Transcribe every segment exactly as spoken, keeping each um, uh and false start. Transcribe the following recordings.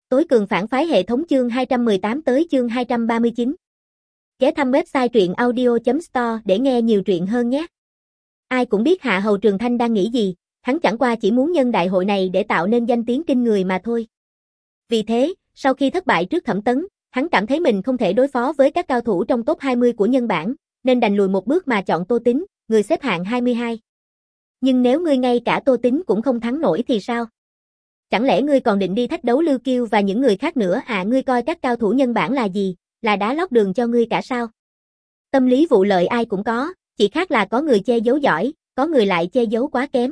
Tối cường phản phái hệ thống chương hai trăm mười tám tới chương hai trăm ba mươi chín. Ghé thăm website truyện audio chấm store để nghe nhiều truyện hơn nhé. Ai cũng biết Hạ Hầu Trường Thanh đang nghĩ gì, hắn chẳng qua chỉ muốn nhân đại hội này để tạo nên danh tiếng kinh người mà thôi. Vì thế, sau khi thất bại trước Thẩm Tấn, hắn cảm thấy mình không thể đối phó với các cao thủ trong top hai mươi của nhân bảng, nên đành lùi một bước mà chọn Tô Tính, người xếp hạng hai mươi hai. Nhưng nếu ngươi ngay cả Tô Tính cũng không thắng nổi thì sao? Chẳng lẽ ngươi còn định đi thách đấu Lưu Kiêu và những người khác nữa à? Ngươi coi các cao thủ nhân bản là gì, là đá lót đường cho ngươi cả sao? Tâm lý vụ lợi ai cũng có, chỉ khác là có người che giấu giỏi, có người lại che giấu quá kém.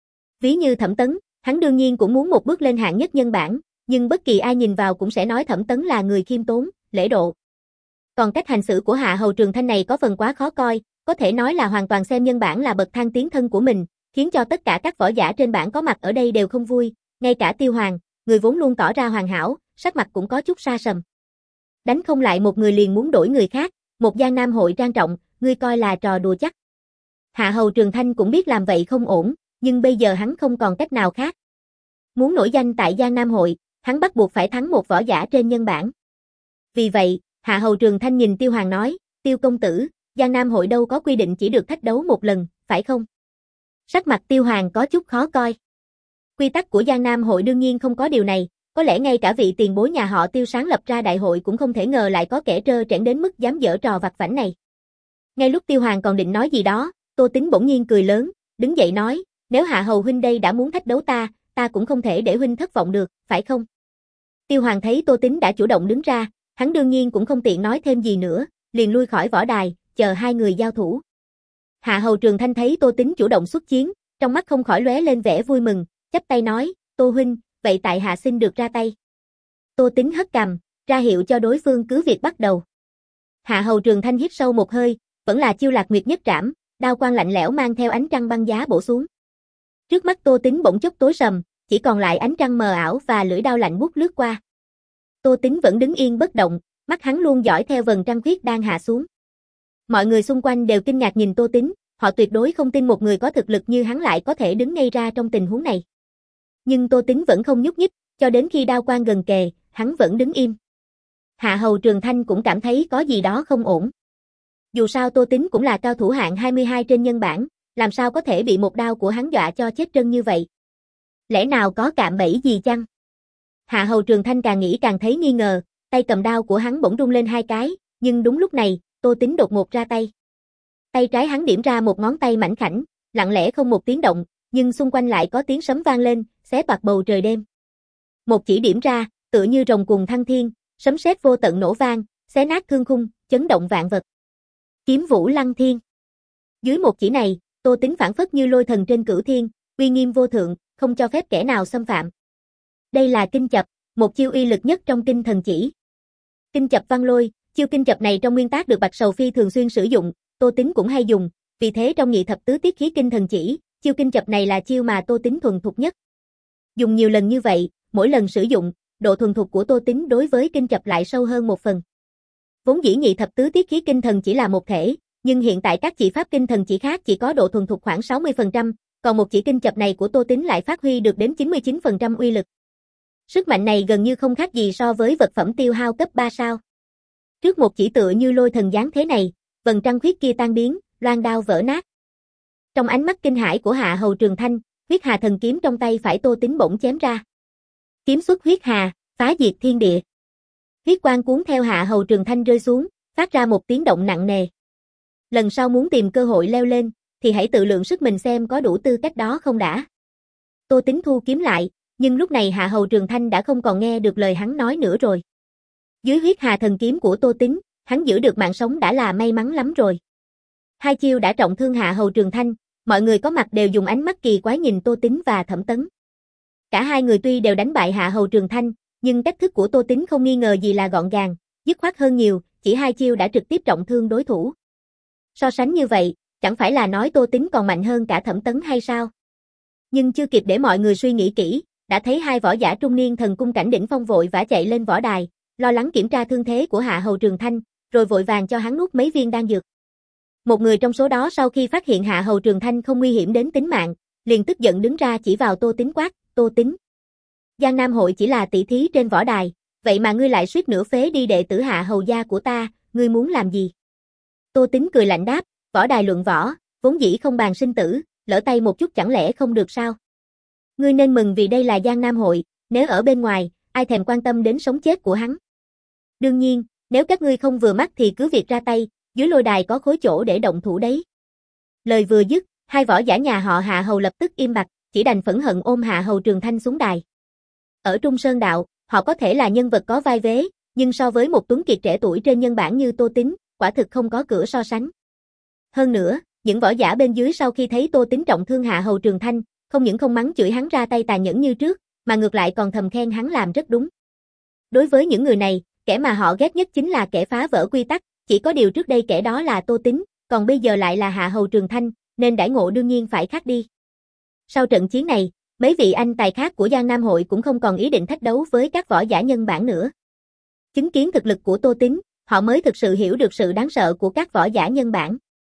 Ví như Thẩm Tấn, hắn đương nhiên cũng muốn một bước lên hạng nhất nhân bản, nhưng bất kỳ ai nhìn vào cũng sẽ nói Thẩm Tấn là người khiêm tốn, lễ độ. Còn cách hành xử của Hạ Hầu Trường Thanh này có phần quá khó coi, có thể nói là hoàn toàn xem nhân bản là bậc thang tiến thân của mình, khiến cho tất cả các võ giả trên bảng có mặt ở đây đều không vui. Ngay cả Tiêu Hoàng, người vốn luôn tỏ ra hoàn hảo, sắc mặt cũng có chút sa sầm. Đánh không lại một người liền muốn đổi người khác, một Giang Nam hội trang trọng, ngươi coi là trò đùa chắc. Hạ Hầu Trường Thanh cũng biết làm vậy không ổn, nhưng bây giờ hắn không còn cách nào khác. Muốn nổi danh tại Giang Nam hội, hắn bắt buộc phải thắng một võ giả trên nhân bảng. Vì vậy, Hạ Hầu Trường Thanh nhìn Tiêu Hoàng nói, Tiêu công tử, Giang Nam hội đâu có quy định chỉ được thách đấu một lần, phải không? Sắc mặt Tiêu Hoàng có chút khó coi. Quy tắc của Giang Nam hội đương nhiên không có điều này, có lẽ ngay cả vị tiền bối nhà họ Tiêu sáng lập ra đại hội cũng không thể ngờ lại có kẻ trơ trẽn đến mức dám giở trò vặt vãnh này. Ngay lúc Tiêu Hoàng còn định nói gì đó, Tô Tính bỗng nhiên cười lớn, đứng dậy nói, nếu Hạ Hầu huynh đây đã muốn thách đấu ta, ta cũng không thể để huynh thất vọng được, phải không? Tiêu Hoàng thấy Tô Tính đã chủ động đứng ra, hắn đương nhiên cũng không tiện nói thêm gì nữa, liền lui khỏi võ đài, chờ hai người giao thủ. Hạ Hầu Trường Thanh thấy Tô Tính chủ động xuất chiến, trong mắt không khỏi lóe lên vẻ vui mừng, chắp tay nói, Tô huynh, vậy tại hạ xin được ra tay. Tô Tính hất cằm, ra hiệu cho đối phương cứ việc bắt đầu. Hạ Hầu Trường Thanh hít sâu một hơi, vẫn là chiêu Lạc Nguyệt nhất trảm, đao quang lạnh lẽo mang theo ánh trăng băng giá bổ xuống. Trước mắt Tô Tính bỗng chốc tối sầm, chỉ còn lại ánh trăng mờ ảo và lưỡi đao lạnh buốt lướt qua. Tô Tính vẫn đứng yên bất động, mắt hắn luôn dõi theo vầng trăng khuyết đang hạ xuống. Mọi người xung quanh đều kinh ngạc nhìn Tô Tính, họ tuyệt đối không tin một người có thực lực như hắn lại có thể đứng ngay ra trong tình huống này. Nhưng Tô Tính vẫn không nhúc nhích, cho đến khi đao quang gần kề, hắn vẫn đứng im. Hạ Hầu Trường Thanh cũng cảm thấy có gì đó không ổn. Dù sao Tô Tính cũng là cao thủ hạng hai mươi hai trên nhân bảng, làm sao có thể bị một đao của hắn dọa cho chết trân như vậy? Lẽ nào có cạm bẫy gì chăng? Hạ Hầu Trường Thanh càng nghĩ càng thấy nghi ngờ, tay cầm đao của hắn bỗng rung lên hai cái, nhưng đúng lúc này, Tô Tính đột ngột ra tay. Tay trái hắn điểm ra một ngón tay mảnh khảnh, lặng lẽ không một tiếng động, nhưng xung quanh lại có tiếng sấm vang lên, xé toạc bầu trời đêm. Một chỉ điểm ra, tựa như rồng cùng thăng thiên, sấm sét vô tận nổ vang, xé nát thương khung, chấn động vạn vật. Kiếm vũ lăng thiên. Dưới một chỉ này, Tô Tính phảng phất như lôi thần trên cửu thiên, uy nghiêm vô thượng, không cho phép kẻ nào xâm phạm. Đây là kinh chập, một chiêu uy lực nhất trong kinh thần chỉ. Kinh chập văn lôi, chiêu kinh chập này trong nguyên tác được Bạch Sầu Phi thường xuyên sử dụng, Tô Tính cũng hay dùng, vì thế trong nhị thập tứ tiết khí kinh thần chỉ, chiêu kinh chập này là chiêu mà Tô Tính thuần thục nhất. Dùng nhiều lần như vậy, mỗi lần sử dụng, độ thuần thục của Tô Tính đối với kinh chập lại sâu hơn một phần. Vốn dĩ nhị thập tứ tiết khí kinh thần chỉ là một thể, nhưng hiện tại các chỉ pháp kinh thần chỉ khác chỉ có độ thuần thục khoảng sáu mươi phần trăm, còn một chỉ kinh chập này của Tô Tính lại phát huy được đến chín mươi chín phần trăm uy lực. Sức mạnh này gần như không khác gì so với vật phẩm tiêu hao cấp ba sao. Trước một chỉ tựa như lôi thần giáng thế này, vầng trăng khuyết kia tan biến, loan đao vỡ nát. Trong ánh mắt kinh hãi của Hạ Hầu Trường Thanh, huyết hà thần kiếm trong tay phải Tô Tính bỗng chém ra. Kiếm xuất huyết hà, phá diệt thiên địa. Huyết quang cuốn theo Hạ Hầu Trường Thanh rơi xuống, phát ra một tiếng động nặng nề. Lần sau muốn tìm cơ hội leo lên, thì hãy tự lượng sức mình xem có đủ tư cách đó không đã. Tô Tính thu kiếm lại, nhưng lúc này Hạ Hầu Trường Thanh đã không còn nghe được lời hắn nói nữa rồi. Dưới huyết hà thần kiếm của Tô Tính, hắn giữ được mạng sống đã là may mắn lắm rồi. Hai chiêu đã trọng thương Hạ Hầu Trường Thanh, mọi người có mặt đều dùng ánh mắt kỳ quái nhìn Tô Tính và Thẩm Tấn. Cả hai người tuy đều đánh bại Hạ Hầu Trường Thanh, nhưng cách thức của Tô Tính không nghi ngờ gì là gọn gàng, dứt khoát hơn nhiều, chỉ hai chiêu đã trực tiếp trọng thương đối thủ. So sánh như vậy, chẳng phải là nói Tô Tính còn mạnh hơn cả Thẩm Tấn hay sao? Nhưng chưa kịp để mọi người suy nghĩ kỹ, đã thấy hai võ giả trung niên thần cung cảnh đỉnh phong vội vã chạy lên võ đài, lo lắng kiểm tra thương thế của Hạ Hầu Trường Thanh, rồi vội vàng cho hắn nuốt mấy viên đan dược. Một người trong số đó sau khi phát hiện Hạ Hầu Trường Thanh không nguy hiểm đến tính mạng, liền tức giận đứng ra chỉ vào Tô Tính quát, Tô Tính. Giang Nam hội chỉ là tỷ thí trên võ đài, vậy mà ngươi lại suýt nữa phế đi đệ tử Hạ hầu gia của ta, ngươi muốn làm gì? Tô Tính cười lạnh đáp, võ đài luận võ, vốn dĩ không bàn sinh tử, lỡ tay một chút chẳng lẽ không được sao? Ngươi nên mừng vì đây là Giang Nam hội, nếu ở bên ngoài, ai thèm quan tâm đến sống chết của hắn. Đương nhiên, nếu các ngươi không vừa mắt thì cứ việc ra tay, dưới lôi đài có khối chỗ để động thủ đấy. Lời vừa dứt, hai võ giả nhà họ Hạ hầu lập tức im bặt, chỉ đành phẫn hận ôm Hạ hầu Trường Thanh xuống đài. Ở Trung Sơn đạo, họ có thể là nhân vật có vai vế, nhưng so với một tuấn kiệt trẻ tuổi trên nhân bản như Tô Tính, quả thực không có cửa so sánh. Hơn nữa, những võ giả bên dưới sau khi thấy Tô Tính trọng thương Hạ hầu Trường Thanh, không những không mắng chửi hắn ra tay tàn nhẫn như trước, mà ngược lại còn thầm khen hắn làm rất đúng. Đối với những người này, kẻ mà họ ghét nhất chính là kẻ phá vỡ quy tắc, chỉ có điều trước đây kẻ đó là Tô Tính, còn bây giờ lại là Hạ hầu Trường Thanh, nên đãi ngộ đương nhiên phải khác đi. Sau trận chiến này, mấy vị anh tài khác của Giang Nam hội cũng không còn ý định thách đấu với các võ giả nhân bản nữa. Chứng kiến thực lực của Tô Tính, họ mới thực sự hiểu được sự đáng sợ của các võ giả nhân bản.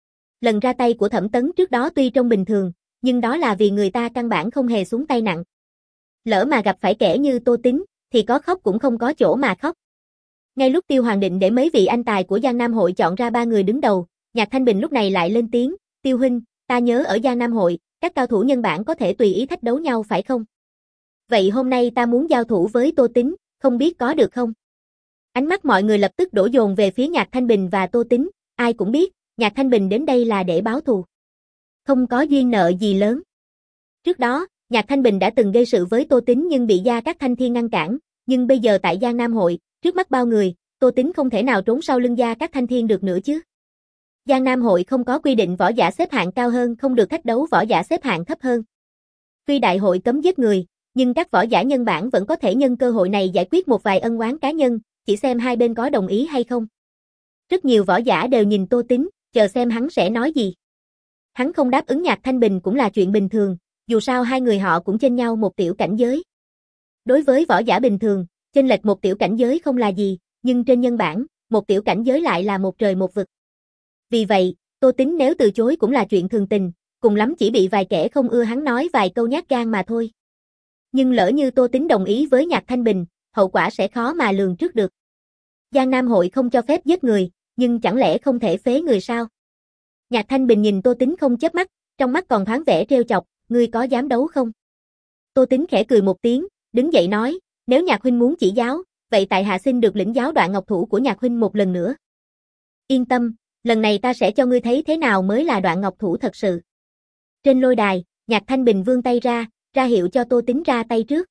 Lần ra tay của Thẩm Tấn trước đó tuy trông bình thường, nhưng đó là vì người ta căn bản không hề xuống tay nặng. Lỡ mà gặp phải kẻ như Tô Tính, thì có khóc cũng không có chỗ mà khóc. Ngay lúc Tiêu Hoàng định để mấy vị anh tài của Giang Nam hội chọn ra ba người đứng đầu, Nhạc Thanh Bình lúc này lại lên tiếng, Tiêu huynh, ta nhớ ở Giang Nam hội, các cao thủ nhân bản có thể tùy ý thách đấu nhau phải không? Vậy hôm nay ta muốn giao thủ với Tô Tính, không biết có được không? Ánh mắt mọi người lập tức đổ dồn về phía Nhạc Thanh Bình và Tô Tính, ai cũng biết, Nhạc Thanh Bình đến đây là để báo thù. Không có duyên nợ gì lớn. Trước đó, Nhạc Thanh Bình đã từng gây sự với Tô Tính nhưng bị Gia Cát Thanh Thiên ngăn cản, nhưng bây giờ tại Giang Nam hội, trước mắt bao người, Tô Tính không thể nào trốn sau lưng Gia Cát Thanh Thiên được nữa chứ. Giang Nam hội không có quy định võ giả xếp hạng cao hơn không được thách đấu võ giả xếp hạng thấp hơn. Tuy đại hội cấm giết người, nhưng các võ giả nhân bản vẫn có thể nhân cơ hội này giải quyết một vài ân oán cá nhân, chỉ xem hai bên có đồng ý hay không. Rất nhiều võ giả đều nhìn Tô Tính, chờ xem hắn sẽ nói gì. Hắn không đáp ứng Nhạc Thanh Bình cũng là chuyện bình thường, dù sao hai người họ cũng chênh nhau một tiểu cảnh giới. Đối với võ giả bình thường, chênh lệch một tiểu cảnh giới không là gì, nhưng trên nhân bản, một tiểu cảnh giới lại là một trời một vực. Vì vậy, Tô Tính nếu từ chối cũng là chuyện thường tình, cùng lắm chỉ bị vài kẻ không ưa hắn nói vài câu nhát gan mà thôi. Nhưng lỡ như Tô Tính đồng ý với Nhạc Thanh Bình, hậu quả sẽ khó mà lường trước được. Giang Nam hội không cho phép giết người, nhưng chẳng lẽ không thể phế người sao? Nhạc Thanh Bình nhìn Tô Tính không chớp mắt, trong mắt còn thoáng vẻ trêu chọc, ngươi có dám đấu không? Tô Tính khẽ cười một tiếng, đứng dậy nói, nếu Nhạc huynh muốn chỉ giáo, vậy tại hạ xin được lĩnh giáo đoạn ngọc thủ của Nhạc huynh một lần nữa. Yên tâm, lần này ta sẽ cho ngươi thấy thế nào mới là đoạn ngọc thủ thật sự. Trên lôi đài, Nhạc Thanh Bình vươn tay ra, ra hiệu cho Tô Tính ra tay trước.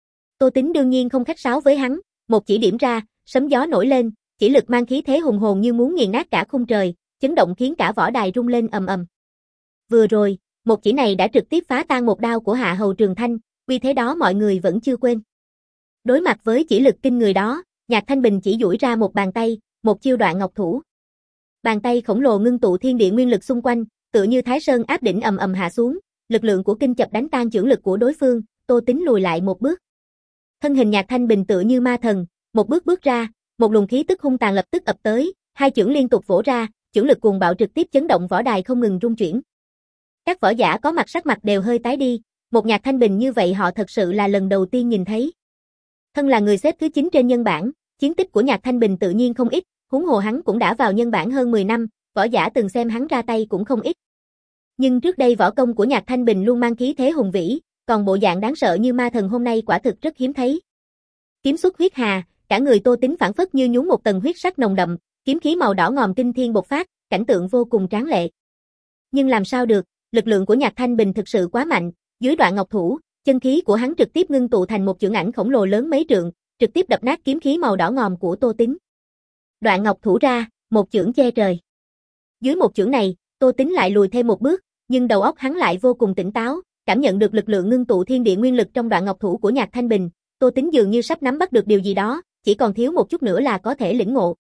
Tô Tính đương nhiên không khách sáo với hắn, một chỉ điểm ra, sấm gió nổi lên, chỉ lực mang khí thế hùng hồn như muốn nghiền nát cả khung trời, chấn động khiến cả võ đài rung lên ầm ầm. Vừa rồi, một chỉ này đã trực tiếp phá tan một đao của Hạ hầu Trường Thanh, vì thế đó mọi người vẫn chưa quên. Đối mặt với chỉ lực kinh người đó, Nhạc Thanh Bình chỉ duỗi ra một bàn tay, một chiêu đoạn ngọc thủ. Bàn tay khổng lồ ngưng tụ thiên địa nguyên lực xung quanh, tựa như Thái Sơn áp đỉnh ầm ầm hạ xuống, lực lượng của kinh chập đánh tan chưởng lực của đối phương, Tô Tính lùi lại một bước. Thân hình Nhạc Thanh Bình tựa như ma thần, một bước bước ra, một luồng khí tức hung tàn lập tức ập tới, hai chưởng liên tục vỗ ra, chưởng lực cuồng bạo trực tiếp chấn động võ đài không ngừng rung chuyển. Các võ giả có mặt sắc mặt đều hơi tái đi, một Nhạc Thanh Bình như vậy họ thật sự là lần đầu tiên nhìn thấy. Thân là người xếp thứ chín trên nhân bản, chiến tích của Nhạc Thanh Bình tự nhiên không ít, huống hồ hắn cũng đã vào nhân bản hơn mười năm, võ giả từng xem hắn ra tay cũng không ít. Nhưng trước đây võ công của Nhạc Thanh Bình luôn mang khí thế hùng vĩ, còn bộ dạng đáng sợ như ma thần hôm nay quả thực rất hiếm thấy. Kiếm xuất huyết hà, cả người Tô Tính phảng phất như nhúng một tầng huyết sắc nồng đậm, kiếm khí màu đỏ ngòm kinh thiên bộc phát, cảnh tượng vô cùng tráng lệ. Nhưng làm sao được, lực lượng của Nhạc Thanh Bình thực sự quá mạnh, dưới đoạn ngọc thủ, chân khí của hắn trực tiếp ngưng tụ thành một chưởng ảnh khổng lồ lớn mấy trượng, trực tiếp đập nát kiếm khí màu đỏ ngòm của Tô Tính. Đoạn ngọc thủ ra, một chưởng che trời. Dưới một chưởng này, Tô Tính lại lùi thêm một bước, nhưng đầu óc hắn lại vô cùng tỉnh táo, cảm nhận được lực lượng ngưng tụ thiên địa nguyên lực trong đoạn ngọc thủ của Nhạc Thanh Bình, Tô Tính dường như sắp nắm bắt được điều gì đó, chỉ còn thiếu một chút nữa là có thể lĩnh ngộ.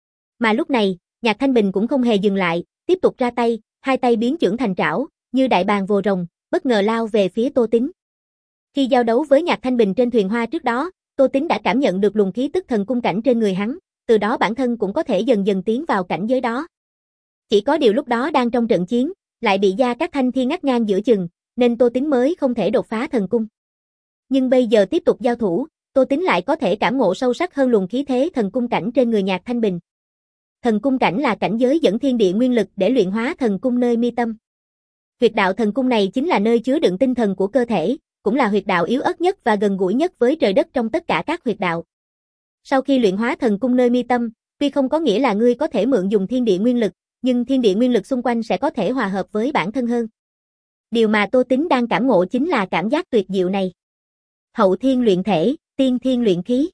Mà lúc này, Nhạc Thanh Bình cũng không hề dừng lại, tiếp tục ra tay, hai tay biến chưởng thành trảo, như đại bàng vồ rồng, bất ngờ lao về phía Tô Tính. Khi giao đấu với Nhạc Thanh Bình trên thuyền hoa trước đó, Tô Tính đã cảm nhận được luồng khí tức thần cung cảnh trên người hắn, từ đó bản thân cũng có thể dần dần tiến vào cảnh giới đó. Chỉ có điều lúc đó đang trong trận chiến, lại bị Gia Cát Thanh Thiên ngắt ngang giữa chừng, nên Tô Tính mới không thể đột phá thần cung. Nhưng bây giờ tiếp tục giao thủ, Tô Tín lại có thể cảm ngộ sâu sắc hơn luồng khí thế thần cung cảnh trên người Nhạc Thanh Bình. Thần cung cảnh là cảnh giới dẫn thiên địa nguyên lực để luyện hóa thần cung nơi mi tâm. Huyệt đạo thần cung này chính là nơi chứa đựng tinh thần của cơ thể, cũng là huyệt đạo yếu ớt nhất và gần gũi nhất với trời đất trong tất cả các huyệt đạo. Sau khi luyện hóa thần cung nơi mi tâm, tuy không có nghĩa là ngươi có thể mượn dùng thiên địa nguyên lực, nhưng thiên địa nguyên lực xung quanh sẽ có thể hòa hợp với bản thân hơn. Điều mà Tô Tín đang cảm ngộ chính là cảm giác tuyệt diệu này. Hậu thiên luyện thể, tiên thiên luyện khí.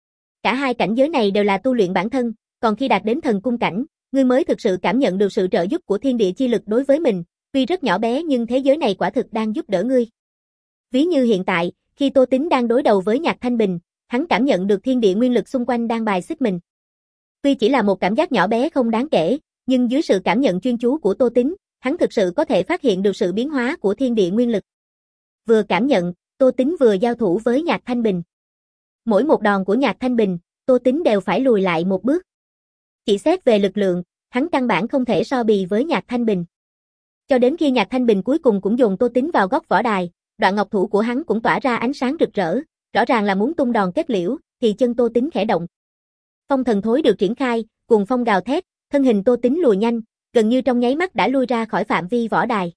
Cả hai cảnh giới này đều là tu luyện bản thân, còn khi đạt đến thần cung cảnh, ngươi mới thực sự cảm nhận được sự trợ giúp của thiên địa chi lực đối với mình, tuy rất nhỏ bé nhưng thế giới này quả thực đang giúp đỡ ngươi. Ví như hiện tại, khi Tô Tín đang đối đầu với Nhạc Thanh Bình, hắn cảm nhận được thiên địa nguyên lực xung quanh đang bài xích mình. Tuy chỉ là một cảm giác nhỏ bé không đáng kể, nhưng dưới sự cảm nhận chuyên chú của Tô Tín, hắn thực sự có thể phát hiện được sự biến hóa của thiên địa nguyên lực. Vừa cảm nhận, Tô Tín vừa giao thủ với Nhạc Thanh Bình. Mỗi một đòn của Nhạc Thanh Bình, Tô Tín đều phải lùi lại một bước. Chỉ xét về lực lượng, hắn căn bản không thể so bì với Nhạc Thanh Bình. Cho đến khi Nhạc Thanh Bình cuối cùng cũng dồn Tô Tín vào góc võ đài, đoạn ngọc thủ của hắn cũng tỏa ra ánh sáng rực rỡ, rõ ràng là muốn tung đòn kết liễu, thì chân Tô Tín khẽ động. Phong thần thối được triển khai, cuồng phong gào thét, thân hình Tô Tín lùi nhanh, gần như trong nháy mắt đã lui ra khỏi phạm vi võ đài.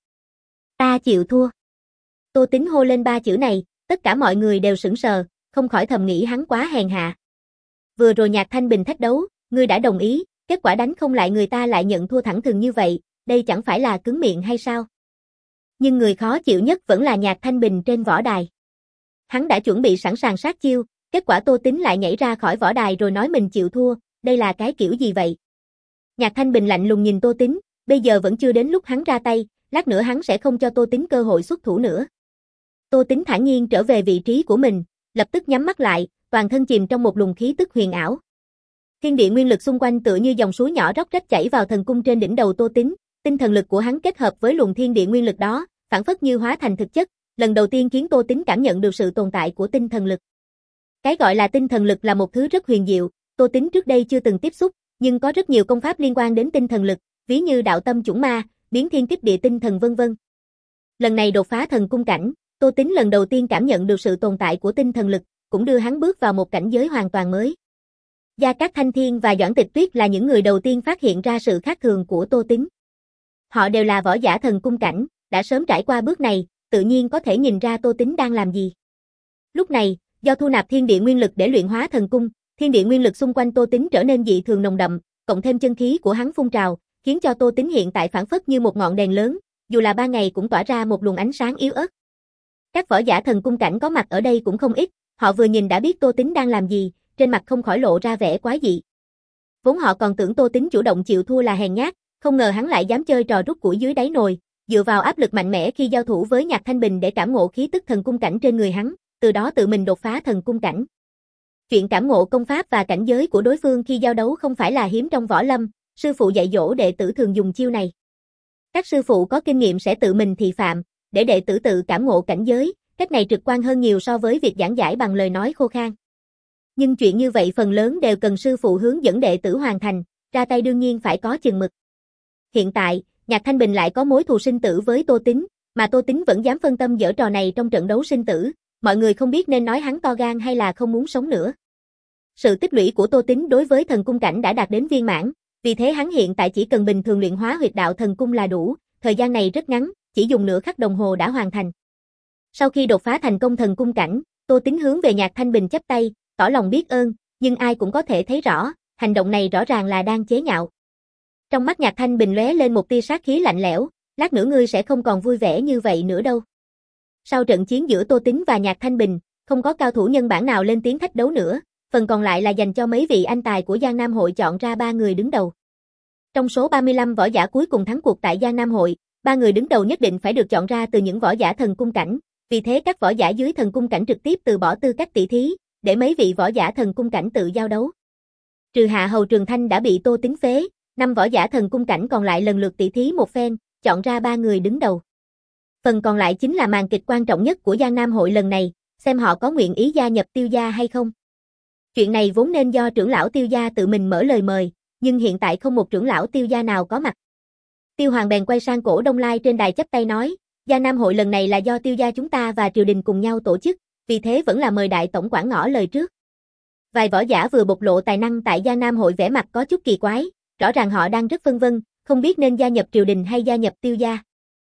Ta chịu thua. Tô Tín hô lên ba chữ này, tất cả mọi người đều sững sờ, không khỏi thầm nghĩ hắn quá hèn hạ. Vừa rồi Nhạc Thanh Bình thách đấu, ngươi đã đồng ý, kết quả đánh không lại người ta lại nhận thua thẳng thừng như vậy, đây chẳng phải là cứng miệng hay sao? Nhưng người khó chịu nhất vẫn là Nhạc Thanh Bình trên võ đài. Hắn đã chuẩn bị sẵn sàng sát chiêu, kết quả Tô Tín lại nhảy ra khỏi võ đài rồi nói mình chịu thua, đây là cái kiểu gì vậy? Nhạc Thanh Bình lạnh lùng nhìn Tô Tín, bây giờ vẫn chưa đến lúc hắn ra tay, lát nữa hắn sẽ không cho Tô Tín cơ hội xuất thủ nữa. Tô Tín thản nhiên trở về vị trí của mình, lập tức nhắm mắt lại, toàn thân chìm trong một luồng khí tức huyền ảo. Thiên địa nguyên lực xung quanh tựa như dòng suối nhỏ róc rách chảy vào thần cung trên đỉnh đầu Tô Tín, tinh thần lực của hắn kết hợp với luồng thiên địa nguyên lực đó, phản phất như hóa thành thực chất, lần đầu tiên khiến Tô Tín cảm nhận được sự tồn tại của tinh thần lực. Cái gọi là tinh thần lực là một thứ rất huyền diệu, Tô Tín trước đây chưa từng tiếp xúc, nhưng có rất nhiều công pháp liên quan đến tinh thần lực, ví như đạo tâm chủng ma, biến thiên kích địa tinh thần vân vân. Lần này đột phá thần cung cảnh, Tô Tín lần đầu tiên cảm nhận được sự tồn tại của tinh thần lực, cũng đưa hắn bước vào một cảnh giới hoàn toàn mới. Gia Cát Thanh Thiên và Doãn Tịch Tuyết là những người đầu tiên phát hiện ra sự khác thường của Tô Tín. Họ đều là võ giả thần cung cảnh, đã sớm trải qua bước này, tự nhiên có thể nhìn ra Tô Tín đang làm gì. Lúc này, do thu nạp thiên địa nguyên lực để luyện hóa thần cung, thiên địa nguyên lực xung quanh Tô Tín trở nên dị thường nồng đậm, cộng thêm chân khí của hắn phun trào, khiến cho Tô Tín hiện tại phản phất như một ngọn đèn lớn, dù là ban ngày cũng tỏa ra một luồng ánh sáng yếu ớt. Các võ giả thần cung cảnh có mặt ở đây cũng không ít, họ vừa nhìn đã biết Tô Tín đang làm gì, trên mặt không khỏi lộ ra vẻ quái dị. Vốn họ còn tưởng Tô Tín chủ động chịu thua là hèn nhát, không ngờ hắn lại dám chơi trò rút củi dưới đáy nồi, dựa vào áp lực mạnh mẽ khi giao thủ với Nhạc Thanh Bình để cảm ngộ khí tức thần cung cảnh trên người hắn, từ đó tự mình đột phá thần cung cảnh. Chuyện cảm ngộ công pháp và cảnh giới của đối phương khi giao đấu không phải là hiếm trong võ lâm, sư phụ dạy dỗ đệ tử thường dùng chiêu này. Các sư phụ có kinh nghiệm sẽ tự mình thị phạm, để đệ tử tự cảm ngộ cảnh giới, cách này trực quan hơn nhiều so với việc giảng giải bằng lời nói khô khan. Nhưng chuyện như vậy phần lớn đều cần sư phụ hướng dẫn đệ tử hoàn thành, ra tay đương nhiên phải có chừng mực. Hiện tại, Nhạc Thanh Bình lại có mối thù sinh tử với Tô Tín, mà Tô Tín vẫn dám phân tâm giở trò này trong trận đấu sinh tử, mọi người không biết nên nói hắn to gan hay là không muốn sống nữa. Sự tích lũy của Tô Tín đối với thần cung cảnh đã đạt đến viên mãn, vì thế hắn hiện tại chỉ cần bình thường luyện hóa huyệt đạo thần cung là đủ, thời gian này rất ngắn, chỉ dùng nửa khắc đồng hồ đã hoàn thành. Sau khi đột phá thành công thần cung cảnh, Tô Tín hướng về Nhạc Thanh Bình chắp tay, tỏ lòng biết ơn, nhưng ai cũng có thể thấy rõ, hành động này rõ ràng là đang chế nhạo. Trong mắt Nhạc Thanh Bình lóe lên một tia sát khí lạnh lẽo, lát nữa ngươi sẽ không còn vui vẻ như vậy nữa đâu. Sau trận chiến giữa Tô Tín và Nhạc Thanh Bình, không có cao thủ nhân bản nào lên tiếng thách đấu nữa, phần còn lại là dành cho mấy vị anh tài của Giang Nam Hội chọn ra ba người đứng đầu. Trong số ba mươi lăm võ giả cuối cùng thắng cuộc tại Giang Nam Hội, ba người đứng đầu nhất định phải được chọn ra từ những võ giả thần cung cảnh, vì thế các võ giả dưới thần cung cảnh trực tiếp từ bỏ tư cách tỷ thí, để mấy vị võ giả thần cung cảnh tự giao đấu. Trừ Hạ Hầu Trường Thanh đã bị Tô Tín phế, năm võ giả thần cung cảnh còn lại lần lượt tỷ thí một phen, chọn ra ba người đứng đầu. Phần còn lại chính là màn kịch quan trọng nhất của Giang Nam Hội lần này, xem họ có nguyện ý gia nhập Tiêu gia hay không. Chuyện này vốn nên do trưởng lão Tiêu gia tự mình mở lời mời, nhưng hiện tại không một trưởng lão Tiêu gia nào có mặt. Tiêu Hoàng bèn quay sang Cổ Đông Lai trên đài chắp tay nói, Giang Nam Hội lần này là do Tiêu gia chúng ta và triều đình cùng nhau tổ chức, vì thế vẫn là mời đại tổng quản ngỏ lời trước. Vài võ giả vừa bộc lộ tài năng tại Giang Nam hội vẻ mặt có chút kỳ quái, rõ ràng họ đang rất phân vân, không biết nên gia nhập triều đình hay gia nhập Tiêu gia.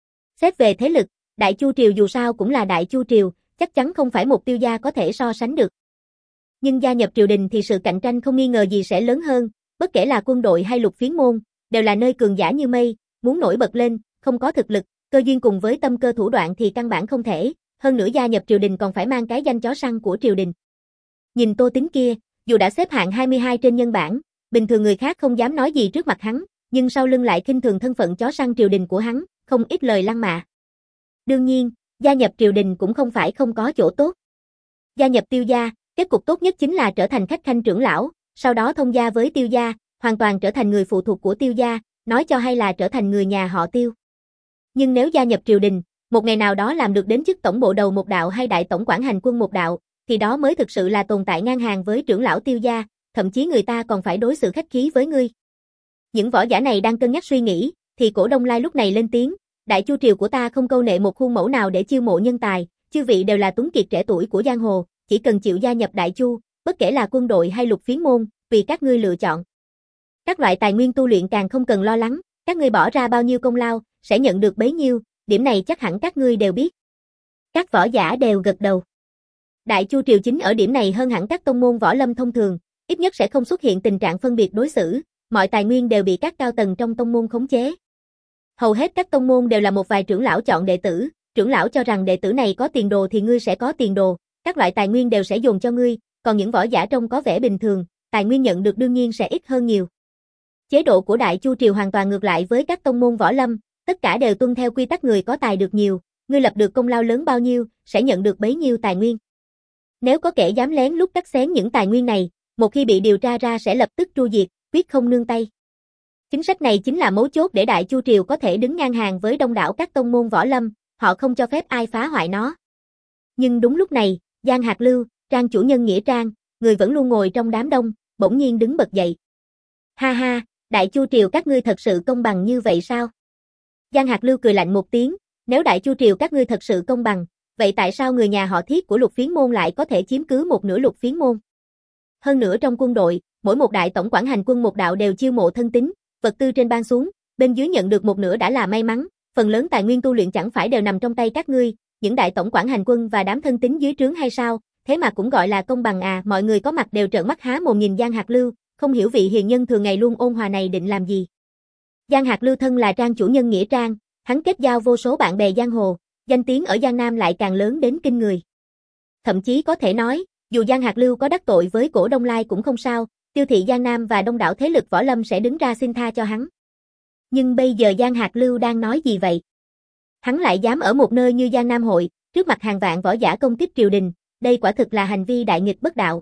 Xét về thế lực, Đại Chu triều dù sao cũng là Đại Chu triều, chắc chắn không phải một Tiêu gia có thể so sánh được. Nhưng gia nhập triều đình thì sự cạnh tranh không nghi ngờ gì sẽ lớn hơn, bất kể là quân đội hay lục phiến môn, đều là nơi cường giả như mây, muốn nổi bật lên, không có thực lực, cơ duyên cùng với tâm cơ thủ đoạn thì căn bản không thể, hơn nữa gia nhập triều đình còn phải mang cái danh chó săn của triều đình. Nhìn Tô Tín kia, dù đã xếp hạng hai mươi hai trên nhân bảng, bình thường người khác không dám nói gì trước mặt hắn, nhưng sau lưng lại khinh thường thân phận chó săn triều đình của hắn, không ít lời lăng mạ. Đương nhiên, gia nhập triều đình cũng không phải không có chỗ tốt. Gia nhập Tiêu gia, kết cục tốt nhất chính là trở thành khách khanh trưởng lão, sau đó thông gia với Tiêu gia, hoàn toàn trở thành người phụ thuộc của Tiêu gia, nói cho hay là trở thành người nhà họ Tiêu. Nhưng nếu gia nhập triều đình, một ngày nào đó làm được đến chức tổng bộ đầu một đạo hay đại tổng quản hành quân một đạo, thì đó mới thực sự là tồn tại ngang hàng với trưởng lão Tiêu gia, thậm chí người ta còn phải đối xử khách khí với ngươi. Những võ giả này đang cân nhắc suy nghĩ, thì Cổ Đông Lai lúc này lên tiếng, Đại Chu triều của ta không câu nệ một khuôn mẫu nào để chiêu mộ nhân tài, chư vị đều là tuấn kiệt trẻ tuổi của giang hồ, chỉ cần chịu gia nhập Đại Chu, bất kể là quân đội hay lục phiến môn, vì các ngươi lựa chọn. Các loại tài nguyên tu luyện càng không cần lo lắng, các ngươi bỏ ra bao nhiêu công lao, sẽ nhận được bấy nhiêu, điểm này chắc hẳn các ngươi đều biết. Các võ giả đều gật đầu. Đại Chu triều chính ở điểm này hơn hẳn các tông môn võ lâm thông thường, ít nhất sẽ không xuất hiện tình trạng phân biệt đối xử, mọi tài nguyên đều bị các cao tầng trong tông môn khống chế. Hầu hết các tông môn đều là một vài trưởng lão chọn đệ tử, trưởng lão cho rằng đệ tử này có tiền đồ thì ngươi sẽ có tiền đồ, các loại tài nguyên đều sẽ dồn cho ngươi, còn những võ giả trông có vẻ bình thường, tài nguyên nhận được đương nhiên sẽ ít hơn nhiều. Chế độ của Đại Chu triều hoàn toàn ngược lại với các tông môn võ lâm, tất cả đều tuân theo quy tắc người có tài được nhiều, ngươi lập được công lao lớn bao nhiêu, sẽ nhận được bấy nhiêu tài nguyên. Nếu có kẻ dám lén lút cắt xén những tài nguyên này, một khi bị điều tra ra sẽ lập tức tru diệt, quyết không nương tay. Chính sách này chính là mấu chốt để Đại Chu triều có thể đứng ngang hàng với đông đảo các tông môn võ lâm, họ không cho phép ai phá hoại nó. Nhưng đúng lúc này, Giang Hạc Lưu, Trang chủ nhân Nghĩa Trang, người vẫn luôn ngồi trong đám đông, bỗng nhiên đứng bật dậy. Ha ha, Đại Chu triều các ngươi thật sự công bằng như vậy sao? Giang Hạc Lưu cười lạnh một tiếng, nếu Đại Chu triều các ngươi thật sự công bằng, vậy tại sao người nhà họ Thiết của lục phiến môn lại có thể chiếm cứ một nửa lục phiến môn? Hơn nữa trong quân đội, mỗi một đại tổng quản hành quân một đạo đều chiêu mộ thân tín, vật tư trên ban xuống, bên dưới nhận được một nửa đã là may mắn, phần lớn tài nguyên tu luyện chẳng phải đều nằm trong tay các ngươi, những đại tổng quản hành quân và đám thân tín dưới trướng hay sao, thế mà cũng gọi là công bằng à? Mọi người có mặt đều trợn mắt há mồm nhìn Giang Hạc Lưu, không hiểu vị hiền nhân thường ngày luôn ôn hòa này định làm gì. Giang Hạc Lưu thân là Trang chủ nhân Nghĩa Trang, hắn kết giao vô số bạn bè giang hồ, danh tiếng ở Giang Nam lại càng lớn đến kinh người. Thậm chí có thể nói, dù Giang Hạc Lưu có đắc tội với Cổ Đông Lai cũng không sao, Tiêu thị Giang Nam và đông đảo thế lực võ lâm sẽ đứng ra xin tha cho hắn. Nhưng bây giờ Giang Hạc Lưu đang nói gì vậy? Hắn lại dám ở một nơi như Giang Nam hội, trước mặt hàng vạn võ giả công kích triều đình, đây quả thực là hành vi đại nghịch bất đạo.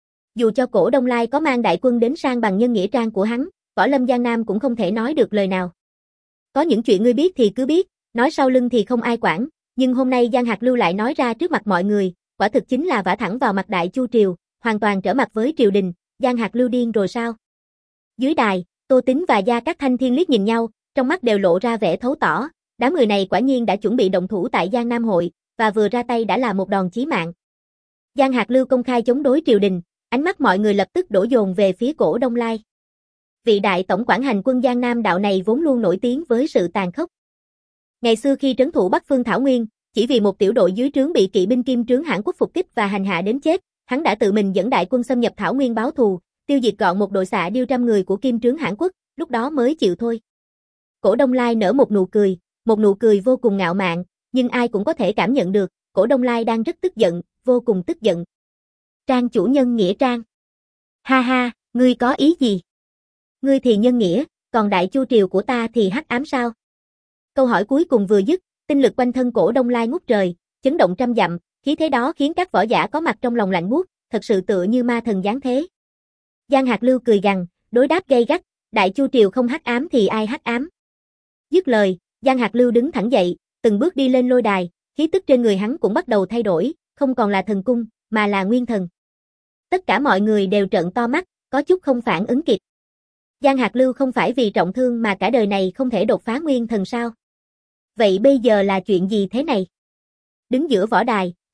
Dù cho Cổ Đông Lai có mang đại quân đến sang bằng nhân nghĩa trang của hắn, võ lâm Giang Nam cũng không thể nói được lời nào. Có những chuyện ngươi biết thì cứ biết, nói sau lưng thì không ai quản, nhưng hôm nay Giang Hạc Lưu lại nói ra trước mặt mọi người, quả thực chính là vả thẳng vào mặt Đại Chu triều, hoàn toàn trở mặt với triều đình, Giang Hạc Lưu điên rồi sao? Dưới đài, Tô Tín và Gia Cát Thanh Thiên liếc nhìn nhau, trong mắt đều lộ ra vẻ thấu tỏ, đám người này quả nhiên đã chuẩn bị động thủ tại Giang Nam hội, và vừa ra tay đã là một đòn chí mạng. Giang Hạc Lưu công khai chống đối triều đình, ánh mắt mọi người lập tức đổ dồn về phía Cổ Đông Lai. Vị đại tổng quản hành quân Giang Nam đạo này vốn luôn nổi tiếng với sự tàn khốc. Ngày xưa khi trấn thủ Bắc Phương Thảo Nguyên, chỉ vì một tiểu đội dưới trướng bị kỵ binh Kim trướng Hãn Quốc phục kích và hành hạ đến chết, hắn đã tự mình dẫn đại quân xâm nhập Thảo Nguyên báo thù, tiêu diệt gọn một đội xạ điêu trăm người của Kim trướng Hãn Quốc, lúc đó mới chịu thôi. Cổ Đông Lai nở một nụ cười, một nụ cười vô cùng ngạo mạn, nhưng ai cũng có thể cảm nhận được, Cổ Đông Lai đang rất tức giận, vô cùng tức giận. Trang chủ nhân Nghĩa Trang. Ha ha, ngươi có ý gì? Ngươi thì nhân nghĩa, còn Đại Chu triều của ta thì hắc ám sao? Câu hỏi cuối cùng vừa dứt, tinh lực quanh thân Cổ Đông Lai ngút trời, chấn động trăm dặm, khí thế đó khiến các võ giả có mặt trong lòng lạnh buốt, thật sự tựa như ma thần giáng thế. Giang Hạc Lưu cười gằn, đối đáp gay gắt, Đại Chu triều không hắc ám thì ai hắc ám? Dứt lời, Giang Hạc Lưu đứng thẳng dậy, từng bước đi lên lôi đài, khí tức trên người hắn cũng bắt đầu thay đổi, không còn là thần cung, mà là nguyên thần. Tất cả mọi người đều trợn to mắt, có chút không phản ứng kịp. Giang Hạc Lưu không phải vì trọng thương mà cả đời này không thể đột phá nguyên thần sao? Vậy bây giờ là chuyện gì thế này? Đứng giữa võ đài,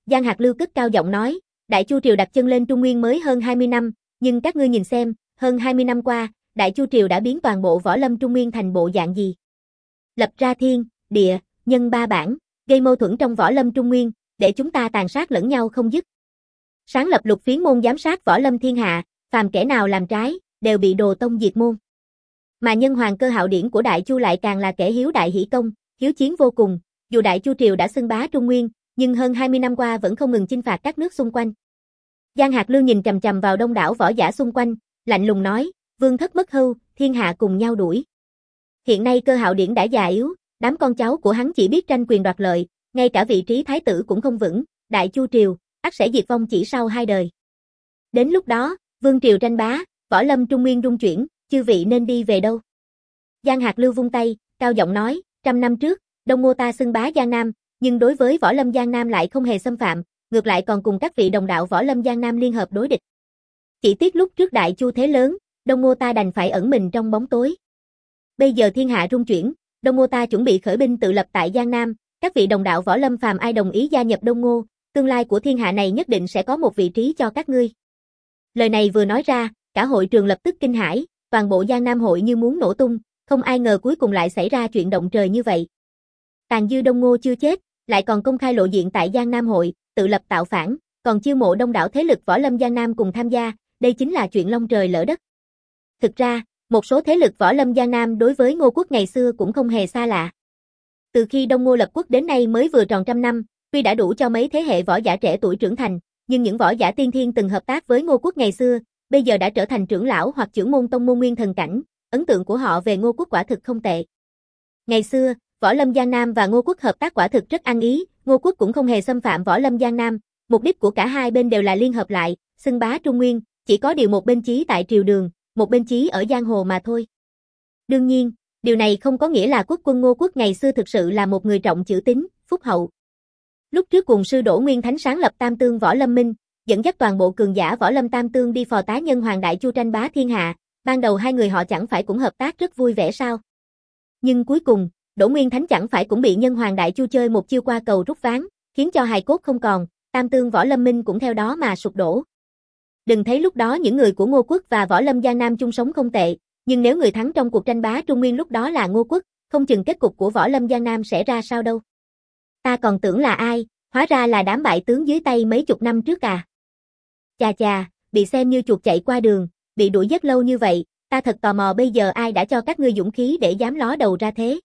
Giang Hạc Lưu cất cao giọng nói, Đại Chu Triều đặt chân lên Trung Nguyên mới hơn hai mươi năm, nhưng các ngươi nhìn xem, hơn hai mươi năm qua, Đại Chu Triều đã biến toàn bộ võ lâm Trung Nguyên thành bộ dạng gì? Lập ra thiên, địa, nhân ba bản, gây mâu thuẫn trong võ lâm Trung Nguyên, để chúng ta tàn sát lẫn nhau không dứt. Sáng lập lục phiến môn giám sát võ lâm thiên hạ, phàm kẻ nào làm trái, đều bị đồ tông diệt môn. Mà nhân hoàng Cơ Hạo Điển của Đại Chu lại càng là kẻ hiếu đại hỷ công, hiếu chiến vô cùng, dù Đại Chu Triều đã xưng bá Trung Nguyên, nhưng hơn hai mươi năm qua vẫn không ngừng chinh phạt các nước xung quanh. Giang Hạc Lưu nhìn chằm chằm vào đông đảo võ giả xung quanh, lạnh lùng nói, vương thất mất hưu, thiên hạ cùng nhau đuổi. Hiện nay Cơ Hạo Điển đã già yếu, đám con cháu của hắn chỉ biết tranh quyền đoạt lợi, ngay cả vị trí thái tử cũng không vững, Đại Chu Triều, ắt sẽ diệt vong chỉ sau hai đời. Đến lúc đó, vương triều tranh bá, võ lâm Trung Nguyên rung chuyển, chư vị nên đi về đâu? Giang Hạc Lưu vung tay, cao giọng nói, trăm năm trước, Đông Ngô ta xưng bá Giang Nam, nhưng đối với võ lâm Giang Nam lại không hề xâm phạm, ngược lại còn cùng các vị đồng đạo võ lâm Giang Nam liên hợp đối địch. Chỉ tiếc lúc trước Đại Chu thế lớn, Đông Ngô ta đành phải ẩn mình trong bóng tối. Bây giờ thiên hạ rung chuyển, Đông Ngô ta chuẩn bị khởi binh tự lập tại Giang Nam, các vị đồng đạo võ lâm phàm ai đồng ý gia nhập Đông Ngô, tương lai của thiên hạ này nhất định sẽ có một vị trí cho các ngươi. Lời này vừa nói ra, cả hội trường lập tức kinh hãi, toàn bộ Giang Nam hội như muốn nổ tung, không ai ngờ cuối cùng lại xảy ra chuyện động trời như vậy. Tàn dư Đông Ngô chưa chết, lại còn công khai lộ diện tại Giang Nam hội, tự lập tạo phản, còn chiêu mộ đông đảo thế lực võ lâm Giang Nam cùng tham gia, đây chính là chuyện long trời lỡ đất. Thực ra, một số thế lực võ lâm Giang Nam đối với Ngô quốc ngày xưa cũng không hề xa lạ. Từ khi Đông Ngô lập quốc đến nay mới vừa tròn trăm năm, tuy đã đủ cho mấy thế hệ võ giả trẻ tuổi trưởng thành, nhưng những võ giả tiên thiên từng hợp tác với Ngô quốc ngày xưa, bây giờ đã trở thành trưởng lão hoặc trưởng môn tông môn nguyên thần cảnh, ấn tượng của họ về Ngô quốc quả thực không tệ. Ngày xưa, võ lâm Giang Nam và Ngô quốc hợp tác quả thực rất ăn ý, Ngô quốc cũng không hề xâm phạm võ lâm Giang Nam, mục đích của cả hai bên đều là liên hợp lại, xưng bá Trung Nguyên, chỉ có điều một bên chí tại triều đường, một bên chí ở giang hồ mà thôi. Đương nhiên, điều này không có nghĩa là quốc quân Ngô quốc ngày xưa thực sự là một người trọng chữ tín, phúc hậu. Lúc trước cùng sư Đỗ Nguyên Thánh sáng lập Tam Tương Võ Lâm Minh, dẫn dắt toàn bộ cường giả võ lâm Tam Tương đi phò tá nhân hoàng Đại Chu tranh bá thiên hạ, ban đầu hai người họ chẳng phải cũng hợp tác rất vui vẻ sao? Nhưng cuối cùng, Đỗ Nguyên Thánh chẳng phải cũng bị nhân hoàng Đại Chu chơi một chiêu qua cầu rút ván, khiến cho hài cốt không còn, Tam Tương Võ Lâm Minh cũng theo đó mà sụp đổ. Đừng thấy lúc đó những người của Ngô quốc và võ lâm Giang Nam chung sống không tệ, nhưng nếu người thắng trong cuộc tranh bá Trung Nguyên lúc đó là Ngô quốc, không chừng kết cục của võ lâm Giang Nam sẽ ra sao đâu. Ta còn tưởng là ai, hóa ra là đám bại tướng dưới tay mấy chục năm trước à. Chà chà, bị xem như chuột chạy qua đường, bị đuổi giết lâu như vậy, ta thật tò mò bây giờ ai đã cho các ngươi dũng khí để dám ló đầu ra thế.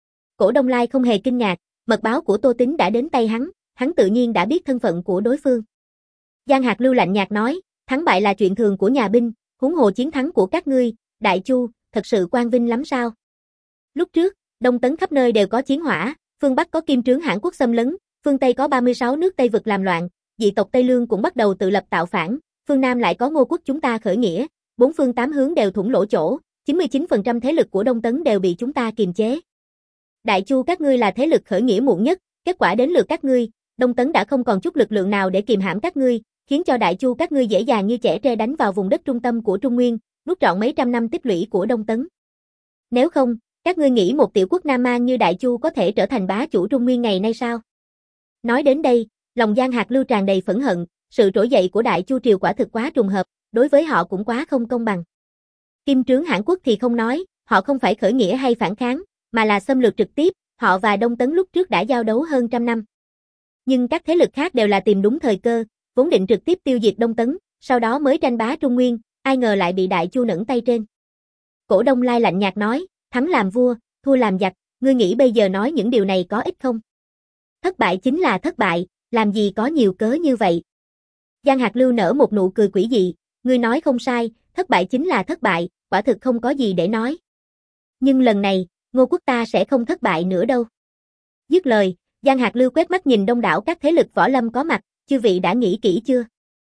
Cổ Đông Lai không hề kinh ngạc, mật báo của Tô Tín đã đến tay hắn, hắn tự nhiên đã biết thân phận của đối phương. Giang Hạc Lưu lạnh nhạt nói, thắng bại là chuyện thường của nhà binh, huống hồ chiến thắng của các ngươi, Đại Chu, thật sự quang vinh lắm sao? Lúc trước, Đông Tấn khắp nơi đều có chiến hỏa, phương Bắc có Kim Trướng Hãn quốc xâm lấn, phương Tây có ba mươi sáu nước Tây vực làm loạn, dị tộc Tây Lương cũng bắt đầu tự lập tạo phản, phương Nam lại có Ngô quốc chúng ta khởi nghĩa, bốn phương tám hướng đều thủng lỗ chỗ, chín mươi chín phần trăm thế lực của Đông Tấn đều bị chúng ta kiềm chế. Đại Chu các ngươi là thế lực khởi nghĩa muộn nhất, kết quả đến lượt các ngươi, Đông Tấn đã không còn chút lực lượng nào để kìm hãm các ngươi, khiến cho Đại Chu các ngươi dễ dàng như chẻ tre đánh vào vùng đất trung tâm của Trung Nguyên, nuốt trọn mấy trăm năm tích lũy của Đông Tấn. Nếu không, các ngươi nghĩ một tiểu quốc Nam Man như Đại Chu có thể trở thành bá chủ Trung Nguyên ngày nay sao? Nói đến đây, lòng Giang Hạc Lưu tràn đầy phẫn hận, sự trỗi dậy của Đại Chu triều quả thực quá trùng hợp, đối với họ cũng quá không công bằng. Kim Trướng Hãn quốc thì không nói, họ không phải khởi nghĩa hay phản kháng, mà là xâm lược trực tiếp, họ và Đông Tấn lúc trước đã giao đấu hơn trăm năm. Nhưng các thế lực khác đều là tìm đúng thời cơ, vốn định trực tiếp tiêu diệt Đông Tấn, sau đó mới tranh bá Trung Nguyên, ai ngờ lại bị Đại Chu nẫng tay trên. Cổ Đông Lai lạnh nhạt nói, thắng làm vua, thua làm giặc, ngươi nghĩ bây giờ nói những điều này có ích không? Thất bại chính là thất bại, làm gì có nhiều cớ như vậy. Giang Hạc Lưu nở một nụ cười quỷ dị, ngươi nói không sai, thất bại chính là thất bại, quả thực không có gì để nói. Nhưng lần này, Ngô quốc ta sẽ không thất bại nữa đâu. Dứt lời, Giang Hạc Lưu quét mắt nhìn đông đảo các thế lực võ lâm có mặt, chư vị đã nghĩ kỹ chưa?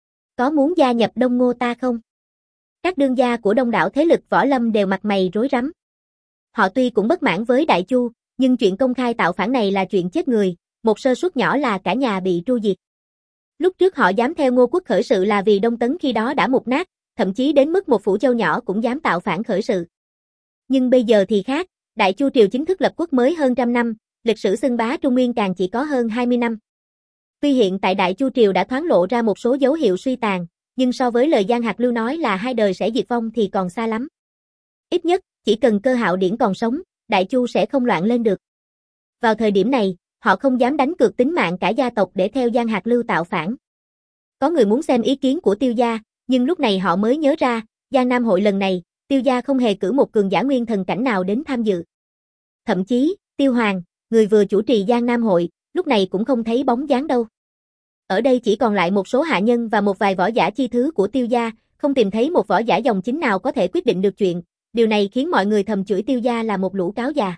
Có muốn gia nhập Đông Ngô ta không? Các đương gia của đông đảo thế lực võ lâm đều mặt mày rối rắm. Họ tuy cũng bất mãn với Đại Chu, nhưng chuyện công khai tạo phản này là chuyện chết người, một sơ suất nhỏ là cả nhà bị tru diệt. Lúc trước họ dám theo Ngô quốc khởi sự là vì Đông Tấn khi đó đã mục nát, thậm chí đến mức một phủ châu nhỏ cũng dám tạo phản khởi sự. Nhưng bây giờ thì khác, Đại Chu triều chính thức lập quốc mới hơn trăm năm, lịch sử xưng bá Trung Nguyên càng chỉ có hơn hai mươi năm. Tuy hiện tại Đại Chu Triều đã thoáng lộ ra một số dấu hiệu suy tàn, nhưng so với lời Giang Hạc Lưu nói là hai đời sẽ diệt vong thì còn xa lắm. Ít nhất, chỉ cần Cơ Hạo Điển còn sống, Đại Chu sẽ không loạn lên được. Vào thời điểm này, họ không dám đánh cược tính mạng cả gia tộc để theo Giang Hạc Lưu tạo phản. Có người muốn xem ý kiến của Tiêu gia, nhưng lúc này họ mới nhớ ra, Giang Nam hội lần này, Tiêu gia không hề cử một cường giả nguyên thần cảnh nào đến tham dự. Thậm chí, Tiêu Hoàng, người vừa chủ trì Giang Nam hội, lúc này cũng không thấy bóng dáng đâu. Ở đây chỉ còn lại một số hạ nhân và một vài võ giả chi thứ của Tiêu gia, không tìm thấy một võ giả dòng chính nào có thể quyết định được chuyện, điều này khiến mọi người thầm chửi Tiêu gia là một lũ cáo già.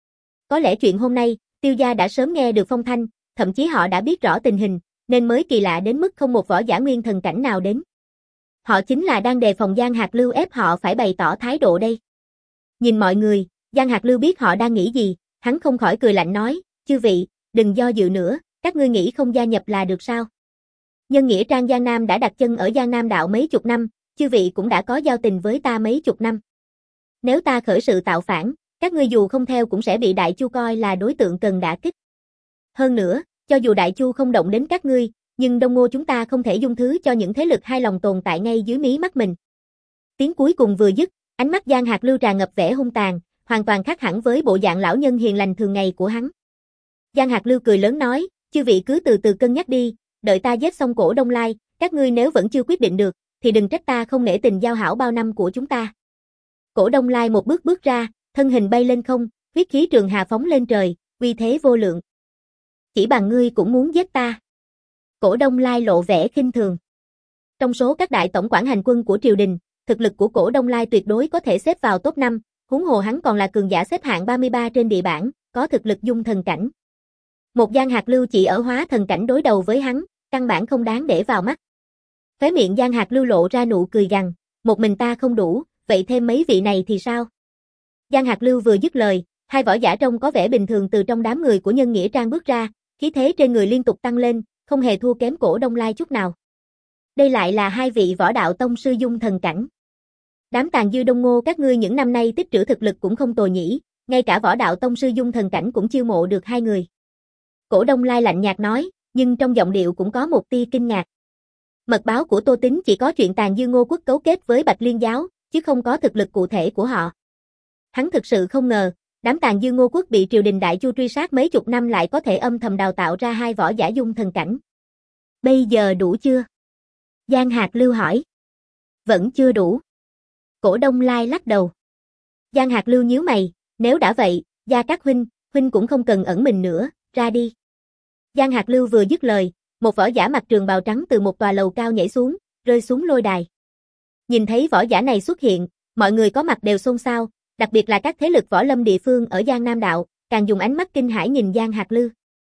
Có lẽ chuyện hôm nay, Tiêu gia đã sớm nghe được phong thanh, thậm chí họ đã biết rõ tình hình, nên mới kỳ lạ đến mức không một võ giả nguyên thần cảnh nào đến. Họ chính là đang đề phòng Giang Hạc Lưu ép họ phải bày tỏ thái độ đây. Nhìn mọi người, Giang Hạc Lưu biết họ đang nghĩ gì, hắn không khỏi cười lạnh nói, chư vị, đừng do dự nữa, các ngươi nghĩ không gia nhập là được sao? Nhân nghĩa Trang Giang Nam đã đặt chân ở Giang Nam đạo mấy chục năm, chư vị cũng đã có giao tình với ta mấy chục năm. Nếu ta khởi sự tạo phản, các ngươi dù không theo cũng sẽ bị Đại Chu coi là đối tượng cần đả kích. Hơn nữa, cho dù Đại Chu không động đến các ngươi, nhưng Đông Ngô chúng ta không thể dung thứ cho những thế lực hai lòng tồn tại ngay dưới mí mắt mình. Tiếng cuối cùng vừa dứt, ánh mắt Giang Hạc Lưu tràn ngập vẻ hung tàn, hoàn toàn khác hẳn với bộ dạng lão nhân hiền lành thường ngày của hắn. Giang Hạc Lưu cười lớn nói, chư vị cứ từ từ cân nhắc đi, đợi ta giết xong Cổ Đông Lai, các ngươi nếu vẫn chưa quyết định được, thì đừng trách ta không nể tình giao hảo bao năm của chúng ta. Cổ Đông Lai một bước bước ra, thân hình bay lên không, huyết khí trường hà phóng lên trời, uy thế vô lượng. Chỉ bằng ngươi cũng muốn giết ta. Cổ Đông Lai lộ vẻ khinh thường. Trong số các đại tổng quản hành quân của triều đình, thực lực của Cổ Đông Lai tuyệt đối có thể xếp vào top năm, huống hồ hắn còn là cường giả xếp hạng ba mươi ba trên địa bảng, có thực lực dung thần cảnh. Một Giang Hạc Lưu chỉ ở hóa thần cảnh đối đầu với hắn, căn bản không đáng để vào mắt. Khóe miệng Giang Hạc Lưu lộ ra nụ cười gằn, một mình ta không đủ, vậy thêm mấy vị này thì sao? Giang Hạc Lưu vừa dứt lời, hai võ giả trông có vẻ bình thường từ trong đám người của Nhân Nghĩa Trang bước ra, khí thế trên người liên tục tăng lên, không hề thua kém Cổ Đông Lai chút nào. Đây lại là hai vị võ đạo tông sư dung thần cảnh. Đám tàn dư Đông Ngô các ngươi những năm nay tích trữ thực lực cũng không tồi nhỉ, ngay cả võ đạo tông sư dung thần cảnh cũng chiêu mộ được hai người. Cổ Đông Lai lạnh nhạt nói, nhưng trong giọng điệu cũng có một tia kinh ngạc. Mật báo của Tô Tín chỉ có chuyện tàn dư Ngô quốc cấu kết với Bạch Liên giáo, chứ không có thực lực cụ thể của họ. Hắn thực sự không ngờ, đám tàn dư Ngô quốc bị triều đình Đại Chu truy sát mấy chục năm lại có thể âm thầm đào tạo ra hai võ giả dung thần cảnh. Bây giờ đủ chưa? Giang Hạc Lưu hỏi. Vẫn chưa đủ. Cổ Đông Lai lắc đầu. Giang Hạc Lưu nhíu mày, nếu đã vậy, Gia Cát huynh, huynh cũng không cần ẩn mình nữa, ra đi. Giang Hạc Lưu vừa dứt lời, một võ giả mặc trường bào trắng từ một tòa lầu cao nhảy xuống, rơi xuống lôi đài. Nhìn thấy võ giả này xuất hiện, mọi người có mặt đều xôn xao, đặc biệt là các thế lực võ lâm địa phương ở Giang Nam đạo, càng dùng ánh mắt kinh hãi nhìn Giang Hạc Lưu.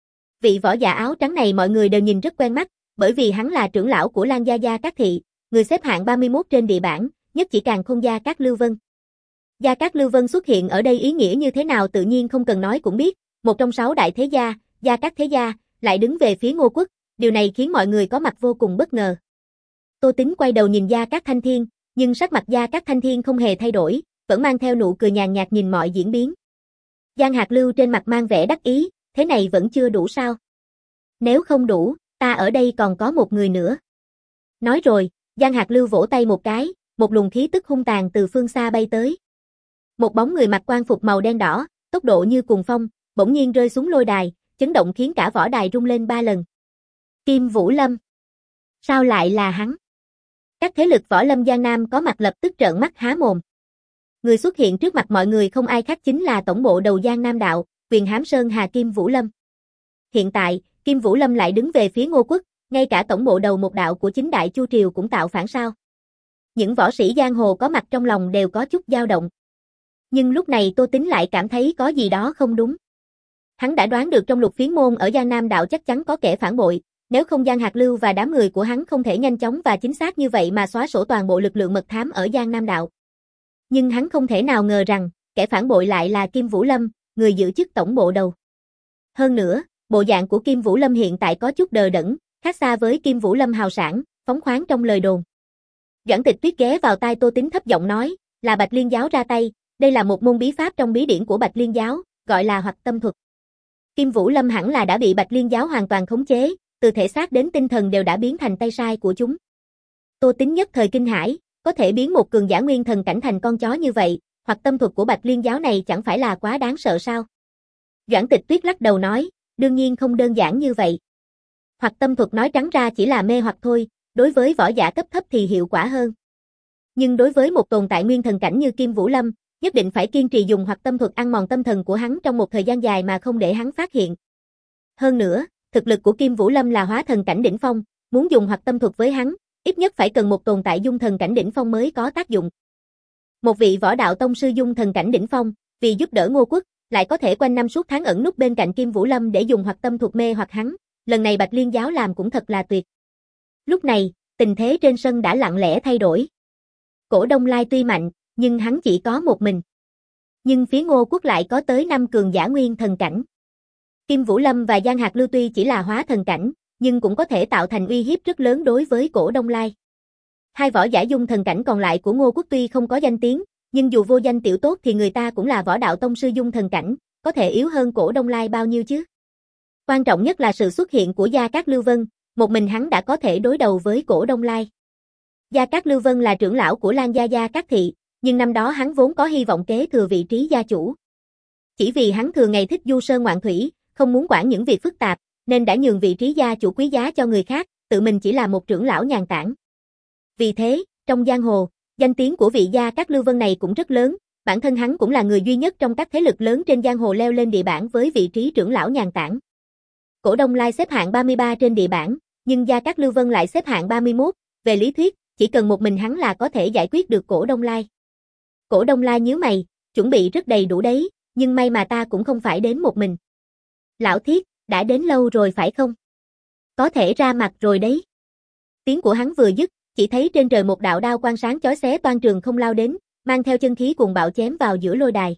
Vị võ giả áo trắng này mọi người đều nhìn rất quen mắt, bởi vì hắn là trưởng lão của Lan Gia Gia Cát Thị, người xếp hạng ba mươi mốt trên địa bảng, nhất chỉ càng không Gia Cát Lưu Vân. Gia Cát Lưu Vân xuất hiện ở đây ý nghĩa như thế nào tự nhiên không cần nói cũng biết, một trong sáu đại thế gia, Gia Cát thế gia, lại đứng về phía Ngô quốc, điều này khiến mọi người có mặt vô cùng bất ngờ. Tô Tín quay đầu nhìn Gia Cát Thanh Thiên, nhưng sắc mặt Gia Cát Thanh Thiên không hề thay đổi, vẫn mang theo nụ cười nhàn nhạt nhìn mọi diễn biến. Giang Hạc Lưu trên mặt mang vẻ đắc ý, thế này vẫn chưa đủ sao? Nếu không đủ, ta ở đây còn có một người nữa. Nói rồi, Giang Hạc Lưu vỗ tay một cái, một luồng khí tức hung tàn từ phương xa bay tới. Một bóng người mặc quan phục màu đen đỏ, tốc độ như cuồng phong, bỗng nhiên rơi xuống lôi đài, chấn động khiến cả võ đài rung lên ba lần. Kim Vũ Lâm. Sao lại là hắn? Các thế lực võ lâm Giang Nam có mặt lập tức trợn mắt há mồm. Người xuất hiện trước mặt mọi người không ai khác chính là tổng bộ đầu Giang Nam đạo, Quyền Hám Sơn Hà Kim Vũ Lâm. Hiện tại, Kim Vũ Lâm lại đứng về phía Ngô quốc, ngay cả tổng bộ đầu một đạo của chính Đại Chu triều cũng tạo phản sao? Những võ sĩ giang hồ có mặt trong lòng đều có chút dao động. Nhưng lúc này Tô Tín lại cảm thấy có gì đó không đúng. Hắn đã đoán được trong Lục Phiến môn ở Giang Nam đạo chắc chắn có kẻ phản bội, nếu không Giang Hạc Lưu và đám người của hắn không thể nhanh chóng và chính xác như vậy mà xóa sổ toàn bộ lực lượng mật thám ở Giang Nam đạo. Nhưng hắn không thể nào ngờ rằng, kẻ phản bội lại là Kim Vũ Lâm, người giữ chức tổng bộ đầu. Hơn nữa, bộ dạng của Kim Vũ Lâm hiện tại có chút đờ đẫn, khác xa với Kim Vũ Lâm hào sảng, phóng khoáng trong lời đồn. Doãn Tịch Tuyết ghé vào tai Tô Tín thấp giọng nói, là Bạch Liên giáo ra tay, đây là một môn bí pháp trong bí điển của Bạch Liên giáo, gọi là Hoạch Tâm thuật. Kim Vũ Lâm hẳn là đã bị Bạch Liên giáo hoàn toàn khống chế, từ thể xác đến tinh thần đều đã biến thành tay sai của chúng. Tô Tính nhất thời kinh hãi, có thể biến một cường giả nguyên thần cảnh thành con chó như vậy, hoặc tâm thuật của Bạch Liên giáo này chẳng phải là quá đáng sợ sao? Doãn Tịch Tuyết lắc đầu nói, đương nhiên không đơn giản như vậy. Hoặc tâm thuật nói trắng ra chỉ là mê hoặc thôi, đối với võ giả cấp thấp thì hiệu quả hơn. Nhưng đối với một tồn tại nguyên thần cảnh như Kim Vũ Lâm, nhất định phải kiên trì dùng hoặc tâm thuật ăn mòn tâm thần của hắn trong một thời gian dài mà không để hắn phát hiện. Hơn nữa, thực lực của Kim Vũ Lâm là hóa thần cảnh đỉnh phong, muốn dùng hoặc tâm thuật với hắn, ít nhất phải cần một tồn tại dung thần cảnh đỉnh phong mới có tác dụng. Một vị võ đạo tông sư dung thần cảnh đỉnh phong, vì giúp đỡ Ngô Quốc, lại có thể quanh năm suốt tháng ẩn núp bên cạnh Kim Vũ Lâm để dùng hoặc tâm thuật mê hoặc hắn, lần này Bạch Liên giáo làm cũng thật là tuyệt. Lúc này, tình thế trên sân đã lặng lẽ thay đổi. Cổ Đông Lai tuy mạnh, nhưng hắn chỉ có một mình. Nhưng phía Ngô Quốc lại có tới năm cường giả nguyên thần cảnh. Kim Vũ Lâm và Giang Hạc Lưu tuy chỉ là hóa thần cảnh, nhưng cũng có thể tạo thành uy hiếp rất lớn đối với Cổ Đông Lai. Hai võ giả dung thần cảnh còn lại của Ngô Quốc tuy không có danh tiếng, nhưng dù vô danh tiểu tốt thì người ta cũng là võ đạo tông sư dung thần cảnh, có thể yếu hơn Cổ Đông Lai bao nhiêu chứ? Quan trọng nhất là sự xuất hiện của Gia Cát Lưu Vân, một mình hắn đã có thể đối đầu với Cổ Đông Lai. Gia Cát Lưu Vân là trưởng lão của Lan gia Gia Cát Thị, nhưng năm đó hắn vốn có hy vọng kế thừa vị trí gia chủ. Chỉ vì hắn thường ngày thích du sơn ngoạn thủy, không muốn quản những việc phức tạp, nên đã nhường vị trí gia chủ quý giá cho người khác, tự mình chỉ là một trưởng lão nhàn tản. Vì thế, trong giang hồ, danh tiếng của vị Gia Cát Lưu Vân này cũng rất lớn, bản thân hắn cũng là người duy nhất trong các thế lực lớn trên giang hồ leo lên địa bảng với vị trí trưởng lão nhàn tản. Cổ Đông Lai xếp hạng ba mươi ba trên địa bảng, nhưng Gia Cát Lưu Vân lại xếp hạng ba mươi mốt, về lý thuyết, chỉ cần một mình hắn là có thể giải quyết được Cổ Đông Lai. Cổ Đông Lai nhíu mày, chuẩn bị rất đầy đủ đấy, nhưng may mà ta cũng không phải đến một mình. Lão Thiết, đã đến lâu rồi phải không? Có thể ra mặt rồi đấy. Tiếng của hắn vừa dứt, chỉ thấy trên trời một đạo đao quang sáng chói xé toang trường không lao đến, mang theo chân khí cuồng bạo chém vào giữa lôi đài.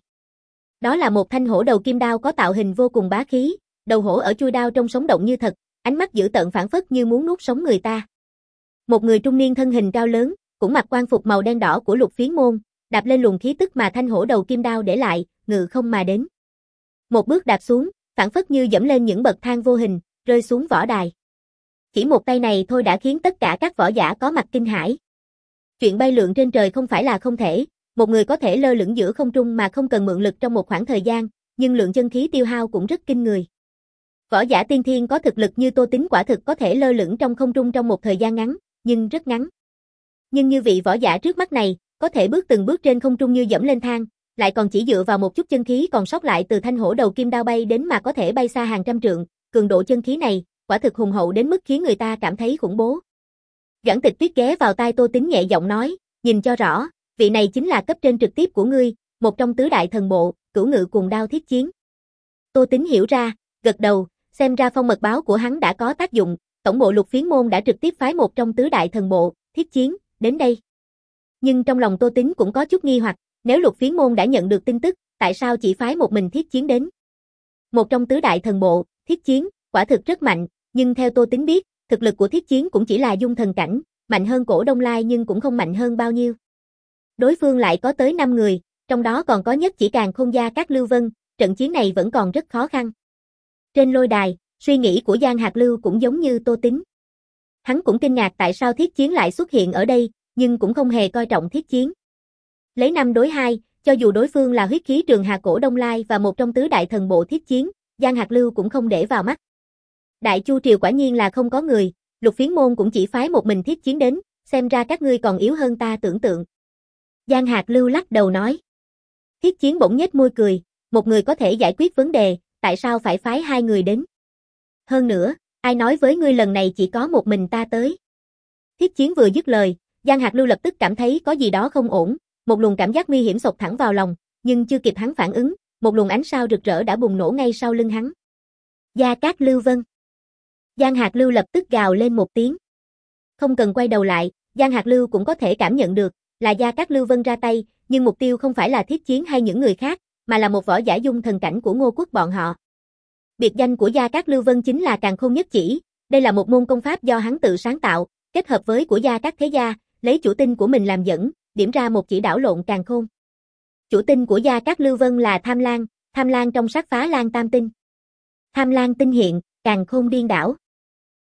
Đó là một thanh hổ đầu kim đao có tạo hình vô cùng bá khí, đầu hổ ở chui đao trông sống động như thật, ánh mắt dữ tợn phảng phất như muốn nuốt sống người ta. Một người trung niên thân hình cao lớn, cũng mặc quan phục màu đen đỏ của Lục Phiến môn, đạp lên luồng khí tức mà thanh hổ đầu kim đao để lại, ngự không mà đến. Một bước đạp xuống, phảng phất như dẫm lên những bậc thang vô hình, rơi xuống võ đài. Chỉ một tay này thôi đã khiến tất cả các võ giả có mặt kinh hãi. Chuyện bay lượn trên trời không phải là không thể, một người có thể lơ lửng giữa không trung mà không cần mượn lực trong một khoảng thời gian, nhưng lượng chân khí tiêu hao cũng rất kinh người. Võ giả tiên thiên có thực lực như Tô Tính quả thực có thể lơ lửng trong không trung trong một thời gian ngắn, nhưng rất ngắn. Nhưng như vị võ giả trước mắt này, có thể bước từng bước trên không trung như dẫm lên thang, lại còn chỉ dựa vào một chút chân khí còn sót lại từ thanh hổ đầu kim đao bay đến mà có thể bay xa hàng trăm trượng, cường độ chân khí này, quả thực hùng hậu đến mức khiến người ta cảm thấy khủng bố. Doãn Tịch Tuyết ghé vào tai Tô Tính nhẹ giọng nói, nhìn cho rõ, vị này chính là cấp trên trực tiếp của ngươi, một trong tứ đại thần bộ, Cửu Ngự Cuồng Đao Thiết Chiến. Tô Tính hiểu ra, gật đầu, xem ra phong mật báo của hắn đã có tác dụng, tổng bộ Lục Phiến môn đã trực tiếp phái một trong tứ đại thần bộ, Thiết Chiến, đến đây. Nhưng trong lòng Tô Tính cũng có chút nghi hoặc, nếu Lục Phiến môn đã nhận được tin tức, tại sao chỉ phái một mình Thiết Chiến đến? Một trong tứ đại thần bộ, Thiết Chiến, quả thực rất mạnh, nhưng theo Tô Tính biết, thực lực của Thiết Chiến cũng chỉ là dung thần cảnh, mạnh hơn Cổ Đông Lai nhưng cũng không mạnh hơn bao nhiêu. Đối phương lại có tới năm người, trong đó còn có nhất chỉ Càn Khôn Gia Cát Lưu Vân, trận chiến này vẫn còn rất khó khăn. Trên lôi đài, suy nghĩ của Giang Hạc Lưu cũng giống như Tô Tính. Hắn cũng kinh ngạc tại sao Thiết Chiến lại xuất hiện ở đây, nhưng cũng không hề coi trọng Thiết Chiến. Lấy năm đối hai, cho dù đối phương là huyết khí Trường Hà Cổ Đông Lai và một trong tứ đại thần bộ Thiết Chiến, Giang Hạc Lưu cũng không để vào mắt. Đại Chu Triều quả nhiên là không có người, Lục Phiến môn cũng chỉ phái một mình Thiết Chiến đến, xem ra các ngươi còn yếu hơn ta tưởng tượng. Giang Hạc Lưu lắc đầu nói. Thiết Chiến bỗng nhếch môi cười, một người có thể giải quyết vấn đề, tại sao phải phái hai người đến? Hơn nữa, ai nói với ngươi lần này chỉ có một mình ta tới? Thiết Chiến vừa dứt lời, Giang Hạc Lưu lập tức cảm thấy có gì đó không ổn, một luồng cảm giác nguy hiểm xộc thẳng vào lòng, nhưng chưa kịp hắn phản ứng, một luồng ánh sao rực rỡ đã bùng nổ ngay sau lưng hắn. Gia Cát Lưu Vân. Giang Hạc Lưu lập tức gào lên một tiếng. Không cần quay đầu lại, Giang Hạc Lưu cũng có thể cảm nhận được, là Gia Cát Lưu Vân ra tay, nhưng mục tiêu không phải là Thiết Chiến hay những người khác, mà là một võ giả dung thần cảnh của Ngô Quốc bọn họ. Biệt danh của Gia Cát Lưu Vân chính là Càn Khôn Nhất Chỉ, đây là một môn công pháp do hắn tự sáng tạo, kết hợp với của Gia Cát Thế Gia, lấy chủ tinh của mình làm dẫn, điểm ra một chỉ đảo lộn càn khôn. Chủ tinh của Gia Cát Lưu Vân là Tham Lan, Tham Lan trong sát phá Lan Tam Tinh. Tham Lan tinh hiện, càn khôn điên đảo.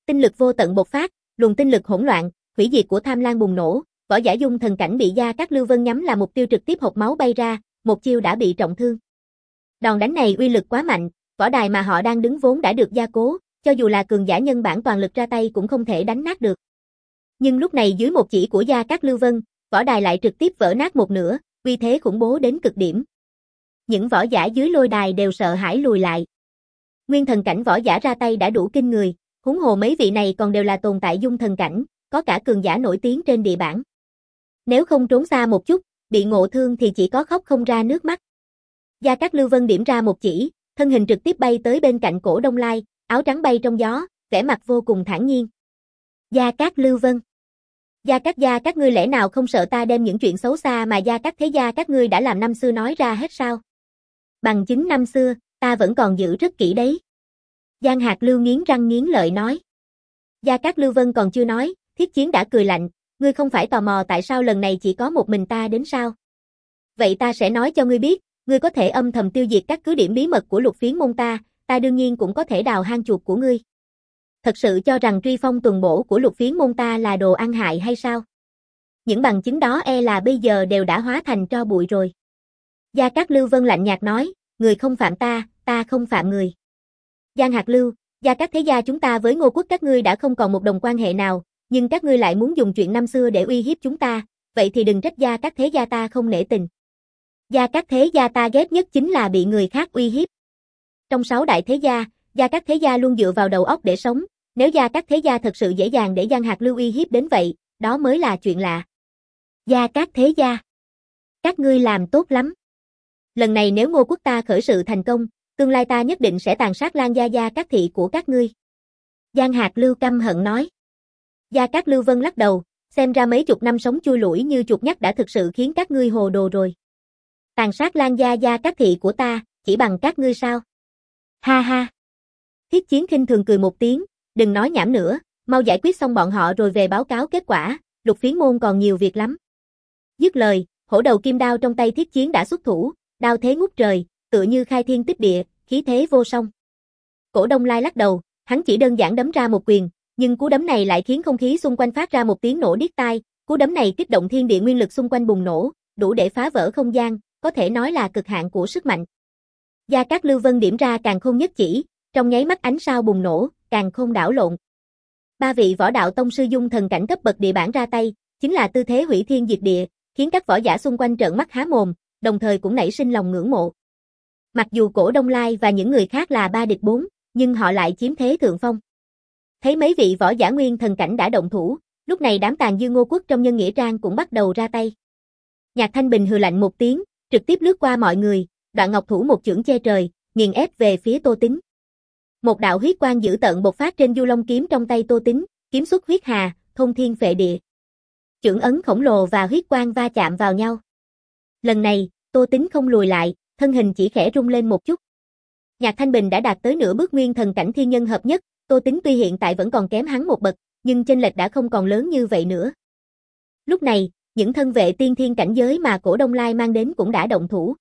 Tinh lực vô tận bộc phát, luồng tinh lực hỗn loạn, hủy diệt của tham lang bùng nổ, võ giả dung thần cảnh bị Gia Cát Lưu Vân nhắm là mục tiêu trực tiếp hộc máu bay ra, một chiêu đã bị trọng thương. Đòn đánh này uy lực quá mạnh, võ đài mà họ đang đứng vốn đã được gia cố, cho dù là cường giả nhân bản toàn lực ra tay cũng không thể đánh nát được. Nhưng lúc này dưới một chỉ của Gia Cát Lưu Vân, võ đài lại trực tiếp vỡ nát một nửa, uy thế khủng bố đến cực điểm. Những võ giả dưới lôi đài đều sợ hãi lùi lại. Nguyên thần cảnh võ giả ra tay đã đủ kinh người, huống hồ mấy vị này còn đều là tồn tại dung thần cảnh, có cả cường giả nổi tiếng trên địa bản. Nếu không trốn xa một chút, bị ngộ thương thì chỉ có khóc không ra nước mắt. Gia Cát Lưu Vân điểm ra một chỉ, thân hình trực tiếp bay tới bên cạnh Cổ Đông Lai, áo trắng bay trong gió, vẻ mặt vô cùng thản nhiên. Gia Cát Lưu Vân. Gia Cát gia các ngươi lẽ nào không sợ ta đem những chuyện xấu xa mà Gia Cát thế gia các ngươi đã làm năm xưa nói ra hết sao? Bằng chứng năm xưa, ta vẫn còn giữ rất kỹ đấy. Giang Hạc Lưu nghiến răng nghiến lợi nói. Gia Cát Lưu Vân còn chưa nói, Thiết Chiến đã cười lạnh, ngươi không phải tò mò tại sao lần này chỉ có một mình ta đến sao? Vậy ta sẽ nói cho ngươi biết, ngươi có thể âm thầm tiêu diệt các cứ điểm bí mật của Lục Phiến môn ta, ta đương nhiên cũng có thể đào hang chuột của ngươi. Thật sự cho rằng truy phong tuần bổ của Lục Phiến môn ta là đồ ăn hại hay sao? Những bằng chứng đó e là bây giờ đều đã hóa thành tro bụi rồi. Gia Cát Lưu Vân lạnh nhạt nói, người không phạm ta, ta không phạm người. Giang Hạc Lưu, Gia Cát thế gia chúng ta với Ngô Quốc các ngươi đã không còn một đồng quan hệ nào, nhưng các ngươi lại muốn dùng chuyện năm xưa để uy hiếp chúng ta, vậy thì đừng trách Gia Cát thế gia ta không nể tình. Gia Cát thế gia ta ghét nhất chính là bị người khác uy hiếp. Trong sáu đại thế gia, Gia Cát thế gia luôn dựa vào đầu óc để sống, nếu Gia Cát thế gia thật sự dễ dàng để Giang Hạc Lưu uy hiếp đến vậy, đó mới là chuyện lạ. Gia Cát thế gia, các ngươi làm tốt lắm. Lần này nếu Ngô Quốc ta khởi sự thành công, tương lai ta nhất định sẽ tàn sát Lan gia Gia Cát thị của các ngươi. Giang Hạc Lưu căm hận nói. Gia Cát Lưu Vân lắc đầu, xem ra mấy chục năm sống chui lủi như chuột nhắt đã thực sự khiến các ngươi hồ đồ rồi. Tàn sát Lan gia Gia Cát thị của ta, chỉ bằng các ngươi sao? Ha ha. Thiết Chiến khinh thường cười một tiếng, đừng nói nhảm nữa, mau giải quyết xong bọn họ rồi về báo cáo kết quả, Lục Phiến môn còn nhiều việc lắm. Dứt lời, hổ đầu kim đao trong tay Thiết Chiến đã xuất thủ, đao thế ngút trời, tựa như khai thiên tích địa, khí thế vô song. Cổ Đông Lai lắc đầu, hắn chỉ đơn giản đấm ra một quyền, nhưng cú đấm này lại khiến không khí xung quanh phát ra một tiếng nổ điếc tai, cú đấm này kích động thiên địa nguyên lực xung quanh bùng nổ, đủ để phá vỡ không gian, có thể nói là cực hạn của sức mạnh. Gia Cát Lưu Vân điểm ra Càn Khôn nhất chỉ, trong nháy mắt ánh sao bùng nổ, Càn Khôn đảo lộn. Ba vị võ đạo tông sư dung thần cảnh cấp bậc địa bản ra tay, chính là tư thế hủy thiên diệt địa, khiến các võ giả xung quanh trợn mắt há mồm, đồng thời cũng nảy sinh lòng ngưỡng mộ. Mặc dù Cổ Đông Lai và những người khác là ba địch bốn, nhưng họ lại chiếm thế thượng phong. Thấy mấy vị võ giả nguyên thần cảnh đã động thủ, lúc này đám tàn dư Ngô Quốc trong Nhân Nghĩa Trang cũng bắt đầu ra tay. Nhạc Thanh Bình hừ lạnh một tiếng, trực tiếp lướt qua mọi người, Đoạn Ngọc thủ một chưởng che trời, nghiền ép về phía Tô Tín. Một đạo huyết quang dữ tợn bộc phát trên Du Long kiếm trong tay Tô Tín, kiếm xuất huyết hà, thôn thiên phệ địa. Chưởng ấn khổng lồ và huyết quang va chạm vào nhau. Lần này, Tô Tín không lùi lại, thân hình chỉ khẽ rung lên một chút. Nhạc Thanh Bình đã đạt tới nửa bước nguyên thần cảnh thiên nhân hợp nhất, Tô Tín tuy hiện tại vẫn còn kém hắn một bậc, nhưng chênh lệch đã không còn lớn như vậy nữa. Lúc này, những thân vệ tiên thiên cảnh giới mà Cổ Đông Lai mang đến cũng đã động thủ.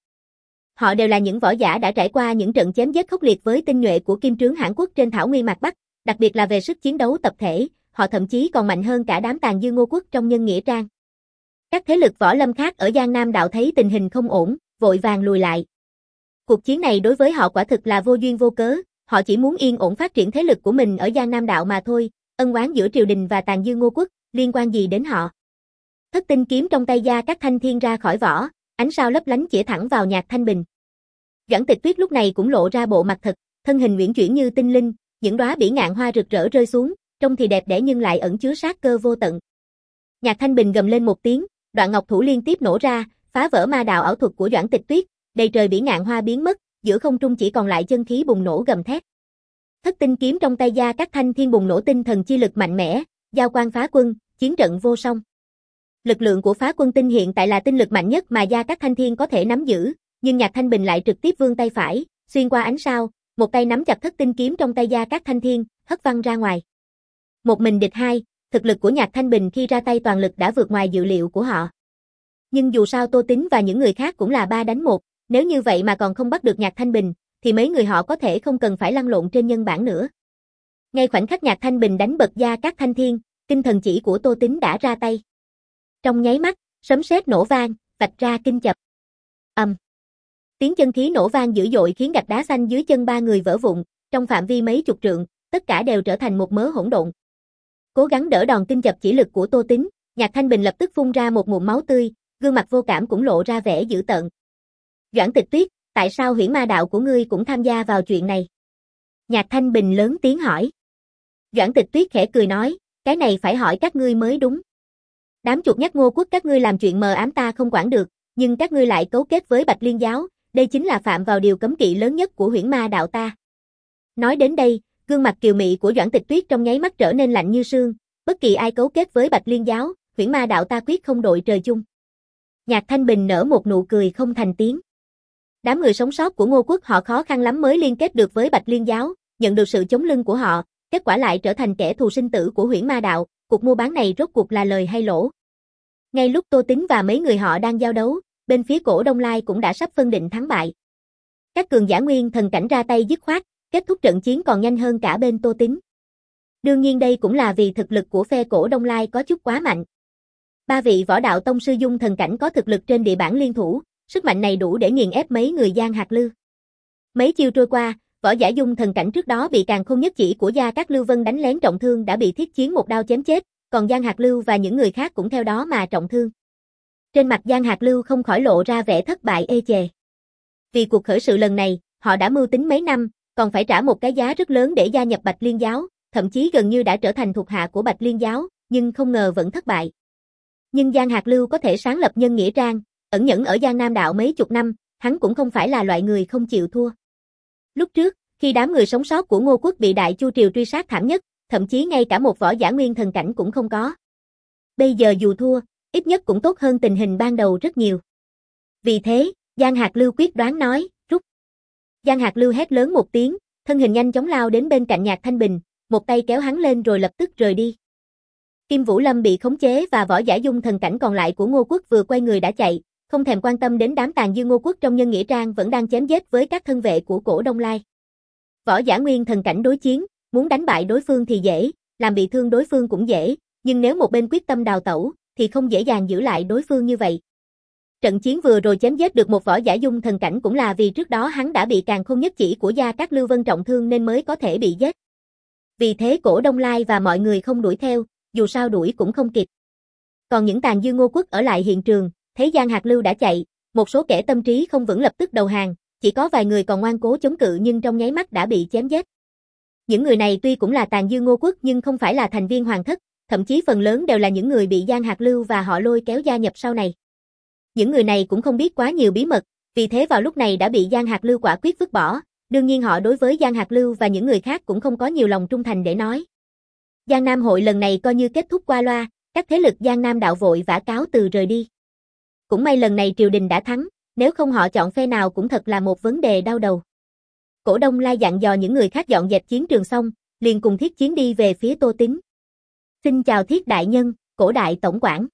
Họ đều là những võ giả đã trải qua những trận chém giết khốc liệt với tinh nhuệ của Kim Trướng Hãn Quốc trên thảo nguyên mạc Bắc, đặc biệt là về sức chiến đấu tập thể, họ thậm chí còn mạnh hơn cả đám tàn dư Ngô Quốc trong Nhân Nghĩa Trang. Các thế lực võ lâm khác ở Giang Nam đạo thấy tình hình không ổn, vội vàng lùi lại. Cuộc chiến này đối với họ quả thực là vô duyên vô cớ, họ chỉ muốn yên ổn phát triển thế lực của mình ở Giang Nam đạo mà thôi, ân oán giữa triều đình và tàn dư Ngô Quốc, liên quan gì đến họ. Thất tinh kiếm trong tay Gia Cát Thanh Thiên ra khỏi vỏ, ánh sao lấp lánh chĩa thẳng vào Nhạc Thanh Bình. Doãn Tịch Tuyết lúc này cũng lộ ra bộ mặt thật, thân hình uyển chuyển như tinh linh, những đóa bỉ ngạn hoa rực rỡ rơi xuống, trông thì đẹp đẽ nhưng lại ẩn chứa sát cơ vô tận. Nhạc Thanh Bình gầm lên một tiếng, Đoạn Ngọc thủ liên tiếp nổ ra, phá vỡ ma đạo ảo thuật của Doãn Tịch Tuyết, đầy trời bỉ ngạn hoa biến mất, giữa không trung chỉ còn lại chân khí bùng nổ gầm thét. Thất tinh kiếm trong tay Gia Cát Thanh Thiên bùng nổ tinh thần chi lực mạnh mẽ, giao quang phá quân, chiến trận vô song. Lực lượng của phá quân tinh hiện tại là tinh lực mạnh nhất mà Gia Cát Thanh Thiên có thể nắm giữ, nhưng Nhạc Thanh Bình lại trực tiếp vươn tay phải, xuyên qua ánh sao, một tay nắm chặt thất tinh kiếm trong tay Gia Cát Thanh Thiên, hất văng ra ngoài. Một mình địch hai, thực lực của Nhạc Thanh Bình khi ra tay toàn lực đã vượt ngoài dự liệu của họ. Nhưng dù sao Tô Tín và những người khác cũng là ba đánh một, nếu như vậy mà còn không bắt được Nhạc Thanh Bình, thì mấy người họ có thể không cần phải lăn lộn trên nhân bản nữa. Ngay khoảnh khắc Nhạc Thanh Bình đánh bật Gia Cát Thanh Thiên, kinh thần chỉ của Tô Tín đã ra tay. Trong nháy mắt, sấm sét nổ vang, vạch ra kinh chập. Ầm. Um. Tiếng chân khí nổ vang dữ dội khiến gạch đá xanh dưới chân ba người vỡ vụn, trong phạm vi mấy chục trượng, tất cả đều trở thành một mớ hỗn độn. Cố gắng đỡ đòn kinh chập chỉ lực của Tô Tín, Nhạc Thanh Bình lập tức phun ra một ngụm máu tươi, gương mặt vô cảm cũng lộ ra vẻ dữ tợn. Doãn Tịch Tuyết, tại sao huyễn ma đạo của ngươi cũng tham gia vào chuyện này? Nhạc Thanh Bình lớn tiếng hỏi. Doãn Tịch Tuyết khẽ cười nói, cái này phải hỏi các ngươi mới đúng. Đám chuột nhắt Ngô Quốc các ngươi làm chuyện mờ ám ta không quản được, nhưng các ngươi lại cấu kết với Bạch Liên giáo, đây chính là phạm vào điều cấm kỵ lớn nhất của huyễn ma đạo ta. Nói đến đây, gương mặt kiều mị của Doãn Tịch Tuyết trong nháy mắt trở nên lạnh như sương, bất kỳ ai cấu kết với Bạch Liên giáo, huyễn ma đạo ta quyết không đội trời chung. Nhạc Thanh Bình nở một nụ cười không thành tiếng. Đám người sống sót của Ngô Quốc họ khó khăn lắm mới liên kết được với Bạch Liên giáo, nhận được sự chống lưng của họ, kết quả lại trở thành kẻ thù sinh tử của huyễn ma đạo, cuộc mua bán này rốt cuộc là lời hay lỗ. Ngay lúc Tô Tín và mấy người họ đang giao đấu, bên phía Cổ Đông Lai cũng đã sắp phân định thắng bại. Các cường giả nguyên thần cảnh ra tay dứt khoát, kết thúc trận chiến còn nhanh hơn cả bên Tô Tín. Đương nhiên đây cũng là vì thực lực của phe Cổ Đông Lai có chút quá mạnh. Ba vị võ đạo tông sư dung thần cảnh có thực lực trên địa bản liên thủ, sức mạnh này đủ để nghiền ép mấy người Giang Hạc Lư. Mấy chiêu trôi qua, võ giả dung thần cảnh trước đó bị Càn Khôn nhất chỉ của Gia Cát Lưu Vân đánh lén trọng thương đã bị Thiết Chiến một đao chém chết, còn Giang Hạc Lưu và những người khác cũng theo đó mà trọng thương. Trên mặt Giang Hạc Lưu không khỏi lộ ra vẻ thất bại ê chề. Vì cuộc khởi sự lần này, họ đã mưu tính mấy năm, còn phải trả một cái giá rất lớn để gia nhập Bạch Liên giáo, thậm chí gần như đã trở thành thuộc hạ của Bạch Liên giáo, nhưng không ngờ vẫn thất bại. Nhưng Giang Hạc Lưu có thể sáng lập nhân nghĩa trang, ẩn nhẫn ở Giang Nam đạo mấy chục năm, hắn cũng không phải là loại người không chịu thua. Lúc trước, khi đám người sống sót của Ngô Quốc bị Đại Chu triều truy sát thảm nhất, thậm chí ngay cả một võ giả nguyên thần cảnh cũng không có. Bây giờ dù thua, ít nhất cũng tốt hơn tình hình ban đầu rất nhiều. Vì thế, Giang Hạc Lưu quyết đoán nói, rút. Giang Hạc Lưu hét lớn một tiếng, thân hình nhanh chóng lao đến bên cạnh Nhạc Thanh Bình, một tay kéo hắn lên rồi lập tức rời đi. Kim Vũ Lâm bị khống chế và võ giả dung thần cảnh còn lại của Ngô Quốc vừa quay người đã chạy, không thèm quan tâm đến đám tàn dư Ngô Quốc trong nhân nghĩa trang vẫn đang chém giết với các thân vệ của Cổ Đông Lai. Võ giả nguyên thần cảnh đối chiến, muốn đánh bại đối phương thì dễ, làm bị thương đối phương cũng dễ, nhưng nếu một bên quyết tâm đào tẩu, thì không dễ dàng giữ lại đối phương như vậy. Trận chiến vừa rồi chém giết được một võ giả dung thần cảnh cũng là vì trước đó hắn đã bị Càn Khôn nhất chỉ của Gia Cát Lưu Vân trọng thương nên mới có thể bị giết. Vì thế Cổ Đông Lai và mọi người không đuổi theo, dù sao đuổi cũng không kịp. Còn những tàn dư Ngô Quốc ở lại hiện trường, thấy Giang Hạc Lưu đã chạy, một số kẻ tâm trí không vững lập tức đầu hàng, chỉ có vài người còn ngoan cố chống cự nhưng trong nháy mắt đã bị chém giết. Những người này tuy cũng là tàn dư Ngô Quốc nhưng không phải là thành viên hoàng thất, thậm chí phần lớn đều là những người bị Giang Hạc Lưu và họ Lôi kéo gia nhập sau này. Những người này cũng không biết quá nhiều bí mật, vì thế vào lúc này đã bị Giang Hạc Lưu quả quyết vứt bỏ, đương nhiên họ đối với Giang Hạc Lưu và những người khác cũng không có nhiều lòng trung thành để nói. Giang Nam hội lần này coi như kết thúc qua loa, các thế lực Giang Nam đạo vội vã cáo từ rời đi. Cũng may lần này triều đình đã thắng, nếu không họ chọn phe nào cũng thật là một vấn đề đau đầu. Cổ Đông Lai dặn dò những người khác dọn dẹp chiến trường xong, liền cùng Thiết Chiến đi về phía Tô Tín. Xin chào Thiết đại nhân, Cổ đại tổng quản.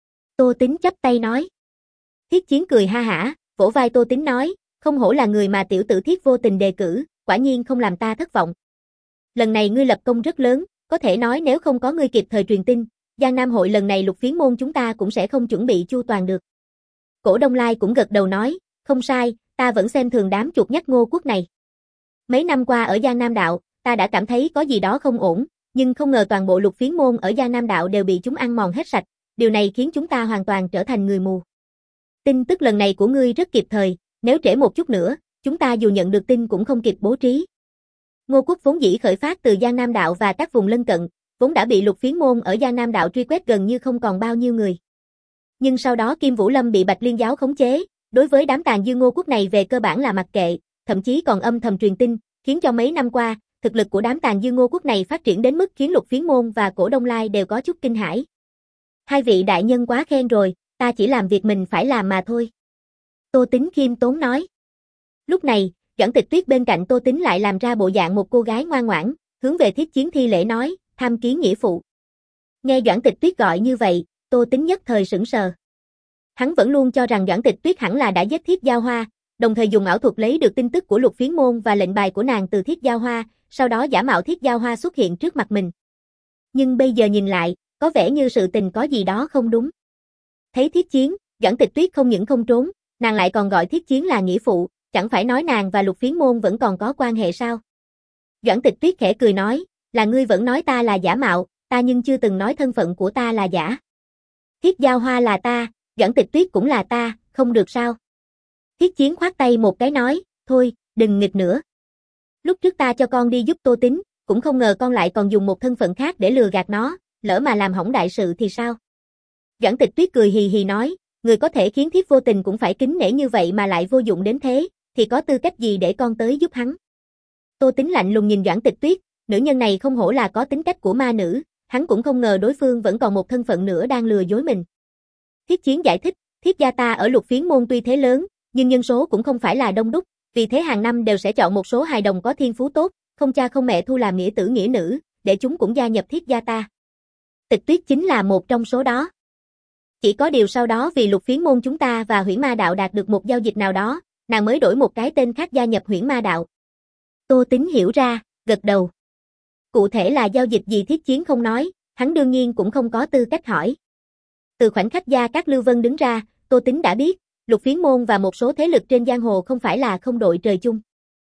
Tô Tín chắp tay nói. Thiết Chiến cười ha hả, vỗ vai Tô Tín nói, không hổ là người mà tiểu tử Thiết vô tình đề cử, quả nhiên không làm ta thất vọng. Lần này ngươi lập công rất lớn, có thể nói nếu không có ngươi kịp thời truyền tin, Giang Nam hội lần này Lục Phiến môn chúng ta cũng sẽ không chuẩn bị chu toàn được. Cổ Đông Lai cũng gật đầu nói, không sai, ta vẫn xem thường đám chuột nhắt Ngô Quốc này. Mấy năm qua ở Giang Nam đạo, ta đã cảm thấy có gì đó không ổn, nhưng không ngờ toàn bộ Lục Phiến môn ở Giang Nam đạo đều bị chúng ăn mòn hết sạch, điều này khiến chúng ta hoàn toàn trở thành người mù. Tin tức lần này của ngươi rất kịp thời, nếu trễ một chút nữa, chúng ta dù nhận được tin cũng không kịp bố trí. Ngô Quốc vốn dĩ khởi phát từ Giang Nam đạo và các vùng lân cận, vốn đã bị Lục Phiến môn ở Giang Nam đạo truy quét gần như không còn bao nhiêu người. Nhưng sau đó Kim Vũ Lâm bị Bạch Liên giáo khống chế, đối với đám tàn dư Ngô Quốc này về cơ bản là mặc kệ, thậm chí còn âm thầm truyền tin, khiến cho mấy năm qua, thực lực của đám tàn dư Ngô Quốc này phát triển đến mức khiến Lục Phiến môn và Cổ Đông Lai đều có chút kinh hãi. Hai vị đại nhân quá khen rồi, ta chỉ làm việc mình phải làm mà thôi. Tô Tín khiêm tốn nói. Lúc này, Doãn Tịch Tuyết bên cạnh Tô Tín lại làm ra bộ dạng một cô gái ngoan ngoãn, hướng về Thiết Chiến thi lễ nói, tham kiến nghĩa phụ. Nghe Doãn Tịch Tuyết gọi như vậy, Tô Tín nhất thời sững sờ. Hắn vẫn luôn cho rằng Doãn Tịch Tuyết hẳn là đã giết Thiết Giao Hoa, đồng thời dùng ảo thuật lấy được tin tức của Lục Phiến môn và lệnh bài của nàng từ Thiết Giao Hoa, sau đó giả mạo Thiết Giao Hoa xuất hiện trước mặt mình. Nhưng bây giờ nhìn lại, có vẻ như sự tình có gì đó không đúng. Thấy Thiết Chiến, Doãn Tịch Tuyết không những không trốn, nàng lại còn gọi Thiết Chiến là nghĩa phụ, chẳng phải nói nàng và Lục Phiến Môn vẫn còn có quan hệ sao? Doãn Tịch Tuyết khẽ cười nói, là ngươi vẫn nói ta là giả mạo, ta nhưng chưa từng nói thân phận của ta là giả. Thiết Giao Hoa là ta, Doãn Tịch Tuyết cũng là ta, không được sao? Thiết Chiến khoát tay một cái nói, thôi, đừng nghịch nữa. Lúc trước ta cho con đi giúp Tô Tính, cũng không ngờ con lại còn dùng một thân phận khác để lừa gạt nó, lỡ mà làm hỏng đại sự thì sao? Doãn Tịch Tuyết cười hì hì nói, người có thể khiến thiếp vô tình cũng phải kính nể như vậy mà lại vô dụng đến thế, thì có tư cách gì để con tới giúp hắn? Tô Tính lạnh lùng nhìn Doãn Tịch Tuyết, nữ nhân này không hổ là có tính cách của ma nữ, hắn cũng không ngờ đối phương vẫn còn một thân phận nữa đang lừa dối mình. Thiết Chiến giải thích, Thiết gia ta ở Lục Phiến Môn tuy thế lớn, nhưng nhân số cũng không phải là đông đúc, vì thế hàng năm đều sẽ chọn một số hài đồng có thiên phú tốt, không cha không mẹ thu làm nghĩa tử nghĩa nữ, để chúng cũng gia nhập Thiết gia ta. Tịch Tuyết chính là một trong số đó. Chỉ có điều sau đó vì Lục Phiến Môn chúng ta và Huyễn Ma Đạo đạt được một giao dịch nào đó, nàng mới đổi một cái tên khác gia nhập Huyễn Ma Đạo. Tô Tính hiểu ra, gật đầu. Cụ thể là giao dịch gì Thiết Chiến không nói, hắn đương nhiên cũng không có tư cách hỏi. Từ khoảnh khắc Gia Cát Lưu Vân đứng ra, Tô Tính đã biết, Lục Phiến Môn và một số thế lực trên giang hồ không phải là không đội trời chung.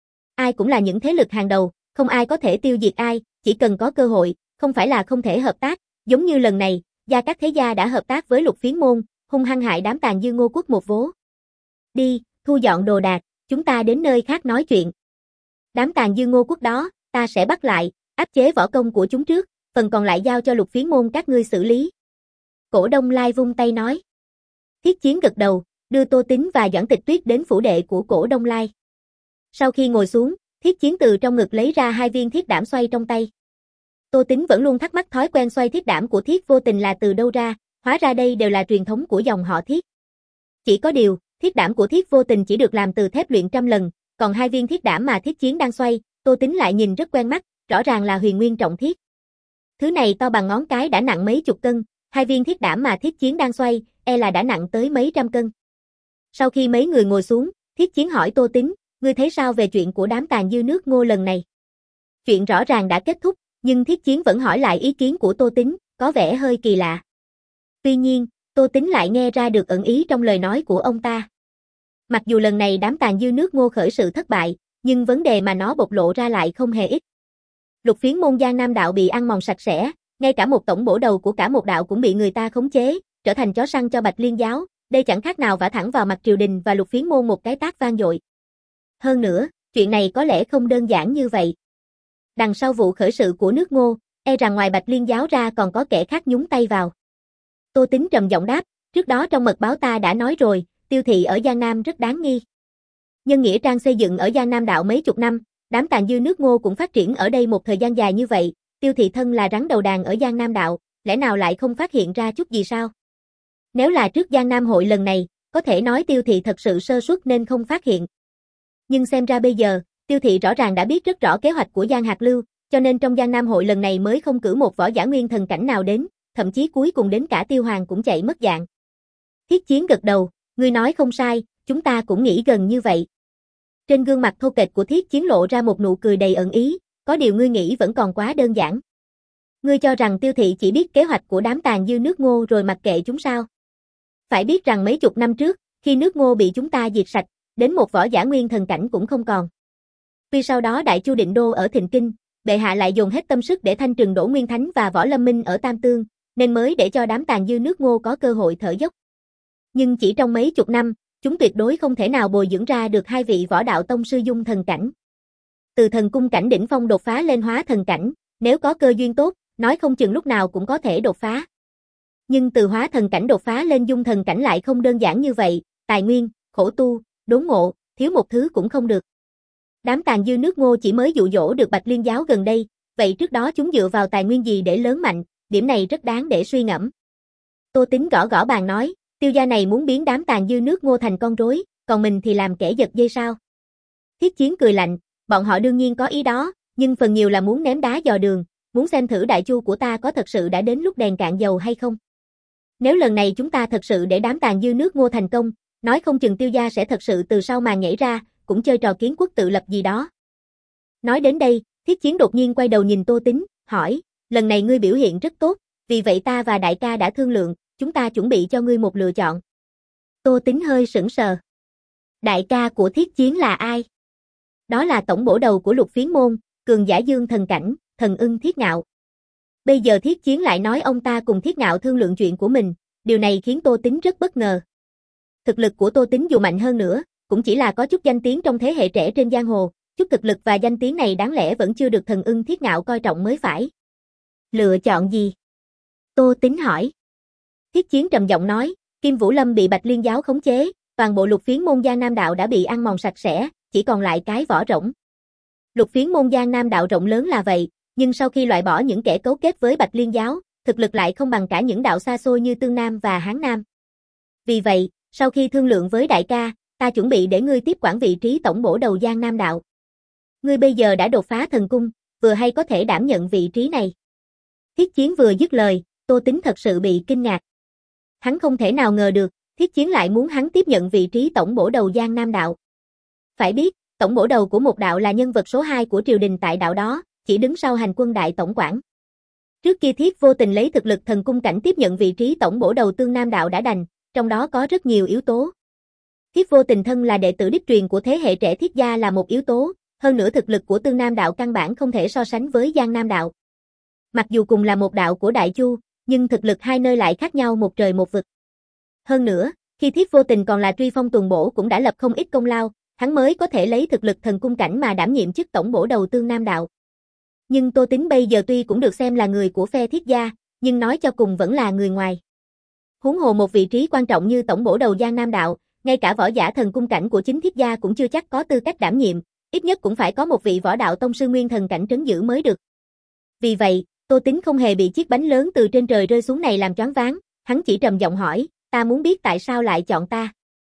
Ai cũng là những thế lực hàng đầu, không ai có thể tiêu diệt ai, chỉ cần có cơ hội, không phải là không thể hợp tác, giống như lần này, Gia Cát Thế Gia đã hợp tác với Lục Phiến Môn, hung hăng hại đám tàn dư Ngô Quốc một vố. Đi, thu dọn đồ đạc, chúng ta đến nơi khác nói chuyện. Đám tàn dư Ngô Quốc đó, ta sẽ bắt lại, áp chế võ công của chúng trước, phần còn lại giao cho Lục Phiến Môn các ngươi xử lý. Cổ Đông Lai vung tay nói. Thiết Chiến gật đầu, đưa Tô Tính và Doãn Tịch Tuyết đến phủ đệ của Cổ Đông Lai. Sau khi ngồi xuống, Thiết Chiến từ trong ngực lấy ra hai viên thiết đảm xoay trong tay. Tô Tính vẫn luôn thắc mắc thói quen xoay thiết đảm của Thiết vô tình là từ đâu ra, hóa ra đây đều là truyền thống của dòng họ Thiết. Chỉ có điều, thiết đảm của Thiết vô tình chỉ được làm từ thép luyện trăm lần, còn hai viên thiết đảm mà Thiết Chiến đang xoay, Tô Tính lại nhìn rất quen mắt, rõ ràng là huyền nguyên trọng thiết. Thứ này to bằng ngón cái đã nặng mấy chục cân, hai viên thiết đảm mà Thiết Chiến đang xoay, e là đã nặng tới mấy trăm cân. Sau khi mấy người ngồi xuống, Thiết Chiến hỏi Tô Tính, ngươi thấy sao về chuyện của đám tàn dư nước Ngô lần này? Chuyện rõ ràng đã kết thúc, nhưng Thiết Chiến vẫn hỏi lại ý kiến của Tô Tính, có vẻ hơi kỳ lạ. Tuy nhiên, Tô Tính lại nghe ra được ẩn ý trong lời nói của ông ta. Mặc dù lần này đám tàn dư nước Ngô khởi sự thất bại, nhưng vấn đề mà nó bộc lộ ra lại không hề ít. Lục Phiến Môn Giang Nam đạo bị ăn mòn sạch sẽ, ngay cả một tổng bổ đầu của cả một đạo cũng bị người ta khống chế, trở thành chó săn cho Bạch Liên giáo, đây chẳng khác nào vả thẳng vào mặt triều đình và Lục Phiến Môn một cái tát vang dội. Hơn nữa, chuyện này có lẽ không đơn giản như vậy. Đằng sau vụ khởi sự của nước Ngô, e rằng ngoài Bạch Liên giáo ra còn có kẻ khác nhúng tay vào. Tô Tính trầm giọng đáp, trước đó trong mật báo ta đã nói rồi, Tiêu thị ở Giang Nam rất đáng nghi. Nhân nghĩa trang xây dựng ở Giang Nam đạo mấy chục năm, đám tàn dư nước Ngô cũng phát triển ở đây một thời gian dài như vậy, Tiêu thị thân là rắn đầu đàn ở Giang Nam đạo, lẽ nào lại không phát hiện ra chút gì sao? Nếu là trước Giang Nam hội lần này, có thể nói Tiêu thị thật sự sơ suất nên không phát hiện. Nhưng xem ra bây giờ, Tiêu thị rõ ràng đã biết rất rõ kế hoạch của Giang Hạc Lưu, cho nên trong Giang Nam hội lần này mới không cử một võ giả nguyên thần cảnh nào đến, thậm chí cuối cùng đến cả Tiêu Hoàng cũng chạy mất dạng. Thiết Chiến gật đầu, ngươi nói không sai, chúng ta cũng nghĩ gần như vậy. Trên gương mặt thô kệch của Thiết Chiến lộ ra một nụ cười đầy ẩn ý, có điều ngươi nghĩ vẫn còn quá đơn giản. Ngươi cho rằng Tiêu thị chỉ biết kế hoạch của đám tàn dư nước Ngô rồi mặc kệ chúng sao? Phải biết rằng mấy chục năm trước, khi nước Ngô bị chúng ta diệt sạch, đến một võ giả nguyên thần cảnh cũng không còn. Tuy sau đó Đại Chu định đô ở Thịnh Kinh, bệ hạ lại dồn hết tâm sức để thanh trừng Đỗ Nguyên Thánh và Võ Lâm Minh ở Tam Tương, nên mới để cho đám tàn dư nước Ngô có cơ hội thở dốc. Nhưng chỉ trong mấy chục năm, chúng tuyệt đối không thể nào bồi dưỡng ra được hai vị võ đạo tông sư dung thần cảnh. Từ thần cung cảnh đỉnh phong đột phá lên hóa thần cảnh, nếu có cơ duyên tốt, nói không chừng lúc nào cũng có thể đột phá. Nhưng từ hóa thần cảnh đột phá lên dung thần cảnh lại không đơn giản như vậy, tài nguyên, khổ tu, đốn ngộ, thiếu một thứ cũng không được. Đám tàn dư nước Ngô chỉ mới dụ dỗ được Bạch Liên giáo gần đây, vậy trước đó chúng dựa vào tài nguyên gì để lớn mạnh, điểm này rất đáng để suy ngẫm. Tô Tính gõ gõ bàn nói, Tiêu gia này muốn biến đám tàn dư nước Ngô thành con rối, còn mình thì làm kẻ giật dây sao? Thiết Chiến cười lạnh, bọn họ đương nhiên có ý đó, nhưng phần nhiều là muốn ném đá dò đường, muốn xem thử Đại Chu của ta có thật sự đã đến lúc đèn cạn dầu hay không. Nếu lần này chúng ta thật sự để đám tàn dư nước Ngô thành công, nói không chừng Tiêu gia sẽ thật sự từ sau màn nhảy ra, cũng chơi trò kiến quốc tự lập gì đó. Nói đến đây, Thiết Chiến đột nhiên quay đầu nhìn Tô Tính, hỏi, lần này ngươi biểu hiện rất tốt, vì vậy ta và đại ca đã thương lượng, chúng ta chuẩn bị cho ngươi một lựa chọn. Tô Tính hơi sững sờ. Đại ca của Thiết Chiến là ai? Đó là tổng bổ đầu của Lục Phiến môn, cường giả dương thần cảnh, thần ưng Thiết Ngạo. Bây giờ Thiết Chiến lại nói ông ta cùng Thiết Ngạo thương lượng chuyện của mình, điều này khiến Tô Tính rất bất ngờ. Thực lực của Tô Tính dù mạnh hơn nữa, cũng chỉ là có chút danh tiếng trong thế hệ trẻ trên giang hồ, chút thực lực và danh tiếng này đáng lẽ vẫn chưa được thần ưng Thiết Ngạo coi trọng mới phải. Lựa chọn gì? Tô Tính hỏi. Thiết Chiến trầm giọng nói, Kim Vũ Lâm bị Bạch Liên giáo khống chế, toàn bộ Lục Phiến môn Giang Nam đạo đã bị ăn mòn sạch sẽ, chỉ còn lại cái vỏ rỗng. Lục Phiến môn Giang Nam đạo rộng lớn là vậy, nhưng sau khi loại bỏ những kẻ cấu kết với Bạch Liên giáo, thực lực lại không bằng cả những đạo xa xôi như Tương Nam và Hán Nam. Vì vậy, sau khi thương lượng với đại ca, ta chuẩn bị để ngươi tiếp quản vị trí tổng bổ đầu Giang Nam đạo. Ngươi bây giờ đã đột phá thần cung, vừa hay có thể đảm nhận vị trí này. Thiết Chiến vừa dứt lời, Tô Tính thật sự bị kinh ngạc. Hắn không thể nào ngờ được, Thiết Chiến lại muốn hắn tiếp nhận vị trí tổng bổ đầu Giang Nam đạo. Phải biết, tổng bổ đầu của một đạo là nhân vật số hai của triều đình tại đạo đó, chỉ đứng sau hành quân đại tổng quản. Trước kia Thiết Vô Tình lấy thực lực thần cung cảnh tiếp nhận vị trí tổng bổ đầu Tương Nam đạo đã đành, trong đó có rất nhiều yếu tố. Thiết Vô Tình thân là đệ tử đích truyền của thế hệ trẻ Thiết gia là một yếu tố, hơn nữa thực lực của Tương Nam đạo căn bản không thể so sánh với Giang Nam đạo. Mặc dù cùng là một đạo của Đại Chu, nhưng thực lực hai nơi lại khác nhau một trời một vực. Hơn nữa, khi Thiết Vô Tình còn là truy phong tuần bổ cũng đã lập không ít công lao, hắn mới có thể lấy thực lực thần cung cảnh mà đảm nhiệm chức tổng bổ đầu Tương Nam đạo. Nhưng Tô Tính bây giờ tuy cũng được xem là người của phe Thiết gia, nhưng nói cho cùng vẫn là người ngoài. Huống hồ một vị trí quan trọng như tổng bổ đầu Giang Nam đạo, ngay cả võ giả thần cung cảnh của chính Thiết gia cũng chưa chắc có tư cách đảm nhiệm, ít nhất cũng phải có một vị võ đạo tông sư nguyên thần cảnh trấn giữ mới được. Vì vậy, Tô Tính không hề bị chiếc bánh lớn từ trên trời rơi xuống này làm choáng váng, hắn chỉ trầm giọng hỏi, ta muốn biết tại sao lại chọn ta.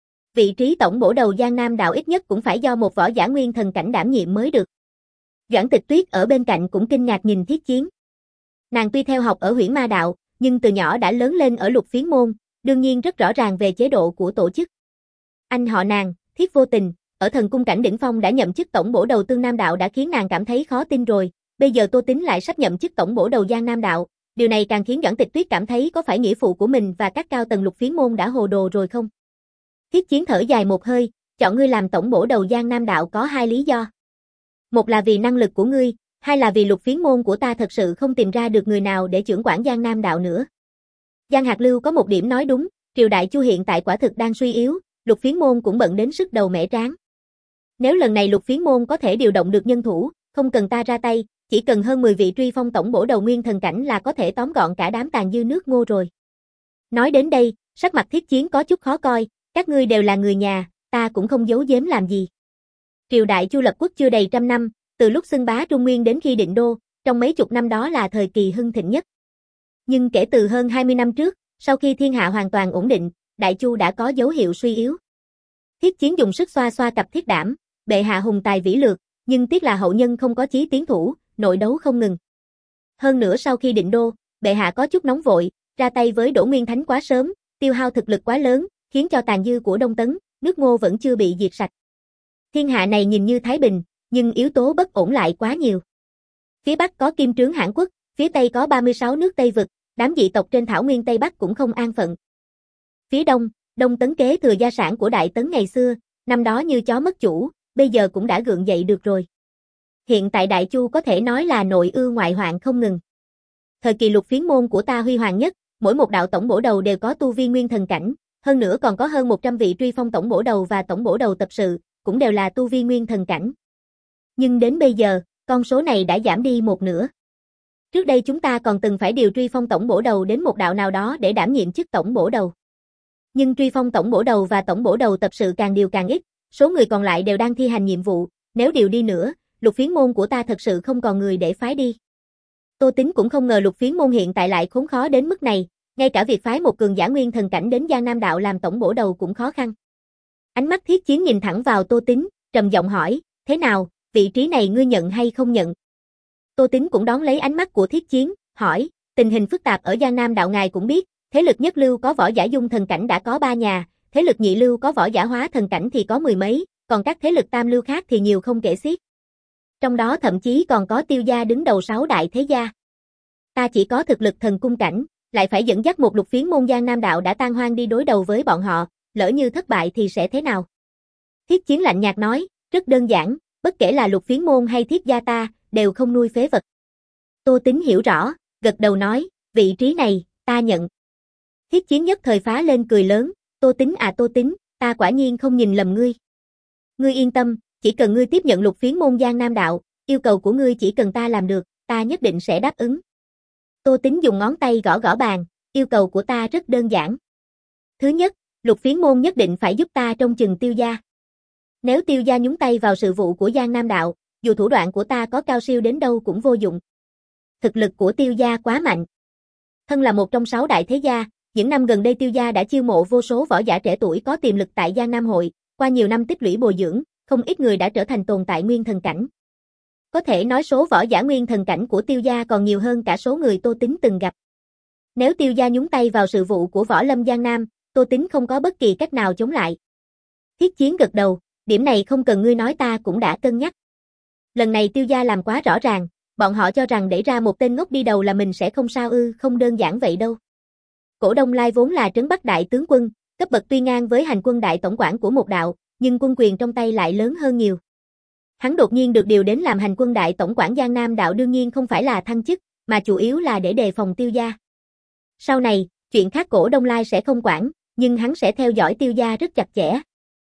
Vị trí tổng bổ đầu Giang Nam đạo ít nhất cũng phải do một võ giả nguyên thần cảnh đảm nhiệm mới được. Doãn Tịch Tuyết ở bên cạnh cũng kinh ngạc nhìn Thiết Chiến. Nàng tuy theo học ở Huyễn Ma đạo, nhưng từ nhỏ đã lớn lên ở Lục Phiến môn, đương nhiên rất rõ ràng về chế độ của tổ chức. Anh họ nàng, Thiết Vô Tình, ở thần cung cảnh đỉnh phong đã nhậm chức tổng bổ đầu Tương Nam đạo đã khiến nàng cảm thấy khó tin rồi, bây giờ Tô Tính lại sắp nhậm chức tổng bổ đầu Giang Nam đạo, điều này càng khiến Doãn Tịch Tuyết cảm thấy có phải nghĩa phụ của mình và các cao tầng Lục Phiến môn đã hồ đồ rồi không? Thiết Chiến thở dài một hơi, chọn ngươi làm tổng bổ đầu Giang Nam đạo có hai lý do. Một là vì năng lực của ngươi, hai là vì Lục Phiến môn của ta thật sự không tìm ra được người nào để chưởng quản Giang Nam đạo nữa. Giang Hạc Lưu có một điểm nói đúng, triều đại Chu hiện tại quả thực đang suy yếu, Lục Phiến môn cũng bận đến sức đầu mẻ trán. Nếu lần này Lục Phiến môn có thể điều động được nhân thủ, không cần ta ra tay, chỉ cần hơn mười vị truy phong tổng bổ đầu nguyên thần cảnh là có thể tóm gọn cả đám tàn dư nước Ngô rồi. Nói đến đây, sắc mặt Thiết Chiến có chút khó coi, các ngươi đều là người nhà, ta cũng không giấu giếm làm gì. Triều đại Chu lập quốc chưa đầy trăm năm, từ lúc xưng bá Trung Nguyên đến khi định đô, trong mấy chục năm đó là thời kỳ hưng thịnh nhất. Nhưng kể từ hơn hai mươi năm trước, sau khi thiên hạ hoàn toàn ổn định, Đại Chu đã có dấu hiệu suy yếu. Thiết Chiến dùng sức xoa xoa cặp thiết đảm, bệ hạ hùng tài vĩ lược, nhưng tiếc là hậu nhân không có chí tiến thủ, nội đấu không ngừng. Hơn nữa sau khi định đô, bệ hạ có chút nóng vội, ra tay với Đỗ Nguyên Thánh quá sớm, tiêu hao thực lực quá lớn, khiến cho tàn dư của Đông Tấn, nước Ngô vẫn chưa bị diệt sạch. Thiên hạ này nhìn như thái bình, nhưng yếu tố bất ổn lại quá nhiều. Phía Bắc có Kim Trướng Hãn Quốc, phía Tây có ba mươi sáu nước Tây vực, đám dị tộc trên thảo nguyên Tây Bắc cũng không an phận. Phía Đông, Đông Tấn kế thừa gia sản của Đại Tấn ngày xưa, năm đó như chó mất chủ, bây giờ cũng đã gượng dậy được rồi. Hiện tại Đại Chu có thể nói là nội ư ngoại hoạn không ngừng. Thời kỳ Lục Phiến môn của ta huy hoàng nhất, mỗi một đạo tổng bổ đầu đều có tu vi nguyên thần cảnh, hơn nữa còn có hơn một trăm vị truy phong tổng bổ đầu và tổng bổ đầu tập sự, cũng đều là tu vi nguyên thần cảnh. Nhưng đến bây giờ, con số này đã giảm đi một nửa. Trước đây chúng ta còn từng phải điều truy phong tổng bổ đầu đến một đạo nào đó để đảm nhiệm chức tổng bổ đầu. Nhưng truy phong tổng bổ đầu và tổng bổ đầu tập sự càng điều càng ít, số người còn lại đều đang thi hành nhiệm vụ, nếu điều đi nữa, Lục Phiến môn của ta thật sự không còn người để phái đi. Tô Tính cũng không ngờ Lục Phiến môn hiện tại lại khốn khó đến mức này, ngay cả việc phái một cường giả nguyên thần cảnh đến Giang Nam đạo làm tổng bổ đầu cũng khó khăn. Ánh mắt Thiết Chiến nhìn thẳng vào Tô Tính, trầm giọng hỏi, thế nào, vị trí này ngươi nhận hay không nhận? Tô Tính cũng đón lấy ánh mắt của Thiết Chiến, hỏi, tình hình phức tạp ở Giang Nam đạo ngài cũng biết, thế lực nhất lưu có võ giả dung thần cảnh đã có ba nhà, thế lực nhị lưu có võ giả hóa thần cảnh thì có mười mấy, còn các thế lực tam lưu khác thì nhiều không kể xiết. Trong đó thậm chí còn có Tiêu gia đứng đầu sáu đại thế gia. Ta chỉ có thực lực thần cung cảnh, lại phải dẫn dắt một lục phiến môn Giang Nam đạo đã tan hoang đi đối đầu với bọn họ, lỡ như thất bại thì sẽ thế nào? Thiết Chiến lạnh nhạt nói, rất đơn giản, bất kể là lục phiến môn hay thiết gia ta, đều không nuôi phế vật. Tô Tính hiểu rõ, gật đầu nói, vị trí này, ta nhận. Thiết Chiến nhất thời phá lên cười lớn, Tô Tính à Tô Tính, ta quả nhiên không nhìn lầm ngươi. Ngươi yên tâm, chỉ cần ngươi tiếp nhận lục phiến môn Giang Nam đạo, yêu cầu của ngươi chỉ cần ta làm được, ta nhất định sẽ đáp ứng. Tô Tính dùng ngón tay gõ gõ bàn, yêu cầu của ta rất đơn giản. Thứ nhất, lục phiến môn nhất định phải giúp ta trông chừng Tiêu gia. Nếu Tiêu gia nhúng tay vào sự vụ của Giang Nam đạo, dù thủ đoạn của ta có cao siêu đến đâu cũng vô dụng. Thực lực của Tiêu gia quá mạnh. Thân là một trong sáu đại thế gia, những năm gần đây Tiêu gia đã chiêu mộ vô số võ giả trẻ tuổi có tiềm lực tại Giang Nam hội, qua nhiều năm tích lũy bồi dưỡng, không ít người đã trở thành tồn tại nguyên thần cảnh. Có thể nói số võ giả nguyên thần cảnh của Tiêu gia còn nhiều hơn cả số người Tô Tính từng gặp. Nếu Tiêu gia nhúng tay vào sự vụ của võ lâm Giang Nam, Tô Tính không có bất kỳ cách nào chống lại. Thiết Chiến gật đầu, điểm này không cần ngươi nói ta cũng đã cân nhắc. Lần này Tiêu gia làm quá rõ ràng, bọn họ cho rằng để ra một tên ngốc đi đầu là mình sẽ không sao ư, không đơn giản vậy đâu. Cổ Đông Lai vốn là trấn Bắc đại tướng quân, cấp bậc tuy ngang với hành quân đại tổng quản của một đạo, nhưng quân quyền trong tay lại lớn hơn nhiều. Hắn đột nhiên được điều đến làm hành quân đại tổng quản Giang Nam đạo đương nhiên không phải là thăng chức, mà chủ yếu là để đề phòng Tiêu gia. Sau này, chuyện khác Cổ Đông Lai sẽ không quản, nhưng hắn sẽ theo dõi Tiêu gia rất chặt chẽ.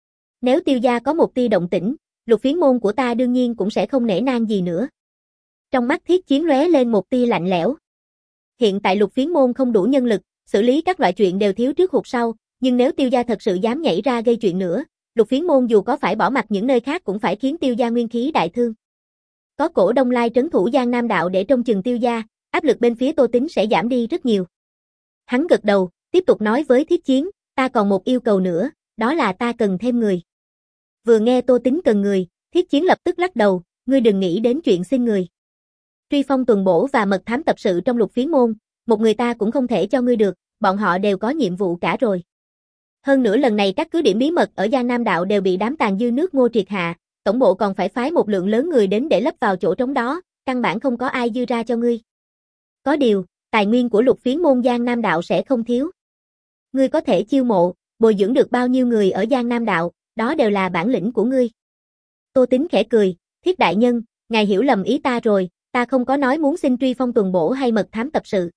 Nếu Tiêu gia có một tia động tĩnh, lục phiến môn của ta đương nhiên cũng sẽ không nể nang gì nữa. Trong mắt Thiết Chiến lóe lên một tia lạnh lẽo. Hiện tại lục phiến môn không đủ nhân lực, xử lý các loại chuyện đều thiếu trước hụt sau, nhưng nếu Tiêu gia thật sự dám nhảy ra gây chuyện nữa, lục phiến môn dù có phải bỏ mặt những nơi khác cũng phải khiến Tiêu gia nguyên khí đại thương. Có Cổ Đông Lai trấn thủ Giang Nam đạo để trông chừng Tiêu gia, áp lực bên phía Tô Tính sẽ giảm đi rất nhiều. Hắn gật đầu, tiếp tục nói với Thiết Chiến, ta còn một yêu cầu nữa, đó là ta cần thêm người. Vừa nghe Tô Tính cần người, Thiết Chiến lập tức lắc đầu, ngươi đừng nghĩ đến chuyện xin người. Truy phong tuần bổ và mật thám tập sự trong lục phiến môn, một người ta cũng không thể cho ngươi được, bọn họ đều có nhiệm vụ cả rồi. Hơn nữa lần này các cứ điểm bí mật ở Giang Nam đạo đều bị đám tàn dư nước Ngô triệt hạ, tổng bộ còn phải phái một lượng lớn người đến để lấp vào chỗ trống đó, căn bản không có ai dư ra cho ngươi. Có điều, tài nguyên của lục phiến môn Giang Nam đạo sẽ không thiếu. Ngươi có thể chiêu mộ, bồi dưỡng được bao nhiêu người ở Giang Nam đạo, đó đều là bản lĩnh của ngươi. Tô Tính khẽ cười, Thiết đại nhân, ngài hiểu lầm ý ta rồi, ta không có nói muốn xin truy phong tuần bổ hay mật thám tập sự.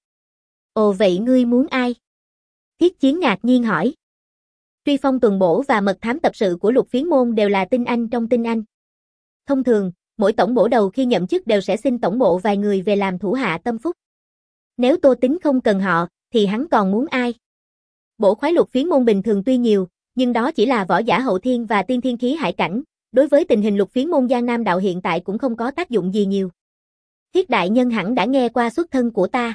Ồ vậy ngươi muốn ai? Thiết Chiến ngạc nhiên hỏi. Truy phong tuần bổ và mật thám tập sự của lục phiến môn đều là tinh anh trong tinh anh. Thông thường, mỗi tổng bổ đầu khi nhậm chức đều sẽ xin tổng bộ vài người về làm thủ hạ tâm phúc. Nếu Tô Tính không cần họ, thì hắn còn muốn ai? Bổ khoái lục phiến môn bình thường tuy nhiều, nhưng đó chỉ là võ giả hậu thiên và tiên thiên khí hải cảnh, đối với tình hình lục phiến môn Giang Nam đạo hiện tại cũng không có tác dụng gì nhiều. Thiết đại nhân hẳn đã nghe qua xuất thân của ta.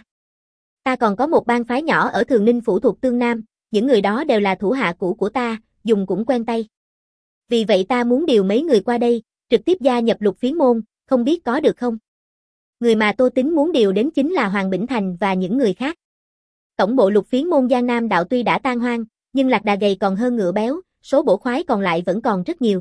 Ta còn có một bang phái nhỏ ở Thường Ninh phủ thuộc Tương Nam, những người đó đều là thủ hạ cũ của ta, dùng cũng quen tay. Vì vậy ta muốn điều mấy người qua đây, trực tiếp gia nhập lục phiến môn, không biết có được không? Người mà Tô Tính muốn điều đến chính là Hoàng Bỉnh Thành và những người khác. Tổng bộ lục phiến môn Giang Nam đạo tuy đã tan hoang, nhưng lạc đà gầy còn hơn ngựa béo, số bổ khoái còn lại vẫn còn rất nhiều.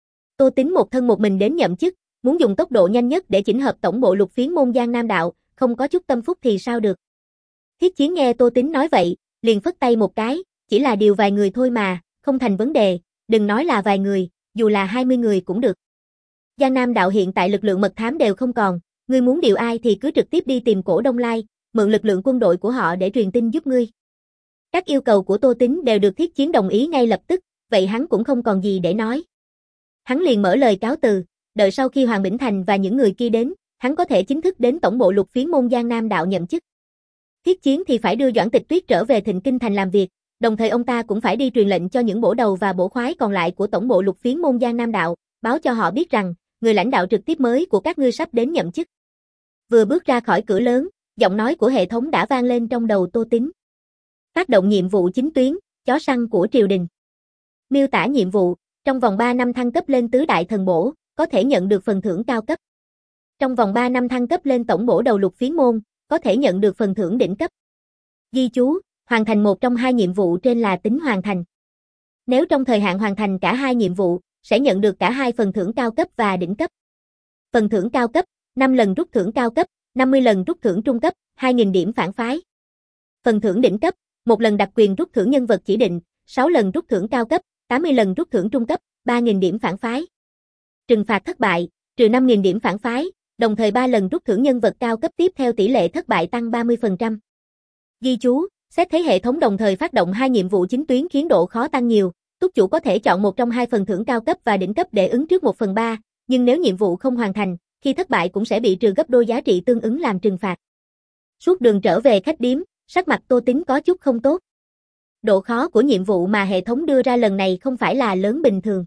Tô Tính một thân một mình đến nhậm chức, muốn dùng tốc độ nhanh nhất để chỉnh hợp tổng bộ lục phiến môn Giang Nam đạo, không có chút tâm phúc thì sao được. Thiết Chiến nghe Tô Tính nói vậy, liền phất tay một cái, chỉ là điều vài người thôi mà, không thành vấn đề, đừng nói là vài người, dù là hai mươi người cũng được. Giang Nam đạo hiện tại lực lượng mật thám đều không còn, ngươi muốn điều ai thì cứ trực tiếp đi tìm Cổ Đông Lai, mượn lực lượng quân đội của họ để truyền tin giúp ngươi. Các yêu cầu của Tô Tính đều được Thiết Chiến đồng ý ngay lập tức, vậy hắn cũng không còn gì để nói. Hắn liền mở lời cáo từ, đợi sau khi Hoàng Bỉnh Thành và những người kia đến, hắn có thể chính thức đến tổng bộ lục phiến môn Giang Nam đạo nhậm chức. Thiết Chiến thì phải đưa Doãn Tịch Tuyết trở về Thịnh Kinh thành làm việc, đồng thời ông ta cũng phải đi truyền lệnh cho những bổ đầu và bổ khoái còn lại của tổng bộ lục phiến môn Giang Nam đạo, báo cho họ biết rằng, người lãnh đạo trực tiếp mới của các ngươi sắp đến nhậm chức. Vừa bước ra khỏi cửa lớn, giọng nói của hệ thống đã vang lên trong đầu Tô Tính. Phát động nhiệm vụ chính tuyến, chó săn của triều đình. Miêu tả nhiệm vụ, trong vòng ba năm thăng cấp lên tứ đại thần bổ, có thể nhận được phần thưởng cao cấp. Trong vòng ba năm thăng cấp lên tổng bổ đầu lục phiến môn, có thể nhận được phần thưởng đỉnh cấp. Ghi chú, hoàn thành một trong hai nhiệm vụ trên là tính hoàn thành. Nếu trong thời hạn hoàn thành cả hai nhiệm vụ, sẽ nhận được cả hai phần thưởng cao cấp và đỉnh cấp. Phần thưởng cao cấp, năm lần rút thưởng cao cấp, năm mươi lần rút thưởng trung cấp, hai nghìn điểm phản phái. Phần thưởng đỉnh cấp, một lần đặc quyền rút thưởng nhân vật chỉ định, sáu lần rút thưởng cao cấp, tám mươi lần rút thưởng trung cấp, ba nghìn điểm phản phái. Trừng phạt thất bại, trừ năm nghìn điểm phản phái, đồng thời ba lần rút thưởng nhân vật cao cấp tiếp theo tỷ lệ thất bại tăng ba mươi phần trăm. Ghi chú, xét thấy hệ thống đồng thời phát động hai nhiệm vụ chính tuyến khiến độ khó tăng nhiều, túc chủ có thể chọn một trong hai phần thưởng cao cấp và đỉnh cấp để ứng trước một phần ba, nhưng nếu nhiệm vụ không hoàn thành, khi thất bại cũng sẽ bị trừ gấp đôi giá trị tương ứng làm trừng phạt. Suốt đường trở về khách điếm, sắc mặt Tô Tính có chút không tốt. Độ khó của nhiệm vụ mà hệ thống đưa ra lần này không phải là lớn bình thường.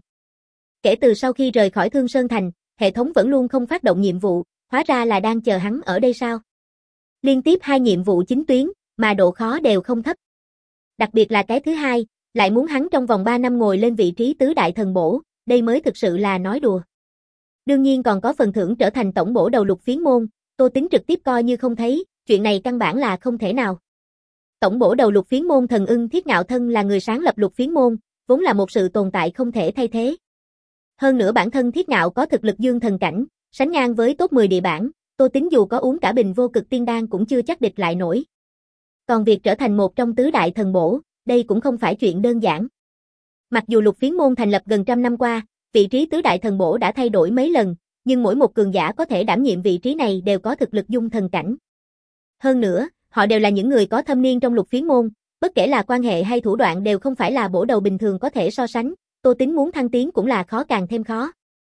Kể từ sau khi rời khỏi Thương Sơn Thành, hệ thống vẫn luôn không phát động nhiệm vụ, hóa ra là đang chờ hắn ở đây sao? Liên tiếp hai nhiệm vụ chính tuyến, mà độ khó đều không thấp. Đặc biệt là cái thứ hai, lại muốn hắn trong vòng ba năm ngồi lên vị trí tứ đại thần bổ, đây mới thực sự là nói đùa. Đương nhiên còn có phần thưởng trở thành tổng bổ đầu lục phiến môn, Tô Tính trực tiếp coi như không thấy, chuyện này căn bản là không thể nào. Tổng bổ đầu lục phiến môn Thần Ưng Thiết Ngạo Thân là người sáng lập lục phiến môn, vốn là một sự tồn tại không thể thay thế. Hơn nữa bản thân Thiết Ngạo có thực lực dương thần cảnh, sánh ngang với top mười địa bảng, Tô Tính dù có uống cả bình vô cực tiên đan cũng chưa chắc địch lại nổi. Còn việc trở thành một trong tứ đại thần bổ, đây cũng không phải chuyện đơn giản. Mặc dù lục phiến môn thành lập gần trăm năm qua, vị trí tứ đại thần bổ đã thay đổi mấy lần, nhưng mỗi một cường giả có thể đảm nhiệm vị trí này đều có thực lực dung thần cảnh. Hơn nữa, họ đều là những người có thâm niên trong lục phiến môn, bất kể là quan hệ hay thủ đoạn đều không phải là bổ đầu bình thường có thể so sánh, Tô Tính muốn thăng tiến cũng là khó càng thêm khó.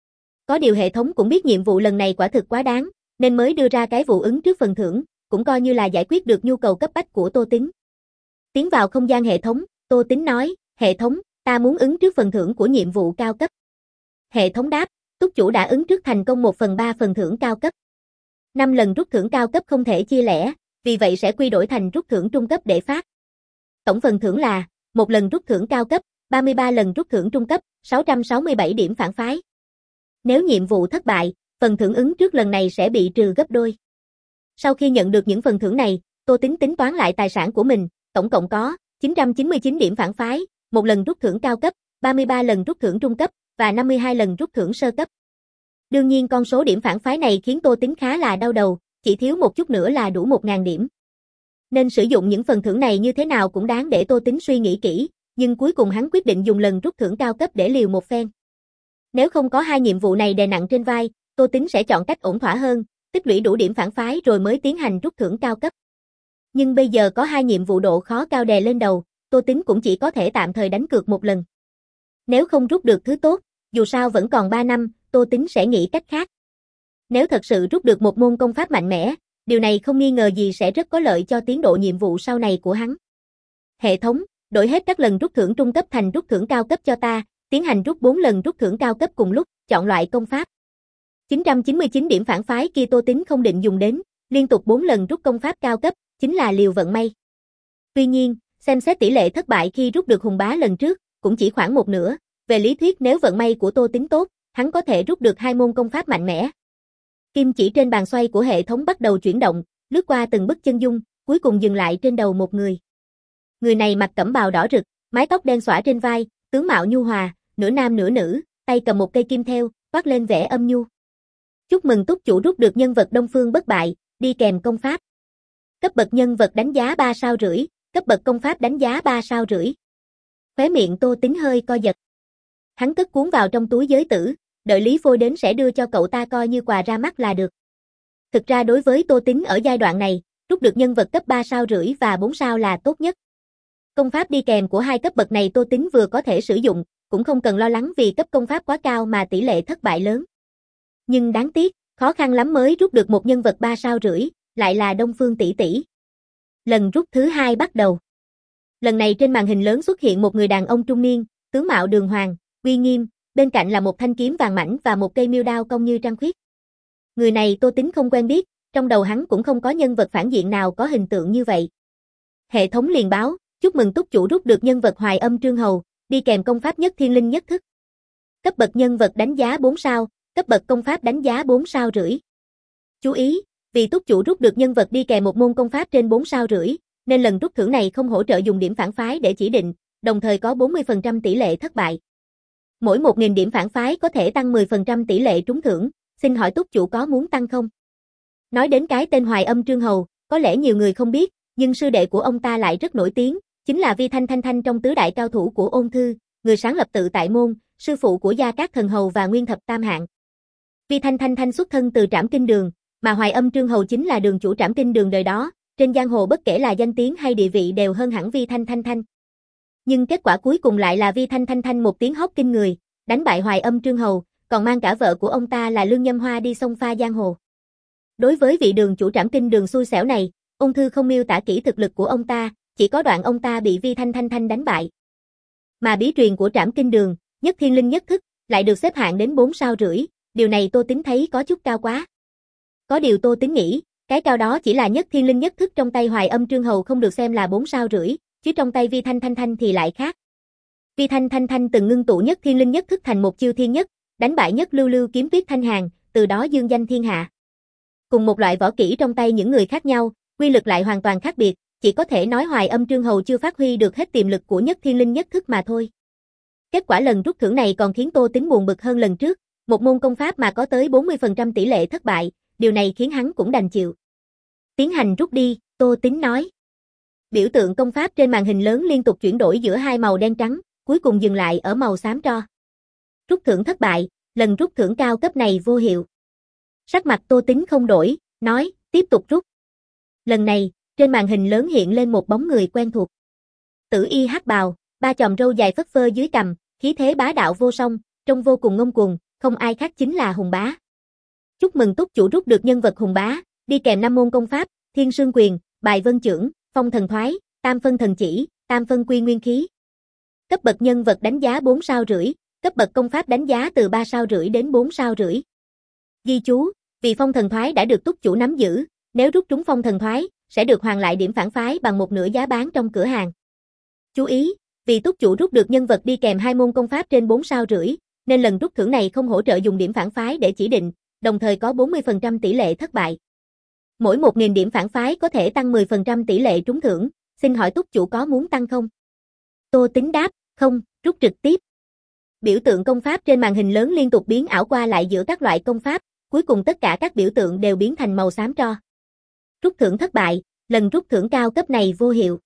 Có điều hệ thống cũng biết nhiệm vụ lần này quả thực quá đáng, nên mới đưa ra cái vụ ứng trước phần thưởng, cũng coi như là giải quyết được nhu cầu cấp bách của Tô Tính. Tiến vào không gian hệ thống, Tô Tính nói, hệ thống, ta muốn ứng trước phần thưởng của nhiệm vụ cao cấp. Hệ thống đáp, túc chủ đã ứng trước thành công một phần ba phần thưởng cao cấp. năm lần rút thưởng cao cấp không thể chia lẻ, vì vậy sẽ quy đổi thành rút thưởng trung cấp để phát. Tổng phần thưởng là, một lần rút thưởng cao cấp, ba mươi ba lần rút thưởng trung cấp, sáu trăm sáu mươi bảy điểm phản phái. Nếu nhiệm vụ thất bại, phần thưởng ứng trước lần này sẽ bị trừ gấp đôi. Sau khi nhận được những phần thưởng này, Tô Tính tính toán lại tài sản của mình, tổng cộng có chín trăm chín mươi chín điểm phản phái, một lần rút thưởng cao cấp, ba mươi ba lần rút thưởng trung cấp và năm mươi hai lần rút thưởng sơ cấp. Đương nhiên con số điểm phản phái này khiến Tô Tính khá là đau đầu, chỉ thiếu một chút nữa là đủ một nghìn điểm. Nên sử dụng những phần thưởng này như thế nào cũng đáng để Tô Tính suy nghĩ kỹ, nhưng cuối cùng hắn quyết định dùng lần rút thưởng cao cấp để liều một phen. Nếu không có hai nhiệm vụ này đè nặng trên vai, Tô Tính sẽ chọn cách ổn thỏa hơn, tích lũy đủ điểm phản phái rồi mới tiến hành rút thưởng cao cấp. Nhưng bây giờ có hai nhiệm vụ độ khó cao đè lên đầu, Tô Tính cũng chỉ có thể tạm thời đánh cược một lần. Nếu không rút được thứ tốt, dù sao vẫn còn ba năm, Tô Tính sẽ nghĩ cách khác. Nếu thật sự rút được một môn công pháp mạnh mẽ, điều này không nghi ngờ gì sẽ rất có lợi cho tiến độ nhiệm vụ sau này của hắn. Hệ thống, đổi hết các lần rút thưởng trung cấp thành rút thưởng cao cấp cho ta, tiến hành rút bốn lần rút thưởng cao cấp cùng lúc, chọn loại công pháp. chín trăm chín mươi chín điểm phản phái kia Tô Tính không định dùng đến, liên tục bốn lần rút công pháp cao cấp, chính là liều vận may. Tuy nhiên, xem xét tỷ lệ thất bại khi rút được hùng bá lần trước, cũng chỉ khoảng một nửa, về lý thuyết nếu vận may của Tô Tính tốt, hắn có thể rút được hai môn công pháp mạnh mẽ. Kim chỉ trên bàn xoay của hệ thống bắt đầu chuyển động, lướt qua từng bức chân dung, cuối cùng dừng lại trên đầu một người. Người này mặc cẩm bào đỏ rực, mái tóc đen xõa trên vai, tướng mạo nhu hòa, nửa nam nửa nữ, tay cầm một cây kim theo, toát lên vẻ âm nhu. Chúc mừng túc chủ rút được nhân vật Đông Phương bất bại, đi kèm công pháp. Cấp bậc nhân vật đánh giá ba sao rưỡi, cấp bậc công pháp đánh giá ba sao rưỡi. Khóe miệng Tô Tính hơi co giật. Hắn cất cuốn vào trong túi giới tử, đợi Lý Phôi đến sẽ đưa cho cậu ta coi như quà ra mắt là được. Thực ra đối với Tô Tính ở giai đoạn này, rút được nhân vật cấp ba sao rưỡi và bốn sao là tốt nhất. Công pháp đi kèm của hai cấp bậc này Tô Tính vừa có thể sử dụng, cũng không cần lo lắng vì cấp công pháp quá cao mà tỷ lệ thất bại lớn. Nhưng đáng tiếc, khó khăn lắm mới rút được một nhân vật ba sao rưỡi, lại là Đông Phương tỷ tỷ. Lần rút thứ hai bắt đầu. Lần này trên màn hình lớn xuất hiện một người đàn ông trung niên, tướng mạo đường hoàng, uy nghiêm, bên cạnh là một thanh kiếm vàng mảnh và một cây miêu đao cong như trăng khuyết. Người này Tô Tính không quen biết, trong đầu hắn cũng không có nhân vật phản diện nào có hình tượng như vậy. Hệ thống liền báo, chúc mừng túc chủ rút được nhân vật Hoài Âm Trương Hầu, đi kèm công pháp Nhất Thiên Linh Nhất Thức. Cấp bậc nhân vật đánh giá bốn sao, cấp bậc công pháp đánh giá bốn sao rưỡi. Chú ý, vì túc chủ rút được nhân vật đi kèm một môn công pháp trên bốn sao rưỡi, nên lần rút thưởng này không hỗ trợ dùng điểm phản phái để chỉ định, đồng thời có bốn mươi phần trăm tỷ lệ thất bại. Mỗi một nghìn điểm phản phái có thể tăng mười phần trăm tỷ lệ trúng thưởng, xin hỏi túc chủ có muốn tăng không? Nói đến cái tên Hoài Âm Trương Hầu, có lẽ nhiều người không biết, nhưng sư đệ của ông ta lại rất nổi tiếng, chính là Vi Thanh Thanh Thanh trong tứ đại cao thủ của Ôn Thư, người sáng lập Tự Tại Môn, sư phụ của Gia Cát Thần Hầu và Nguyên Thập Tam Hạng. Vi Thanh Thanh Thanh xuất thân từ Trảm Kinh Đường, mà Hoài Âm Trương Hầu chính là đường chủ Trảm Kinh Đường đời đó, trên giang hồ bất kể là danh tiếng hay địa vị đều hơn hẳn Vi Thanh Thanh Thanh. Nhưng kết quả cuối cùng lại là Vi Thanh Thanh Thanh một tiếng hót kinh người, đánh bại Hoài Âm Trương Hầu, còn mang cả vợ của ông ta là Lương Nhâm Hoa đi xông pha giang hồ. Đối với vị đường chủ Trảm Kinh Đường xui xẻo này, Ôn Thư không miêu tả kỹ thực lực của ông ta, chỉ có đoạn ông ta bị Vi Thanh Thanh Thanh đánh bại. Mà bí truyền của Trảm Kinh Đường, Nhất Thiên Linh Nhất Thức, lại được xếp hạng đến bốn sao rưỡi, điều này Tô Tính thấy có chút cao quá. Có điều Tô Tính nghĩ, cái cao đó chỉ là Nhất Thiên Linh Nhất Thức trong tay Hoài Âm Trương Hầu không được xem là bốn sao rưỡi, chứ trong tay Vi Thanh Thanh Thanh thì lại khác. Vi Thanh Thanh Thanh từng ngưng tụ Nhất Thiên Linh Nhất Thức thành một chiêu thiên nhất, đánh bại Nhất Lưu Lưu kiếm Tuyết Thanh Hàn, từ đó dương danh thiên hạ. Cùng một loại võ kỹ trong tay những người khác nhau, quy lực lại hoàn toàn khác biệt, chỉ có thể nói Hoài Âm Trương Hầu chưa phát huy được hết tiềm lực của Nhất Thiên Linh Nhất Thức mà thôi. Kết quả lần rút thưởng này còn khiến Tô Tính buồn bực hơn lần trước, một môn công pháp mà có tới bốn mươi phần trăm tỷ lệ thất bại, điều này khiến hắn cũng đành chịu. Tiến hành rút đi, Tô Tính nói. Biểu tượng công pháp trên màn hình lớn liên tục chuyển đổi giữa hai màu đen trắng, cuối cùng dừng lại ở màu xám tro. Rút thưởng thất bại, lần rút thưởng cao cấp này vô hiệu. Sắc mặt Tô Tính không đổi, nói, tiếp tục rút. Lần này, trên màn hình lớn hiện lên một bóng người quen thuộc. Tử y hắc bào, ba chòm râu dài phất phơ dưới cằm, khí thế bá đạo vô song, trông vô cùng ngông cuồng, không ai khác chính là Hùng Bá. Chúc mừng túc chủ rút được nhân vật Hùng Bá, đi kèm năm môn công pháp, Thiên Sương Quyền, Bài Vân Chưởng, Phong Thần Thoái, Tam Phân Thần Chỉ, Tam Phân Quy Nguyên Khí. Cấp bậc nhân vật đánh giá bốn sao rưỡi, cấp bậc công pháp đánh giá từ ba sao rưỡi đến bốn sao rưỡi. Ghi chú, vì Phong Thần Thoái đã được túc chủ nắm giữ, nếu rút trúng Phong Thần Thoái, sẽ được hoàn lại điểm phản phái bằng một nửa giá bán trong cửa hàng. Chú ý, vì túc chủ rút được nhân vật đi kèm hai môn công pháp trên bốn sao rưỡi, nên lần rút thưởng này không hỗ trợ dùng điểm phản phái để chỉ định, đồng thời có bốn mươi phần trăm tỷ lệ thất bại. Mỗi một nghìn điểm phản phái có thể tăng mười phần trăm tỷ lệ trúng thưởng, xin hỏi túc chủ có muốn tăng không? Tô Tính đáp, không, rút trực tiếp. Biểu tượng công pháp trên màn hình lớn liên tục biến ảo qua lại giữa các loại công pháp, cuối cùng tất cả các biểu tượng đều biến thành màu xám tro. Rút thưởng thất bại, lần rút thưởng cao cấp này vô hiệu.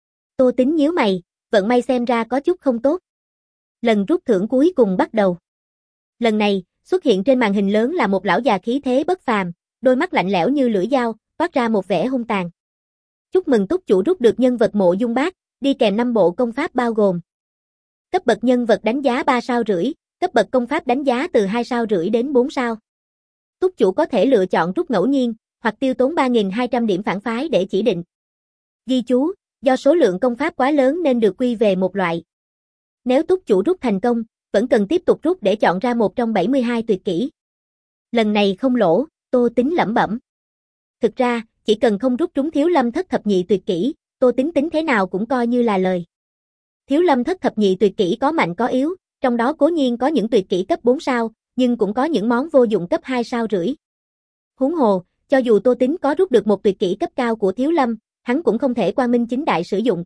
Tô Tính nhíu mày, vận may xem ra có chút không tốt. Lần rút thưởng cuối cùng bắt đầu. Lần này, xuất hiện trên màn hình lớn là một lão già khí thế bất phàm, đôi mắt lạnh lẽo như lưỡi dao, toát ra một vẻ hung tàn. Chúc mừng túc chủ rút được nhân vật Mộ Dung Bác, đi kèm năm bộ công pháp bao gồm. Cấp bậc nhân vật đánh giá ba sao rưỡi, cấp bậc công pháp đánh giá từ hai sao rưỡi đến bốn sao. Túc chủ có thể lựa chọn rút ngẫu nhiên, hoặc tiêu tốn ba nghìn hai trăm điểm phản phái để chỉ định. Ghi chú, do số lượng công pháp quá lớn nên được quy về một loại. Nếu túc chủ rút thành công, vẫn cần tiếp tục rút để chọn ra một trong bảy mươi hai tuyệt kỹ. Lần này không lỗ, Tô Tính lẩm bẩm. Thực ra, chỉ cần không rút trúng Thiếu Lâm Thất Thập Nhị tuyệt kỹ, Tô Tính tính thế nào cũng coi như là lời. Thiếu Lâm Thất Thập Nhị tuyệt kỹ có mạnh có yếu, trong đó cố nhiên có những tuyệt kỹ cấp bốn sao, nhưng cũng có những món vô dụng cấp hai sao rưỡi. Huống hồ, cho dù Tô Tính có rút được một tuyệt kỹ cấp cao của Thiếu Lâm, hắn cũng không thể quang minh chính đại sử dụng.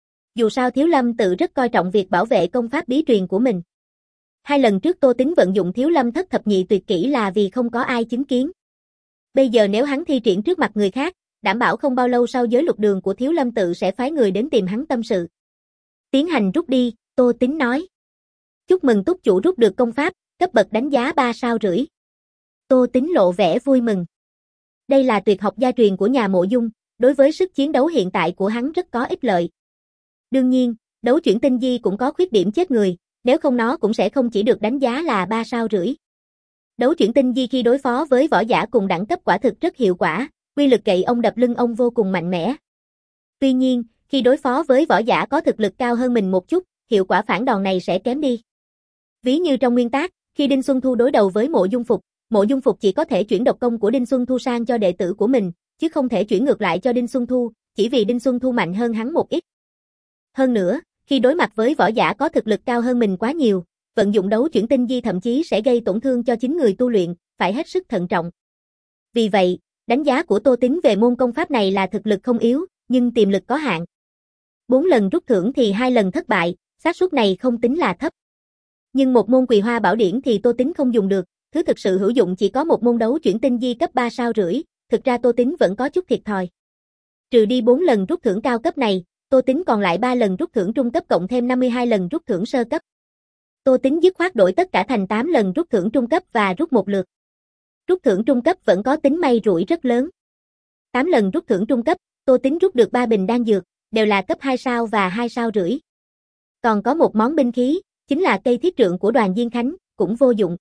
Dù sao Thiếu Lâm tự rất coi trọng việc bảo vệ công pháp bí truyền của mình. Hai lần trước Tô Tính vận dụng Thiếu Lâm Thất Thập Nhị tuyệt kỹ là vì không có ai chứng kiến. Bây giờ nếu hắn thi triển trước mặt người khác, đảm bảo không bao lâu sau giới luật đường của Thiếu Lâm tự sẽ phái người đến tìm hắn tâm sự. Tiến hành rút đi, Tô Tính nói. Chúc mừng túc chủ rút được công pháp, cấp bậc đánh giá ba sao rưỡi. Tô Tính lộ vẻ vui mừng. Đây là tuyệt học gia truyền của nhà Mộ Dung, đối với sức chiến đấu hiện tại của hắn rất có ích lợi. Đương nhiên, đấu chuyển tinh di cũng có khuyết điểm chết người, nếu không nó cũng sẽ không chỉ được đánh giá là ba sao rưỡi. Đấu chuyển tinh di khi đối phó với võ giả cùng đẳng cấp quả thực rất hiệu quả, quy lực gậy ông đập lưng ông vô cùng mạnh mẽ. Tuy nhiên, khi đối phó với võ giả có thực lực cao hơn mình một chút, hiệu quả phản đòn này sẽ kém đi. Ví như trong nguyên tác, khi Đinh Xuân Thu đối đầu với Mộ Dung Phục, Mộ Dung Phục chỉ có thể chuyển độc công của Đinh Xuân Thu sang cho đệ tử của mình, chứ không thể chuyển ngược lại cho Đinh Xuân Thu, chỉ vì Đinh Xuân Thu mạnh hơn hắn một ít. Hơn nữa, khi đối mặt với võ giả có thực lực cao hơn mình quá nhiều, vận dụng đấu chuyển tinh di thậm chí sẽ gây tổn thương cho chính người tu luyện, phải hết sức thận trọng. Vì vậy, đánh giá của Tô Tính về môn công pháp này là thực lực không yếu, nhưng tiềm lực có hạn. Bốn lần rút thưởng thì hai lần thất bại, xác suất này không tính là thấp. Nhưng một môn Quỳ Hoa Bảo Điển thì Tô Tính không dùng được, thứ thực sự hữu dụng chỉ có một môn đấu chuyển tinh di cấp ba sao rưỡi, thực ra Tô Tính vẫn có chút thiệt thòi. Trừ đi bốn lần rút thưởng cao cấp này, Tô Tính còn lại ba lần rút thưởng trung cấp cộng thêm năm mươi hai lần rút thưởng sơ cấp. Tô Tính dứt khoát đổi tất cả thành tám lần rút thưởng trung cấp và rút một lượt. Rút thưởng trung cấp vẫn có tính may rủi rất lớn. tám lần rút thưởng trung cấp, Tô Tính rút được ba bình đan dược, đều là cấp hai sao và hai sao rưỡi. Còn có một món binh khí, chính là cây thiết trượng của Đoàn Diên Khánh, cũng vô dụng.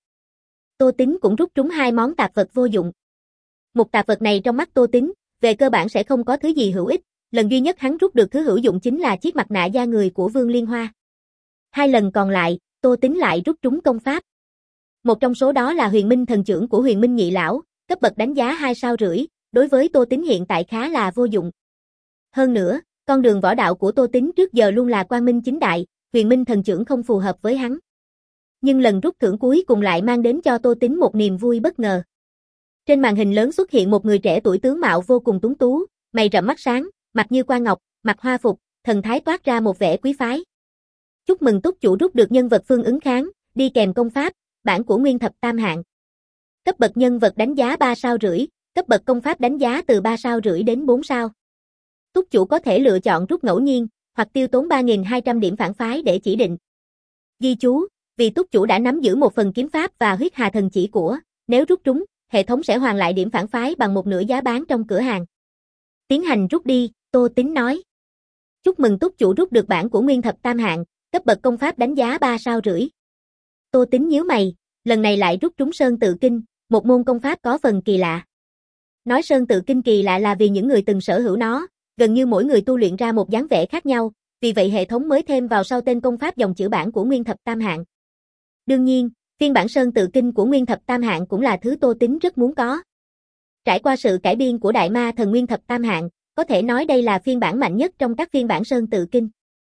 Tô Tính cũng rút trúng hai món tạp vật vô dụng. Một tạp vật này trong mắt Tô Tính, về cơ bản sẽ không có thứ gì hữu ích, lần duy nhất hắn rút được thứ hữu dụng chính là chiếc mặt nạ da người của Vương Liên Hoa. Hai lần còn lại, Tô Tính lại rút trúng công pháp. Một trong số đó là Huyền Minh Thần Chưởng của Huyền Minh Nhị Lão, cấp bậc đánh giá hai sao rưỡi, đối với Tô Tính hiện tại khá là vô dụng. Hơn nữa, con đường võ đạo của Tô Tính trước giờ luôn là quang minh chính đại, Huyền Minh Thần Chưởng không phù hợp với hắn. Nhưng lần rút thưởng cuối cùng lại mang đến cho Tô Tính một niềm vui bất ngờ. Trên màn hình lớn xuất hiện một người trẻ tuổi tướng mạo vô cùng tuấn tú, mày rậm mắt sáng, mặt như quan ngọc, mặc hoa phục, thần thái toát ra một vẻ quý phái. Chúc mừng túc chủ rút được nhân vật Phương Ứng Kháng, đi kèm công pháp, bản của Nguyên Thập Tam Hạng. Cấp bậc nhân vật đánh giá ba sao rưỡi, cấp bậc công pháp đánh giá từ ba sao rưỡi đến bốn sao. Túc chủ có thể lựa chọn rút ngẫu nhiên, hoặc tiêu tốn ba nghìn hai trăm điểm phản phái để chỉ định. Ghi chú, vì túc chủ đã nắm giữ một phần kiếm pháp và huyết hà thần chỉ của, nếu rút trúng, hệ thống sẽ hoàn lại điểm phản phái bằng một nửa giá bán trong cửa hàng. Tiến hành rút đi, Tô Tính nói. Chúc mừng túc chủ rút được bản của Nguyên Thập Tam Hạng, cấp bậc công pháp đánh giá ba sao rưỡi. Tô Tính nhíu mày, lần này lại rút trúng Sơn Tự Kinh, một môn công pháp có phần kỳ lạ. Nói Sơn Tự Kinh kỳ lạ là vì những người từng sở hữu nó, gần như mỗi người tu luyện ra một dáng vẻ khác nhau, vì vậy hệ thống mới thêm vào sau tên công pháp dòng chữ bản của Nguyên Thập Tam Hạng. Đương nhiên, phiên bản Sơn Tự Kinh của Nguyên Thập Tam Hạng cũng là thứ Tô Tính rất muốn có. Trải qua sự cải biên của Đại Ma Thần Nguyên Thập Tam Hạng, có thể nói đây là phiên bản mạnh nhất trong các phiên bản Sơn Tự Kinh.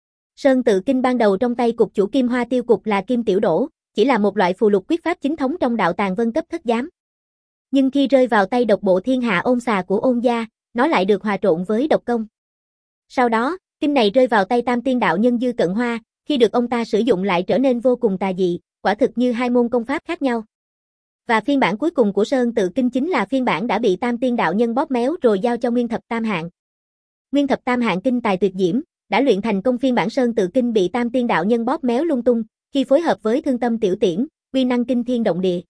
Sơn Tự Kinh ban đầu trong tay cục chủ Kim Hoa Tiêu Cục là Kim Tiểu Đỗ, chỉ là một loại phù lục quyết pháp chính thống trong đạo tàng vân cấp thất giám. Nhưng khi rơi vào tay độc bộ thiên hạ ôn xà của ôn gia, nó lại được hòa trộn với độc công. Sau đó, kinh này rơi vào tay Tam Tiên đạo nhân Dư Cận Hoa, khi được ông ta sử dụng lại trở nên vô cùng tà dị, quả thực như hai môn công pháp khác nhau. Và phiên bản cuối cùng của Sơn Tự Kinh chính là phiên bản đã bị Tam Tiên đạo nhân bóp méo rồi giao cho Nguyên Thập Tam Hạng. Nguyên Thập Tam Hạng kinh tài tuyệt diễm, đã luyện thành công phiên bản Sơn Tự Kinh bị Tam Tiên đạo nhân bóp méo lung tung, khi phối hợp với Thương Tâm Tiểu Tiễn, uy năng kinh thiên động địa.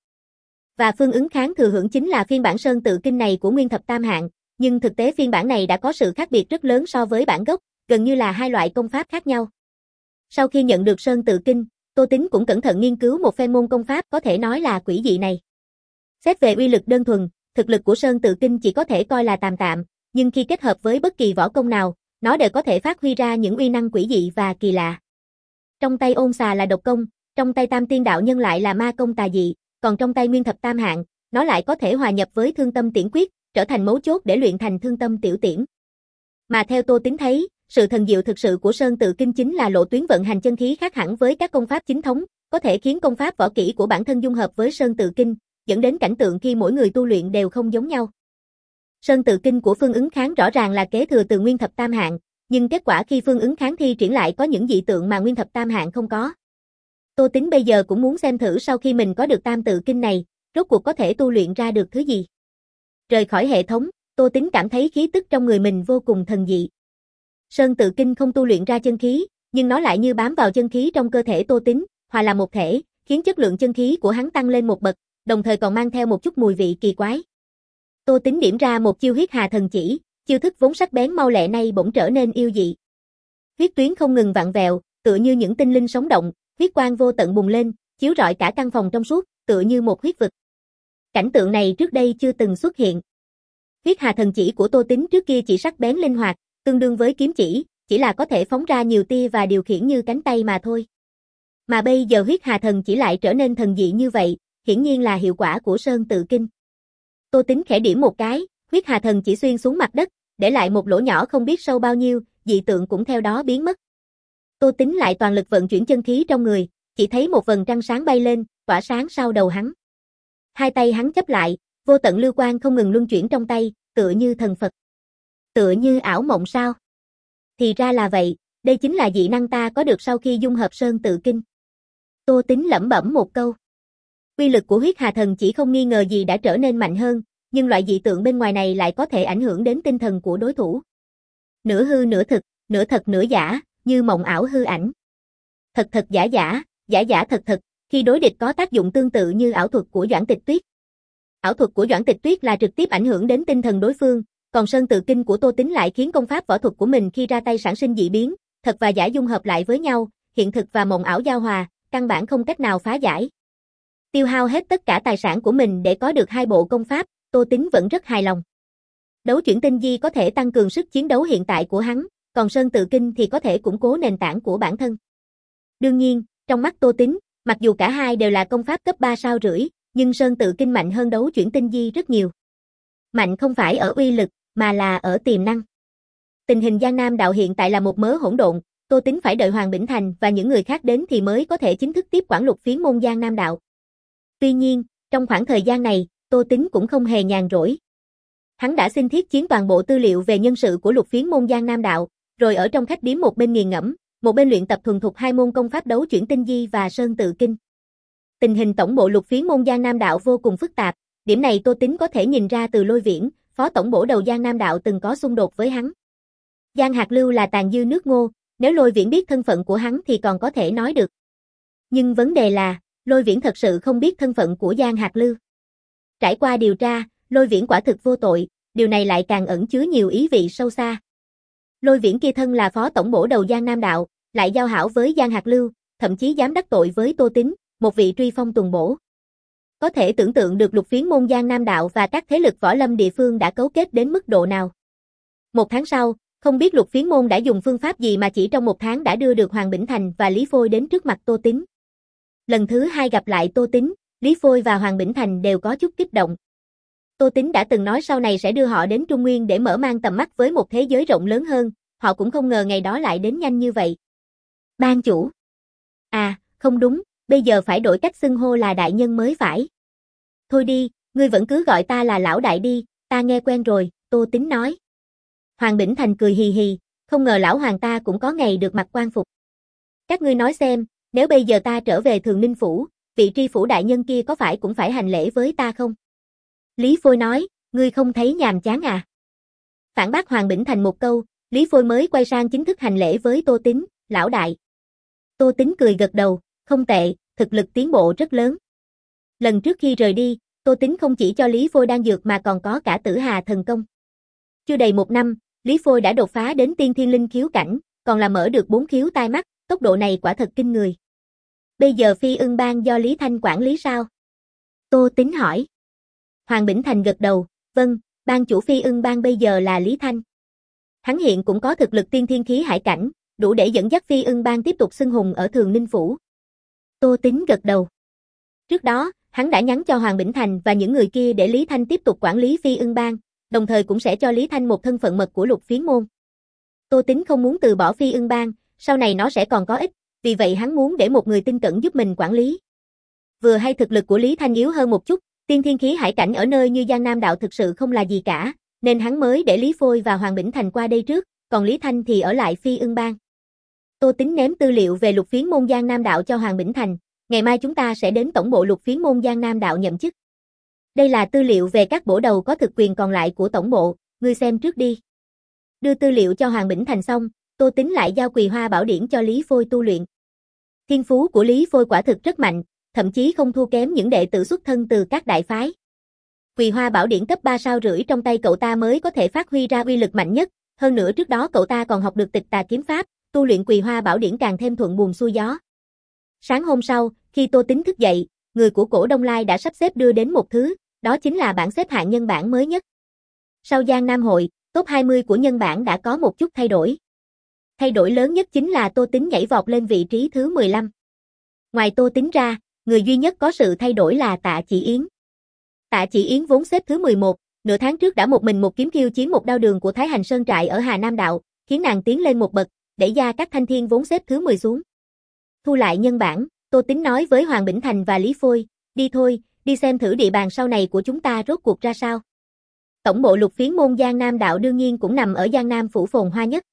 Và Phương Ứng Kháng thừa hưởng chính là phiên bản Sơn Tự Kinh này của Nguyên Thập Tam Hạng, nhưng thực tế phiên bản này đã có sự khác biệt rất lớn so với bản gốc, gần như là hai loại công pháp khác nhau. Sau khi nhận được Sơn Tự Kinh, Tô Tính cũng cẩn thận nghiên cứu một phen môn công pháp có thể nói là quỷ dị này. Xét về uy lực đơn thuần, thực lực của Sơn Tự Kinh chỉ có thể coi là tạm tạm, nhưng khi kết hợp với bất kỳ võ công nào, nó đều có thể phát huy ra những uy năng quỷ dị và kỳ lạ. Trong tay ôn xà là độc công, trong tay Tam Tiên đạo nhân lại là ma công tà dị, còn trong tay Nguyên Thập Tam Hạng, nó lại có thể hòa nhập với Thương Tâm Tiễn Quyết, trở thành mấu chốt để luyện thành Thương Tâm Tiểu Tiễn. Mà theo Tô Tính thấy, sự thần diệu thực sự của Sơn Tự Kinh chính là lộ tuyến vận hành chân khí khác hẳn với các công pháp chính thống, có thể khiến công pháp võ kỹ của bản thân dung hợp với Sơn Tự Kinh, dẫn đến cảnh tượng khi mỗi người tu luyện đều không giống nhau. Sơn Tự Kinh của Phương Ứng Kháng rõ ràng là kế thừa từ Nguyên Thập Tam Hạng, nhưng kết quả khi Phương Ứng Kháng thi triển lại có những dị tượng mà Nguyên Thập Tam Hạng không có. Tô Tính bây giờ cũng muốn xem thử sau khi mình có được Tam Tự Kinh này, rốt cuộc có thể tu luyện ra được thứ gì. Rời khỏi hệ thống, Tô Tính cảm thấy khí tức trong người mình vô cùng thần dị. Sơn Tự Kinh không tu luyện ra chân khí, nhưng nó lại như bám vào chân khí trong cơ thể Tô Tính, hòa làm một thể, khiến chất lượng chân khí của hắn tăng lên một bậc, đồng thời còn mang theo một chút mùi vị kỳ quái. Tô Tính điểm ra một chiêu huyết hà thần chỉ, chiêu thức vốn sắc bén mau lẹ nay bỗng trở nên yêu dị. Huyết tuyến không ngừng vặn vẹo, tựa như những tinh linh sống động, huyết quang vô tận bùng lên, chiếu rọi cả căn phòng trong suốt, tựa như một huyết vực. Cảnh tượng này trước đây chưa từng xuất hiện. Huyết hà thần chỉ của Tô Tính trước kia chỉ sắc bén linh hoạt, tương đương với kiếm chỉ, chỉ là có thể phóng ra nhiều tia và điều khiển như cánh tay mà thôi. Mà bây giờ huyết hà thần chỉ lại trở nên thần dị như vậy, hiển nhiên là hiệu quả của Sơn Tự Kinh. Tô Tính khẽ điểm một cái, huyết hà thần chỉ xuyên xuống mặt đất, để lại một lỗ nhỏ không biết sâu bao nhiêu, dị tượng cũng theo đó biến mất. Tô Tính lại toàn lực vận chuyển chân khí trong người, chỉ thấy một vầng trăng sáng bay lên, tỏa sáng sau đầu hắn. Hai tay hắn chấp lại, vô tận lưu quang không ngừng luân chuyển trong tay, tựa như thần Phật. Tựa như ảo mộng sao? Thì ra là vậy, đây chính là dị năng ta có được sau khi dung hợp Sơn Tự Kinh. Tô Tính lẩm bẩm một câu. Uy lực của huyết hà thần chỉ không nghi ngờ gì đã trở nên mạnh hơn, nhưng loại dị tượng bên ngoài này lại có thể ảnh hưởng đến tinh thần của đối thủ. Nửa hư nửa thực, nửa thật nửa giả, như mộng ảo hư ảnh. Thật thật giả giả, giả giả thật thật, khi đối địch có tác dụng tương tự như ảo thuật của Doãn Tịch Tuyết. Ảo thuật của Doãn Tịch Tuyết là trực tiếp ảnh hưởng đến tinh thần đối phương, còn Sơn Tự Kinh của Tô Tính lại khiến công pháp võ thuật của mình khi ra tay sản sinh dị biến, thật và giả dung hợp lại với nhau, hiện thực và mộng ảo giao hòa, căn bản không cách nào phá giải. Tiêu hao hết tất cả tài sản của mình để có được hai bộ công pháp, Tô Tính vẫn rất hài lòng. Đấu chuyển tinh di có thể tăng cường sức chiến đấu hiện tại của hắn, còn Sơn Tự Kinh thì có thể củng cố nền tảng của bản thân. Đương nhiên, trong mắt Tô Tính, mặc dù cả hai đều là công pháp cấp ba sao rưỡi, nhưng Sơn Tự Kinh mạnh hơn đấu chuyển tinh di rất nhiều. Mạnh không phải ở uy lực, mà là ở tiềm năng. Tình hình Giang Nam đạo hiện tại là một mớ hỗn độn, Tô Tính phải đợi Hoàng Bỉnh Thành và những người khác đến thì mới có thể chính thức tiếp quản lục phiến môn Giang Nam đạo. Tuy nhiên, trong khoảng thời gian này, Tô Tính cũng không hề nhàn rỗi. Hắn đã xin thiết chiến toàn bộ tư liệu về nhân sự của lục phiến môn Giang Nam đạo, rồi ở trong khách điếm một bên nghiền ngẫm, một bên luyện tập thuần thục hai môn công pháp đấu chuyển tinh di và Sơn Tự Kinh. Tình hình tổng bộ lục phiến môn Giang Nam đạo vô cùng phức tạp, điểm này Tô Tính có thể nhìn ra từ Lôi Viễn, phó tổng bổ đầu Giang Nam đạo từng có xung đột với hắn. Giang Hạc Lưu là tàn dư nước Ngô, nếu Lôi Viễn biết thân phận của hắn thì còn có thể nói được. Nhưng vấn đề là, Lôi Viễn thật sự không biết thân phận của Giang Hạc Lưu. Trải qua điều tra, Lôi Viễn quả thực vô tội, điều này lại càng ẩn chứa nhiều ý vị sâu xa. Lôi Viễn kia thân là phó tổng bổ đầu Giang Nam đạo, lại giao hảo với Giang Hạc Lưu, thậm chí dám đắc tội với Tô Tính, một vị truy phong tuần bổ. Có thể tưởng tượng được lục phiến môn Giang Nam đạo và các thế lực võ lâm địa phương đã cấu kết đến mức độ nào. Một tháng sau, không biết lục phiến môn đã dùng phương pháp gì mà chỉ trong một tháng đã đưa được Hoàng Bỉnh Thành và Lý Phôi đến trước mặt Tô Tính. Lần thứ hai gặp lại Tô Tính, Lý Phôi và Hoàng Bỉnh Thành đều có chút kích động. Tô Tính đã từng nói sau này sẽ đưa họ đến Trung Nguyên để mở mang tầm mắt với một thế giới rộng lớn hơn, họ cũng không ngờ ngày đó lại đến nhanh như vậy. Ban chủ. À, không đúng, bây giờ phải đổi cách xưng hô là đại nhân mới phải. Thôi đi, ngươi vẫn cứ gọi ta là lão đại đi, ta nghe quen rồi, Tô Tính nói. Hoàng Bỉnh Thành cười hì hì, không ngờ lão hoàng ta cũng có ngày được mặc quan phục. Các ngươi nói xem, nếu bây giờ ta trở về Thường Ninh Phủ, vị tri phủ đại nhân kia có phải cũng phải hành lễ với ta không? Lý Phôi nói, ngươi không thấy nhàm chán à? Phản bác Hoàng Bỉnh Thành một câu, Lý Phôi mới quay sang chính thức hành lễ với Tô Tính, lão đại. Tô Tính cười gật đầu, không tệ, thực lực tiến bộ rất lớn. Lần trước khi rời đi, Tô Tính không chỉ cho Lý Phôi đan dược mà còn có cả Tử Hà thần công. Chưa đầy một năm, Lý Phôi đã đột phá đến tiên thiên linh khiếu cảnh, còn là mở được bốn khiếu tai mắt, tốc độ này quả thật kinh người. Bây giờ Phi Ưng Bang do Lý Thanh quản lý sao? Tô Tính hỏi. Hoàng Bỉnh Thành gật đầu, vâng, ban chủ Phi Ưng Bang bây giờ là Lý Thanh. Hắn hiện cũng có thực lực tiên thiên khí hải cảnh, đủ để dẫn dắt Phi Ưng Bang tiếp tục xưng hùng ở Thường Ninh Phủ. Tô Tính gật đầu. Trước đó, hắn đã nhắn cho Hoàng Bỉnh Thành và những người kia để Lý Thanh tiếp tục quản lý Phi Ưng Bang, đồng thời cũng sẽ cho Lý Thanh một thân phận mật của lục phiến môn. Tô Tính không muốn từ bỏ Phi Ưng Bang, sau này nó sẽ còn có ích, vì vậy hắn muốn để một người tin cẩn giúp mình quản lý. Vừa hay thực lực của Lý Thanh yếu hơn một chút, tiên thiên khí hải cảnh ở nơi như Giang Nam đạo thực sự không là gì cả, nên hắn mới để Lý Phôi và Hoàng Bỉnh Thành qua đây trước, còn Lý Thanh thì ở lại Phi Ưng Bang. Tô Tính ném tư liệu về lục phiến môn Giang Nam đạo cho Hoàng Bỉnh Thành, ngày mai chúng ta sẽ đến tổng bộ lục phiến môn Giang Nam đạo nhậm chức. Đây là tư liệu về các bổ đầu có thực quyền còn lại của tổng bộ, ngươi xem trước đi. Đưa tư liệu cho Hoàng Bỉnh Thành xong, Tô Tính lại giao Quỳ Hoa Bảo Điển cho Lý Phôi tu luyện. Thiên phú của Lý Phôi quả thực rất mạnh, thậm chí không thua kém những đệ tử xuất thân từ các đại phái. Quỳ Hoa Bảo Điển cấp ba sao rưỡi trong tay cậu ta mới có thể phát huy ra uy lực mạnh nhất, hơn nữa trước đó cậu ta còn học được Tịch Tà kiếm pháp, tu luyện Quỳ Hoa Bảo Điển càng thêm thuận buồm xuôi gió. Sáng hôm sau, khi Tô Tính thức dậy, người của Cổ Đông Lai đã sắp xếp đưa đến một thứ, đó chính là bảng xếp hạng nhân bản mới nhất. Sau Giang Nam hội, top hai mươi của nhân bản đã có một chút thay đổi. Thay đổi lớn nhất chính là Tô Tính nhảy vọt lên vị trí thứ mười lăm. Ngoài Tô Tính ra, người duy nhất có sự thay đổi là Tạ Chỉ Yến. Tạ Chỉ Yến vốn xếp thứ mười một, nửa tháng trước đã một mình một kiếm khiêu chiến một đao đường của Thái Hành Sơn trại ở Hà Nam đạo, khiến nàng tiến lên một bậc, đẩy Gia Các Thanh Thiên vốn xếp thứ mười xuống. Thu lại nhân bản, Tô Tính nói với Hoàng Bỉnh Thành và Lý Phôi, đi thôi, đi xem thử địa bàn sau này của chúng ta rốt cuộc ra sao. Tổng bộ lục phiến môn Giang Nam đạo đương nhiên cũng nằm ở Giang Nam phủ phồn hoa nhất.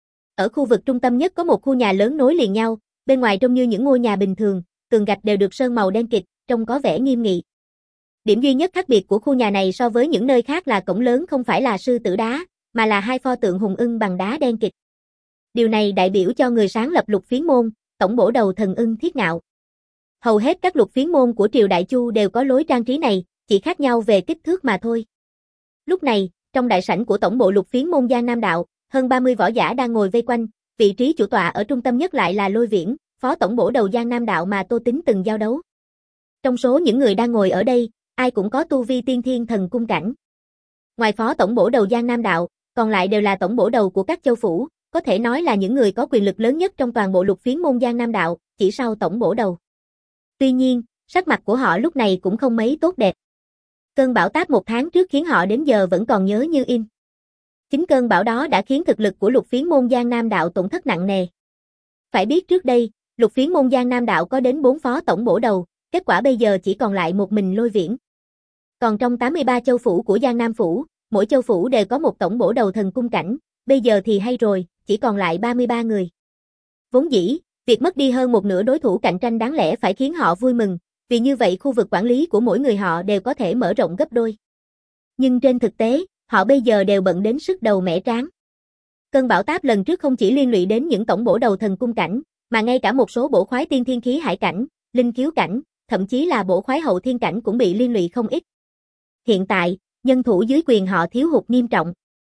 Ở khu vực trung tâm nhất có một khu nhà lớn nối liền nhau, bên ngoài trông như những ngôi nhà bình thường, tường gạch đều được sơn màu đen kịt, trông có vẻ nghiêm nghị. Điểm duy nhất khác biệt của khu nhà này so với những nơi khác là cổng lớn không phải là sư tử đá, mà là hai pho tượng hùng ưng bằng đá đen kịt. Điều này đại biểu cho người sáng lập Lục Phiến môn, tổng bổ đầu thần ưng Thiết Ngạo. Hầu hết các Lục Phiến môn của triều Đại Chu đều có lối trang trí này, chỉ khác nhau về kích thước mà thôi. Lúc này, trong đại sảnh của tổng bộ Lục Phiến môn Giang Nam Đạo, hơn ba mươi võ giả đang ngồi vây quanh, vị trí chủ tọa ở trung tâm nhất lại là Lôi Viễn, phó tổng bổ đầu Giang Nam Đạo mà Tô Tín từng giao đấu. Trong số những người đang ngồi ở đây, ai cũng có tu vi tiên thiên thần cung cảnh. Ngoài phó tổng bổ đầu Giang Nam Đạo, còn lại đều là tổng bổ đầu của các châu phủ, có thể nói là những người có quyền lực lớn nhất trong toàn bộ Lục Phiến môn Giang Nam Đạo, chỉ sau tổng bổ đầu. Tuy nhiên, sắc mặt của họ lúc này cũng không mấy tốt đẹp. Cơn bão táp một tháng trước khiến họ đến giờ vẫn còn nhớ như in. Chính cơn bão đó đã khiến thực lực của Lục Phiến môn Giang Nam Đạo tổn thất nặng nề. Phải biết trước đây, Lục Phiến môn Giang Nam Đạo có đến bốn phó tổng bổ đầu, kết quả bây giờ chỉ còn lại một mình Lôi Viễn. Còn trong tám mươi ba châu phủ của Giang Nam phủ, mỗi châu phủ đều có một tổng bổ đầu thần cung cảnh, bây giờ thì hay rồi, chỉ còn lại ba mươi ba người. Vốn dĩ, việc mất đi hơn một nửa đối thủ cạnh tranh đáng lẽ phải khiến họ vui mừng, vì như vậy khu vực quản lý của mỗi người họ đều có thể mở rộng gấp đôi. Nhưng trên thực tế, họ bây giờ đều bận đến sức đầu mẻ trán. Cơn bão táp lần trước không chỉ liên lụy đến những tổng bổ đầu thần cung cảnh, mà ngay cả một số bổ khoái tiên thiên khí hải cảnh, linh khiếu cảnh, thậm chí là bổ khoái hậu thiên cảnh cũng bị liên lụy không ít. Hiện tại, nhân thủ dưới quyền họ thiếu hụt nghiêm trọng.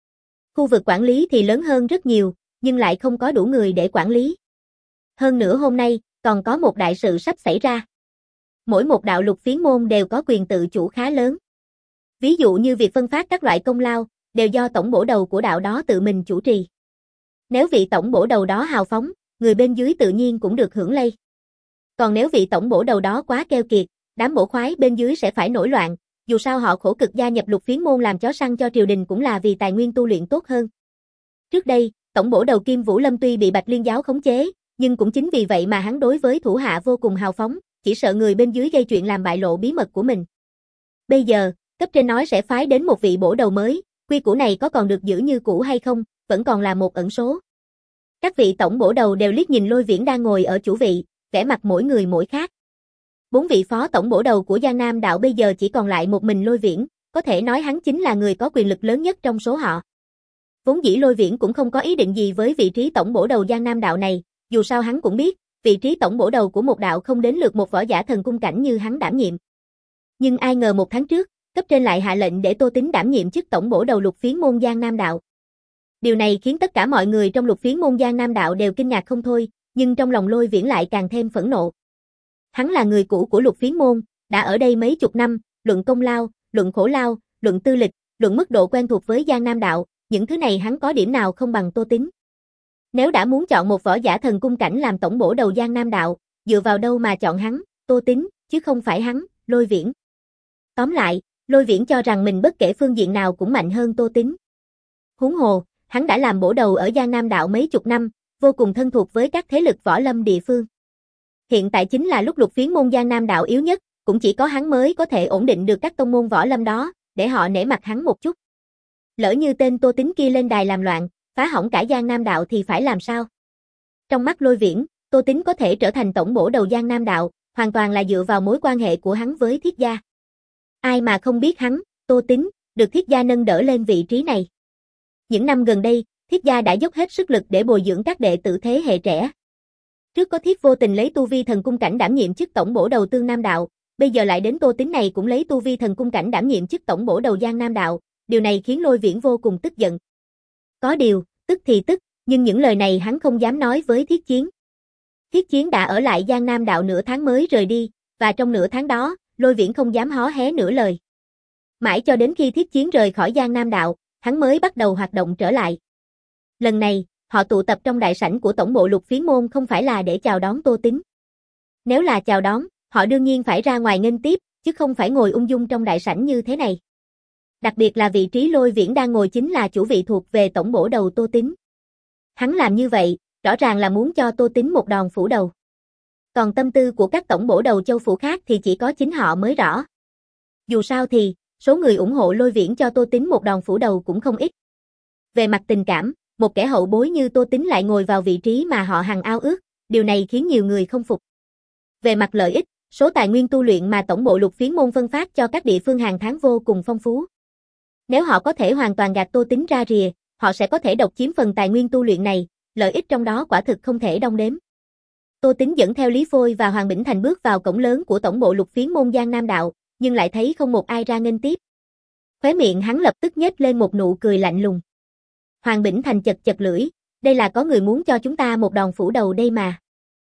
Khu vực quản lý thì lớn hơn rất nhiều, nhưng lại không có đủ người để quản lý. Hơn nữa hôm nay, còn có một đại sự sắp xảy ra. Mỗi một đạo Lục Phiến môn đều có quyền tự chủ khá lớn. Ví dụ như việc phân phát các loại công lao, đều do tổng bổ đầu của đạo đó tự mình chủ trì. Nếu vị tổng bổ đầu đó hào phóng, người bên dưới tự nhiên cũng được hưởng lây. Còn nếu vị tổng bổ đầu đó quá keo kiệt, đám bổ khoái bên dưới sẽ phải nổi loạn, dù sao họ khổ cực gia nhập Lục Phiến môn làm chó săn cho triều đình cũng là vì tài nguyên tu luyện tốt hơn. Trước đây, tổng bổ đầu Kim Vũ Lâm tuy bị Bạch Liên giáo khống chế, nhưng cũng chính vì vậy mà hắn đối với thủ hạ vô cùng hào phóng, chỉ sợ người bên dưới gây chuyện làm bại lộ bí mật của mình. Bây giờ, cấp trên nói sẽ phái đến một vị bổ đầu mới, quy củ này có còn được giữ như cũ hay không, vẫn còn là một ẩn số. Các vị tổng bổ đầu đều liếc nhìn Lôi Viễn đang ngồi ở chủ vị, vẻ mặt mỗi người mỗi khác. Bốn vị phó tổng bổ đầu của Giang Nam Đạo bây giờ chỉ còn lại một mình Lôi Viễn, có thể nói hắn chính là người có quyền lực lớn nhất trong số họ. Vốn dĩ Lôi Viễn cũng không có ý định gì với vị trí tổng bổ đầu Giang Nam Đạo này, dù sao hắn cũng biết, vị trí tổng bổ đầu của một đạo không đến lượt một võ giả thần cung cảnh như hắn đảm nhiệm. Nhưng ai ngờ một tháng trước, cấp trên lại hạ lệnh để Tô Tín đảm nhiệm chức tổng bổ đầu Lục Phiến môn Giang Nam Đạo. Điều này khiến tất cả mọi người trong Lục Phiến môn Giang Nam Đạo đều kinh ngạc không thôi, nhưng trong lòng Lôi Viễn lại càng thêm phẫn nộ. Hắn là người cũ của Lục Phiến môn, đã ở đây mấy chục năm, luận công lao, luận khổ lao, luận tư lịch, luận mức độ quen thuộc với Giang Nam Đạo, những thứ này hắn có điểm nào không bằng Tô Tín. Nếu đã muốn chọn một võ giả thần cung cảnh làm tổng bổ đầu Giang Nam Đạo, dựa vào đâu mà chọn hắn, Tô Tín, chứ không phải hắn, Lôi Viễn. Tóm lại, Lôi Viễn cho rằng mình bất kể phương diện nào cũng mạnh hơn Tô Tín. Huống hồ, hắn đã làm bổ đầu ở Giang Nam Đạo mấy chục năm, vô cùng thân thuộc với các thế lực võ lâm địa phương. Hiện tại chính là lúc Lục Phiến môn Giang Nam Đạo yếu nhất, cũng chỉ có hắn mới có thể ổn định được các tông môn võ lâm đó, để họ nể mặt hắn một chút. Lỡ như tên Tô Tín kia lên đài làm loạn, phá hỏng cả Giang Nam Đạo thì phải làm sao? Trong mắt Lôi Viễn, Tô Tín có thể trở thành tổng bổ đầu Giang Nam Đạo, hoàn toàn là dựa vào mối quan hệ của hắn với Thiết gia. Ai mà không biết hắn, Tô Tín, được Thiết gia nâng đỡ lên vị trí này. Những năm gần đây, Thiết gia đã dốc hết sức lực để bồi dưỡng các đệ tử thế hệ trẻ. Trước có Thiết Vô Tình lấy tu vi thần cung cảnh đảm nhiệm chức tổng bổ đầu Tương Nam Đạo, bây giờ lại đến Tô Tín này cũng lấy tu vi thần cung cảnh đảm nhiệm chức tổng bổ đầu Giang Nam Đạo, điều này khiến Lôi Viễn vô cùng tức giận. Có điều, tức thì tức, nhưng những lời này hắn không dám nói với Thiết Chiến. Thiết Chiến đã ở lại Giang Nam Đạo nửa tháng mới rời đi, và trong nửa tháng đó, Lôi Viễn không dám hó hé nửa lời. Mãi cho đến khi Thiết Chiến rời khỏi Giang Nam Đạo, hắn mới bắt đầu hoạt động trở lại. Lần này, họ tụ tập trong đại sảnh của tổng bộ Lục Phiến môn không phải là để chào đón Tô Tín. Nếu là chào đón, họ đương nhiên phải ra ngoài nghênh tiếp, chứ không phải ngồi ung dung trong đại sảnh như thế này. Đặc biệt là vị trí Lôi Viễn đang ngồi chính là chủ vị thuộc về tổng bổ đầu Tô Tín. Hắn làm như vậy, rõ ràng là muốn cho Tô Tín một đòn phủ đầu. Còn tâm tư của các tổng bổ đầu châu phủ khác thì chỉ có chính họ mới rõ. Dù sao thì, số người ủng hộ Lôi Viễn cho Tô Tín một đòn phủ đầu cũng không ít. Về mặt tình cảm, một kẻ hậu bối như Tô Tín lại ngồi vào vị trí mà họ hằng ao ước, điều này khiến nhiều người không phục. Về mặt lợi ích, Số tài nguyên tu luyện mà tổng bộ Lục Phiến môn phân phát cho các địa phương hàng tháng vô cùng phong phú. Nếu họ có thể hoàn toàn gạt Tô Tính ra rìa, họ sẽ có thể độc chiếm phần tài nguyên tu luyện này, lợi ích trong đó quả thực không thể đong đếm. Tô Tính dẫn theo Lý Phôi và Hoàng Bỉnh Thành bước vào cổng lớn của tổng bộ Lục Phiến môn Giang Nam Đạo, nhưng lại thấy không một ai ra nghênh tiếp. Khóe miệng hắn lập tức nhếch lên một nụ cười lạnh lùng. Hoàng Bỉnh Thành chật chật lưỡi, đây là có người muốn cho chúng ta một đòn phủ đầu đây mà.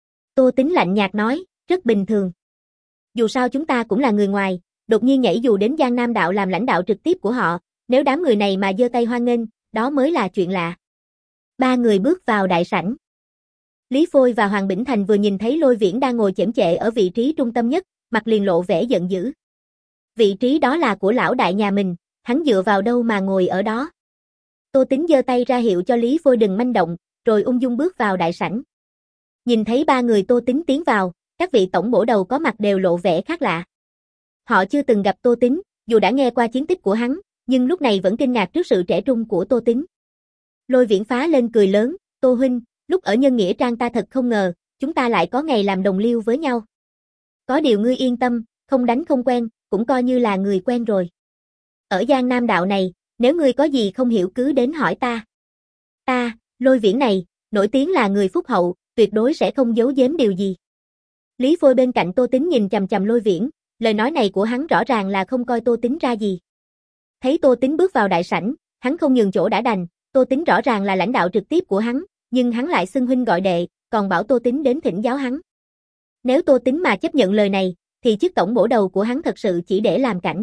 Tô Tính lạnh nhạt nói, rất bình thường. Dù sao chúng ta cũng là người ngoài, đột nhiên nhảy dù đến Giang Nam Đạo làm lãnh đạo trực tiếp của họ, nếu đám người này mà giơ tay hoan nghênh, đó mới là chuyện lạ. Ba người bước vào đại sảnh. Lý Phôi và Hoàng Bỉnh Thành vừa nhìn thấy Lôi Viễn đang ngồi chễm chệ ở vị trí trung tâm nhất, mặt liền lộ vẻ giận dữ. Vị trí đó là của lão đại nhà mình, hắn dựa vào đâu mà ngồi ở đó. Tô Tính giơ tay ra hiệu cho Lý Phôi đừng manh động, rồi ung dung bước vào đại sảnh. Nhìn thấy ba người Tô Tính tiến vào, các vị tổng bổ đầu có mặt đều lộ vẻ khác lạ. Họ chưa từng gặp Tô Tính, dù đã nghe qua chiến tích của hắn, nhưng lúc này vẫn kinh ngạc trước sự trẻ trung của Tô Tính. Lôi Viễn phá lên cười lớn, Tô huynh, lúc ở Nhân Nghĩa Trang ta thật không ngờ, chúng ta lại có ngày làm đồng liêu với nhau. Có điều ngươi yên tâm, không đánh không quen, cũng coi như là người quen rồi. Ở Giang Nam Đạo này, nếu ngươi có gì không hiểu cứ đến hỏi ta. Ta, Lôi Viễn này, nổi tiếng là người phúc hậu, tuyệt đối sẽ không giấu giếm điều gì. Lý Phôi bên cạnh Tô Tính nhìn chằm chằm Lôi Viễn, lời nói này của hắn rõ ràng là không coi Tô Tính ra gì. Thấy Tô Tính bước vào đại sảnh, hắn không nhường chỗ đã đành, Tô Tính rõ ràng là lãnh đạo trực tiếp của hắn, nhưng hắn lại xưng huynh gọi đệ, còn bảo Tô Tính đến thỉnh giáo hắn. Nếu Tô Tính mà chấp nhận lời này, thì chức tổng bổ đầu của hắn thật sự chỉ để làm cảnh.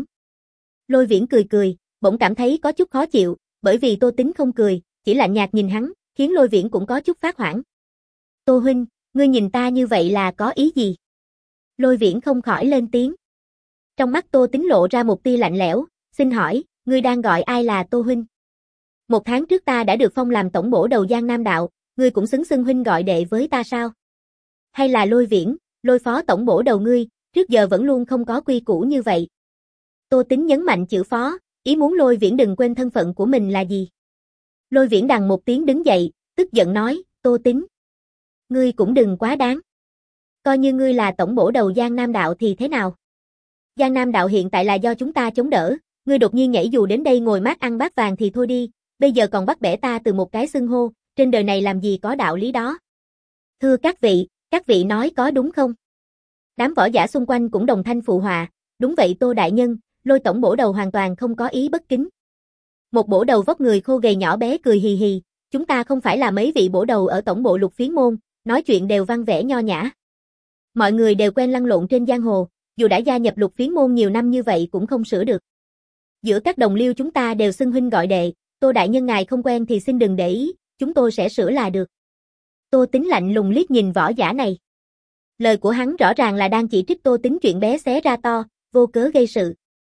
Lôi Viễn cười cười, bỗng cảm thấy có chút khó chịu, bởi vì Tô Tính không cười, chỉ lạnh nhạt nhìn hắn, khiến Lôi Viễn cũng có chút phát hoảng. Tô huynh, ngươi nhìn ta như vậy là có ý gì? Lôi Viễn không khỏi lên tiếng. Trong mắt Tô Tính lộ ra một tia lạnh lẽo, xin hỏi, ngươi đang gọi ai là Tô huynh? Một tháng trước ta đã được phong làm tổng bổ đầu Giang Nam Đạo, ngươi cũng xứng xưng huynh gọi đệ với ta sao? Hay là Lôi Viễn, Lôi phó tổng bổ đầu ngươi, trước giờ vẫn luôn không có quy củ như vậy? Tô Tính nhấn mạnh chữ phó, ý muốn Lôi Viễn đừng quên thân phận của mình là gì. Lôi Viễn đằng một tiếng đứng dậy, tức giận nói, Tô Tính. Ngươi cũng đừng quá đáng. Coi như ngươi là tổng bổ đầu Giang Nam Đạo thì thế nào? Giang Nam Đạo hiện tại là do chúng ta chống đỡ, ngươi đột nhiên nhảy dù đến đây ngồi mát ăn bát vàng thì thôi đi, bây giờ còn bắt bẻ ta từ một cái xưng hô, trên đời này làm gì có đạo lý đó. Thưa các vị, các vị nói có đúng không? Đám võ giả xung quanh cũng đồng thanh phụ họa, đúng vậy Tô đại nhân, Lôi tổng bổ đầu hoàn toàn không có ý bất kính. Một bổ đầu vóc người khô gầy nhỏ bé cười hì hì, chúng ta không phải là mấy vị bổ đầu ở tổng bộ Lục Phiến môn, nói chuyện đều văn vẻ nho nhã. Mọi người đều quen lăn lộn trên giang hồ, dù đã gia nhập Lục Phiến môn nhiều năm như vậy cũng không sửa được. Giữa các đồng liêu chúng ta đều xưng huynh gọi đệ, Tô đại nhân ngài không quen thì xin đừng để ý, chúng tôi sẽ sửa là được. Tô Tính lạnh lùng liếc nhìn võ giả này. Lời của hắn rõ ràng là đang chỉ trích Tô Tính chuyện bé xé ra to, vô cớ gây sự.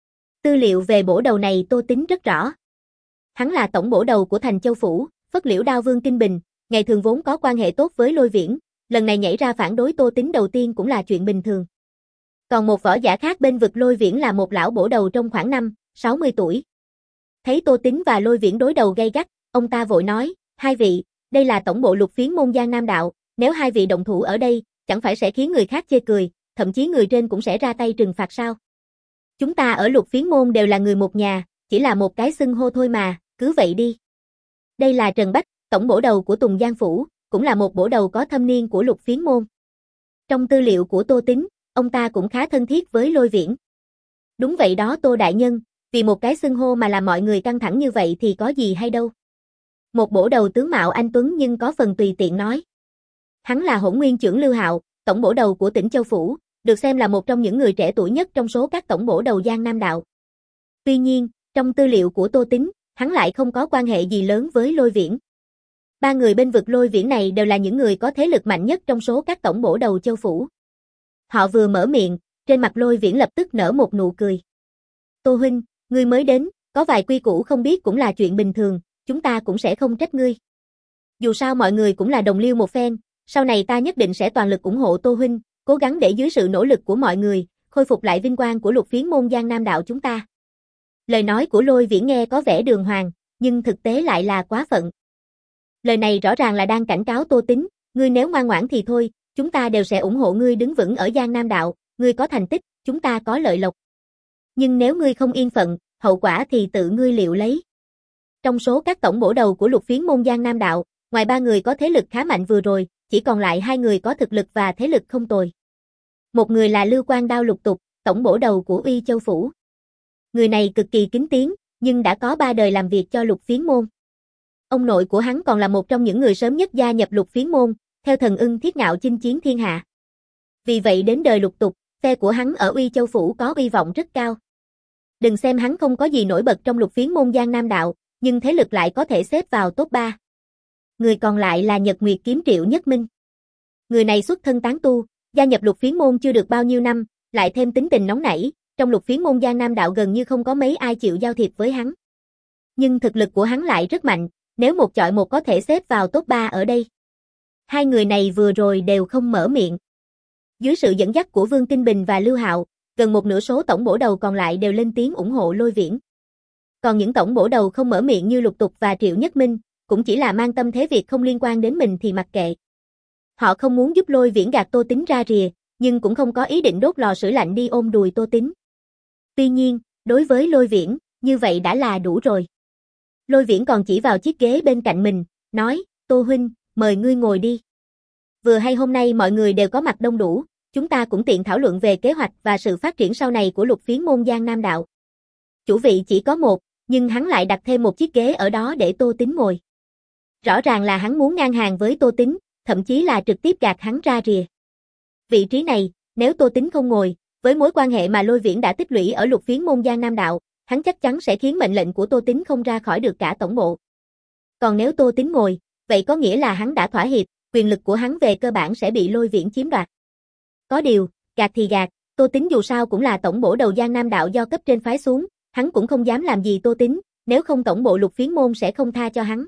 Tư liệu về bổ đầu này Tô Tính rất rõ. Hắn là tổng bổ đầu của thành Châu Phủ, Phất Liễu Đao Vương Kinh Bình, ngày thường vốn có quan hệ tốt với Lôi Viễn, lần này nhảy ra phản đối Tô Tính đầu tiên cũng là chuyện bình thường. Còn một võ giả khác bên vực Lôi Viễn là một lão bổ đầu trong khoảng năm, sáu mươi tuổi. Thấy Tô Tính và Lôi Viễn đối đầu gay gắt, ông ta vội nói, hai vị, đây là tổng bộ Lục Phiến môn Giang Nam Đạo, nếu hai vị động thủ ở đây, chẳng phải sẽ khiến người khác chê cười, thậm chí người trên cũng sẽ ra tay trừng phạt sao? Chúng ta ở Lục Phiến môn đều là người một nhà, chỉ là một cái xưng hô thôi mà, cứ vậy đi. Đây là Trần Bách, tổng bổ đầu của Tùng Giang Phủ, cũng là một bổ đầu có thâm niên của Lục Phiến môn. Trong tư liệu của Tô Tính, ông ta cũng khá thân thiết với Lôi Viễn. Đúng vậy đó Tô đại nhân, vì một cái xưng hô mà làm mọi người căng thẳng như vậy thì có gì hay đâu. Một bổ đầu tướng mạo anh tuấn nhưng có phần tùy tiện nói. Hắn là Hỗn Nguyên trưởng Lưu Hạo, tổng bổ đầu của tỉnh Châu Phủ, được xem là một trong những người trẻ tuổi nhất trong số các tổng bổ đầu Giang Nam Đạo. Tuy nhiên, trong tư liệu của Tô Tính, hắn lại không có quan hệ gì lớn với Lôi Viễn. Ba người bên vực Lôi Viễn này đều là những người có thế lực mạnh nhất trong số các tổng bổ đầu Châu Phủ. Họ vừa mở miệng, trên mặt Lôi Viễn lập tức nở một nụ cười. Tô huynh, ngươi mới đến, có vài quy củ không biết cũng là chuyện bình thường, chúng ta cũng sẽ không trách ngươi. Dù sao mọi người cũng là đồng liêu một phen, sau này ta nhất định sẽ toàn lực ủng hộ Tô huynh, cố gắng để dưới sự nỗ lực của mọi người, khôi phục lại vinh quang của Lục Phiến môn Giang Nam Đạo chúng ta. Lời nói của Lôi Viễn nghe có vẻ đường hoàng, nhưng thực tế lại là quá phận. Lời này rõ ràng là đang cảnh cáo Tô Tính, ngươi nếu ngoan ngoãn thì thôi, chúng ta đều sẽ ủng hộ ngươi đứng vững ở Giang Nam Đạo, ngươi có thành tích, chúng ta có lợi lộc. Nhưng nếu ngươi không yên phận, hậu quả thì tự ngươi liệu lấy. Trong số các tổng bổ đầu của lục phiến môn Giang Nam Đạo, ngoài ba người có thế lực khá mạnh vừa rồi, chỉ còn lại hai người có thực lực và thế lực không tồi. Một người là Lưu Quang Đao Lục Tục, tổng bổ đầu của Uy Châu Phủ. Người này cực kỳ kính tiếng, nhưng đã có ba đời làm việc cho lục phiến môn. Ông nội của hắn còn là một trong những người sớm nhất gia nhập lục phiến môn, theo thần ưng thiết ngạo chinh chiến thiên hạ. Vì vậy đến đời Lục Tục, phe của hắn ở Uy Châu Phủ có uy vọng rất cao. Đừng xem hắn không có gì nổi bật trong lục phiến môn Giang Nam Đạo, nhưng thế lực lại có thể xếp vào top ba. Người còn lại là Nhật Nguyệt Kiếm Triệu Nhất Minh. Người này xuất thân tán tu, gia nhập lục phiến môn chưa được bao nhiêu năm, lại thêm tính tình nóng nảy, trong lục phiến môn Giang Nam Đạo gần như không có mấy ai chịu giao thiệp với hắn. Nhưng thực lực của hắn lại rất mạnh, nếu một chọi một có thể xếp vào top ba ở đây. Hai người này vừa rồi đều không mở miệng. Dưới sự dẫn dắt của Vương Kinh Bình và Lưu Hạo, gần một nửa số tổng bổ đầu còn lại đều lên tiếng ủng hộ Lôi Viễn. Còn những tổng bổ đầu không mở miệng như Lục Tục và Triệu Nhất Minh, cũng chỉ là mang tâm thế việc không liên quan đến mình thì mặc kệ. Họ không muốn giúp Lôi Viễn gạt Tô Tín ra rìa, nhưng cũng không có ý định đốt lò sưởi lạnh đi ôm đùi Tô Tín. Tuy nhiên, đối với Lôi Viễn, như vậy đã là đủ rồi. Lôi Viễn còn chỉ vào chiếc ghế bên cạnh mình, nói, Tô huynh, mời ngươi ngồi đi. Vừa hay hôm nay mọi người đều có mặt đông đủ, chúng ta cũng tiện thảo luận về kế hoạch và sự phát triển sau này của lục phiến môn Giang Nam Đạo. Chủ vị chỉ có một, nhưng hắn lại đặt thêm một chiếc ghế ở đó để Tô Tín ngồi. Rõ ràng là hắn muốn ngang hàng với Tô Tín, thậm chí là trực tiếp gạt hắn ra rìa. Vị trí này, nếu Tô Tín không ngồi, với mối quan hệ mà Lôi Viễn đã tích lũy ở lục phiến môn Giang Nam Đạo, hắn chắc chắn sẽ khiến mệnh lệnh của Tô Tín không ra khỏi được cả tổng bộ. Còn nếu Tô Tín ngồi, vậy có nghĩa là hắn đã thỏa hiệp, quyền lực của hắn về cơ bản sẽ bị Lôi Viễn chiếm đoạt. Có điều, gạt thì gạt, Tô Tín dù sao cũng là tổng bổ đầu Giang Nam Đạo do cấp trên phái xuống, hắn cũng không dám làm gì Tô Tín, nếu không tổng bộ lục phiến môn sẽ không tha cho hắn.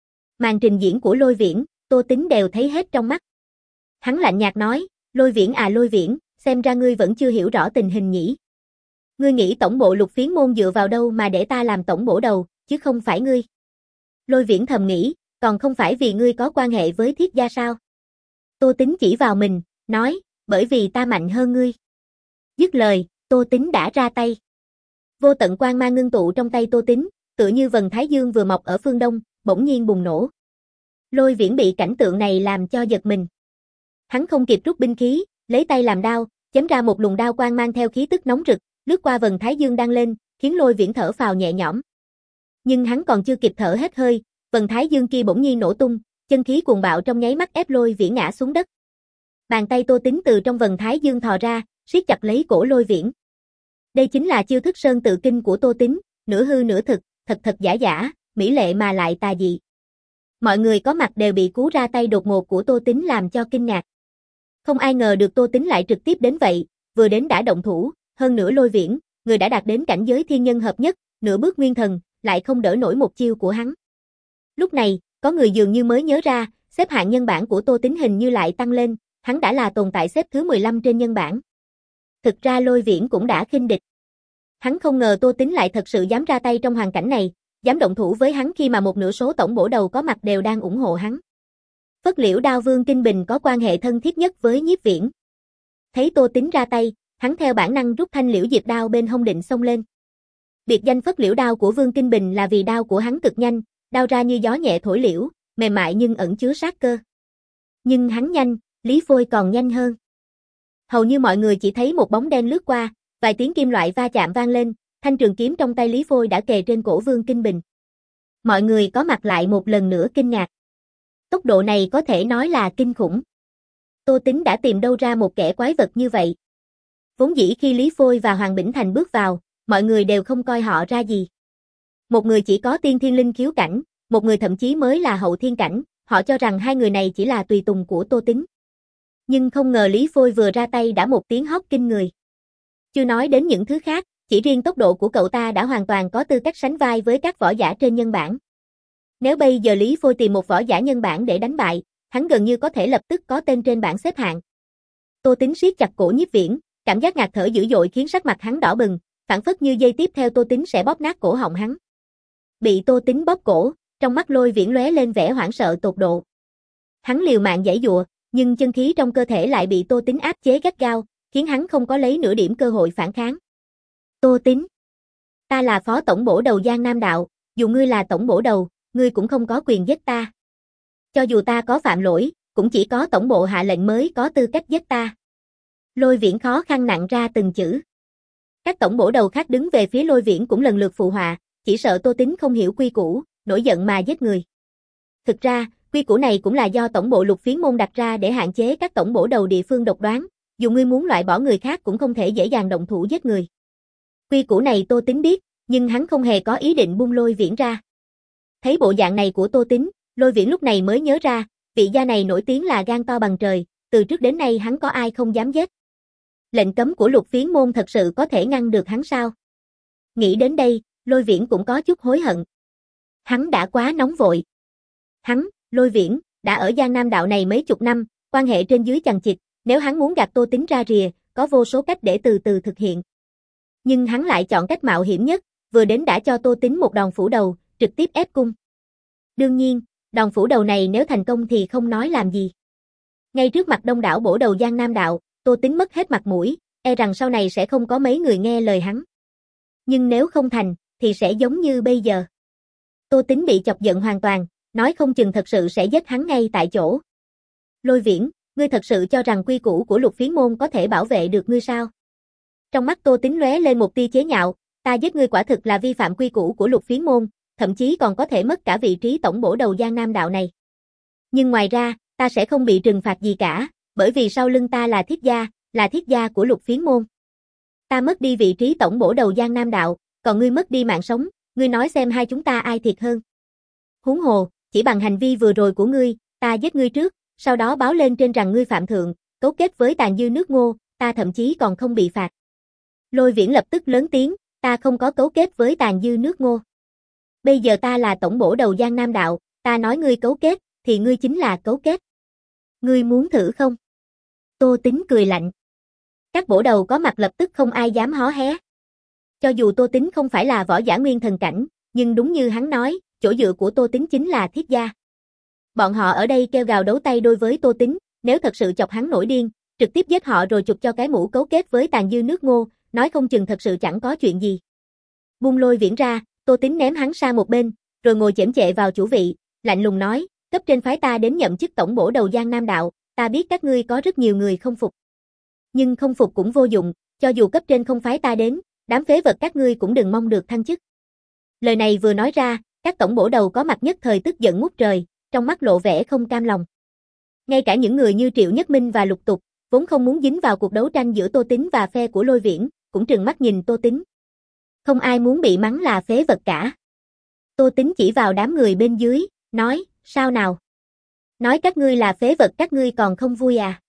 Màn trình diễn của Lôi Viễn, Tô Tín đều thấy hết trong mắt. Hắn lạnh nhạt nói, Lôi Viễn à Lôi Viễn, xem ra ngươi vẫn chưa hiểu rõ tình hình nhỉ. Ngươi nghĩ tổng bộ lục phiến môn dựa vào đâu mà để ta làm tổng bổ đầu, chứ không phải ngươi. Lôi Viễn thầm nghĩ, còn không phải vì ngươi có quan hệ với Thiết gia sao? Tô Tín chỉ vào mình, nói, bởi vì ta mạnh hơn ngươi. Dứt lời, Tô Tín đã ra tay. Vô tận quang mang ngưng tụ trong tay Tô Tín, tựa như vầng thái dương vừa mọc ở phương đông, bỗng nhiên bùng nổ. Lôi Viễn bị cảnh tượng này làm cho giật mình. Hắn không kịp rút binh khí, lấy tay làm đao, chém ra một luồng đao quang mang theo khí tức nóng rực, lướt qua vầng thái dương đang lên, khiến Lôi Viễn thở phào nhẹ nhõm. Nhưng hắn còn chưa kịp thở hết hơi, vầng thái dương kia bỗng nhiên nổ tung, chân khí cuồng bạo trong nháy mắt ép Lôi Viễn ngã xuống đất. Bàn tay Tô Tín từ trong vầng thái dương thò ra, siết chặt lấy cổ Lôi Viễn. Đây chính là chiêu thức sơn tự kinh của Tô Tín, nửa hư nửa thực, thật thật giả giả, mỹ lệ mà lại tà dị. Mọi người có mặt đều bị cú ra tay đột ngột của Tô Tín làm cho kinh ngạc. Không ai ngờ được Tô Tín lại trực tiếp đến vậy, vừa đến đã động thủ, hơn nữa Lôi Viễn, người đã đạt đến cảnh giới thiên nhân hợp nhất, nửa bước nguyên thần, lại không đỡ nổi một chiêu của hắn. Lúc này, có người dường như mới nhớ ra, xếp hạng nhân bản của Tô Tín hình như lại tăng lên, hắn đã là tồn tại xếp thứ mười lăm trên nhân bản. Thực ra Lôi Viễn cũng đã khinh địch. Hắn không ngờ Tô Tín lại thật sự dám ra tay trong hoàn cảnh này, dám động thủ với hắn khi mà một nửa số tổng bổ đầu có mặt đều đang ủng hộ hắn. Phất Liễu Đao Vương Kinh Bình có quan hệ thân thiết nhất với Nhiếp Viễn. Thấy Tô Tín ra tay, hắn theo bản năng rút thanh liễu diệp đao bên hông định xông lên. Biệt danh Phất Liễu Đao của Vương Kinh Bình là vì đao của hắn cực nhanh, đao ra như gió nhẹ thổi liễu, mềm mại nhưng ẩn chứa sát cơ. Nhưng hắn nhanh, Lý Phôi còn nhanh hơn. Hầu như mọi người chỉ thấy một bóng đen lướt qua, vài tiếng kim loại va chạm vang lên, thanh trường kiếm trong tay Lý Phôi đã kề trên cổ Vương Kinh Bình. Mọi người có mặt lại một lần nữa kinh ngạc. Tốc độ này có thể nói là kinh khủng. Tô Tín đã tìm đâu ra một kẻ quái vật như vậy. Vốn dĩ khi Lý Phôi và Hoàng Bỉnh Thành bước vào, mọi người đều không coi họ ra gì. Một người chỉ có tiên thiên linh khiếu cảnh, một người thậm chí mới là hậu thiên cảnh, họ cho rằng hai người này chỉ là tùy tùng của Tô Tín. Nhưng không ngờ Lý Phôi vừa ra tay đã một tiếng hót kinh người. Chưa nói đến những thứ khác, chỉ riêng tốc độ của cậu ta đã hoàn toàn có tư cách sánh vai với các võ giả trên nhân bản. Nếu bây giờ Lý Phôi tìm một võ giả nhân bản để đánh bại, hắn gần như có thể lập tức có tên trên bảng xếp hạng. Tô Tín siết chặt cổ Nhiếp Viễn, cảm giác ngạt thở dữ dội khiến sắc mặt hắn đỏ bừng, phảng phất như giây tiếp theo Tô Tín sẽ bóp nát cổ họng hắn. Bị Tô Tín bóp cổ, trong mắt Lôi Viễn lóe lên vẻ hoảng sợ tột độ. Hắn liều mạng giãy giụa, nhưng chân khí trong cơ thể lại bị Tô Tín áp chế gắt gao, khiến hắn không có lấy nửa điểm cơ hội phản kháng. Tô Tín, ta là phó tổng bổ đầu Giang Nam Đạo, dù ngươi là tổng bổ đầu, ngươi cũng không có quyền giết ta. Cho dù ta có phạm lỗi, cũng chỉ có tổng bộ hạ lệnh mới có tư cách giết ta. Lôi Viễn khó khăn nặng ra từng chữ. Các tổng bổ đầu khác đứng về phía Lôi Viễn cũng lần lượt phụ họa, chỉ sợ Tô Tín không hiểu quy củ, nổi giận mà giết người. Thực ra, quy củ này cũng là do tổng bộ Lục Phiến môn đặt ra để hạn chế các tổng bổ đầu địa phương độc đoán, dù ngươi muốn loại bỏ người khác cũng không thể dễ dàng động thủ giết người. Quy củ này Tô Tín biết, nhưng hắn không hề có ý định buông Lôi Viễn ra. Thấy bộ dạng này của Tô Tín, Lôi Viễn lúc này mới nhớ ra, vị gia này nổi tiếng là gan to bằng trời, từ trước đến nay hắn có ai không dám giết. Lệnh cấm của Lục Phiến môn thật sự có thể ngăn được hắn sao? Nghĩ đến đây, Lôi Viễn cũng có chút hối hận. Hắn đã quá nóng vội. Hắn, Lôi Viễn, đã ở Giang Nam Đạo này mấy chục năm, quan hệ trên dưới chằng chịt, nếu hắn muốn gạt Tô Tín ra rìa, có vô số cách để từ từ thực hiện. Nhưng hắn lại chọn cách mạo hiểm nhất, vừa đến đã cho Tô Tín một đòn phủ đầu, trực tiếp ép cung. Đương nhiên, đòn phủ đầu này nếu thành công thì không nói làm gì. Ngay trước mặt đông đảo bổ đầu Giang Nam Đạo, Tô Tín mất hết mặt mũi, e rằng sau này sẽ không có mấy người nghe lời hắn. Nhưng nếu không thành, thì sẽ giống như bây giờ. Tô Tín bị chọc giận hoàn toàn, nói không chừng thật sự sẽ giết hắn ngay tại chỗ. Lôi Viễn, ngươi thật sự cho rằng quy củ của Lục Phiến môn có thể bảo vệ được ngươi sao? Trong mắt Tô Tín lóe lên một tia chế nhạo, ta giết ngươi quả thực là vi phạm quy củ của Lục Phiến môn, thậm chí còn có thể mất cả vị trí tổng bổ đầu Giang Nam Đạo này. Nhưng ngoài ra, ta sẽ không bị trừng phạt gì cả, bởi vì sau lưng ta là Thiết gia, là Thiết gia của Lục Phiến môn. Ta mất đi vị trí tổng bổ đầu Giang Nam Đạo, còn ngươi mất đi mạng sống, ngươi nói xem hai chúng ta ai thiệt hơn. Huống hồ, chỉ bằng hành vi vừa rồi của ngươi, ta giết ngươi trước, sau đó báo lên trên rằng ngươi phạm thượng, cấu kết với tàn dư nước Ngô, ta thậm chí còn không bị phạt. Lôi Viễn lập tức lớn tiếng, ta không có cấu kết với tàn dư nước Ngô. Bây giờ ta là tổng bổ đầu Giang Nam Đạo, ta nói ngươi cấu kết, thì ngươi chính là cấu kết. Ngươi muốn thử không? Tô Tín cười lạnh. Các bổ đầu có mặt lập tức không ai dám hó hé. Cho dù Tô Tín không phải là võ giả nguyên thần cảnh, nhưng đúng như hắn nói, chỗ dựa của Tô Tín chính là Thiết gia. Bọn họ ở đây kêu gào đấu tay đôi với Tô Tín, nếu thật sự chọc hắn nổi điên, trực tiếp giết họ rồi chụp cho cái mũ cấu kết với tàn dư nước Ngô, nói không chừng thật sự chẳng có chuyện gì. Buông Lôi Viễn ra, Tô Tín ném hắn sang một bên, rồi ngồi chễm chệ vào chủ vị, lạnh lùng nói, cấp trên phái ta đến nhậm chức tổng bổ đầu Giang Nam Đạo, ta biết các ngươi có rất nhiều người không phục. Nhưng không phục cũng vô dụng, cho dù cấp trên không phái ta đến, đám phế vật các ngươi cũng đừng mong được thăng chức. Lời này vừa nói ra, các tổng bổ đầu có mặt nhất thời tức giận ngút trời, trong mắt lộ vẻ không cam lòng. Ngay cả những người như Triệu Nhất Minh và Lục Tục, vốn không muốn dính vào cuộc đấu tranh giữa Tô Tín và phe của Lôi Viễn, cũng trừng mắt nhìn Tô Tín. Không ai muốn bị mắng là phế vật cả. Tô Tín chỉ vào đám người bên dưới, nói, sao nào? Nói các ngươi là phế vật các ngươi còn không vui à?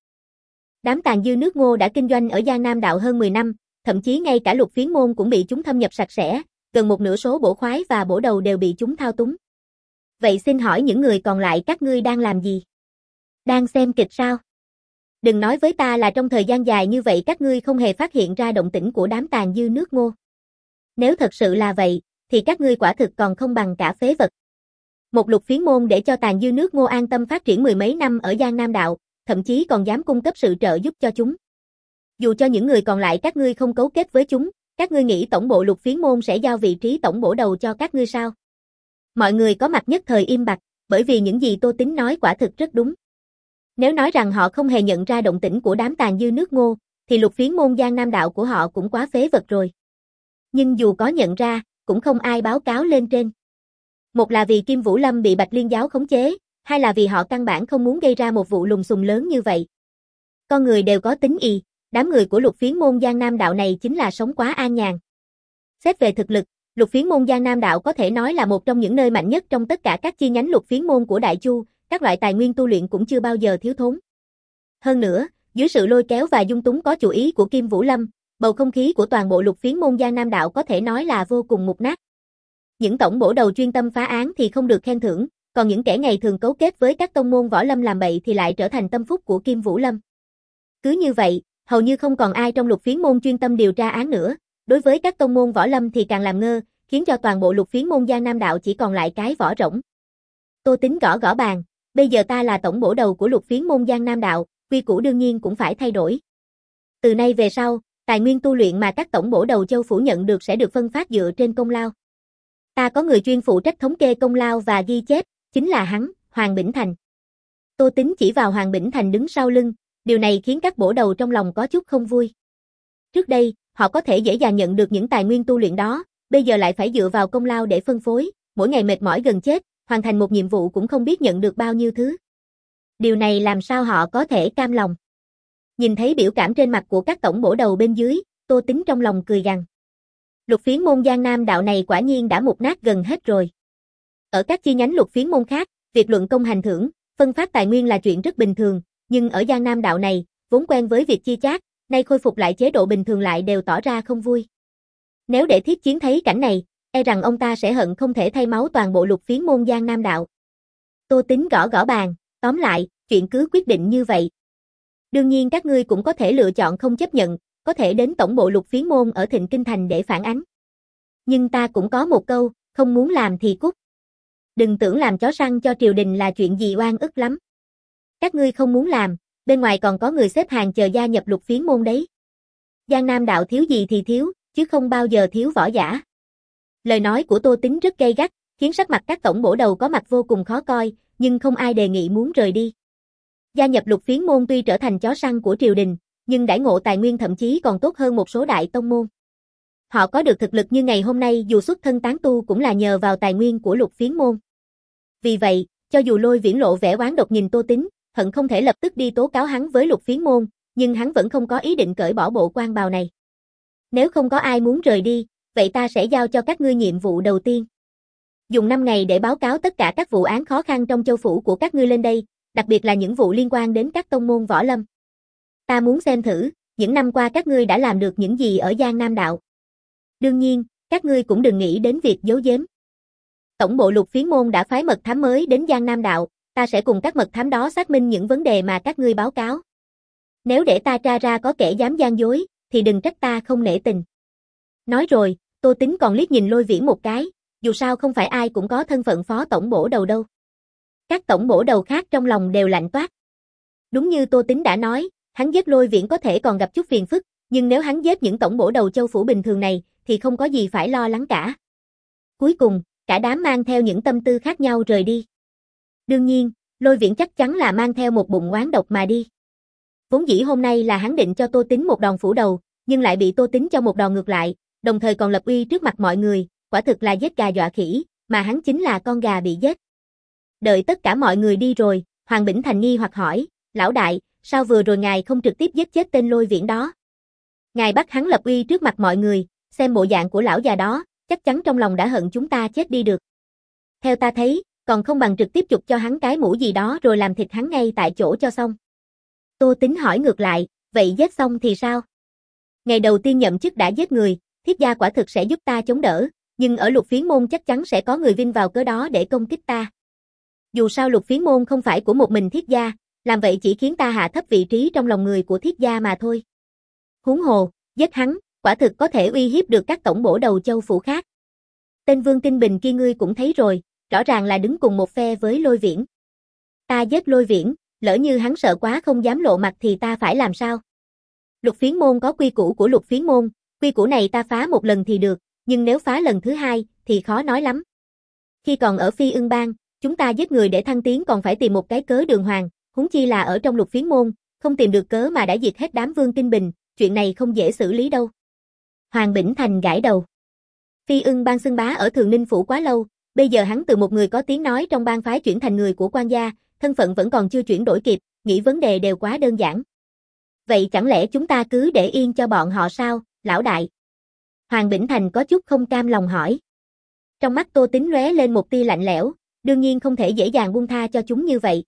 Đám tàn dư nước Ngô đã kinh doanh ở Giang Nam Đạo hơn mười năm, thậm chí ngay cả Lục Phiến môn cũng bị chúng thâm nhập sạch sẽ, gần một nửa số bổ khoái và bổ đầu đều bị chúng thao túng. Vậy xin hỏi những người còn lại các ngươi đang làm gì? Đang xem kịch sao? Đừng nói với ta là trong thời gian dài như vậy các ngươi không hề phát hiện ra động tĩnh của đám tàn dư nước Ngô. Nếu thật sự là vậy, thì các ngươi quả thực còn không bằng cả phế vật. Một Lục Phiến môn để cho tàn dư nước Ngô an tâm phát triển mười mấy năm ở Giang Nam Đạo, thậm chí còn dám cung cấp sự trợ giúp cho chúng. Dù cho những người còn lại các ngươi không cấu kết với chúng, các ngươi nghĩ tổng bộ Lục Phiến môn sẽ giao vị trí tổng bổ đầu cho các ngươi sao? Mọi người có mặt nhất thời im bặt, bởi vì những gì Tô Tín nói quả thực rất đúng. Nếu nói rằng họ không hề nhận ra động tĩnh của đám tàn dư nước Ngô, thì Lục Phiến môn Giang Nam Đạo của họ cũng quá phế vật rồi. Nhưng dù có nhận ra, cũng không ai báo cáo lên trên. Một là vì Kim Vũ Lâm bị Bạch Liên giáo khống chế, hai là vì họ căn bản không muốn gây ra một vụ lùng xùm lớn như vậy. Con người đều có tính ì, đám người của Lục Phiến môn Giang Nam Đạo này chính là sống quá an nhàn. Xét về thực lực, Lục Phiến môn Giang Nam Đạo có thể nói là một trong những nơi mạnh nhất trong tất cả các chi nhánh Lục Phiến môn của Đại Chu, các loại tài nguyên tu luyện cũng chưa bao giờ thiếu thốn. Hơn nữa, dưới sự lôi kéo và dung túng có chủ ý của Kim Vũ Lâm, bầu không khí của toàn bộ Lục Phiến môn Giang Nam Đạo có thể nói là vô cùng mục nát. Những tổng bổ đầu chuyên tâm phá án thì không được khen thưởng, còn những kẻ ngày thường cấu kết với các tông môn võ lâm làm bậy thì lại trở thành tâm phúc của Kim Vũ Lâm. Cứ như vậy, hầu như không còn ai trong Lục Phiến môn chuyên tâm điều tra án nữa, đối với các tông môn võ lâm thì càng làm ngơ, khiến cho toàn bộ Lục Phiến môn Giang Nam Đạo chỉ còn lại cái vỏ rỗng. Tô Tín gõ gõ bàn, bây giờ ta là tổng bổ đầu của Lục Phiến môn Giang Nam Đạo, quy củ đương nhiên cũng phải thay đổi. Từ nay về sau, tài nguyên tu luyện mà các tổng bổ đầu châu phủ nhận được sẽ được phân phát dựa trên công lao. Ta có người chuyên phụ trách thống kê công lao và ghi chép, chính là hắn, Hoàng Bỉnh Thành. Tô Tính chỉ vào Hoàng Bỉnh Thành đứng sau lưng, điều này khiến các bổ đầu trong lòng có chút không vui. Trước đây, họ có thể dễ dàng nhận được những tài nguyên tu luyện đó, bây giờ lại phải dựa vào công lao để phân phối, mỗi ngày mệt mỏi gần chết, hoàn thành một nhiệm vụ cũng không biết nhận được bao nhiêu thứ. Điều này làm sao họ có thể cam lòng. Nhìn thấy biểu cảm trên mặt của các tổng bổ đầu bên dưới, Tô Tính trong lòng cười gằn. Lục phiến môn Giang Nam đạo này quả nhiên đã mục nát gần hết rồi. Ở các chi nhánh lục phiến môn khác, việc luận công hành thưởng, phân phát tài nguyên là chuyện rất bình thường, nhưng ở Giang Nam đạo này, vốn quen với việc chia chác, nay khôi phục lại chế độ bình thường lại đều tỏ ra không vui. Nếu để Thiết Chiến thấy cảnh này, e rằng ông ta sẽ hận không thể thay máu toàn bộ lục phiến môn Giang Nam đạo. Tô Tính gõ gõ bàn, tóm lại, chuyện cứ quyết định như vậy. Đương nhiên các ngươi cũng có thể lựa chọn không chấp nhận, có thể đến tổng bộ lục phiến môn ở Thịnh Kinh Thành để phản ánh. Nhưng ta cũng có một câu, không muốn làm thì cút. Đừng tưởng làm chó săn cho triều đình là chuyện gì oan ức lắm. Các ngươi không muốn làm, bên ngoài còn có người xếp hàng chờ gia nhập lục phiến môn đấy. Giang Nam đạo thiếu gì thì thiếu, chứ không bao giờ thiếu võ giả. Lời nói của Tô Tính rất gay gắt, khiến sắc mặt các tổng bổ đầu có mặt vô cùng khó coi, nhưng không ai đề nghị muốn rời đi. Gia nhập lục phiến môn tuy trở thành chó săn của triều đình, nhưng đãi ngộ tài nguyên thậm chí còn tốt hơn một số đại tông môn. Họ có được thực lực như ngày hôm nay dù xuất thân tán tu cũng là nhờ vào tài nguyên của lục phiến môn. Vì vậy, cho dù Lôi Viễn lộ vẻ oán độc nhìn Tô Tính, hận không thể lập tức đi tố cáo hắn với lục phiến môn, nhưng hắn vẫn không có ý định cởi bỏ bộ quan bào này. Nếu không có ai muốn rời đi, vậy ta sẽ giao cho các ngươi nhiệm vụ đầu tiên. Dùng năm ngày để báo cáo tất cả các vụ án khó khăn trong châu phủ của các ngươi lên đây, đặc biệt là những vụ liên quan đến các tông môn võ lâm. Ta muốn xem thử, những năm qua các ngươi đã làm được những gì ở Giang Nam đạo. Đương nhiên, các ngươi cũng đừng nghĩ đến việc giấu giếm. Tổng bộ lục phiến môn đã phái mật thám mới đến Giang Nam đạo, ta sẽ cùng các mật thám đó xác minh những vấn đề mà các ngươi báo cáo. Nếu để ta tra ra có kẻ dám gian dối, thì đừng trách ta không nể tình. Nói rồi, Tô Tính còn liếc nhìn Lôi Viễn một cái, dù sao không phải ai cũng có thân phận phó tổng bổ đầu đâu. Các tổng bổ đầu khác trong lòng đều lạnh toát. Đúng như Tô Tính đã nói, hắn giết Lôi Viễn có thể còn gặp chút phiền phức, nhưng nếu hắn giết những tổng bổ đầu châu phủ bình thường này, thì không có gì phải lo lắng cả. Cuối cùng, cả đám mang theo những tâm tư khác nhau rời đi. Đương nhiên, Lôi Viễn chắc chắn là mang theo một bụng oán độc mà đi. Vốn dĩ hôm nay là hắn định cho Tô Tính một đòn phủ đầu, nhưng lại bị Tô Tính cho một đòn ngược lại, đồng thời còn lập uy trước mặt mọi người, quả thực là giết gà dọa khỉ, mà hắn chính là con gà bị giết. Đợi tất cả mọi người đi rồi, Hoàng Bỉnh Thành nghi hoặc hỏi, lão đại, sao vừa rồi ngài không trực tiếp giết chết tên Lôi Viễn đó? Ngài bắt hắn lập uy trước mặt mọi người, xem bộ dạng của lão già đó, chắc chắn trong lòng đã hận chúng ta chết đi được. Theo ta thấy, còn không bằng trực tiếp chụp cho hắn cái mũ gì đó rồi làm thịt hắn ngay tại chỗ cho xong. Tô Tính hỏi ngược lại, vậy giết xong thì sao? Ngày đầu tiên nhậm chức đã giết người, Thiết gia quả thực sẽ giúp ta chống đỡ, nhưng ở lục phiến môn chắc chắn sẽ có người vin vào cớ đó để công kích ta. Dù sao lục phiến môn không phải của một mình Thiết gia, làm vậy chỉ khiến ta hạ thấp vị trí trong lòng người của Thiết gia mà thôi. Huống hồ, giết hắn, quả thực có thể uy hiếp được các tổng bổ đầu châu phủ khác. Tên Vương Kinh Bình kia ngươi cũng thấy rồi, rõ ràng là đứng cùng một phe với Lôi Viễn. Ta giết Lôi Viễn, lỡ như hắn sợ quá không dám lộ mặt thì ta phải làm sao? Lục phiến môn có quy củ của lục phiến môn, quy củ này ta phá một lần thì được, nhưng nếu phá lần thứ hai, thì khó nói lắm. Khi còn ở Phi Ưng Bang, chúng ta giết người để thăng tiến còn phải tìm một cái cớ đường hoàng, huống chi là ở trong lục phiến môn, không tìm được cớ mà đã diệt hết đám Vương Kinh Bình, chuyện này không dễ xử lý đâu. Hoàng Bỉnh Thành gãi đầu. Phi Ưng Bang xưng bá ở Thường Ninh Phủ quá lâu, bây giờ hắn từ một người có tiếng nói trong bang phái chuyển thành người của quan gia, thân phận vẫn còn chưa chuyển đổi kịp, nghĩ vấn đề đều quá đơn giản. Vậy chẳng lẽ chúng ta cứ để yên cho bọn họ sao, lão đại? Hoàng Bỉnh Thành có chút không cam lòng hỏi. Trong mắt Tô Tính lóe lên một tia lạnh lẽo, đương nhiên không thể dễ dàng buông tha cho chúng như vậy.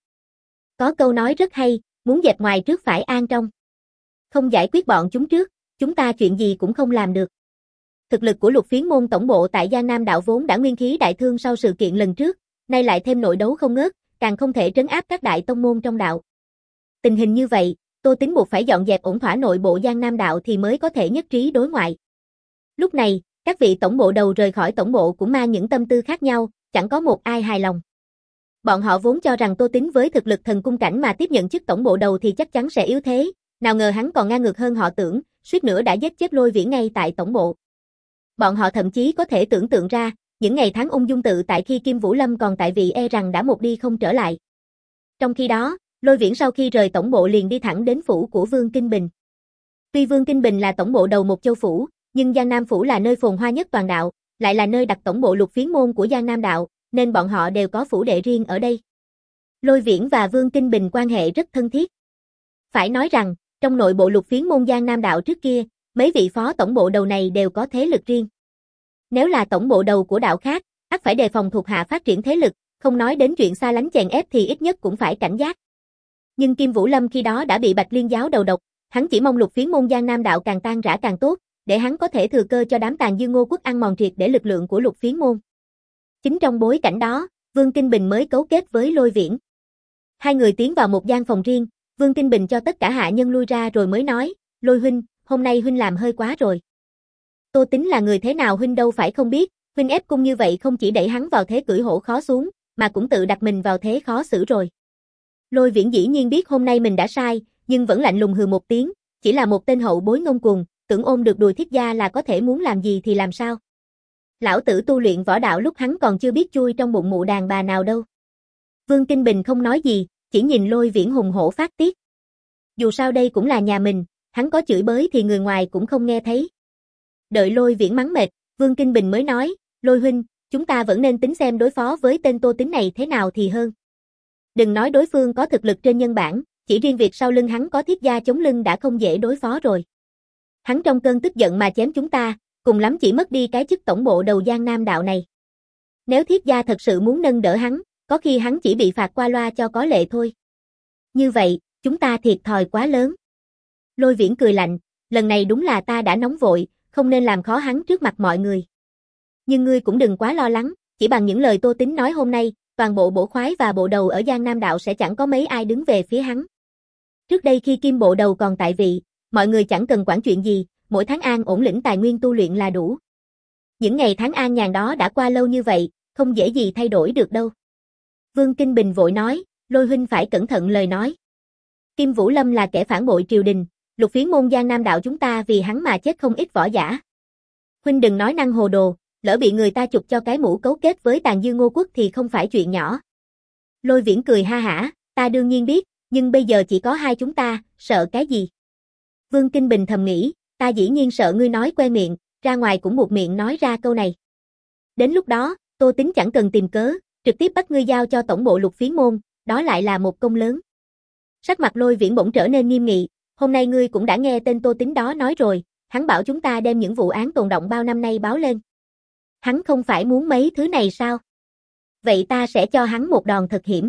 Có câu nói rất hay, muốn dẹp ngoài trước phải an trong. Không giải quyết bọn chúng trước, chúng ta chuyện gì cũng không làm được. Thực lực của lục phiến môn tổng bộ tại Giang Nam đạo vốn đã nguyên khí đại thương sau sự kiện lần trước, nay lại thêm nội đấu không ngớt, càng không thể trấn áp các đại tông môn trong đạo. Tình hình như vậy, Tô Tính buộc phải dọn dẹp ổn thỏa nội bộ Giang Nam đạo thì mới có thể nhất trí đối ngoại. Lúc này, các vị tổng bộ đầu rời khỏi tổng bộ cũng mang những tâm tư khác nhau, chẳng có một ai hài lòng. Bọn họ vốn cho rằng Tô Tính với thực lực thần cung cảnh mà tiếp nhận chức tổng bộ đầu thì chắc chắn sẽ yếu thế, Nào ngờ hắn còn ngang ngược hơn họ tưởng, suýt nữa đã giết chết Lôi Viễn ngay tại tổng bộ. Bọn họ thậm chí có thể tưởng tượng ra, những ngày tháng ung dung tự tại khi Kim Vũ Lâm còn tại vị e rằng đã một đi không trở lại. Trong khi đó, Lôi Viễn sau khi rời tổng bộ liền đi thẳng đến phủ của Vương Kinh Bình. Tuy Vương Kinh Bình là tổng bộ đầu một châu phủ, nhưng Giang Nam phủ là nơi phồn hoa nhất toàn đạo, lại là nơi đặt tổng bộ Lục Phiến môn của Giang Nam đạo, nên bọn họ đều có phủ đệ riêng ở đây. Lôi Viễn và Vương Kinh Bình quan hệ rất thân thiết. Phải nói rằng, trong nội bộ Lục Phiến môn Giang Nam đạo trước kia, mấy vị phó tổng bộ đầu này đều có thế lực riêng. Nếu là tổng bộ đầu của đạo khác, ắt phải đề phòng thuộc hạ phát triển thế lực, không nói đến chuyện xa lánh chèn ép thì ít nhất cũng phải cảnh giác. Nhưng Kim Vũ Lâm khi đó đã bị Bạch Liên giáo đầu độc, hắn chỉ mong Lục Phiến môn Giang Nam đạo càng tan rã càng tốt, để hắn có thể thừa cơ cho đám tàn dư Ngô Quốc ăn mòn triệt để lực lượng của Lục Phiến môn. Chính trong bối cảnh đó, Vương Kinh Bình mới cấu kết với Lôi Viễn. Hai người tiến vào một gian phòng riêng, Vương Kinh Bình cho tất cả hạ nhân lui ra rồi mới nói, Lôi huynh, hôm nay huynh làm hơi quá rồi. Tô Tính là người thế nào huynh đâu phải không biết, huynh ép cung như vậy không chỉ đẩy hắn vào thế cưỡi hổ khó xuống, mà cũng tự đặt mình vào thế khó xử rồi. Lôi Viễn dĩ nhiên biết hôm nay mình đã sai, nhưng vẫn lạnh lùng hừ một tiếng, chỉ là một tên hậu bối ngông cuồng, tưởng ôm được đùi thiết gia là có thể muốn làm gì thì làm sao. Lão tử tu luyện võ đạo lúc hắn còn chưa biết chui trong bụng mụ đàn bà nào đâu. Vương Kinh Bình không nói gì, chỉ nhìn Lôi Viễn hùng hổ phát tiết. Dù sao đây cũng là nhà mình, hắn có chửi bới thì người ngoài cũng không nghe thấy. Đợi Lôi Viễn mắng mệt, Vương Kinh Bình mới nói, Lôi huynh, chúng ta vẫn nên tính xem đối phó với tên Tô Tính này thế nào thì hơn. Đừng nói đối phương có thực lực trên nhân bản, chỉ riêng việc sau lưng hắn có thiết gia chống lưng đã không dễ đối phó rồi. Hắn trong cơn tức giận mà chém chúng ta, cùng lắm chỉ mất đi cái chức tổng bộ đầu Giang Nam đạo này. Nếu thiết gia thật sự muốn nâng đỡ hắn, có khi hắn chỉ bị phạt qua loa cho có lệ thôi. Như vậy, chúng ta thiệt thòi quá lớn. Lôi Viễn cười lạnh, lần này đúng là ta đã nóng vội, không nên làm khó hắn trước mặt mọi người. Nhưng ngươi cũng đừng quá lo lắng, chỉ bằng những lời Tô Tính nói hôm nay, toàn bộ bộ khoái và bộ đầu ở Giang Nam đạo sẽ chẳng có mấy ai đứng về phía hắn. Trước đây khi Kim bộ đầu còn tại vị, mọi người chẳng cần quản chuyện gì, mỗi tháng an ổn lĩnh tài nguyên tu luyện là đủ. Những ngày tháng an nhàn đó đã qua lâu như vậy, không dễ gì thay đổi được đâu. Vương Kinh Bình vội nói, Lôi huynh phải cẩn thận lời nói. Kim Vũ Lâm là kẻ phản bội triều đình, Lục Phiến môn Giang Nam đạo chúng ta vì hắn mà chết không ít võ giả. Huynh đừng nói năng hồ đồ, lỡ bị người ta chụp cho cái mũ cấu kết với tàn dư Ngô Quốc thì không phải chuyện nhỏ. Lôi Viễn cười ha hả, ta đương nhiên biết, nhưng bây giờ chỉ có hai chúng ta, sợ cái gì? Vương Kinh Bình thầm nghĩ, ta dĩ nhiên sợ ngươi nói que miệng, ra ngoài cũng buộc miệng nói ra câu này. Đến lúc đó, Tô Tính chẳng cần tìm cớ, trực tiếp bắt ngươi giao cho tổng bộ Lục Phiến môn, đó lại là một công lớn. Sắc mặt Lôi Viễn bỗng trở nên nghiêm nghị, hôm nay ngươi cũng đã nghe tên Tô Tính đó nói rồi, hắn bảo chúng ta đem những vụ án tồn đọng bao năm nay báo lên. Hắn không phải muốn mấy thứ này sao? Vậy ta sẽ cho hắn một đòn thật hiểm.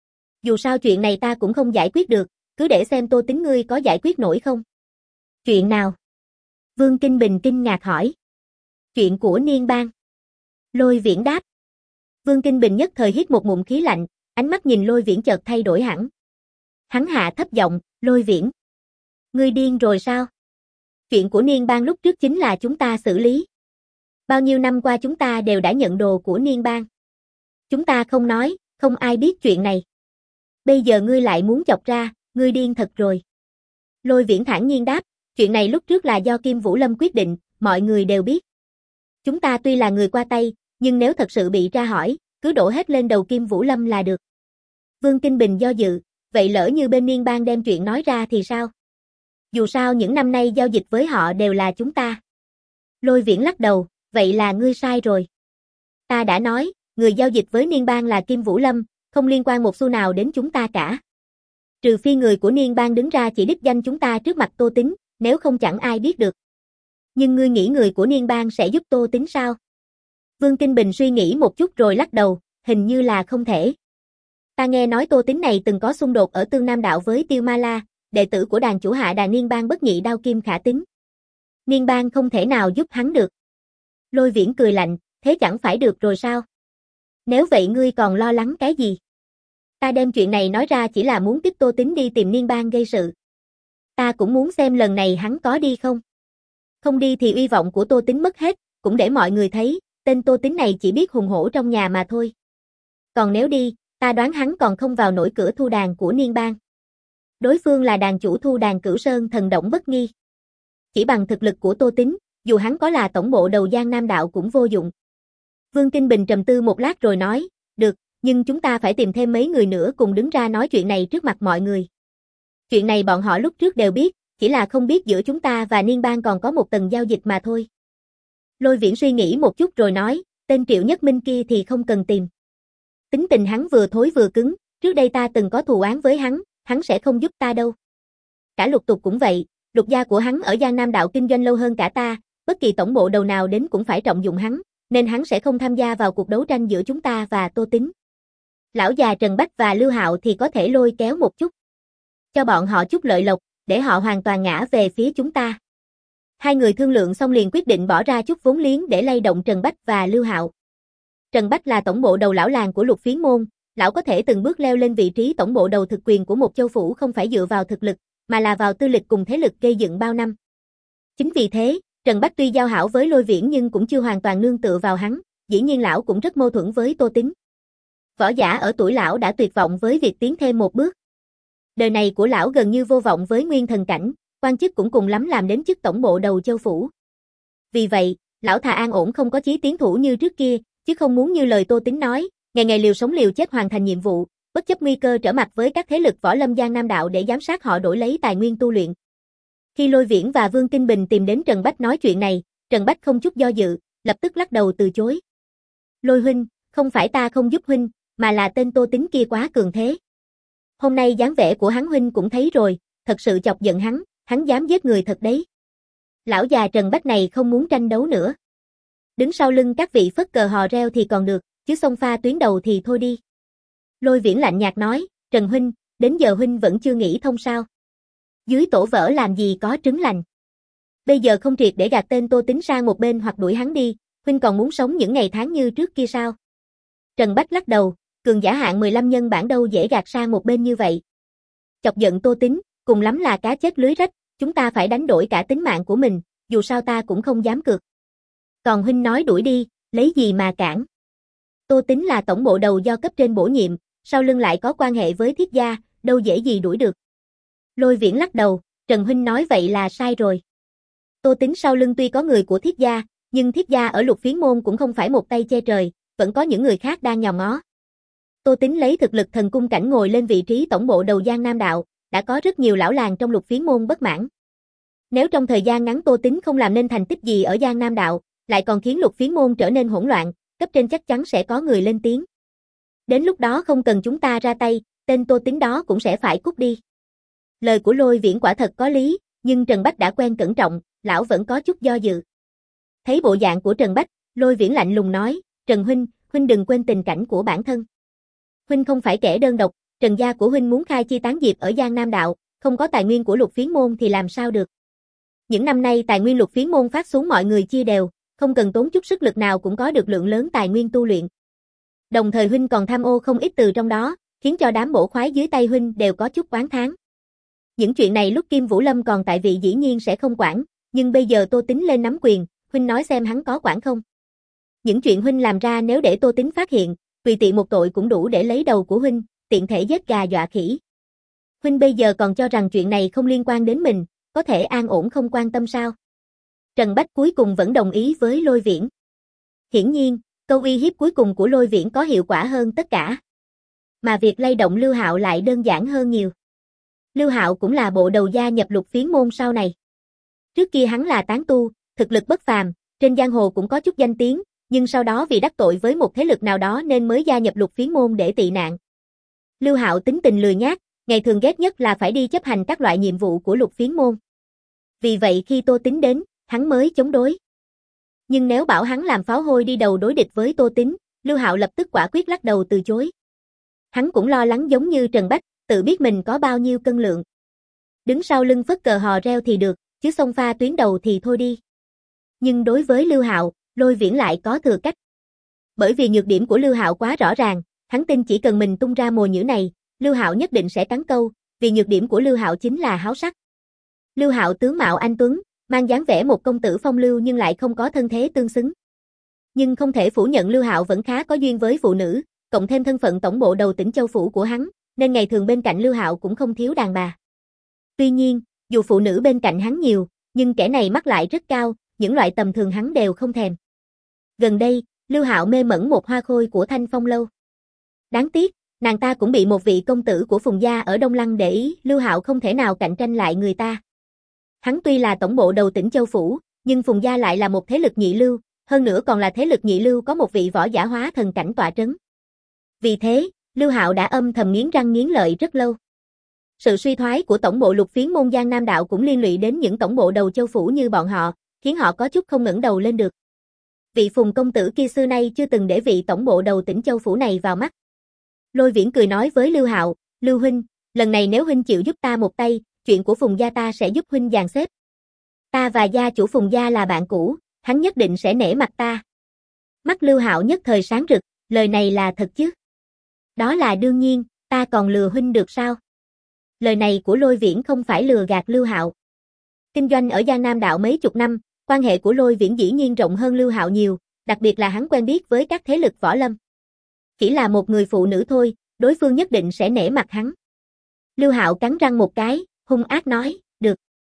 Dù sao chuyện này ta cũng không giải quyết được, cứ để xem Tô Tính ngươi có giải quyết nổi không. Chuyện nào? Vương Kinh Bình kinh ngạc hỏi. Chuyện của Niên Bang. Lôi Viễn đáp. Vương Kinh Bình nhất thời hít một ngụm khí lạnh, ánh mắt nhìn Lôi Viễn chợt thay đổi hẳn. Hắn hạ thấp giọng, Lôi Viễn. Ngươi điên rồi sao? Chuyện của Niên Bang lúc trước chính là chúng ta xử lý. Bao nhiêu năm qua chúng ta đều đã nhận đồ của Niên Bang. Chúng ta không nói, không ai biết chuyện này. Bây giờ ngươi lại muốn chọc ra, ngươi điên thật rồi. Lôi Viễn thản nhiên đáp, chuyện này lúc trước là do Kim Vũ Lâm quyết định, mọi người đều biết. Chúng ta tuy là người qua tay, nhưng nếu thật sự bị tra hỏi, cứ đổ hết lên đầu Kim Vũ Lâm là được. Vương Kinh Bình do dự, vậy lỡ như bên Niên Bang đem chuyện nói ra thì sao? Dù sao những năm nay giao dịch với họ đều là chúng ta. Lôi Viễn lắc đầu, vậy là ngươi sai rồi. Ta đã nói, người giao dịch với Niên Bang là Kim Vũ Lâm, không liên quan một xu nào đến chúng ta cả. Trừ phi người của Niên Bang đứng ra chỉ đích danh chúng ta trước mặt Tô Tính, nếu không chẳng ai biết được. Nhưng ngươi nghĩ người của Niên Bang sẽ giúp Tô Tính sao? Vương Kinh Bình suy nghĩ một chút rồi lắc đầu, hình như là không thể. Ta nghe nói Tô Tính này từng có xung đột ở Tương Nam đạo với Tiêu Ma La, đệ tử của đàn chủ hạ đàn Niên Bang bất nhị đao kim khả tính. Niên Bang không thể nào giúp hắn được. Lôi Viễn cười lạnh, thế chẳng phải được rồi sao? Nếu vậy ngươi còn lo lắng cái gì? Ta đem chuyện này nói ra chỉ là muốn tiếp Tô Tính đi tìm Niên Bang gây sự. Ta cũng muốn xem lần này hắn có đi không. Không đi thì uy vọng của Tô Tính mất hết, cũng để mọi người thấy, tên Tô Tính này chỉ biết hùng hổ trong nhà mà thôi. Còn nếu đi, ta đoán hắn còn không vào nổi cửa thu đàn của Niên Bang. Đối phương là đàn chủ Thu đàn Cửu Sơn thần động bất nghi. Chỉ bằng thực lực của Tô Tín, dù hắn có là tổng bộ đầu Giang Nam đạo cũng vô dụng. Vương Kinh Bình trầm tư một lát rồi nói, được, nhưng chúng ta phải tìm thêm mấy người nữa cùng đứng ra nói chuyện này trước mặt mọi người. Chuyện này bọn họ lúc trước đều biết, chỉ là không biết giữa chúng ta và Niên Bang còn có một tầng giao dịch mà thôi. Lôi Viễn suy nghĩ một chút rồi nói, tên Triệu Nhất Minh kia thì không cần tìm. Tính tình hắn vừa thối vừa cứng, trước đây ta từng có thù oán với hắn, hắn sẽ không giúp ta đâu. Cả Lục Tục cũng vậy, Lục gia của hắn ở Giang Nam đạo kinh doanh lâu hơn cả ta, bất kỳ tổng bộ đầu nào đến cũng phải trọng dụng hắn, nên hắn sẽ không tham gia vào cuộc đấu tranh giữa chúng ta và Tô Tín. Lão già Trần Bách và Lưu Hạo thì có thể lôi kéo một chút. Cho bọn họ chút lợi lộc, để họ hoàn toàn ngã về phía chúng ta. Hai người thương lượng xong liền quyết định bỏ ra chút vốn liếng để lay động Trần Bách và Lưu Hạo. Trần Bách là tổng bộ đầu lão làng của Lục Phiến môn, lão có thể từng bước leo lên vị trí tổng bộ đầu thực quyền của một châu phủ không phải dựa vào thực lực, mà là vào tư lịch cùng thế lực gây dựng bao năm. Chính vì thế, Trần Bách tuy giao hảo với Lôi Viễn nhưng cũng chưa hoàn toàn nương tựa vào hắn, dĩ nhiên lão cũng rất mâu thuẫn với Tô Tín. Võ giả ở tuổi lão đã tuyệt vọng với việc tiến thêm một bước. Đời này của lão gần như vô vọng với nguyên thần cảnh, quan chức cũng cùng lắm làm đến chức tổng bộ đầu châu phủ. Vì vậy, lão thà an ổn không có chí tiến thủ như trước kia, chứ không muốn như lời Tô Tín nói, ngày ngày liều sống liều chết hoàn thành nhiệm vụ, bất chấp nguy cơ trở mặt với các thế lực võ lâm Giang Nam đạo để giám sát họ đổi lấy tài nguyên tu luyện. Khi Lôi Viễn và Vương Kinh Bình tìm đến Trần Bách nói chuyện này, Trần Bách không chút do dự, lập tức lắc đầu từ chối. Lôi huynh, không phải ta không giúp huynh, mà là tên Tô Tín kia quá cường thế. Hôm nay dáng vẻ của hắn huynh cũng thấy rồi, thật sự chọc giận hắn, hắn dám giết người thật đấy. Lão già Trần Bách này không muốn tranh đấu nữa. Đứng sau lưng các vị phất cờ hò reo thì còn được, chứ xông pha tuyến đầu thì thôi đi. Lôi Viễn lạnh nhạt nói, Trần huynh, đến giờ huynh vẫn chưa nghĩ thông sao? Dưới tổ vỡ làm gì có trứng lành. Bây giờ không triệt để gạt tên Tô Tín sang một bên hoặc đuổi hắn đi, huynh còn muốn sống những ngày tháng như trước kia sao? Trần Bách lắc đầu, cường giả hạng mười lăm nhân bản đâu dễ gạt sang một bên như vậy. Chọc giận Tô Tín, cùng lắm là cá chết lưới rách, chúng ta phải đánh đổi cả tính mạng của mình, dù sao ta cũng không dám cược. Còn huynh nói đuổi đi, lấy gì mà cản? Tô Tín là tổng bộ đầu do cấp trên bổ nhiệm, sau lưng lại có quan hệ với Thiết gia, đâu dễ gì đuổi được. Lôi Viễn lắc đầu, Trần huynh nói vậy là sai rồi. Tô Tín sau lưng tuy có người của Thiết gia, nhưng Thiết gia ở Lục Phiến môn cũng không phải một tay che trời, vẫn có những người khác đang nhòm ngó. Tô Tín lấy thực lực thần cung cảnh ngồi lên vị trí tổng bộ đầu Giang Nam đạo, đã có rất nhiều lão làng trong Lục Phiến môn bất mãn. Nếu trong thời gian ngắn Tô Tín không làm nên thành tích gì ở Giang Nam đạo, lại còn khiến Lục Phiến môn trở nên hỗn loạn, cấp trên chắc chắn sẽ có người lên tiếng. Đến lúc đó không cần chúng ta ra tay, tên Tô Tín đó cũng sẽ phải cút đi. Lời của Lôi Viễn quả thật có lý, nhưng Trần Bách đã quen cẩn trọng, lão vẫn có chút do dự. Thấy bộ dạng của Trần Bách, Lôi Viễn lạnh lùng nói, Trần huynh, huynh đừng quên tình cảnh của bản thân. Huynh không phải kẻ đơn độc, Trần gia của huynh muốn khai chi tán diệp ở Giang Nam đạo, không có tài nguyên của Lục Phiến môn thì làm sao được. Những năm nay tài nguyên Lục Phiến môn phát xuống mọi người chia đều, không cần tốn chút sức lực nào cũng có được lượng lớn tài nguyên tu luyện. Đồng thời huynh còn tham ô không ít từ trong đó, khiến cho đám bổ khoái dưới tay huynh đều có chút oán thán. Những chuyện này lúc Kim Vũ Lâm còn tại vị dĩ nhiên sẽ không quản, nhưng bây giờ Tô Tín lên nắm quyền, huynh nói xem hắn có quản không? Những chuyện huynh làm ra nếu để Tô Tín phát hiện, tùy tiện một tội cũng đủ để lấy đầu của huynh, tiện thể giết gà dọa khỉ. Huynh bây giờ còn cho rằng chuyện này không liên quan đến mình, có thể an ổn không quan tâm sao? Trần Bách cuối cùng vẫn đồng ý với Lôi Viễn. Hiển nhiên, câu uy hiếp cuối cùng của Lôi Viễn có hiệu quả hơn tất cả. Mà việc lay động Lưu Hạo lại đơn giản hơn nhiều. Lưu Hạo cũng là bộ đầu gia nhập Lục Phiến môn sau này. Trước kia hắn là tán tu, thực lực bất phàm, trên giang hồ cũng có chút danh tiếng, nhưng sau đó vì đắc tội với một thế lực nào đó nên mới gia nhập Lục Phiến môn để tị nạn. Lưu Hạo tính tình lười nhác, ngày thường ghét nhất là phải đi chấp hành các loại nhiệm vụ của Lục Phiến môn. Vì vậy khi Tô Tín đến, hắn mới chống đối. Nhưng nếu bảo hắn làm pháo hôi đi đầu đối địch với Tô Tín, Lưu Hạo lập tức quả quyết lắc đầu từ chối. Hắn cũng lo lắng giống như Trần Bách, tự biết mình có bao nhiêu cân lượng. Đứng sau lưng phất cờ hò reo thì được, chứ xông pha tuyến đầu thì thôi đi. Nhưng đối với Lưu Hạo, Lôi Viễn lại có thừa cách. Bởi vì nhược điểm của Lưu Hạo quá rõ ràng, hắn tin chỉ cần mình tung ra mồi nhử này, Lưu Hạo nhất định sẽ cắn câu, vì nhược điểm của Lưu Hạo chính là háo sắc. Lưu Hạo tướng mạo anh tuấn, mang dáng vẻ một công tử phong lưu nhưng lại không có thân thế tương xứng. Nhưng không thể phủ nhận Lưu Hạo vẫn khá có duyên với phụ nữ, cộng thêm thân phận tổng bộ đầu tỉnh Châu phủ của hắn, nên ngày thường bên cạnh Lưu Hạo cũng không thiếu đàn bà. Tuy nhiên, dù phụ nữ bên cạnh hắn nhiều, nhưng kẻ này mắt lại rất cao, những loại tầm thường hắn đều không thèm. Gần đây, Lưu Hạo mê mẩn một hoa khôi của Thanh Phong lâu. Đáng tiếc, nàng ta cũng bị một vị công tử của Phùng gia ở Đông Lăng để ý, Lưu Hạo không thể nào cạnh tranh lại người ta. Hắn tuy là tổng bộ đầu tỉnh Châu Phủ, nhưng Phùng gia lại là một thế lực nhị lưu, hơn nữa còn là thế lực nhị lưu có một vị võ giả hóa thần cảnh tọa trấn. Vì thế, Lưu Hạo đã âm thầm nghiến răng nghiến lợi rất lâu. Sự suy thoái của tổng bộ Lục Phiến môn Giang Nam đạo cũng liên lụy đến những tổng bộ đầu Châu Phủ như bọn họ, khiến họ có chút không ngẩng đầu lên được. Vị Phùng công tử kia xưa nay chưa từng để vị tổng bộ đầu tỉnh Châu Phủ này vào mắt. Lôi Viễn cười nói với Lưu Hạo, Lưu huynh, lần này nếu huynh chịu giúp ta một tay, chuyện của Phùng gia ta sẽ giúp huynh dàn xếp. Ta và gia chủ Phùng gia là bạn cũ, hắn nhất định sẽ nể mặt ta. Mắt Lưu Hạo nhất thời sáng rực, lời này là thật chứ? Đó là đương nhiên, ta còn lừa huynh được sao? Lời này của Lôi Viễn không phải lừa gạt Lưu Hạo. Kinh doanh ở Giang Nam đạo mấy chục năm, quan hệ của Lôi Viễn dĩ nhiên rộng hơn Lưu Hạo nhiều, đặc biệt là hắn quen biết với các thế lực võ lâm. Chỉ là một người phụ nữ thôi, đối phương nhất định sẽ nể mặt hắn. Lưu Hạo cắn răng một cái, hung ác nói, được.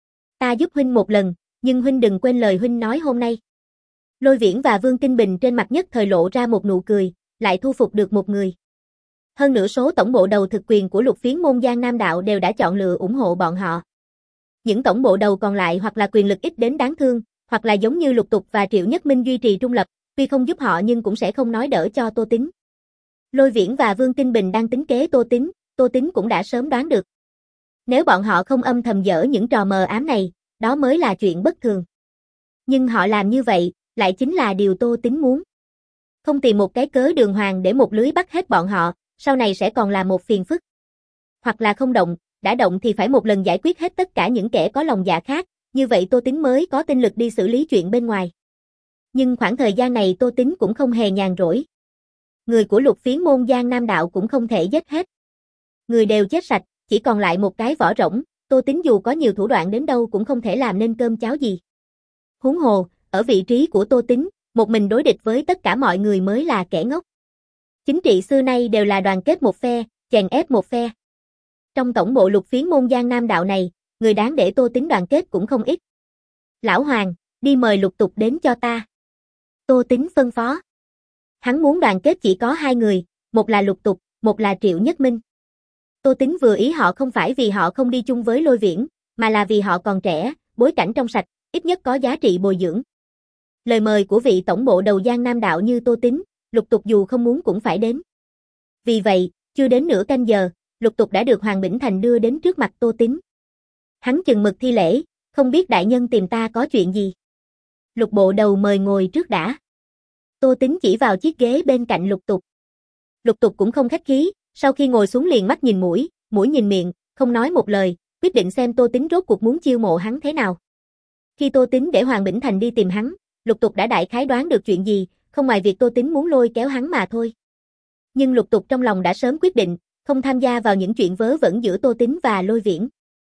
Ta giúp huynh một lần, nhưng huynh đừng quên lời huynh nói hôm nay. Lôi Viễn và Vương Kinh Bình trên mặt nhất thời lộ ra một nụ cười, lại thu phục được một người. Hơn nữa số tổng bộ đầu thực quyền của Lục Phiến môn Giang Nam đạo đều đã chọn lựa ủng hộ bọn họ. Những tổng bộ đầu còn lại hoặc là quyền lực ít đến đáng thương, hoặc là giống như Lục Tục và Triệu Nhất Minh duy trì trung lập, tuy không giúp họ nhưng cũng sẽ không nói đỡ cho Tô Tín. Lôi Viễn và Vương Kinh Bình đang tính kế Tô Tín, Tô Tín cũng đã sớm đoán được. Nếu bọn họ không âm thầm dở những trò mờ ám này, đó mới là chuyện bất thường. Nhưng họ làm như vậy, lại chính là điều Tô Tín muốn. Không tìm một cái cớ đường hoàng để một lưới bắt hết bọn họ, sau này sẽ còn là một phiền phức. Hoặc là không động, đã động thì phải một lần giải quyết hết tất cả những kẻ có lòng dạ khác, như vậy Tô Tín mới có tinh lực đi xử lý chuyện bên ngoài. Nhưng khoảng thời gian này Tô Tín cũng không hề nhàn rỗi. Người của Lục Phiến môn Giang Nam đạo cũng không thể giết hết. Người đều chết sạch, chỉ còn lại một cái vỏ rỗng, Tô Tín dù có nhiều thủ đoạn đến đâu cũng không thể làm nên cơm cháo gì. Huống hồ, ở vị trí của Tô Tín, một mình đối địch với tất cả mọi người mới là kẻ ngốc. Chính trị xưa nay đều là đoàn kết một phe, chèn ép một phe. Trong tổng bộ Lục Phiến môn Giang Nam đạo này, người đáng để Tô Tín đoàn kết cũng không ít. Lão Hoàng, đi mời Lục Tục đến cho ta. Tô Tín phân phó. Hắn muốn đoàn kết chỉ có hai người, một là Lục Tục, một là Triệu Nhất Minh. Tô Tín vừa ý họ không phải vì họ không đi chung với Lôi Viễn, mà là vì họ còn trẻ, bối cảnh trong sạch, ít nhất có giá trị bồi dưỡng. Lời mời của vị tổng bộ đầu Giang Nam đạo như Tô Tín, Lục Tục dù không muốn cũng phải đến. Vì vậy, chưa đến nửa canh giờ, Lục Tục đã được Hoàng Bỉnh Thành đưa đến trước mặt Tô Tín. Hắn chừng mực thi lễ, không biết đại nhân tìm ta có chuyện gì. Lục bộ đầu mời ngồi trước đã. Tô Tín chỉ vào chiếc ghế bên cạnh Lục Tục. Lục Tục cũng không khách khí, sau khi ngồi xuống liền mắt nhìn mũi, mũi nhìn miệng, không nói một lời, quyết định xem Tô Tín rốt cuộc muốn chiêu mộ hắn thế nào. Khi Tô Tín để Hoàng Bỉnh Thành đi tìm hắn, Lục Tục đã đại khái đoán được chuyện gì, không ngoài việc Tô Tín muốn lôi kéo hắn mà thôi. Nhưng Lục Tục trong lòng đã sớm quyết định, không tham gia vào những chuyện vớ vẩn giữa Tô Tín và Lôi Viễn.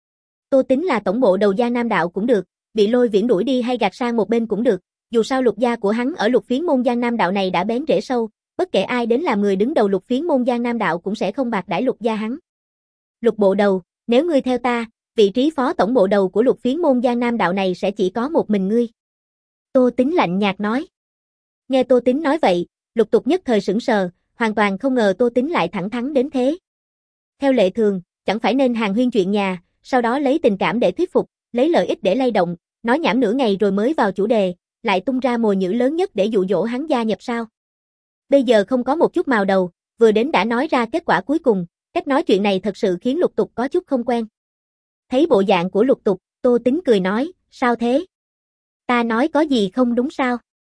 Tô Tín là tổng bộ đầu Giang Nam đạo cũng được, bị Lôi Viễn đuổi đi hay gạt sang một bên cũng được, dù sao lục gia của hắn ở Lục Phiến môn Giang Nam đạo này đã bén rễ sâu, bất kể ai đến làm người đứng đầu Lục Phiến môn Giang Nam đạo cũng sẽ không bạc đãi Lục gia hắn. Lục bộ đầu, nếu ngươi theo ta, vị trí phó tổng bộ đầu của Lục Phiến môn Giang Nam đạo này sẽ chỉ có một mình ngươi. Tô Tín lạnh nhạt nói. Nghe Tô Tín nói vậy, Lục Tục nhất thời sững sờ, hoàn toàn không ngờ Tô Tín lại thẳng thắn đến thế. Theo lệ thường, chẳng phải nên hàn huyên chuyện nhà, sau đó lấy tình cảm để thuyết phục, lấy lợi ích để lay động, nói nhảm nửa ngày rồi mới vào chủ đề, lại tung ra mồi nhử lớn nhất để dụ dỗ hắn gia nhập sao. Bây giờ không có một chút mào đầu, vừa đến đã nói ra kết quả cuối cùng, cách nói chuyện này thật sự khiến Lục Tục có chút không quen. Thấy bộ dạng của Lục Tục, Tô Tín cười nói, sao thế? Ta nói có gì không đúng sao?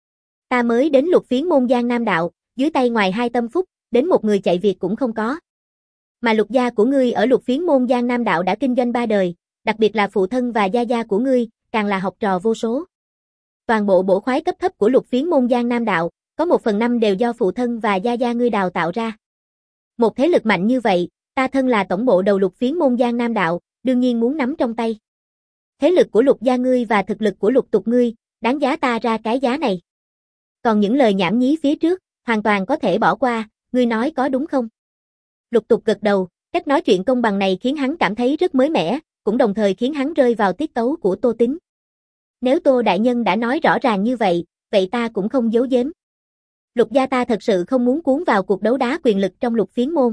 Ta mới đến Lục Phiến môn Giang Nam đạo, dưới tay ngoài hai tâm phúc, đến một người chạy việc cũng không có. Mà Lục gia của ngươi ở Lục Phiến môn Giang Nam đạo đã kinh doanh ba đời, đặc biệt là phụ thân và gia gia của ngươi, càng là học trò vô số. Toàn bộ bổ khoái cấp thấp của Lục Phiến môn Giang Nam đạo, có một phần năm đều do phụ thân và gia gia ngươi đào tạo ra. Một thế lực mạnh như vậy, ta thân là tổng bộ đầu Lục Phiến môn Giang Nam đạo, đương nhiên muốn nắm trong tay. Thế lực của Lục gia ngươi và thực lực của Lục Tục ngươi, đáng giá ta ra cái giá này. Còn những lời nhảm nhí phía trước, hoàn toàn có thể bỏ qua, ngươi nói có đúng không? Lục Tục gật đầu, cách nói chuyện công bằng này khiến hắn cảm thấy rất mới mẻ, cũng đồng thời khiến hắn rơi vào tiết tấu của Tô Tín. Nếu Tô đại nhân đã nói rõ ràng như vậy, vậy ta cũng không giấu giếm. Lục gia ta thật sự không muốn cuốn vào cuộc đấu đá quyền lực trong Lục Phiến môn.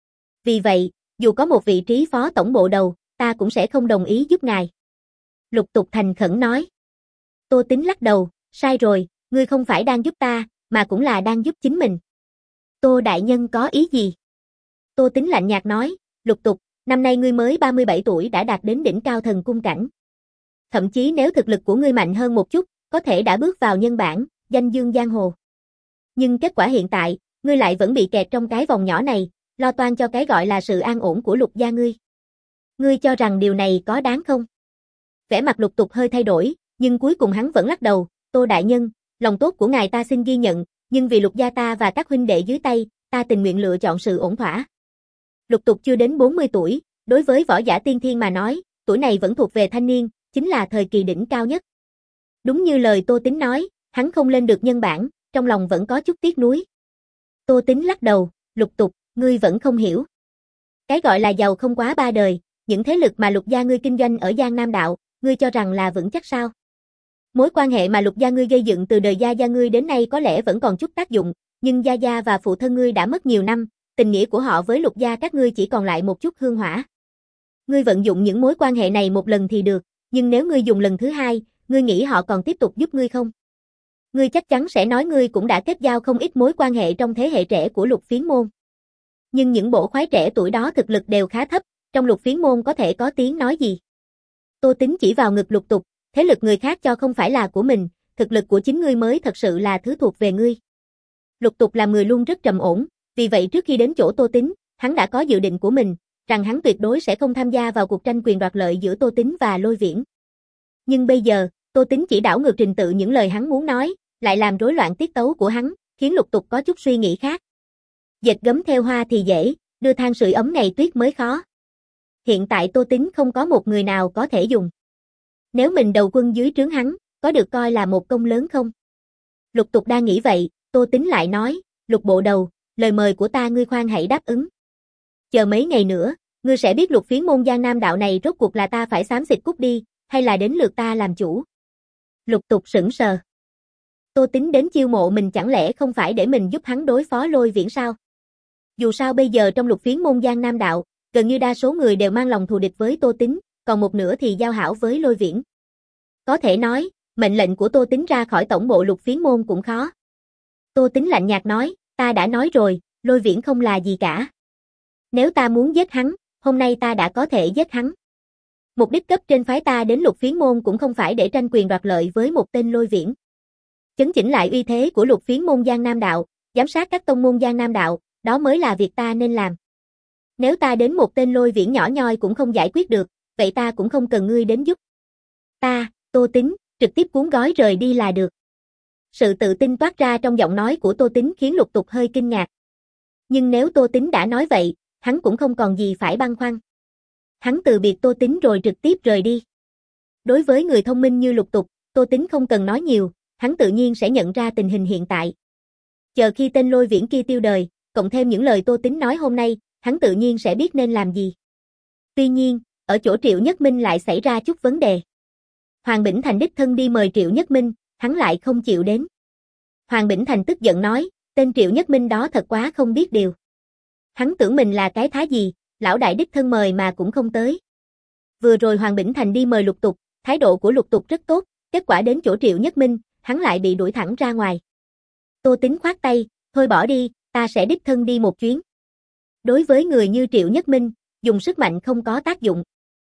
Vì vậy, dù có một vị trí phó tổng bộ đầu, ta cũng sẽ không đồng ý giúp ngài. Lục Tục thành khẩn nói. Tô Tín lắc đầu, sai rồi, ngươi không phải đang giúp ta, mà cũng là đang giúp chính mình. Tô đại nhân có ý gì? Tô Tín lạnh nhạt nói, Lục Tục, năm nay ngươi mới ba mươi bảy tuổi đã đạt đến đỉnh cao thần cung cảnh. Thậm chí nếu thực lực của ngươi mạnh hơn một chút, có thể đã bước vào nhân bản, danh dương giang hồ. Nhưng kết quả hiện tại, ngươi lại vẫn bị kẹt trong cái vòng nhỏ này, lo toan cho cái gọi là sự an ổn của Lục gia ngươi. Ngươi cho rằng điều này có đáng không? Vẻ mặt Lục Tục hơi thay đổi, nhưng cuối cùng hắn vẫn lắc đầu, Tô đại nhân, lòng tốt của ngài ta xin ghi nhận, nhưng vì Lục gia ta và các huynh đệ dưới tay, ta tình nguyện lựa chọn sự ổn thỏa. Lục Tục chưa đến bốn mươi tuổi, đối với võ giả tiên thiên mà nói, tuổi này vẫn thuộc về thanh niên, chính là thời kỳ đỉnh cao nhất. Đúng như lời Tô Tín nói, hắn không lên được nhân bản, trong lòng vẫn có chút tiếc nuối. Tô Tín lắc đầu, Lục Tục, ngươi vẫn không hiểu. Cái gọi là giàu không quá ba đời, những thế lực mà Lục gia ngươi kinh doanh ở Giang Nam đạo, ngươi cho rằng là vững chắc sao? Mối quan hệ mà Lục gia ngươi gây dựng từ đời gia gia ngươi đến nay có lẽ vẫn còn chút tác dụng, nhưng gia gia và phụ thân ngươi đã mất nhiều năm, tình nghĩa của họ với Lục gia các ngươi chỉ còn lại một chút hương hỏa. Ngươi vận dụng những mối quan hệ này một lần thì được, nhưng nếu ngươi dùng lần thứ hai, ngươi nghĩ họ còn tiếp tục giúp ngươi không? Ngươi chắc chắn sẽ nói ngươi cũng đã kết giao không ít mối quan hệ trong thế hệ trẻ của Lục Phiến môn. Nhưng những bổ khoái trẻ tuổi đó thực lực đều khá thấp, trong Lục Phiến môn có thể có tiếng nói gì? Tô Tín chỉ vào ngực Lục Tục, thế lực người khác cho không phải là của mình, thực lực của chính ngươi mới thật sự là thứ thuộc về ngươi. Lục Tục là người luôn rất trầm ổn, vì vậy trước khi đến chỗ Tô Tín, hắn đã có dự định của mình, rằng hắn tuyệt đối sẽ không tham gia vào cuộc tranh quyền đoạt lợi giữa Tô Tín và Lôi Viễn. Nhưng bây giờ, Tô Tín chỉ đảo ngược trình tự những lời hắn muốn nói, lại làm rối loạn tiết tấu của hắn, khiến Lục Tục có chút suy nghĩ khác. Dệt gấm theo hoa thì dễ, đưa than sưởi ấm ngày tuyết mới khó. Hiện tại Tô Tín không có một người nào có thể dùng. Nếu mình đầu quân dưới trướng hắn, có được coi là một công lớn không? Lục Tục đang nghĩ vậy, Tô Tín lại nói, Lục bộ đầu, lời mời của ta ngươi khoan hãy đáp ứng. Chờ mấy ngày nữa, ngươi sẽ biết Lục Phiến môn Giang Nam đạo này rốt cuộc là ta phải xám xịt cút đi, hay là đến lượt ta làm chủ. Lục Tục sững sờ. Tô Tín đến chiêu mộ mình chẳng lẽ không phải để mình giúp hắn đối phó Lôi Viễn sao? Dù sao bây giờ trong Lục Phiến môn Giang Nam đạo, gần như đa số người đều mang lòng thù địch với Tô Tín, còn một nửa thì giao hảo với Lôi Viễn. Có thể nói, mệnh lệnh của Tô Tín ra khỏi tổng bộ Lục Phiến môn cũng khó. Tô Tín lạnh nhạt nói, ta đã nói rồi, Lôi Viễn không là gì cả. Nếu ta muốn giết hắn, hôm nay ta đã có thể giết hắn. Mục đích cấp trên phái ta đến Lục Phiến môn cũng không phải để tranh quyền đoạt lợi với một tên Lôi Viễn. Chấn chỉnh lại uy thế của Lục Phiến môn Giang Nam đạo, giám sát các tông môn Giang Nam đạo, đó mới là việc ta nên làm. Nếu ta đến một tên Lôi Viễn nhỏ nhoi cũng không giải quyết được, vậy ta cũng không cần ngươi đến giúp. Ta, Tô Tín, trực tiếp cuốn gói rời đi là được. Sự tự tin toát ra trong giọng nói của Tô Tín khiến Lục Tục hơi kinh ngạc. Nhưng nếu Tô Tín đã nói vậy, hắn cũng không còn gì phải băn khoăn. Hắn từ biệt Tô Tín rồi trực tiếp rời đi. Đối với người thông minh như Lục Tục, Tô Tín không cần nói nhiều, hắn tự nhiên sẽ nhận ra tình hình hiện tại. Chờ khi tên Lôi Viễn kia tiêu đời, cộng thêm những lời Tô Tín nói hôm nay, hắn tự nhiên sẽ biết nên làm gì. Tuy nhiên, ở chỗ Triệu Nhất Minh lại xảy ra chút vấn đề. Hoàng Bỉnh Thành đích thân đi mời Triệu Nhất Minh, hắn lại không chịu đến. Hoàng Bỉnh Thành tức giận nói, tên Triệu Nhất Minh đó thật quá không biết điều. Hắn tưởng mình là cái thá gì, lão đại đích thân mời mà cũng không tới. Vừa rồi Hoàng Bỉnh Thành đi mời Lục Tục, thái độ của Lục Tục rất tốt, kết quả đến chỗ Triệu Nhất Minh, hắn lại bị đuổi thẳng ra ngoài. Tô Tín khoát tay, thôi bỏ đi, ta sẽ đích thân đi một chuyến. Đối với người như Triệu Nhất Minh, dùng sức mạnh không có tác dụng.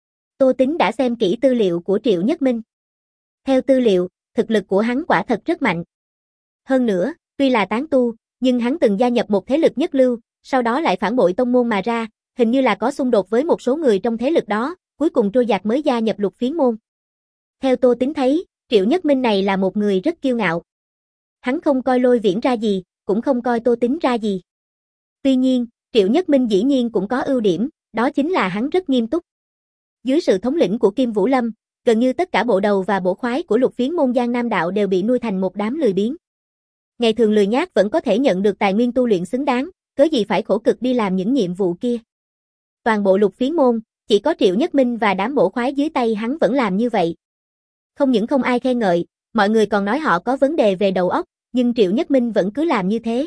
Tô Tín đã xem kỹ tư liệu của Triệu Nhất Minh. Theo tư liệu, thực lực của hắn quả thật rất mạnh. Hơn nữa, tuy là tán tu, nhưng hắn từng gia nhập một thế lực nhất lưu, sau đó lại phản bội tông môn mà ra, hình như là có xung đột với một số người trong thế lực đó, cuối cùng trôi dạt mới gia nhập Lục Phiến môn. Theo Tô Tín thấy, Triệu Nhất Minh này là một người rất kiêu ngạo. Hắn không coi Lôi Viễn ra gì, cũng không coi Tô Tín ra gì. Tuy nhiên, Triệu Nhất Minh dĩ nhiên cũng có ưu điểm, đó chính là hắn rất nghiêm túc. Dưới sự thống lĩnh của Kim Vũ Lâm, gần như tất cả bộ đầu và bổ khoái của Lục Phiến môn Giang Nam đạo đều bị nuôi thành một đám lười biếng. Ngày thường lười nhác vẫn có thể nhận được tài nguyên tu luyện xứng đáng, cớ gì phải khổ cực đi làm những nhiệm vụ kia. Toàn bộ Lục Phiến môn, Chỉ có Triệu Nhất Minh và đám bổ khoái dưới tay hắn vẫn làm như vậy. Không những không ai khen ngợi, mọi người còn nói họ có vấn đề về đầu óc, nhưng Triệu Nhất Minh vẫn cứ làm như thế.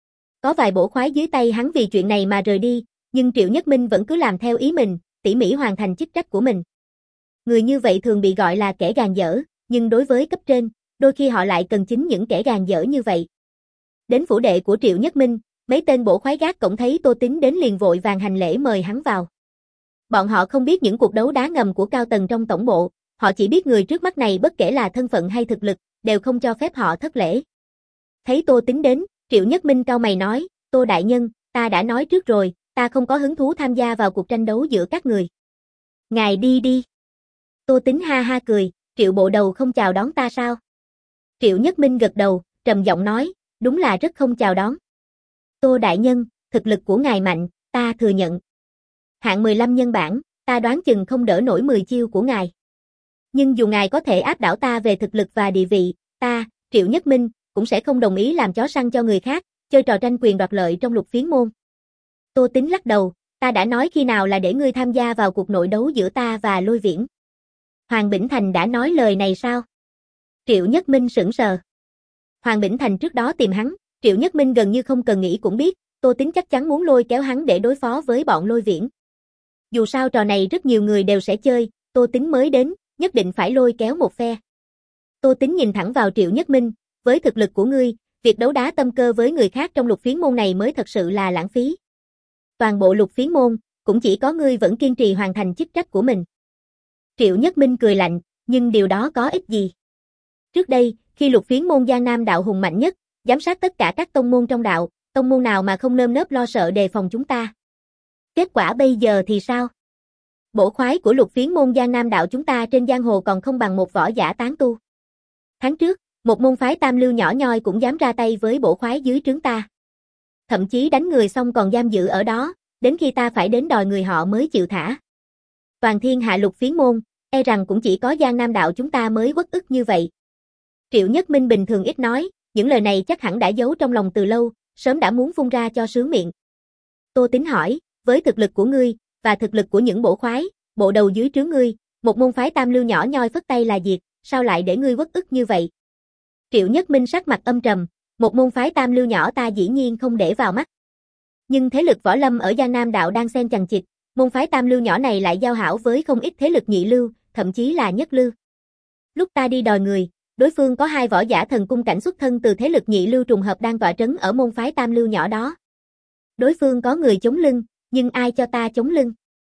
Có vài bổ khoái dưới tay hắn vì chuyện này mà rời đi, nhưng Triệu Nhất Minh vẫn cứ làm theo ý mình, tỉ mỉ hoàn thành chức trách của mình. Người như vậy thường bị gọi là kẻ gàn dở, nhưng đối với cấp trên, đôi khi họ lại cần chính những kẻ gàn dở như vậy. Đến phủ đệ của Triệu Nhất Minh, mấy tên bổ khoái gác cổng thấy Tô Tín đến liền vội vàng hành lễ mời hắn vào. Bọn họ không biết những cuộc đấu đá ngầm của cao tầng trong tổng bộ, họ chỉ biết người trước mắt này bất kể là thân phận hay thực lực, đều không cho phép họ thất lễ. Thấy Tô Tín đến, Triệu Nhất Minh cau mày nói, Tô đại nhân, ta đã nói trước rồi, ta không có hứng thú tham gia vào cuộc tranh đấu giữa các người. Ngài đi đi. Tô Tín ha ha cười, Triệu bộ đầu không chào đón ta sao? Triệu Nhất Minh gật đầu, trầm giọng nói, đúng là rất không chào đón. Tô đại nhân, thực lực của ngài mạnh, ta thừa nhận. Hạng mười lăm nhân bản, ta đoán chừng không đỡ nổi mười chiêu của ngài. Nhưng dù ngài có thể áp đảo ta về thực lực và địa vị, ta, Triệu Nhất Minh, cũng sẽ không đồng ý làm chó săn cho người khác, chơi trò tranh quyền đoạt lợi trong Lục Phiến môn. Tô Tín lắc đầu, ta đã nói khi nào là để ngươi tham gia vào cuộc nội đấu giữa ta và Lôi Viễn. Hoàng Bỉnh Thành đã nói lời này sao? Triệu Nhất Minh sững sờ. Hoàng Bỉnh Thành trước đó tìm hắn, Triệu Nhất Minh gần như không cần nghĩ cũng biết, Tô Tín chắc chắn muốn lôi kéo hắn để đối phó với bọn Lôi Viễn. Dù sao trò này rất nhiều người đều sẽ chơi, Tô Tín mới đến, nhất định phải lôi kéo một phe. Tô Tín nhìn thẳng vào Triệu Nhất Minh, với thực lực của ngươi, việc đấu đá tâm cơ với người khác trong Lục Phiến môn này mới thật sự là lãng phí. Toàn bộ Lục Phiến môn, cũng chỉ có ngươi vẫn kiên trì hoàn thành chức trách của mình. Triệu Nhất Minh cười lạnh, nhưng điều đó có ích gì? Trước đây, khi Lục Phiến môn Giang Nam đạo hùng mạnh nhất, giám sát tất cả các tông môn trong đạo, tông môn nào mà không nơm nớp lo sợ đề phòng chúng ta. Kết quả bây giờ thì sao? Bổ khoái của Lục Phiến môn Giang Nam đạo chúng ta trên giang hồ còn không bằng một võ giả tán tu. Tháng trước, một môn phái tam lưu nhỏ nhoi cũng dám ra tay với bổ khoái dưới trướng ta. Thậm chí đánh người xong còn giam giữ ở đó, đến khi ta phải đến đòi người họ mới chịu thả. Toàn thiên hạ Lục Phiến môn, e rằng cũng chỉ có Giang Nam đạo chúng ta mới uất ức như vậy. Triệu Nhất Minh bình thường ít nói, những lời này chắc hẳn đã giấu trong lòng từ lâu, sớm đã muốn phun ra cho sướng miệng. Tô Tín hỏi, với thực lực của ngươi, và thực lực của những bổ khoái, bộ đầu dưới trướng ngươi, một môn phái tam lưu nhỏ nhoi phất tay là diệt, sao lại để ngươi uất ức như vậy? Triệu Nhất Minh sắc mặt âm trầm, một môn phái tam lưu nhỏ ta dĩ nhiên không để vào mắt. Nhưng thế lực võ lâm ở Giang Nam đạo đang xen chằng chịt, môn phái tam lưu nhỏ này lại giao hảo với không ít thế lực nhị lưu, thậm chí là nhất lưu. Lúc ta đi đòi người, đối phương có hai võ giả thần cung cảnh xuất thân từ thế lực nhị lưu trùng hợp đang tọa trấn ở môn phái tam lưu nhỏ đó. Đối phương có người chống lưng, nhưng ai cho ta chống lưng?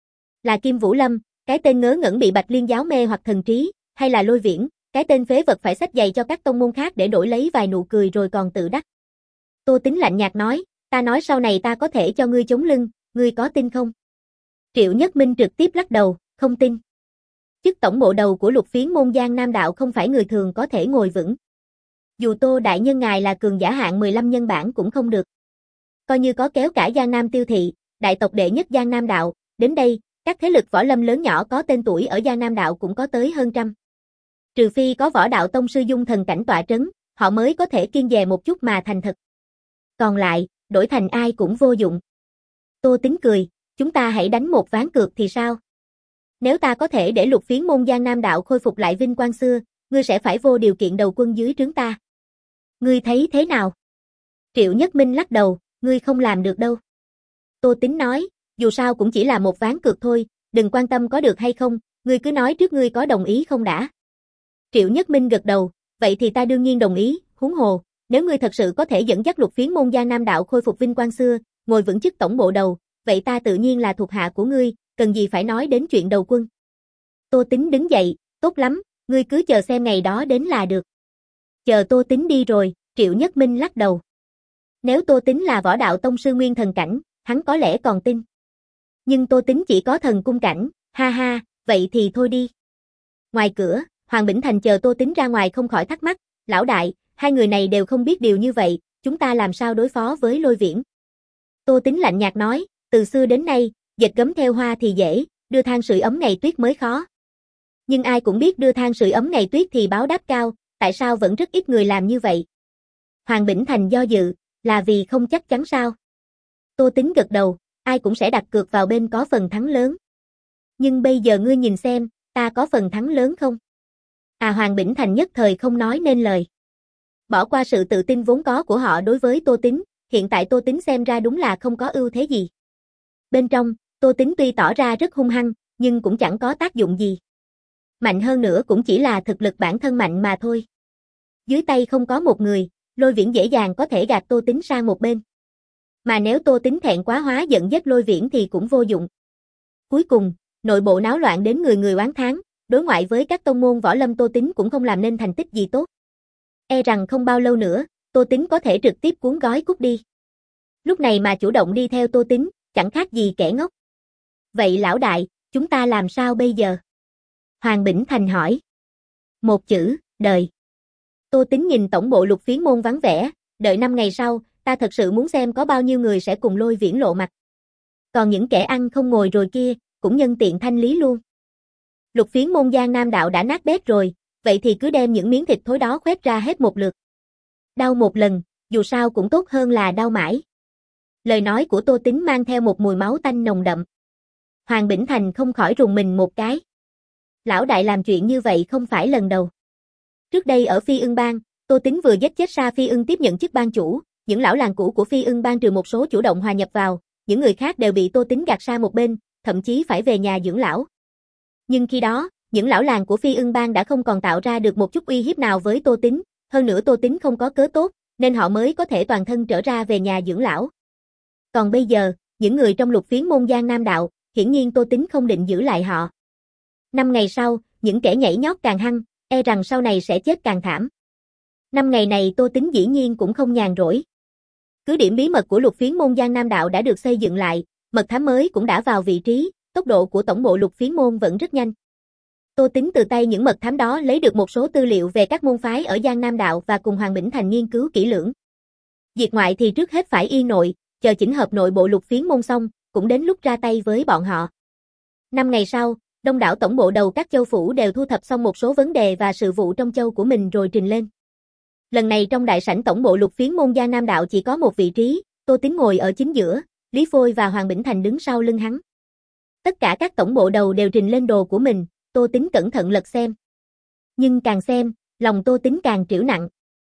Là Kim Vũ Lâm, cái tên ngớ ngẩn bị Bạch Liên giáo mê hoặc thần trí, hay là Lôi Viễn, cái tên phế vật phải xách giày cho các tông môn khác để đổi lấy vài nụ cười rồi còn tự đắc. Tô Tín lạnh nhạt nói, ta nói sau này ta có thể cho ngươi chống lưng, ngươi có tin không? Triệu Nhất Minh trực tiếp lắc đầu, không tin. Chức tổng bộ đầu của Lục Phiến môn Giang Nam đạo không phải người thường có thể ngồi vững. Dù Tô đại nhân ngài là cường giả hạng mười lăm nhân bản cũng không được. Coi như có kéo cả Giang Nam Tiêu thị, đại tộc đệ nhất Giang Nam đạo, đến đây, các thế lực võ lâm lớn nhỏ có tên tuổi ở Giang Nam đạo cũng có tới hơn trăm. Trừ phi có võ đạo tông sư dung thần cảnh tọa trấn, họ mới có thể kiêng dè một chút mà thành thật. Còn lại, đổi thành ai cũng vô dụng. Tô Tín cười, chúng ta hãy đánh một ván cược thì sao? Nếu ta có thể để Lục Phiến môn Giang Nam đạo khôi phục lại vinh quang xưa, ngươi sẽ phải vô điều kiện đầu quân dưới trướng ta. Ngươi thấy thế nào? Triệu Nhất Minh lắc đầu, ngươi không làm được đâu. Tô Tín nói, dù sao cũng chỉ là một ván cược thôi, đừng quan tâm có được hay không, ngươi cứ nói trước ngươi có đồng ý không đã. Triệu Nhất Minh gật đầu, vậy thì ta đương nhiên đồng ý, huống hồ, nếu ngươi thật sự có thể dẫn dắt Lục Phiến môn Giang Nam đạo khôi phục vinh quang xưa, ngồi vững chức tổng bộ đầu, vậy ta tự nhiên là thuộc hạ của ngươi, cần gì phải nói đến chuyện đầu quân. Tô Tín đứng dậy, tốt lắm, ngươi cứ chờ xem ngày đó đến là được. Chờ Tô Tín đi rồi, Triệu Nhất Minh lắc đầu. Nếu Tô Tín là võ đạo tông sư nguyên thần cảnh, hắn có lẽ còn tin. Nhưng Tô Tín chỉ có thần cung cảnh, ha ha, vậy thì thôi đi. Ngoài cửa, Hoàng Bỉnh Thành chờ Tô Tín ra ngoài không khỏi thắc mắc, lão đại, hai người này đều không biết điều như vậy, chúng ta làm sao đối phó với Lôi Viễn? Tô Tín lạnh nhạt nói, từ xưa đến nay, dệt gấm theo hoa thì dễ, đưa than sưởi ấm ngày tuyết mới khó. Nhưng ai cũng biết đưa than sưởi ấm ngày tuyết thì báo đáp cao, tại sao vẫn rất ít người làm như vậy? Hoàng Bỉnh Thành do dự, là vì không chắc chắn sao? Tô Tín gật đầu, ai cũng sẽ đặt cược vào bên có phần thắng lớn. Nhưng bây giờ ngươi nhìn xem, ta có phần thắng lớn không? À Hoàng Bỉnh Thành nhất thời không nói nên lời. Bỏ qua sự tự tin vốn có của họ đối với Tô Tín, hiện tại Tô Tín xem ra đúng là không có ưu thế gì. Bên trong, Tô Tín tuy tỏ ra rất hung hăng, nhưng cũng chẳng có tác dụng gì. Mạnh hơn nữa cũng chỉ là thực lực bản thân mạnh mà thôi. Dưới tay không có một người, Lôi Viễn dễ dàng có thể gạt Tô Tín sang một bên. Mà nếu Tô Tín thẹn quá hóa giận giết Lôi Viễn thì cũng vô dụng. Cuối cùng, nội bộ náo loạn đến người người oán thán, đối ngoại với các tông môn võ lâm Tô Tín cũng không làm nên thành tích gì tốt. E rằng không bao lâu nữa, Tô Tín có thể trực tiếp cuốn gói cút đi. Lúc này mà chủ động đi theo Tô Tín, chẳng khác gì kẻ ngốc. Vậy lão đại, chúng ta làm sao bây giờ? Hoàng Bỉnh Thành hỏi. Một chữ, đời. Tô Tín nhìn tổng bộ Lục Phiến môn vắng vẻ, đợi năm ngày sau, ta thật sự muốn xem có bao nhiêu người sẽ cùng Lôi Viễn lộ mặt. Còn những kẻ ăn không ngồi rồi kia, cũng nhân tiện thanh lý luôn. Lục Phiến môn Giang Nam đạo đã nát bét rồi, vậy thì cứ đem những miếng thịt thối đó khoét ra hết một lượt. Đau một lần, dù sao cũng tốt hơn là đau mãi. Lời nói của Tô Tín mang theo một mùi máu tanh nồng đậm. Hoàng Bỉnh Thành không khỏi rùng mình một cái. Lão đại làm chuyện như vậy không phải lần đầu. Trước đây ở Phi Ưng Bang, Tô Tín vừa giết chết Sa Phi Ưng tiếp nhận chức ban chủ, những lão làng cũ của Phi Ưng Bang trừ một số chủ động hòa nhập vào, những người khác đều bị Tô Tín gạt sang một bên, thậm chí phải về nhà dưỡng lão. Nhưng khi đó, những lão làng của Phi Ưng Bang đã không còn tạo ra được một chút uy hiếp nào với Tô Tín, hơn nữa Tô Tín không có cớ tốt, nên họ mới có thể toàn thân trở ra về nhà dưỡng lão. Còn bây giờ, những người trong Lục Phiến môn Giang Nam đạo, hiển nhiên Tô Tín không định giữ lại họ. Năm ngày sau, những kẻ nhảy nhót càng hăng, e rằng sau này sẽ chết càng thảm. Năm ngày này Tô Tín dĩ nhiên cũng không nhàn rỗi. Cứ điểm bí mật của Lục Phiến môn Giang Nam đạo đã được xây dựng lại, mật thám mới cũng đã vào vị trí, tốc độ của tổng bộ Lục Phiến môn vẫn rất nhanh. Tô Tín từ tay những mật thám đó lấy được một số tư liệu về các môn phái ở Giang Nam đạo và cùng Hoàng Bỉnh Thành nghiên cứu kỹ lưỡng. Diệt ngoại thì trước hết phải yên nội, chờ chỉnh hợp nội bộ Lục Phiến môn xong, cũng đến lúc ra tay với bọn họ. Năm ngày sau, đông đảo tổng bộ đầu các châu phủ đều thu thập xong một số vấn đề và sự vụ trong châu của mình rồi trình lên. Lần này trong đại sảnh tổng bộ Lục Phiến môn Giang Nam đạo chỉ có một vị trí, Tô Tín ngồi ở chính giữa, Lý Phôi và Hoàng Bỉnh Thành đứng sau lưng hắn. Tất cả các tổng bộ đầu đều trình lên đồ của mình, Tô Tín cẩn thận lật xem. Nhưng càng xem, lòng Tô Tín càng trĩu nặng.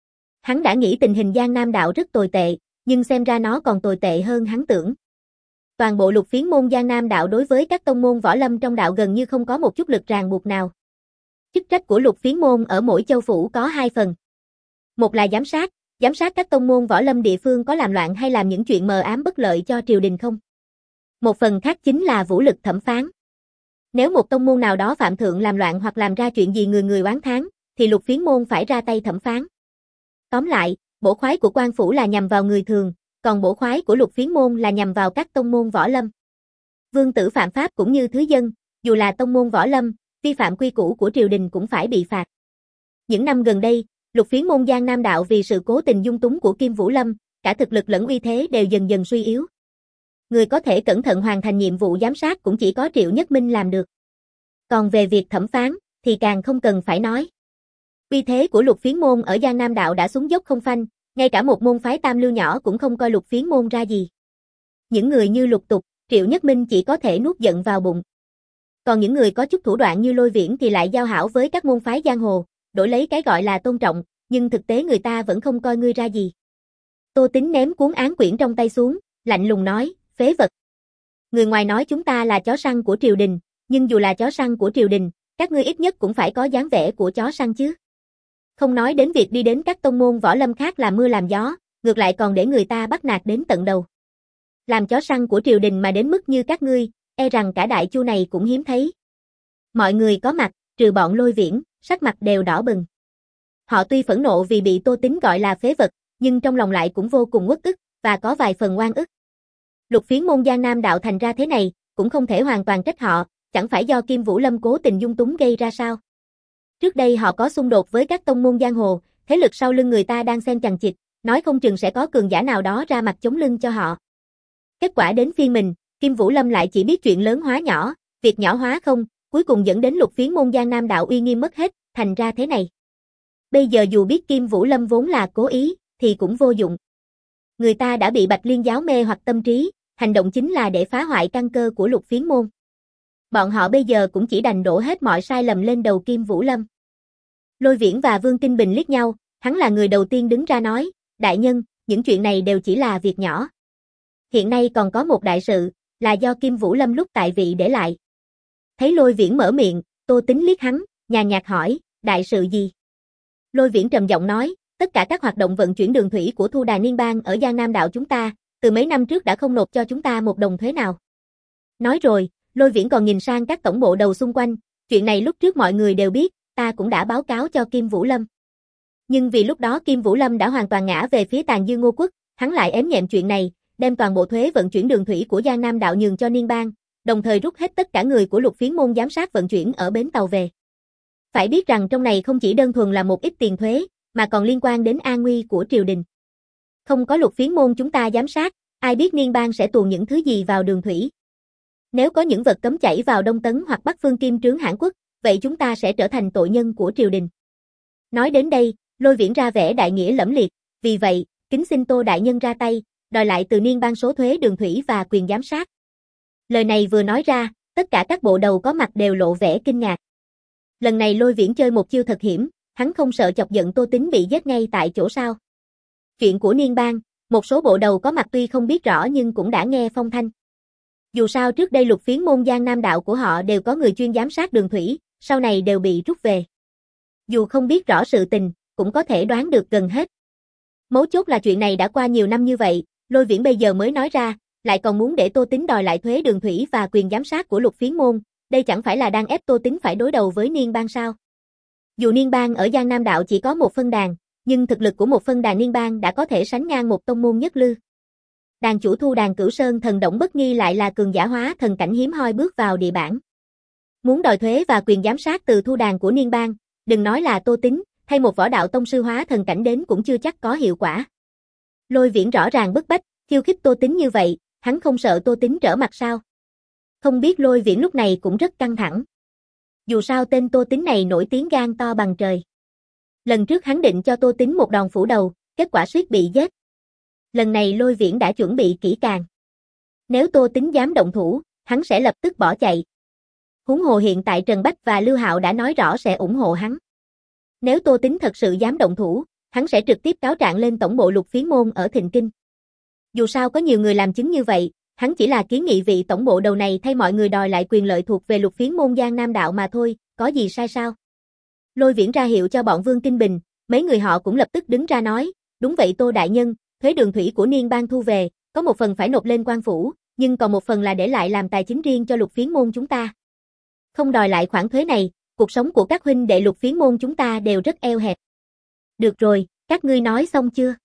Hắn đã nghĩ tình hình Giang Nam đạo rất tồi tệ, nhưng xem ra nó còn tồi tệ hơn hắn tưởng. Toàn bộ Lục Phiến môn Giang Nam đạo đối với các tông môn võ lâm trong đạo gần như không có một chút lực ràng buộc nào. Chức trách của Lục Phiến môn ở mỗi châu phủ có hai phần. Một là giám sát, giám sát các tông môn võ lâm địa phương có làm loạn hay làm những chuyện mờ ám bất lợi cho triều đình không. Một phần khác chính là vũ lực thẩm phán. Nếu một tông môn nào đó phạm thượng làm loạn hoặc làm ra chuyện gì người người oán thán, thì Lục Phiến môn phải ra tay thẩm phán. Tóm lại, bổ khoái của quan phủ là nhằm vào người thường, còn bổ khoái của Lục Phiến môn là nhằm vào các tông môn võ lâm. Vương tử phạm pháp cũng như thứ dân, dù là tông môn võ lâm, vi phạm quy củ của triều đình cũng phải bị phạt. Những năm gần đây, Lục Phiến môn Giang Nam đạo vì sự cố tình dung túng của Kim Vũ Lâm, cả thực lực lẫn uy thế đều dần dần suy yếu. Người có thể cẩn thận hoàn thành nhiệm vụ giám sát cũng chỉ có Triệu Nhất Minh làm được. Còn về việc thẩm phán, thì càng không cần phải nói. Uy thế của Lục Phiến môn ở Giang Nam đạo đã xuống dốc không phanh, ngay cả một môn phái tam lưu nhỏ cũng không coi Lục Phiến môn ra gì. Những người như Lục Tục, Triệu Nhất Minh chỉ có thể nuốt giận vào bụng. Còn những người có chút thủ đoạn như Lôi Viễn thì lại giao hảo với các môn phái giang hồ, đổi lấy cái gọi là tôn trọng, nhưng thực tế người ta vẫn không coi ngươi ra gì. Tô Tín ném cuốn án quyển trong tay xuống, lạnh lùng nói, phế vật. Người ngoài nói chúng ta là chó săn của triều đình, nhưng dù là chó săn của triều đình, các ngươi ít nhất cũng phải có dáng vẻ của chó săn chứ. Không nói đến việc đi đến các tông môn võ lâm khác làm mưa làm gió, ngược lại còn để người ta bắt nạt đến tận đầu. Làm chó săn của triều đình mà đến mức như các ngươi, e rằng cả đại chu này cũng hiếm thấy. Mọi người có mặt, trừ bọn Lôi Viễn, sắc mặt đều đỏ bừng. Họ tuy phẫn nộ vì bị Tô Tín gọi là phế vật, nhưng trong lòng lại cũng vô cùng uất ức, và có vài phần oan ức. Lục Phiến môn Giang Nam đạo thành ra thế này, cũng không thể hoàn toàn trách họ, chẳng phải do Kim Vũ Lâm cố tình dung túng gây ra sao. Trước đây họ có xung đột với các tông môn giang hồ, thế lực sau lưng người ta đang xen chằng chịt, nói không chừng sẽ có cường giả nào đó ra mặt chống lưng cho họ. Kết quả đến phiên mình, Kim Vũ Lâm lại chỉ biết chuyện lớn hóa nhỏ, việc nhỏ hóa không, cuối cùng dẫn đến Lục Phiến môn Giang Nam đạo uy nghiêm mất hết, thành ra thế này. Bây giờ dù biết Kim Vũ Lâm vốn là cố ý, thì cũng vô dụng. Người ta đã bị Bạch Liên giáo mê hoặc tâm trí, hành động chính là để phá hoại căn cơ của Lục Phiến môn. Bọn họ bây giờ cũng chỉ đành đổ hết mọi sai lầm lên đầu Kim Vũ Lâm. Lôi Viễn và Vương Kinh Bình liếc nhau, hắn là người đầu tiên đứng ra nói, đại nhân, những chuyện này đều chỉ là việc nhỏ. Hiện nay còn có một đại sự, là do Kim Vũ Lâm lúc tại vị để lại. Thấy Lôi Viễn mở miệng, Tô Tính liếc hắn, nhàn nhạt hỏi, đại sự gì? Lôi Viễn trầm giọng nói, tất cả các hoạt động vận chuyển đường thủy của Thu Đà Niên Bang ở Giang Nam Đạo chúng ta, từ mấy năm trước đã không nộp cho chúng ta một đồng thuế nào. Nói rồi, Lôi Viễn còn nhìn sang các tổng bộ đầu xung quanh, chuyện này lúc trước mọi người đều biết, ta cũng đã báo cáo cho Kim Vũ Lâm. Nhưng vì lúc đó Kim Vũ Lâm đã hoàn toàn ngã về phía Tàn Dư Ngô Quốc, hắn lại ém nhẹm chuyện này, đem toàn bộ thuế vận chuyển đường thủy của Giang Nam Đạo nhường cho Niên Bang, đồng thời rút hết tất cả người của Lục Phiến môn giám sát vận chuyển ở bến tàu về. Phải biết rằng trong này không chỉ đơn thuần là một ít tiền thuế, mà còn liên quan đến an nguy của triều đình. Không có Lục Phiến môn chúng ta giám sát, ai biết Niên Bang sẽ tuồn những thứ gì vào đường thủy. Nếu có những vật cấm chảy vào Đông Tấn hoặc Bắc Phương Kim Trướng Hãn Quốc, vậy chúng ta sẽ trở thành tội nhân của triều đình. Nói đến đây, Lôi Viễn ra vẻ đại nghĩa lẫm liệt, vì vậy, kính xin Tô đại nhân ra tay, đòi lại từ Niên Bang số thuế đường thủy và quyền giám sát. Lời này vừa nói ra, tất cả các bộ đầu có mặt đều lộ vẻ kinh ngạc. Lần này Lôi Viễn chơi một chiêu thật hiểm, hắn không sợ chọc giận Tô Tính bị giết ngay tại chỗ sao. Chuyện của Niên Bang, một số bộ đầu có mặt tuy không biết rõ nhưng cũng đã nghe phong thanh. Dù sao trước đây Lục Phiến môn Giang Nam Đạo của họ đều có người chuyên giám sát đường thủy, sau này đều bị rút về. Dù không biết rõ sự tình, cũng có thể đoán được gần hết. Mấu chốt là chuyện này đã qua nhiều năm như vậy, Lôi Viễn bây giờ mới nói ra, lại còn muốn để Tô Tính đòi lại thuế đường thủy và quyền giám sát của Lục Phiến môn, đây chẳng phải là đang ép Tô Tính phải đối đầu với Niên Bang sao? Dù Niên Bang ở Giang Nam Đạo chỉ có một phân đàn, nhưng thực lực của một phân đàn Niên Bang đã có thể sánh ngang một tông môn nhất lư. Đàn chủ Thu đàn Cửu Sơn thần Động Bất Nghi lại là cường giả hóa thần cảnh hiếm hoi bước vào địa bản. Muốn đòi thuế và quyền giám sát từ thu đàn của Niên Bang, đừng nói là Tô Tính, thay một võ đạo tông sư hóa thần cảnh đến cũng chưa chắc có hiệu quả. Lôi Viễn rõ ràng bức bách, khiêu khích Tô Tính như vậy, hắn không sợ Tô Tính trở mặt sao? Không biết Lôi Viễn lúc này cũng rất căng thẳng. Dù sao tên Tô Tính này nổi tiếng gan to bằng trời. Lần trước hắn định cho Tô Tính một đòn phủ đầu, kết quả suýt bị giết. Lần này Lôi Viễn đã chuẩn bị kỹ càng. Nếu Tô Tính dám động thủ, hắn sẽ lập tức bỏ chạy. Huống hồ hiện tại Trần Bách và Lưu Hạo đã nói rõ sẽ ủng hộ hắn. Nếu Tô Tính thật sự dám động thủ, hắn sẽ trực tiếp cáo trạng lên tổng bộ Lục Phiến môn ở Thịnh Kinh. Dù sao có nhiều người làm chứng như vậy, hắn chỉ là kiến nghị vị tổng bộ đầu này thay mọi người đòi lại quyền lợi thuộc về Lục Phiến môn Giang Nam Đạo mà thôi, có gì sai sao? Lôi Viễn ra hiệu cho bọn Vương Kinh Bình, mấy người họ cũng lập tức đứng ra nói, đúng vậy Tô đại nhân, thuế đường thủy của Niên Bang thu về, có một phần phải nộp lên quan phủ, nhưng còn một phần là để lại làm tài chính riêng cho Lục Phiến môn chúng ta. Không đòi lại khoản thuế này, cuộc sống của các huynh đệ Lục Phiến môn chúng ta đều rất eo hẹp. Được rồi, các ngươi nói xong chưa?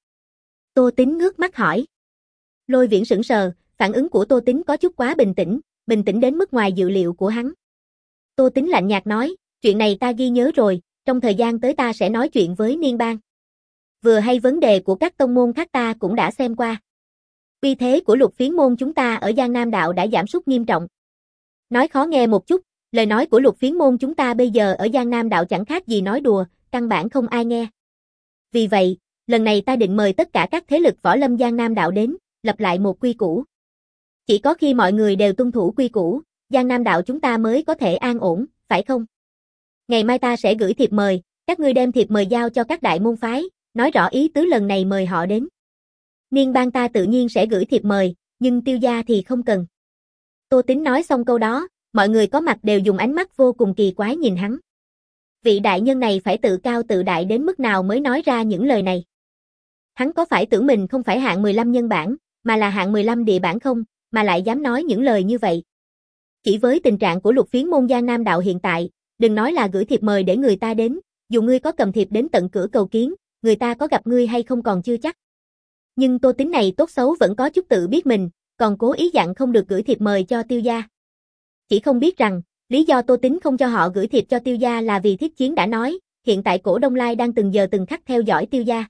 Tô Tính ngước mắt hỏi. Lôi Viễn sững sờ, phản ứng của Tô Tính có chút quá bình tĩnh, bình tĩnh đến mức ngoài dự liệu của hắn. Tô Tính lạnh nhạt nói, chuyện này ta ghi nhớ rồi, trong thời gian tới ta sẽ nói chuyện với Niên Bang. Vừa hay vấn đề của các tông môn khác ta cũng đã xem qua. Uy thế của Lục Phiến môn chúng ta ở Giang Nam Đạo đã giảm sút nghiêm trọng. Nói khó nghe một chút, lời nói của Lục Phiến môn chúng ta bây giờ ở Giang Nam Đạo chẳng khác gì nói đùa, căn bản không ai nghe. Vì vậy, lần này ta định mời tất cả các thế lực võ lâm Giang Nam Đạo đến, lập lại một quy củ. Chỉ có khi mọi người đều tuân thủ quy củ, Giang Nam Đạo chúng ta mới có thể an ổn, phải không? Ngày mai ta sẽ gửi thiệp mời, các ngươi đem thiệp mời giao cho các đại môn phái, nói rõ ý tứ lần này mời họ đến. Niên Bang ta tự nhiên sẽ gửi thiệp mời, nhưng Tiêu gia thì không cần. Tô Tính nói xong câu đó, mọi người có mặt đều dùng ánh mắt vô cùng kỳ quái nhìn hắn. Vị đại nhân này phải tự cao tự đại đến mức nào mới nói ra những lời này? Hắn có phải tưởng mình không phải hạng mười lăm nhân bản, mà là hạng mười lăm địa bản không, mà lại dám nói những lời như vậy? Chỉ với tình trạng của Lục Phiến môn Giang Nam Đạo hiện tại, đừng nói là gửi thiệp mời để người ta đến, dù ngươi có cầm thiệp đến tận cửa cầu kiến, người ta có gặp ngươi hay không còn chưa chắc. Nhưng Tô Tính này tốt xấu vẫn có chút tự biết mình, còn cố ý dặn không được gửi thiệp mời cho Tiêu gia. Chỉ không biết rằng, lý do Tô Tính không cho họ gửi thiệp cho Tiêu gia là vì Thiết Chiến đã nói, hiện tại Cổ Đông Lai đang từng giờ từng khắc theo dõi Tiêu gia.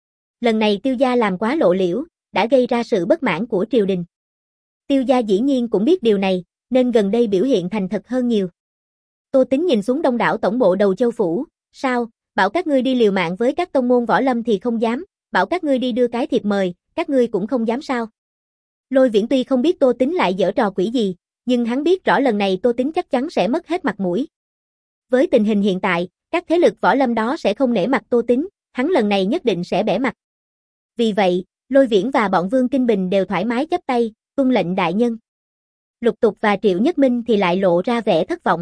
Lần này Tiêu gia làm quá lộ liễu, đã gây ra sự bất mãn của triều đình. Tiêu gia dĩ nhiên cũng biết điều này, nên gần đây biểu hiện thành thật hơn nhiều. Tô Tính nhìn xuống đông đảo tổng bộ đầu châu phủ, sao, bảo các ngươi đi liều mạng với các tông môn võ lâm thì không dám, bảo các ngươi đi đưa cái thiệp mời, các ngươi cũng không dám sao? Lôi Viễn tuy không biết Tô Tính lại giở trò quỷ gì, nhưng hắn biết rõ lần này Tô Tín chắc chắn sẽ mất hết mặt mũi. Với tình hình hiện tại, các thế lực võ lâm đó sẽ không nể mặt Tô Tín, hắn lần này nhất định sẽ bẻ mặt. Vì vậy, Lôi Viễn và bọn Vương Kinh Bình đều thoải mái chắp tay, tuân lệnh đại nhân. Lục Tục và Triệu Nhất Minh thì lại lộ ra vẻ thất vọng.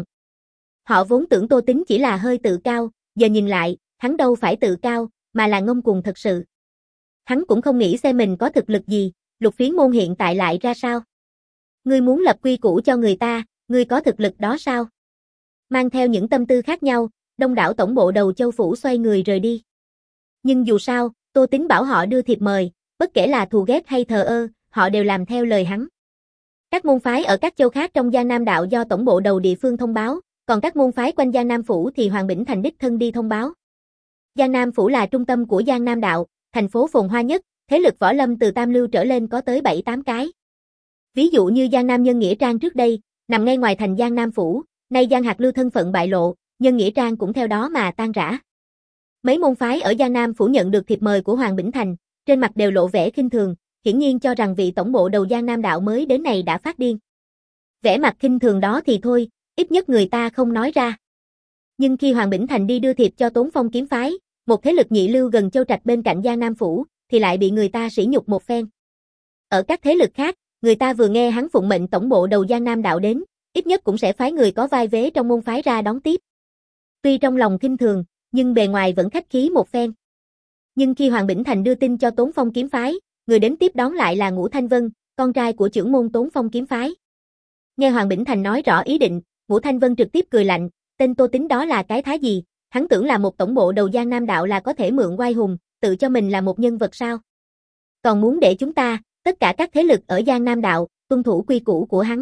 Họ vốn tưởng Tô Tín chỉ là hơi tự cao, giờ nhìn lại, hắn đâu phải tự cao, mà là ngông cuồng thật sự. Hắn cũng không nghĩ xem mình có thực lực gì, Lục Phiến môn hiện tại lại ra sao. Ngươi muốn lập quy củ cho người ta, ngươi có thực lực đó sao? Mang theo những tâm tư khác nhau, đông đảo tổng bộ đầu châu phủ xoay người rời đi. Nhưng dù sao, Tô Tín bảo họ đưa thiệp mời, bất kể là thù ghét hay thờ ơ, họ đều làm theo lời hắn. Các môn phái ở các châu khác trong Giang Nam đạo do tổng bộ đầu địa phương thông báo, còn các môn phái quanh Giang Nam phủ thì Hoàng Bỉnh Thành đích thân đi thông báo. Giang Nam phủ là trung tâm của Giang Nam đạo, thành phố phồn hoa nhất, thế lực võ lâm từ tam lưu trở lên có tới bảy tám cái. Ví dụ như Giang Nam Nhân Nghĩa Trang trước đây, nằm ngay ngoài thành Giang Nam phủ, nay Giang Hạc Lưu thân phận bại lộ, Nhân Nghĩa Trang cũng theo đó mà tan rã. Mấy môn phái ở Giang Nam phủ nhận được thiệp mời của Hoàng Bỉnh Thành, trên mặt đều lộ vẻ khinh thường, hiển nhiên cho rằng vị tổng bộ đầu Giang Nam đạo mới đến này đã phát điên. Vẻ mặt khinh thường đó thì thôi, ít nhất người ta không nói ra. Nhưng khi Hoàng Bỉnh Thành đi đưa thiệp cho Tốn Phong kiếm phái, một thế lực nhị lưu gần Châu Trạch bên cạnh Giang Nam phủ, thì lại bị người ta sỉ nhục một phen. Ở các thế lực khác, người ta vừa nghe hắn phụng mệnh tổng bộ đầu Giang Nam đạo đến, ít nhất cũng sẽ phái người có vai vế trong môn phái ra đón tiếp. Tuy trong lòng khinh thường, nhưng bề ngoài vẫn khách khí một phen. Nhưng khi Hoàng Bỉnh Thành đưa tin cho Tốn Phong kiếm phái, người đến tiếp đón lại là Ngũ Thanh Vân, con trai của trưởng môn Tốn Phong kiếm phái. Nghe Hoàng Bỉnh Thành nói rõ ý định, Ngũ Thanh Vân trực tiếp cười lạnh, tên Tô Tín đó là cái thá gì, hắn tưởng là một tổng bộ đầu Giang Nam đạo là có thể mượn oai hùng, tự cho mình là một nhân vật sao? Còn muốn để chúng ta, tất cả các thế lực ở Giang Nam đạo, tuân thủ quy củ của hắn.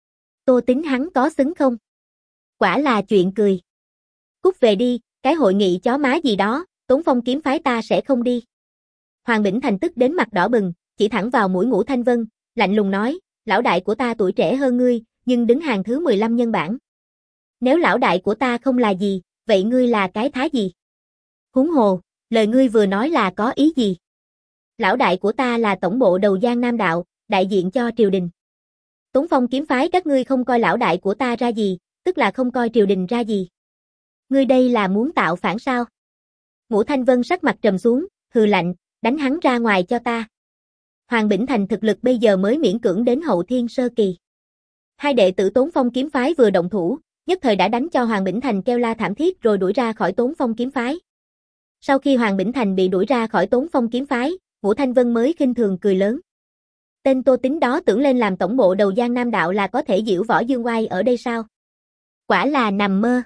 Tô Tín hắn có xứng không? Quả là chuyện cười. Cút về đi, cái hội nghị chó má gì đó, Tốn Phong kiếm phái ta sẽ không đi. Hoàng Bỉnh Thành tức đến mặt đỏ bừng, chỉ thẳng vào mũi Ngũ Thanh Vân, lạnh lùng nói, lão đại của ta tuổi trẻ hơn ngươi, nhưng đứng hàng thứ mười lăm nhân bảng. Nếu lão đại của ta không là gì, vậy ngươi là cái thá gì? Huống hồ, lời ngươi vừa nói là có ý gì? Lão đại của ta là tổng bộ đầu Giang Nam đạo, đại diện cho triều đình. Tốn Phong kiếm phái các ngươi không coi lão đại của ta ra gì, tức là không coi triều đình ra gì. Ngươi đây là muốn tạo phản sao? Ngũ Thanh Vân sắc mặt trầm xuống, hừ lạnh, đánh hắn ra ngoài cho ta. Hoàng Bỉnh Thành thực lực bây giờ mới miễn cưỡng đến hậu thiên sơ kỳ. Hai đệ tử Tốn Phong kiếm phái vừa động thủ, nhất thời đã đánh cho Hoàng Bỉnh Thành kêu la thảm thiết rồi đuổi ra khỏi Tốn Phong kiếm phái. Sau khi Hoàng Bỉnh Thành bị đuổi ra khỏi Tốn Phong kiếm phái, Ngũ Thanh Vân mới khinh thường cười lớn. Tên Tô Tín đó tưởng lên làm tổng bộ đầu Giang Nam đạo là có thể diễu võ dương oai ở đây sao? Quả là nằm mơ.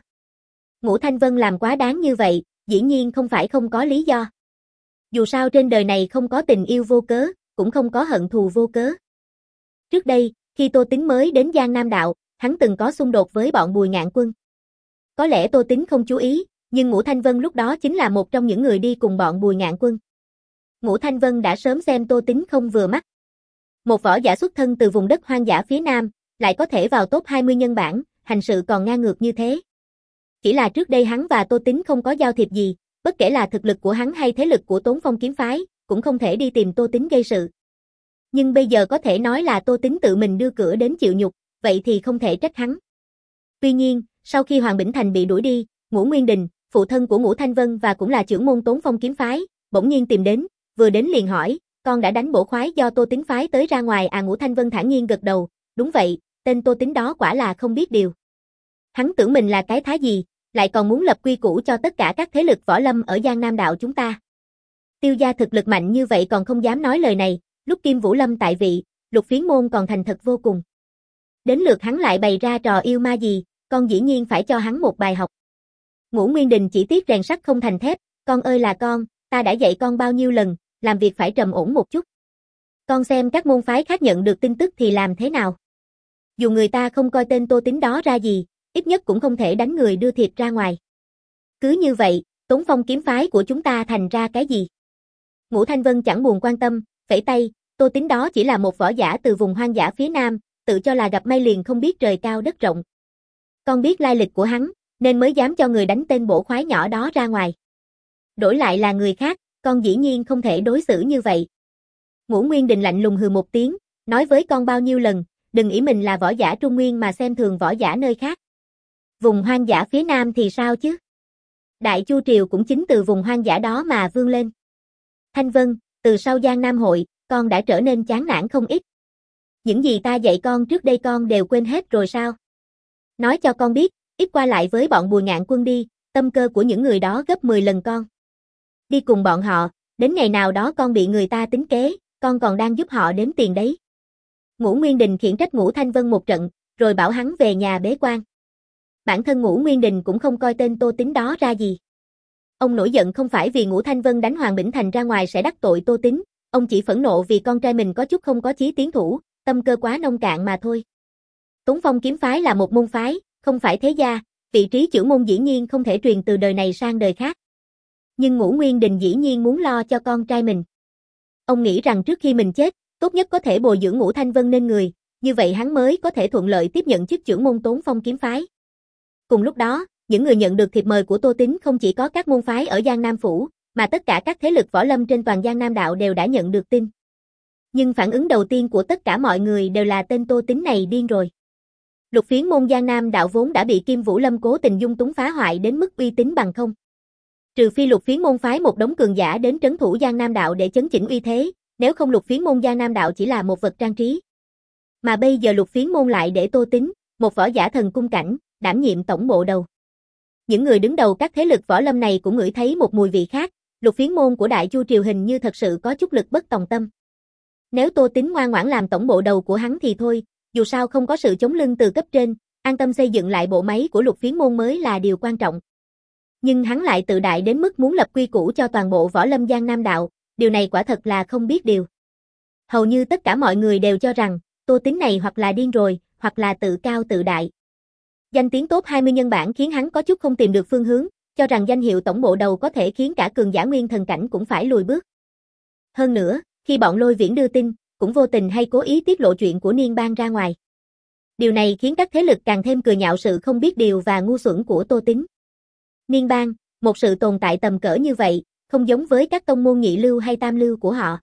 Ngũ Thanh Vân làm quá đáng như vậy, dĩ nhiên không phải không có lý do. Dù sao trên đời này không có tình yêu vô cớ, cũng không có hận thù vô cớ. Trước đây, khi Tô Tín mới đến Giang Nam đạo, hắn từng có xung đột với bọn Bùi Ngạn Quân. Có lẽ Tô Tín không chú ý, nhưng Ngũ Thanh Vân lúc đó chính là một trong những người đi cùng bọn Bùi Ngạn Quân. Ngũ Thanh Vân đã sớm xem Tô Tín không vừa mắt. Một võ giả xuất thân từ vùng đất hoang dã phía Nam, lại có thể vào top hai mươi nhân bảng, hành sự còn ngang ngược như thế. Chỉ là trước đây hắn và Tô Tín không có giao thiệp gì, bất kể là thực lực của hắn hay thế lực của Tốn Phong kiếm phái, cũng không thể đi tìm Tô Tín gây sự. Nhưng bây giờ có thể nói là Tô Tín tự mình đưa cửa đến chịu nhục, vậy thì không thể trách hắn. Tuy nhiên, sau khi Hoàng Bỉnh Thành bị đuổi đi, Ngũ Nguyên Đình, phụ thân của Ngũ Thanh Vân và cũng là trưởng môn Tốn Phong kiếm phái, bỗng nhiên tìm đến, vừa đến liền hỏi, con đã đánh bổ khoái do Tô Tín phái tới ra ngoài à? Ngũ Thanh Vân thản nhiên gật đầu, đúng vậy, tên Tô Tín đó quả là không biết điều. Hắn tưởng mình là cái thá gì, lại còn muốn lập quy củ cho tất cả các thế lực võ lâm ở Giang Nam đạo chúng ta. Tiêu gia thực lực mạnh như vậy còn không dám nói lời này, lúc Kim Vũ Lâm tại vị, Lục Phiến môn còn thành thật vô cùng. Đến lượt hắn lại bày ra trò yêu ma gì, con dĩ nhiên phải cho hắn một bài học. Ngũ Nguyên Đình chỉ tiếc rèn sắt không thành thép, con ơi là con, ta đã dạy con bao nhiêu lần, làm việc phải trầm ổn một chút. Con xem các môn phái khác nhận được tin tức thì làm thế nào? Dù người ta không coi tên Tô Tín đó ra gì, ít nhất cũng không thể đánh người đưa thiệp ra ngoài. Cứ như vậy, Tốn Phong kiếm phái của chúng ta thành ra cái gì? Ngũ Thanh Vân chẳng buồn quan tâm, phẩy tay, Tô Tín đó chỉ là một võ giả từ vùng hoang dã phía Nam, tự cho là gặp may liền không biết trời cao đất rộng. Con biết lai lịch của hắn, nên mới dám cho người đánh tên bổ khoái nhỏ đó ra ngoài. Đổi lại là người khác, con dĩ nhiên không thể đối xử như vậy. Ngũ Nguyên Đình lạnh lùng hừ một tiếng, nói với con bao nhiêu lần, đừng nghĩ mình là võ giả Trung Nguyên mà xem thường võ giả nơi khác. Vùng hoang dã phía Nam thì sao chứ? Đại Chu Triều cũng chính từ vùng hoang dã đó mà vươn lên. Thanh Vân, từ sau Giang Nam hội, con đã trở nên chán nản không ít. Những gì ta dạy con trước đây con đều quên hết rồi sao? Nói cho con biết, ít qua lại với bọn Bùi Ngạn Quân đi, tâm cơ của những người đó gấp mười lần con. Đi cùng bọn họ, đến ngày nào đó con bị người ta tính kế, con còn đang giúp họ đếm tiền đấy. Ngũ Nguyên Đình khiển trách Ngũ Thanh Vân một trận, rồi bảo hắn về nhà bế quan. Bản thân Ngũ Nguyên Đình cũng không coi tên Tô Tín đó ra gì. Ông nổi giận không phải vì Ngũ Thanh Vân đánh Hoàng Bỉnh Thành ra ngoài sẽ đắc tội Tô Tín, ông chỉ phẫn nộ vì con trai mình có chút không có chí tiến thủ, tâm cơ quá nông cạn mà thôi. Tống Phong kiếm phái là một môn phái, không phải thế gia, vị trí chưởng môn dĩ nhiên không thể truyền từ đời này sang đời khác. Nhưng Ngũ Nguyên Đình dĩ nhiên muốn lo cho con trai mình. Ông nghĩ rằng trước khi mình chết, tốt nhất có thể bồi dưỡng Ngũ Thanh Vân nên người, như vậy hắn mới có thể thuận lợi tiếp nhận chức chưởng môn Tống Phong kiếm phái. Cùng lúc đó, những người nhận được thiệp mời của Tô Tín không chỉ có các môn phái ở Giang Nam Phủ, mà tất cả các thế lực võ lâm trên toàn Giang Nam Đạo đều đã nhận được tin. Nhưng phản ứng đầu tiên của tất cả mọi người đều là tên Tô Tín này điên rồi. Lục Phiến môn Giang Nam Đạo vốn đã bị Kim Vũ Lâm cố tình dung túng phá hoại đến mức uy tín bằng không. Trừ phi Lục Phiến môn phái một đống cường giả đến trấn thủ Giang Nam Đạo để chấn chỉnh uy thế, nếu không Lục Phiến môn Giang Nam Đạo chỉ là một vật trang trí. Mà bây giờ Lục Phiến môn lại để Tô Tín, một võ giả thần cung cảnh, đảm nhiệm tổng bộ đầu. Những người đứng đầu các thế lực võ lâm này cũng ngửi thấy một mùi vị khác, Lục Phiến môn của Đại Chu Triều hình như thật sự có chút lực bất tòng tâm. Nếu Tô Tín ngoan ngoãn làm tổng bộ đầu của hắn thì thôi, dù sao không có sự chống lưng từ cấp trên, an tâm xây dựng lại bộ máy của Lục Phiến môn mới là điều quan trọng. Nhưng hắn lại tự đại đến mức muốn lập quy củ cho toàn bộ võ lâm Giang Nam Đạo, điều này quả thật là không biết điều. Hầu như tất cả mọi người đều cho rằng, Tô Tín này hoặc là điên rồi, hoặc là tự cao tự đại. Danh tiếng top hai mươi nhân bản khiến hắn có chút không tìm được phương hướng, cho rằng danh hiệu tổng bộ đầu có thể khiến cả cường giả nguyên thần cảnh cũng phải lùi bước. Hơn nữa, khi bọn Lôi Viễn đưa tin, cũng vô tình hay cố ý tiết lộ chuyện của Niên Bang ra ngoài. Điều này khiến các thế lực càng thêm cười nhạo sự không biết điều và ngu xuẩn của Tô Tín. Niên Bang, một sự tồn tại tầm cỡ như vậy, không giống với các tông môn nhị lưu hay tam lưu của họ.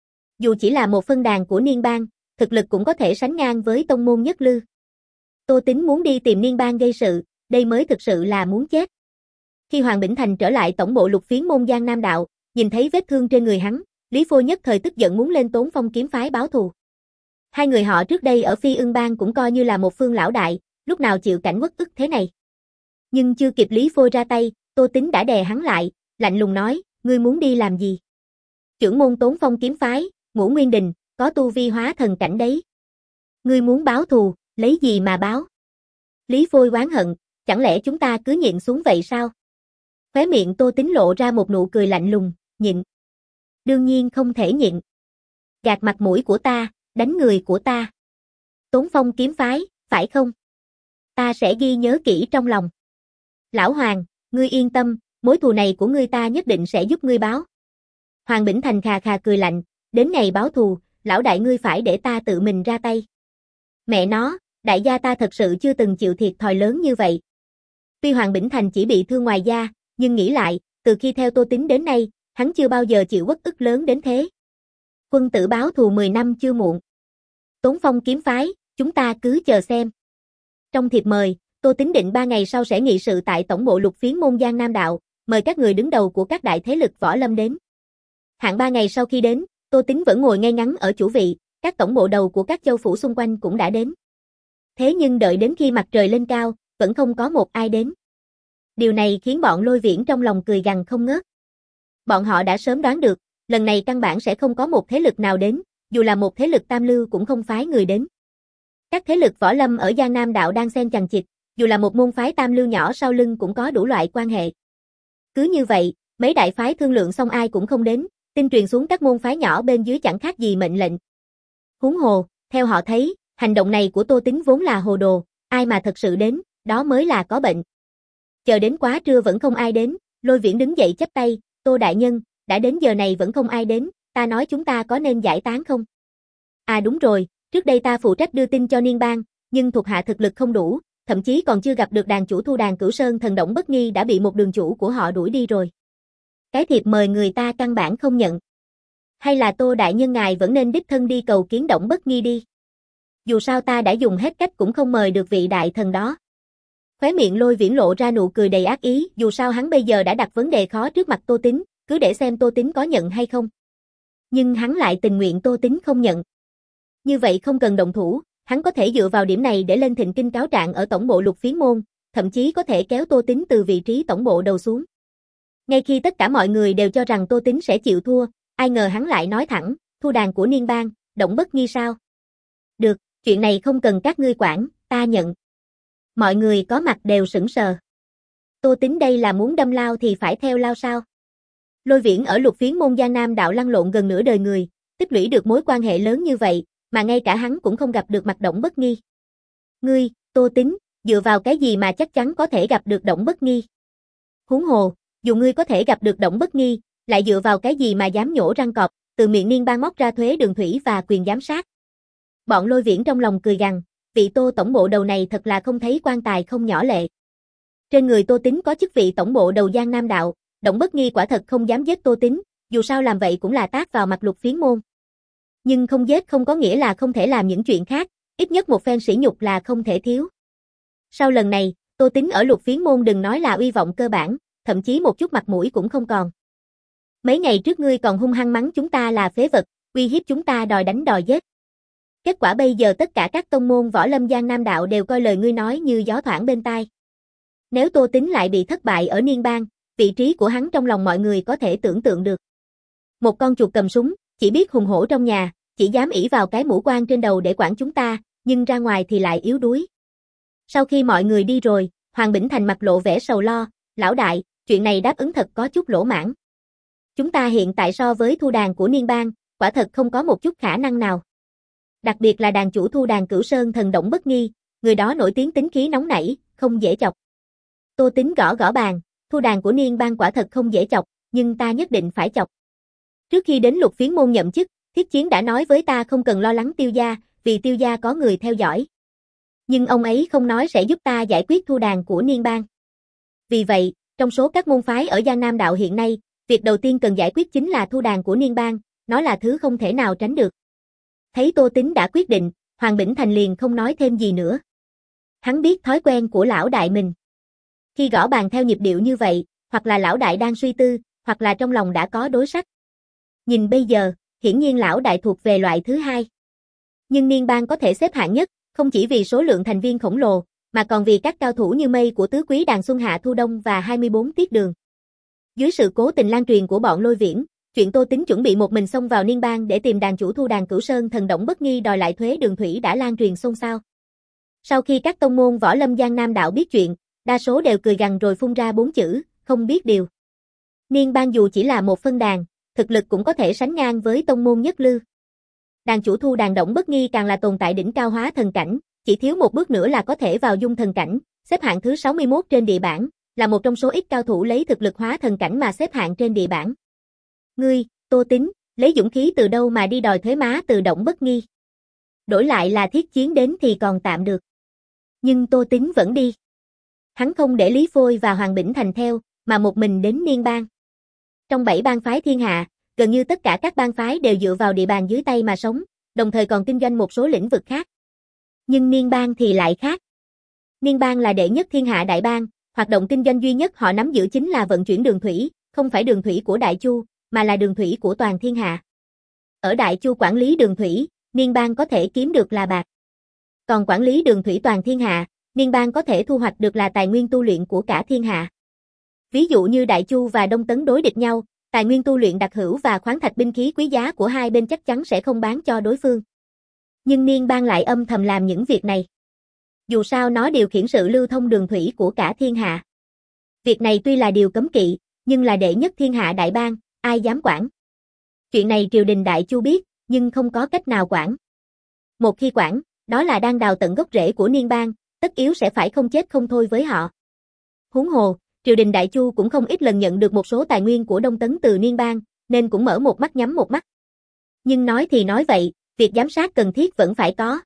Dù chỉ là một phân đàn của Niên Bang, thực lực cũng có thể sánh ngang với tông môn nhất lưu. Tô Tín muốn đi tìm Niên Bang gây sự, đây mới thực sự là muốn chết. Khi Hoàng Bỉnh Thành trở lại tổng bộ Lục Phiến môn Giang Nam Đạo, nhìn thấy vết thương trên người hắn, Lý Phôi nhất thời tức giận muốn lên Tống Phong kiếm phái báo thù. Hai người họ trước đây ở Phi Ưng Bang cũng coi như là một phương lão đại, lúc nào chịu cảnh uất ức thế này. Nhưng chưa kịp Lý Phôi ra tay, Tô Tín đã đè hắn lại, lạnh lùng nói, ngươi muốn đi làm gì? Chưởng môn Tống Phong kiếm phái, Ngũ Nguyên Đình, có tu vi hóa thần cảnh đấy. Ngươi muốn báo thù, lấy gì mà báo? Lý Phôi oán hận, chẳng lẽ chúng ta cứ nhịn xuống vậy sao? Khóe miệng Tô Tín lộ ra một nụ cười lạnh lùng, nhịn. Đương nhiên không thể nhịn. Gạt mặt mũi của ta, đánh người của ta. Tống Phong kiếm phái, phải không? Ta sẽ ghi nhớ kỹ trong lòng. Lão Hoàng, ngươi yên tâm, mối thù này của ngươi ta nhất định sẽ giúp ngươi báo. Hoàng Bỉnh Thành khà khà cười lạnh, đến ngày báo thù, lão đại ngươi phải để ta tự mình ra tay. Mẹ nó, đại gia ta thật sự chưa từng chịu thiệt thòi lớn như vậy. Tuy Hoàng Bỉnh Thành chỉ bị thương ngoài da, nhưng nghĩ lại, từ khi theo Tô Tín đến nay, hắn chưa bao giờ chịu uất ức lớn đến thế. Quân tử báo thù mười năm chưa muộn. Tống Phong kiếm phái, chúng ta cứ chờ xem. Trong thiệp mời, Tô Tín định ba ngày sau sẽ nghị sự tại tổng bộ Lục Phiến môn Giang Nam Đạo, mời các người đứng đầu của các đại thế lực võ lâm đến. Hạn ba ngày sau khi đến, Tô Tín vẫn ngồi ngay ngắn ở chủ vị, các tổng bộ đầu của các châu phủ xung quanh cũng đã đến. Thế nhưng đợi đến khi mặt trời lên cao, vẫn không có một ai đến. Điều này khiến bọn Lôi Viễn trong lòng cười gằn không ngớt. Bọn họ đã sớm đoán được, lần này căn bản sẽ không có một thế lực nào đến, dù là một thế lực tam lưu cũng không phái người đến. Các thế lực võ lâm ở Giang Nam Đạo đang xen chằng chịt, dù là một môn phái tam lưu nhỏ sau lưng cũng có đủ loại quan hệ. Cứ như vậy, mấy đại phái thương lượng xong ai cũng không đến, tin truyền xuống các môn phái nhỏ bên dưới chẳng khác gì mệnh lệnh. Huống hồ, theo họ thấy, hành động này của Tô Tín vốn là hồ đồ, ai mà thật sự đến, đó mới là có bệnh. Chờ đến quá trưa vẫn không ai đến, Lôi Viễn đứng dậy chắp tay, Tô đại nhân, đã đến giờ này vẫn không ai đến, ta nói chúng ta có nên giải tán không? À đúng rồi, trước đây ta phụ trách đưa tin cho Niên Bang, nhưng thuộc hạ thực lực không đủ, thậm chí còn chưa gặp được đàn chủ thu đàn Cửu Sơn thần Động Bất Nghi đã bị một đường chủ của họ đuổi đi rồi. Cái thiệp mời người ta căn bản không nhận. Hay là Tô đại nhân ngài vẫn nên đích thân đi cầu kiến Động Bất Nghi đi. Dù sao ta đã dùng hết cách cũng không mời được vị đại thần đó. Khóe miệng Lôi Viễn lộ ra nụ cười đầy ác ý, dù sao hắn bây giờ đã đặt vấn đề khó trước mặt Tô Tín, cứ để xem Tô Tín có nhận hay không. Nhưng hắn lại tình nguyện Tô Tín không nhận. Như vậy không cần động thủ, hắn có thể dựa vào điểm này để lên thịnh kinh cáo trạng ở tổng bộ Lục Phiến môn, thậm chí có thể kéo Tô Tín từ vị trí tổng bộ đầu xuống. Ngay khi tất cả mọi người đều cho rằng Tô Tín sẽ chịu thua, ai ngờ hắn lại nói thẳng, thu đàn của Niên Bang, Động Bất Nghi sao? Được, chuyện này không cần các ngươi quản, ta nhận. Mọi người có mặt đều sững sờ. Tô Tín đây là muốn đâm lao thì phải theo lao sao? Lôi Viễn ở Lục Phiến môn Giang Nam đạo lăn lộn gần nửa đời người, tích lũy được mối quan hệ lớn như vậy, mà ngay cả hắn cũng không gặp được mặt Động Bất Nghi. Ngươi, Tô Tín, dựa vào cái gì mà chắc chắn có thể gặp được Động Bất Nghi? Huống hồ, dù ngươi có thể gặp được Động Bất Nghi, lại dựa vào cái gì mà dám nhổ răng cọp, từ miệng Niên Bang móc ra thuế đường thủy và quyền giám sát. Bọn Lôi Viễn trong lòng cười gằn, vị Tô tổng bộ đầu này thật là không thấy quan tài không nhỏ lệ. Trên người Tô Tín có chức vị tổng bộ đầu Giang Nam đạo, Động Bất Nghi quả thật không dám giết Tô Tín, dù sao làm vậy cũng là tát vào mặt Lục Phiến môn. Nhưng không giết không có nghĩa là không thể làm những chuyện khác, ít nhất một phen sỉ nhục là không thể thiếu. Sau lần này, Tô Tín ở Lục Phiến môn đừng nói là uy vọng cơ bản, thậm chí một chút mặt mũi cũng không còn. Mấy ngày trước ngươi còn hung hăng mắng chúng ta là phế vật, uy hiếp chúng ta đòi đánh đòi giết. Kết quả bây giờ tất cả các tông môn võ lâm Giang Nam đạo đều coi lời ngươi nói như gió thoảng bên tai. Nếu Tô Tín lại bị thất bại ở Niên Bang, vị trí của hắn trong lòng mọi người có thể tưởng tượng được. Một con chuột cầm súng, chỉ biết hùng hổ trong nhà, chỉ dám ỷ vào cái mũ quan trên đầu để quản chúng ta, nhưng ra ngoài thì lại yếu đuối. Sau khi mọi người đi rồi, Hoàng Bỉnh Thành mặt lộ vẻ sầu lo, lão đại, chuyện này đáp ứng thật có chút lỗ mãng. Chúng ta hiện tại so với thu đàn của Niên Bang, quả thật không có một chút khả năng nào. Đặc biệt là đàn chủ thu đàn Cửu Sơn thần Động Bất Nghi, người đó nổi tiếng tính khí nóng nảy, không dễ chọc. Tô Tín gõ gõ bàn, thu đàn của Niên Bang quả thật không dễ chọc, nhưng ta nhất định phải chọc. Trước khi đến Lục Phiến môn nhậm chức, Thiết Chiến đã nói với ta không cần lo lắng Tiêu gia, vì Tiêu gia có người theo dõi. Nhưng ông ấy không nói sẽ giúp ta giải quyết thu đàn của Niên Bang. Vì vậy, trong số các môn phái ở Giang Nam đạo hiện nay, việc đầu tiên cần giải quyết chính là thu đàn của Niên Bang, nó là thứ không thể nào tránh được. Thấy Tô Tín đã quyết định, Hoàng Bỉnh Thành liền không nói thêm gì nữa. Hắn biết thói quen của lão đại mình. Khi gõ bàn theo nhịp điệu như vậy, hoặc là lão đại đang suy tư, hoặc là trong lòng đã có đối sách. Nhìn bây giờ, hiển nhiên lão đại thuộc về loại thứ hai. Nhưng Niên Bang có thể xếp hạng nhất, không chỉ vì số lượng thành viên khổng lồ, mà còn vì các cao thủ như mây của tứ quý đàn Xuân Hạ Thu Đông và hai mươi bốn Tiết Đường. Dưới sự cố tình lan truyền của bọn Lôi Viễn, chuyện Tô Tín chuẩn bị một mình xông vào Niên Bang để tìm đàn chủ thu đàn Cửu Sơn thần Động Bất Nghi đòi lại thuế đường thủy đã lan truyền xôn xao. Sau khi các tông môn võ lâm Giang Nam đạo biết chuyện, đa số đều cười gằn rồi phun ra bốn chữ, không biết điều. Niên Bang dù chỉ là một phân đàn, thực lực cũng có thể sánh ngang với tông môn nhất lư. Đàn chủ thu đàn Động Bất Nghi càng là tồn tại đỉnh cao hóa thần cảnh, chỉ thiếu một bước nữa là có thể vào dung thần cảnh, xếp hạng thứ sáu mươi mốt trên địa bảng, là một trong số ít cao thủ lấy thực lực hóa thần cảnh mà xếp hạng trên địa bảng. Ngươi, Tô Tín, lấy dũng khí từ đâu mà đi đòi thuế má từ Động Bất Nghi? Đổi lại là Thiết Chiến đến thì còn tạm được. Nhưng Tô Tín vẫn đi. Hắn không để Lý Phôi và Hoàng Bỉnh Thành theo, mà một mình đến Niên Bang. Trong bảy bang phái thiên hạ, gần như tất cả các bang phái đều dựa vào địa bàn dưới tay mà sống, đồng thời còn kinh doanh một số lĩnh vực khác. Nhưng Niên Bang thì lại khác. Niên Bang là đệ nhất thiên hạ đại bang, hoạt động kinh doanh duy nhất họ nắm giữ chính là vận chuyển đường thủy, không phải đường thủy của Đại Chu, mà là đường thủy của toàn thiên hạ. Ở Đại Chu quản lý đường thủy, Niên Bang có thể kiếm được là bạc. Còn quản lý đường thủy toàn thiên hạ, Niên Bang có thể thu hoạch được là tài nguyên tu luyện của cả thiên hạ. Ví dụ như Đại Chu và Đông Tấn đối địch nhau, tài nguyên tu luyện đặc hữu và khoáng thạch binh khí quý giá của hai bên chắc chắn sẽ không bán cho đối phương. Nhưng Niên Bang lại âm thầm làm những việc này. Dù sao nó điều khiển sự lưu thông đường thủy của cả thiên hạ. Việc này tuy là điều cấm kỵ, nhưng là đệ nhất thiên hạ đại bang, ai dám quản. Chuyện này triều đình Đại Chu biết, nhưng không có cách nào quản. Một khi quản, đó là đang đào tận gốc rễ của Niên Bang, tất yếu sẽ phải không chết không thôi với họ. Huống hồ, triều đình Đại Chu cũng không ít lần nhận được một số tài nguyên của Đông Tấn từ Niên Bang, nên cũng mở một mắt nhắm một mắt. Nhưng nói thì nói vậy, việc giám sát cần thiết vẫn phải có.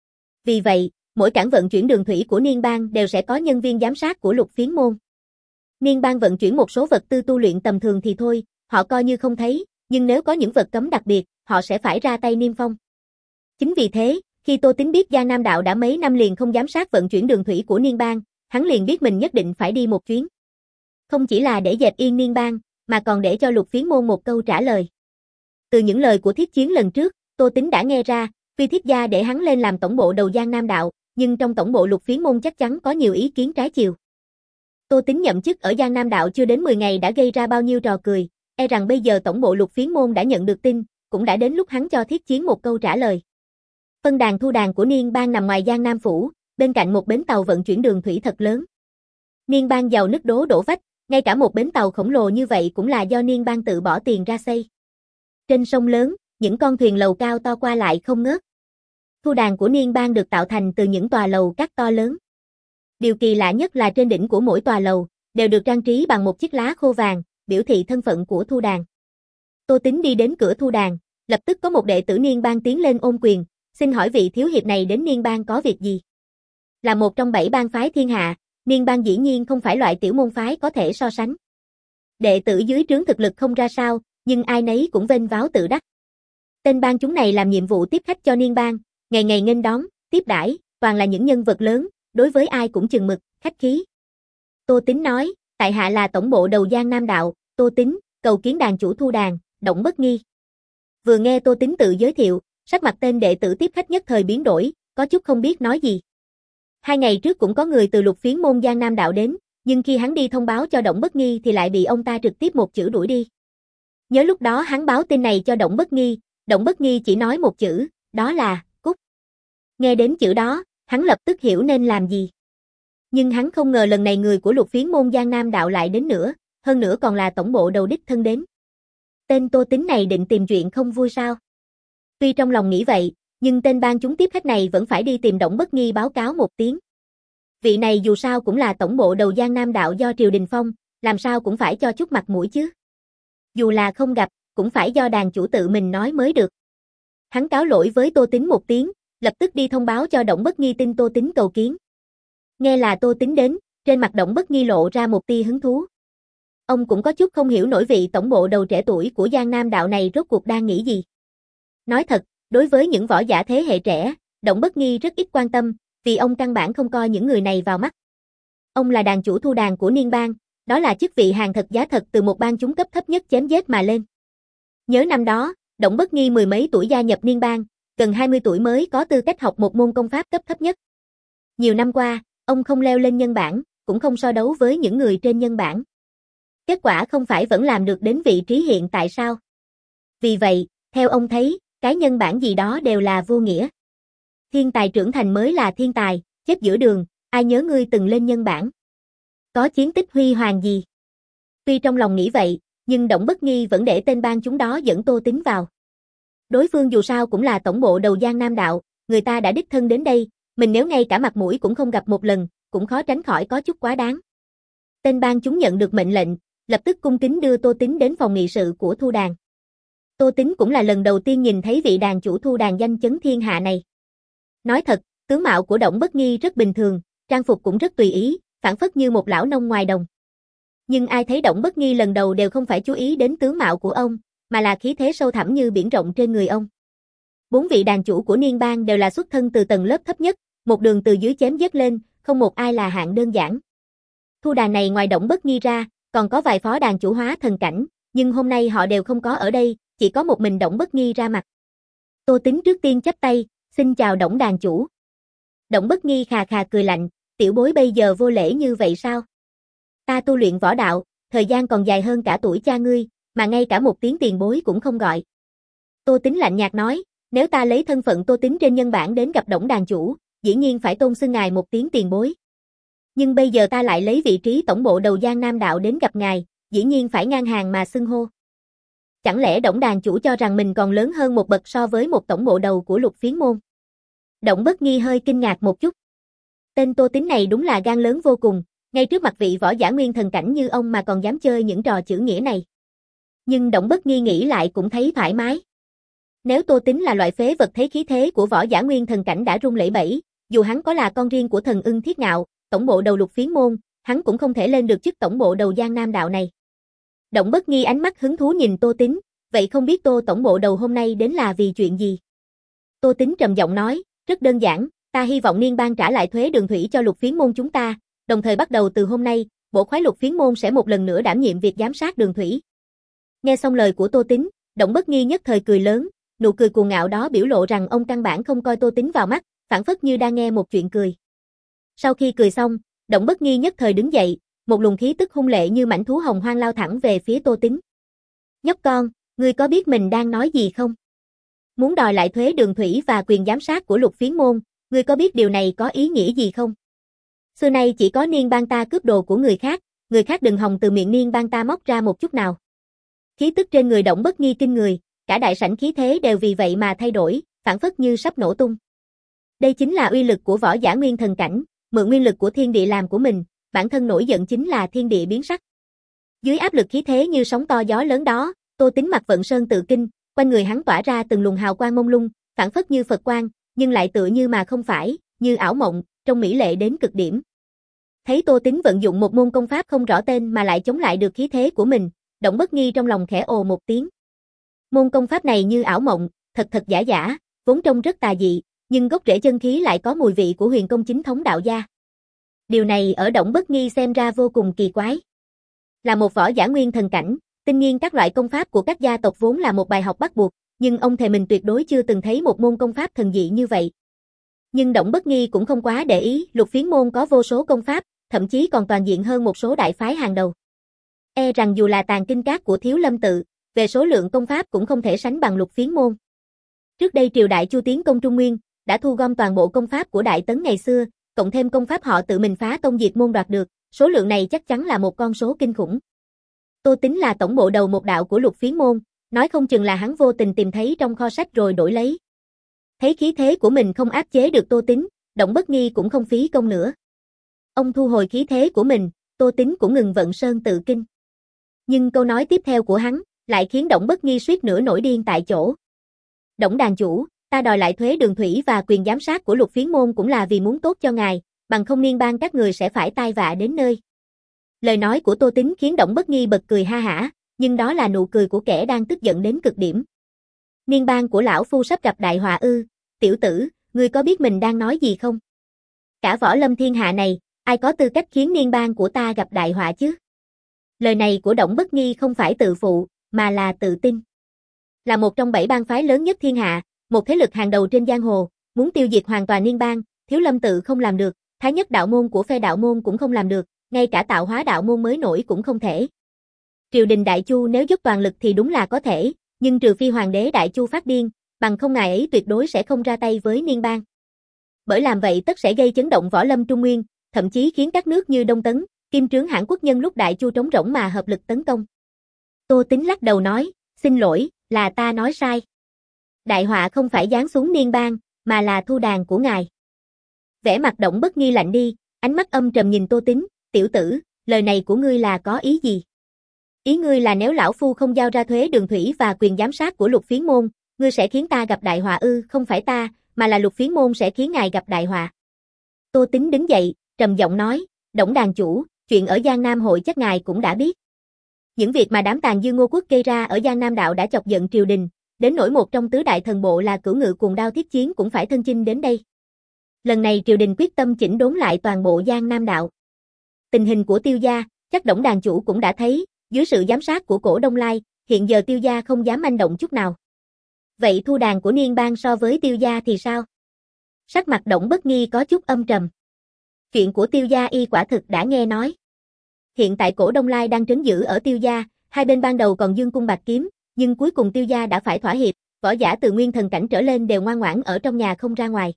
Vì vậy, mỗi cảng vận chuyển đường thủy của Niên Bang đều sẽ có nhân viên giám sát của Lục Phiến môn. Niên Bang vận chuyển một số vật tư tu luyện tầm thường thì thôi, họ coi như không thấy, nhưng nếu có những vật cấm đặc biệt, họ sẽ phải ra tay niêm phong. Chính vì thế, Khi Tô Tính biết Giang Nam Đạo đã mấy năm liền không giám sát vận chuyển đường thủy của Niên Bang, hắn liền biết mình nhất định phải đi một chuyến. Không chỉ là để dẹp yên Niên Bang, mà còn để cho Lục Phiến Môn một câu trả lời. Từ những lời của Thiết Chiến lần trước, Tô Tính đã nghe ra, tuy Thiết gia để hắn lên làm tổng bộ đầu Giang Nam Đạo, nhưng trong tổng bộ Lục Phiến Môn chắc chắn có nhiều ý kiến trái chiều. Tô Tính nhậm chức ở Giang Nam Đạo chưa đến mười ngày đã gây ra bao nhiêu trò cười, e rằng bây giờ tổng bộ Lục Phiến Môn đã nhận được tin, cũng đã đến lúc hắn cho Thiết Chiến một câu trả lời. Phân đàn thu đàn của Niên Bang nằm ngoài Giang Nam Phủ, bên cạnh một bến tàu vận chuyển đường thủy thật lớn. Niên Bang giàu nứt đố đổ vách, ngay cả một bến tàu khổng lồ như vậy cũng là do Niên Bang tự bỏ tiền ra xây. Trên sông lớn, những con thuyền lầu cao to qua lại không ngớt. Thu đàn của Niên Bang được tạo thành từ những tòa lầu các to lớn. Điều kỳ lạ nhất là trên đỉnh của mỗi tòa lầu, đều được trang trí bằng một chiếc lá khô vàng, biểu thị thân phận của thu đàn. Tô Tính đi đến cửa thu đàn, lập tức có một đệ tử Niên Bang tiến lên ôm quyền, xin hỏi vị thiếu hiệp này đến Niên Bang có việc gì? Là một trong bảy bang phái thiên hạ, Niên Bang dĩ nhiên không phải loại tiểu môn phái có thể so sánh. Đệ tử dưới trướng thực lực không ra sao, nhưng ai nấy cũng vênh váo tự đắc. Tên bang chúng này làm nhiệm vụ tiếp khách cho Niên Bang, ngày ngày nghênh đón, tiếp đãi, toàn là những nhân vật lớn, đối với ai cũng chừng mực, khách khí. Tô Tính nói, tại hạ là tổng bộ đầu Giang Nam Đạo, Tô Tính, cầu kiến đàn chủ thu đàn, Động Bất Nghi. Vừa nghe Tô Tính tự giới thiệu, sắc mặt tên đệ tử tiếp khách nhất thời biến đổi, có chút không biết nói gì. Hai ngày trước cũng có người từ Lục Phiến Môn Giang Nam Đạo đến, nhưng khi hắn đi thông báo cho Động Bất Nghi thì lại bị ông ta trực tiếp một chữ đuổi đi. Nhớ lúc đó hắn báo tin này cho Động Bất Nghi, Động Bất Nghi chỉ nói một chữ, đó là, cút. Nghe đến chữ đó, hắn lập tức hiểu nên làm gì. Nhưng hắn không ngờ lần này người của Lục Phiến Môn Giang Nam Đạo lại đến nữa, hơn nữa còn là tổng bộ đầu đích thân đến. Tên Tô Tính này định tìm chuyện không vui sao? Tuy trong lòng nghĩ vậy, nhưng tên bang chúng tiếp khách này vẫn phải đi tìm Động Bất Nghi báo cáo một tiếng. Vị này dù sao cũng là tổng bộ đầu Giang Nam Đạo do triều đình phong, làm sao cũng phải cho chút mặt mũi chứ. Dù là không gặp, cũng phải do đàn chủ tự mình nói mới được. Hắn cáo lỗi với Tô Tính một tiếng, lập tức đi thông báo cho Động Bất Nghi tin Tô Tính cầu kiến. Nghe là Tô Tính đến, trên mặt Động Bất Nghi lộ ra một tia hứng thú. Ông cũng có chút không hiểu nổi vị tổng bộ đầu trẻ tuổi của Giang Nam Đạo này rốt cuộc đang nghĩ gì. Nói thật, đối với những võ giả thế hệ trẻ, Động Bất Nghi rất ít quan tâm, vì ông căn bản không coi những người này vào mắt. Ông là đàn chủ thu đàn của Niên Bang, đó là chức vị hàng thật giá thật từ một bang chúng cấp thấp nhất chém giết mà lên. Nhớ năm đó, Động Bất Nghi mười mấy tuổi gia nhập Niên Bang, gần hai mươi tuổi mới có tư cách học một môn công pháp cấp thấp nhất. Nhiều năm qua, ông không leo lên nhân bảng, cũng không so đấu với những người trên nhân bảng. Kết quả không phải vẫn làm được đến vị trí hiện tại sao? Vì vậy, theo ông thấy, cái nhân bảng gì đó đều là vô nghĩa. Thiên tài trưởng thành mới là thiên tài, chết giữa đường, ai nhớ ngươi từng lên nhân bảng? Có chiến tích huy hoàng gì? Tuy trong lòng nghĩ vậy, nhưng Động Bất Nghi vẫn để tên bang chúng đó dẫn Tô Tính vào. Đối phương dù sao cũng là tổng bộ đầu Giang Nam Đạo, người ta đã đích thân đến đây, mình nếu ngay cả mặt mũi cũng không gặp một lần, cũng khó tránh khỏi có chút quá đáng. Tên bang chúng nhận được mệnh lệnh, lập tức cung kính đưa Tô Tính đến phòng nghị sự của thu đàn. Tô Tính cũng là lần đầu tiên nhìn thấy vị đàn chủ thu đàn danh chấn thiên hạ này. Nói thật, tướng mạo của Động Bất Nghi rất bình thường, trang phục cũng rất tùy ý, phảng phất như một lão nông ngoài đồng. Nhưng ai thấy Động Bất Nghi lần đầu đều không phải chú ý đến tướng mạo của ông, mà là khí thế sâu thẳm như biển rộng trên người ông. Bốn vị đàn chủ của Niên Bang đều là xuất thân từ tầng lớp thấp nhất, một đường từ dưới chém giết lên, không một ai là hạng đơn giản. Thu đàn này ngoài Động Bất Nghi ra, còn có vài phó đàn chủ hóa thần cảnh, nhưng hôm nay họ đều không có ở đây, chỉ có một mình Động Bất Nghi ra mặt. Tô Tính trước tiên chắp tay, xin chào Động đàn chủ. Động Bất Nghi khà khà cười lạnh, tiểu bối bây giờ vô lễ như vậy sao? Ta tu luyện võ đạo, thời gian còn dài hơn cả tuổi cha ngươi, mà ngay cả một tiếng tiền bối cũng không gọi. Tô Tính lạnh nhạt nói, nếu ta lấy thân phận Tô Tính trên nhân bản đến gặp Động đàn chủ, dĩ nhiên phải tôn xưng ngài một tiếng tiền bối. Nhưng bây giờ ta lại lấy vị trí tổng bộ đầu Giang Nam Đạo đến gặp ngài, dĩ nhiên phải ngang hàng mà xưng hô. Chẳng lẽ Động đàn chủ cho rằng mình còn lớn hơn một bậc so với một tổng bộ đầu của Lục Phiến Môn? Động Bất Nghi hơi kinh ngạc một chút. Tên Tô Tính này đúng là gan lớn vô cùng, ngay trước mặt vị võ giả nguyên thần cảnh như ông mà còn dám chơi những trò chữ nghĩa này. Nhưng Động Bất Nghi nghĩ lại cũng thấy thoải mái. Nếu Tô Tính là loại phế vật thấy khí thế của võ giả nguyên thần cảnh đã rung lẩy bẩy, dù hắn có là con riêng của thần ưng Thiết Ngạo, tổng bộ đầu Lục Phiến Môn, hắn cũng không thể lên được chức tổng bộ đầu Giang Nam Đạo này. Động Bất Nghi ánh mắt hứng thú nhìn Tô Tính, vậy không biết Tô tổng bộ đầu hôm nay đến là vì chuyện gì? Tô Tính trầm giọng nói, Rất đơn giản, ta hy vọng Niên bang trả lại thuế đường thủy cho Lục Phiến môn chúng ta, đồng thời bắt đầu từ hôm nay, bộ khoái Lục Phiến môn sẽ một lần nữa đảm nhiệm việc giám sát đường thủy. Nghe xong lời của Tô Tính, Đổng Bất Nghi nhất thời cười lớn, nụ cười cuồng ngạo đó biểu lộ rằng ông căn bản không coi Tô Tính vào mắt, phảng phất như đang nghe một chuyện cười. Sau khi cười xong, Đổng Bất Nghi nhất thời đứng dậy, một luồng khí tức hung lệ như mãnh thú hồng hoang lao thẳng về phía Tô Tính. Nhóc con, ngươi có biết mình đang nói gì không? Muốn đòi lại thuế đường thủy và quyền giám sát của Lục Phiến môn, ngươi có biết điều này có ý nghĩa gì không? Xưa nay chỉ có Niên bang ta cướp đồ của người khác, người khác đừng hòng từ miệng Niên bang ta móc ra một chút nào. Khí tức trên người Đổng Bất Nghi kinh người, cả đại sảnh khí thế đều vì vậy mà thay đổi, phảng phất như sắp nổ tung. Đây chính là uy lực của võ giả nguyên thần cảnh, mượn nguyên lực của thiên địa làm của mình, bản thân nổi giận chính là thiên địa biến sắc. Dưới áp lực khí thế như sóng to gió lớn đó, Tô Tính mặt vận sơn tự kinh, quanh người hắn tỏa ra từng luồng hào quang mông lung, phảng phất như Phật quang, nhưng lại tựa như mà không phải, như ảo mộng, trông mỹ lệ đến cực điểm. Thấy Tô Tính vận dụng một môn công pháp không rõ tên mà lại chống lại được khí thế của mình, Đổng Bất Nghi trong lòng khẽ ồ một tiếng. Môn công pháp này như ảo mộng, thật thật giả giả, vốn trông rất tà dị, nhưng gốc rễ chân khí lại có mùi vị của huyền công chính thống đạo gia. Điều này ở Đổng Bất Nghi xem ra vô cùng kỳ quái. Là một võ giả nguyên thần cảnh, tinh nghiên các loại công pháp của các gia tộc vốn là một bài học bắt buộc, nhưng ông thề mình tuyệt đối chưa từng thấy một môn công pháp thần dị như vậy. Nhưng Đổng Bất Nghi cũng không quá để ý, Lục Phiến môn có vô số công pháp, thậm chí còn toàn diện hơn một số đại phái hàng đầu. E rằng dù là Tàng Kinh Các của Thiếu Lâm tự, về số lượng công pháp cũng không thể sánh bằng Lục Phiến môn. Trước đây triều đại Chu tiến công Trung Nguyên, đã thu gom toàn bộ công pháp của Đại Tấn ngày xưa, cộng thêm công pháp họ tự mình phá tông diệt môn đoạt được, số lượng này chắc chắn là một con số kinh khủng. Tô Tính là tổng bộ đầu một đạo của Lục Phiến môn, nói không chừng là hắn vô tình tìm thấy trong kho sách rồi đổi lấy. Thấy khí thế của mình không áp chế được Tô Tính, Đổng Bất Nghi cũng không phí công nữa. Ông thu hồi khí thế của mình, Tô Tính cũng ngừng vận sơn tự kinh. Nhưng câu nói tiếp theo của hắn lại khiến Đổng Bất Nghi suýt nữa nổi điên tại chỗ. Đổng đàn chủ, ta đòi lại thuế đường thủy và quyền giám sát của Lục Phiến môn cũng là vì muốn tốt cho ngài, bằng không Niên bang các người sẽ phải tai vạ đến nơi. Lời nói của Tô Tính khiến Đổng Bất Nghi bật cười ha hả, nhưng đó là nụ cười của kẻ đang tức giận đến cực điểm. Niên bang của lão phu sắp gặp đại họa ư? Tiểu tử, ngươi có biết mình đang nói gì không? Cả võ lâm thiên hạ này, ai có tư cách khiến niên bang của ta gặp đại họa chứ? Lời này của Đổng Bất Nghi không phải tự phụ, mà là tự tin. Là một trong bảy bang phái lớn nhất thiên hạ, một thế lực hàng đầu trên giang hồ, muốn tiêu diệt hoàn toàn niên bang, Thiếu Lâm tự không làm được, Thái Nhất đạo môn của phe đạo môn cũng không làm được, ngay cả Tạo Hóa đạo môn mới nổi cũng không thể. Triều đình Đại Chu nếu dốc toàn lực thì đúng là có thể, nhưng trừ phi hoàng đế Đại Chu phát điên, bằng không ngài ấy tuyệt đối sẽ không ra tay với niên bang. Bởi làm vậy tất sẽ gây chấn động võ lâm Trung Nguyên, thậm chí khiến các nước như Đông Tấn, Kim Trướng Hãn quốc nhân lúc Đại Chu trống rỗng mà hợp lực tấn công. Tô Tính lắc đầu nói, xin lỗi, là ta nói sai. Đại họa không phải giáng xuống niên bang, mà là thu đàn của ngài. Vẻ mặt Đổng Bất Nghi lạnh đi, ánh mắt âm trầm nhìn Tô Tính, tiểu tử, lời này của ngươi là có ý gì? Ý ngươi là nếu lão phu không giao ra thuế đường thủy và quyền giám sát của Lục Phiến môn, ngươi sẽ khiến ta gặp đại họa ư? Không phải ta, mà là Lục Phiến môn sẽ khiến ngài gặp đại họa. Tô Tính đứng dậy, trầm giọng nói, Đổng đàn chủ, chuyện ở Giang Nam hội chắc ngài cũng đã biết. Những việc mà đám tàn dư Ngô Quốc gây ra ở Giang Nam đạo đã chọc giận triều đình, đến nỗi một trong tứ đại thần bộ là Cửu Ngự Cuồng Đao Thiết Chiến cũng phải thân chinh đến đây. Lần này triều đình quyết tâm chỉnh đốn lại toàn bộ Giang Nam đạo. Tình hình của Tiêu gia, chắc Đổng đàn chủ cũng đã thấy, dưới sự giám sát của Cổ Đông Lai, hiện giờ Tiêu gia không dám manh động chút nào. Vậy thu đàn của niên bang so với Tiêu gia thì sao? Sắc mặt Đổng Bất Nghi có chút âm trầm. Chuyện của Tiêu gia y quả thực đã nghe nói. Hiện tại Cổ Đông Lai đang trấn giữ ở Tiêu gia, hai bên ban đầu còn dương cung bạc kiếm, nhưng cuối cùng Tiêu gia đã phải thỏa hiệp, võ giả từ nguyên thần cảnh trở lên đều ngoan ngoãn ở trong nhà không ra ngoài.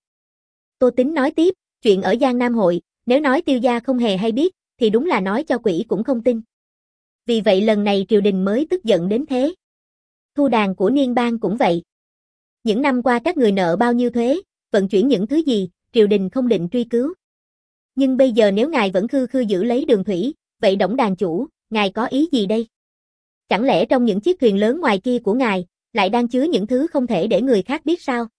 Tô Tính nói tiếp, chuyện ở Giang Nam hội, nếu nói Tiêu gia không hề hay biết, thì đúng là nói cho quỷ cũng không tin. Vì vậy lần này triều đình mới tức giận đến thế. Thu đàn của niên bang cũng vậy. Những năm qua các người nợ bao nhiêu thuế, vận chuyển những thứ gì, triều đình không định truy cứu. Nhưng bây giờ nếu ngài vẫn khư khư giữ lấy đường thủy, vậy Đổng đàn chủ, ngài có ý gì đây? Chẳng lẽ trong những chiếc thuyền lớn ngoài kia của ngài, lại đang chứa những thứ không thể để người khác biết sao?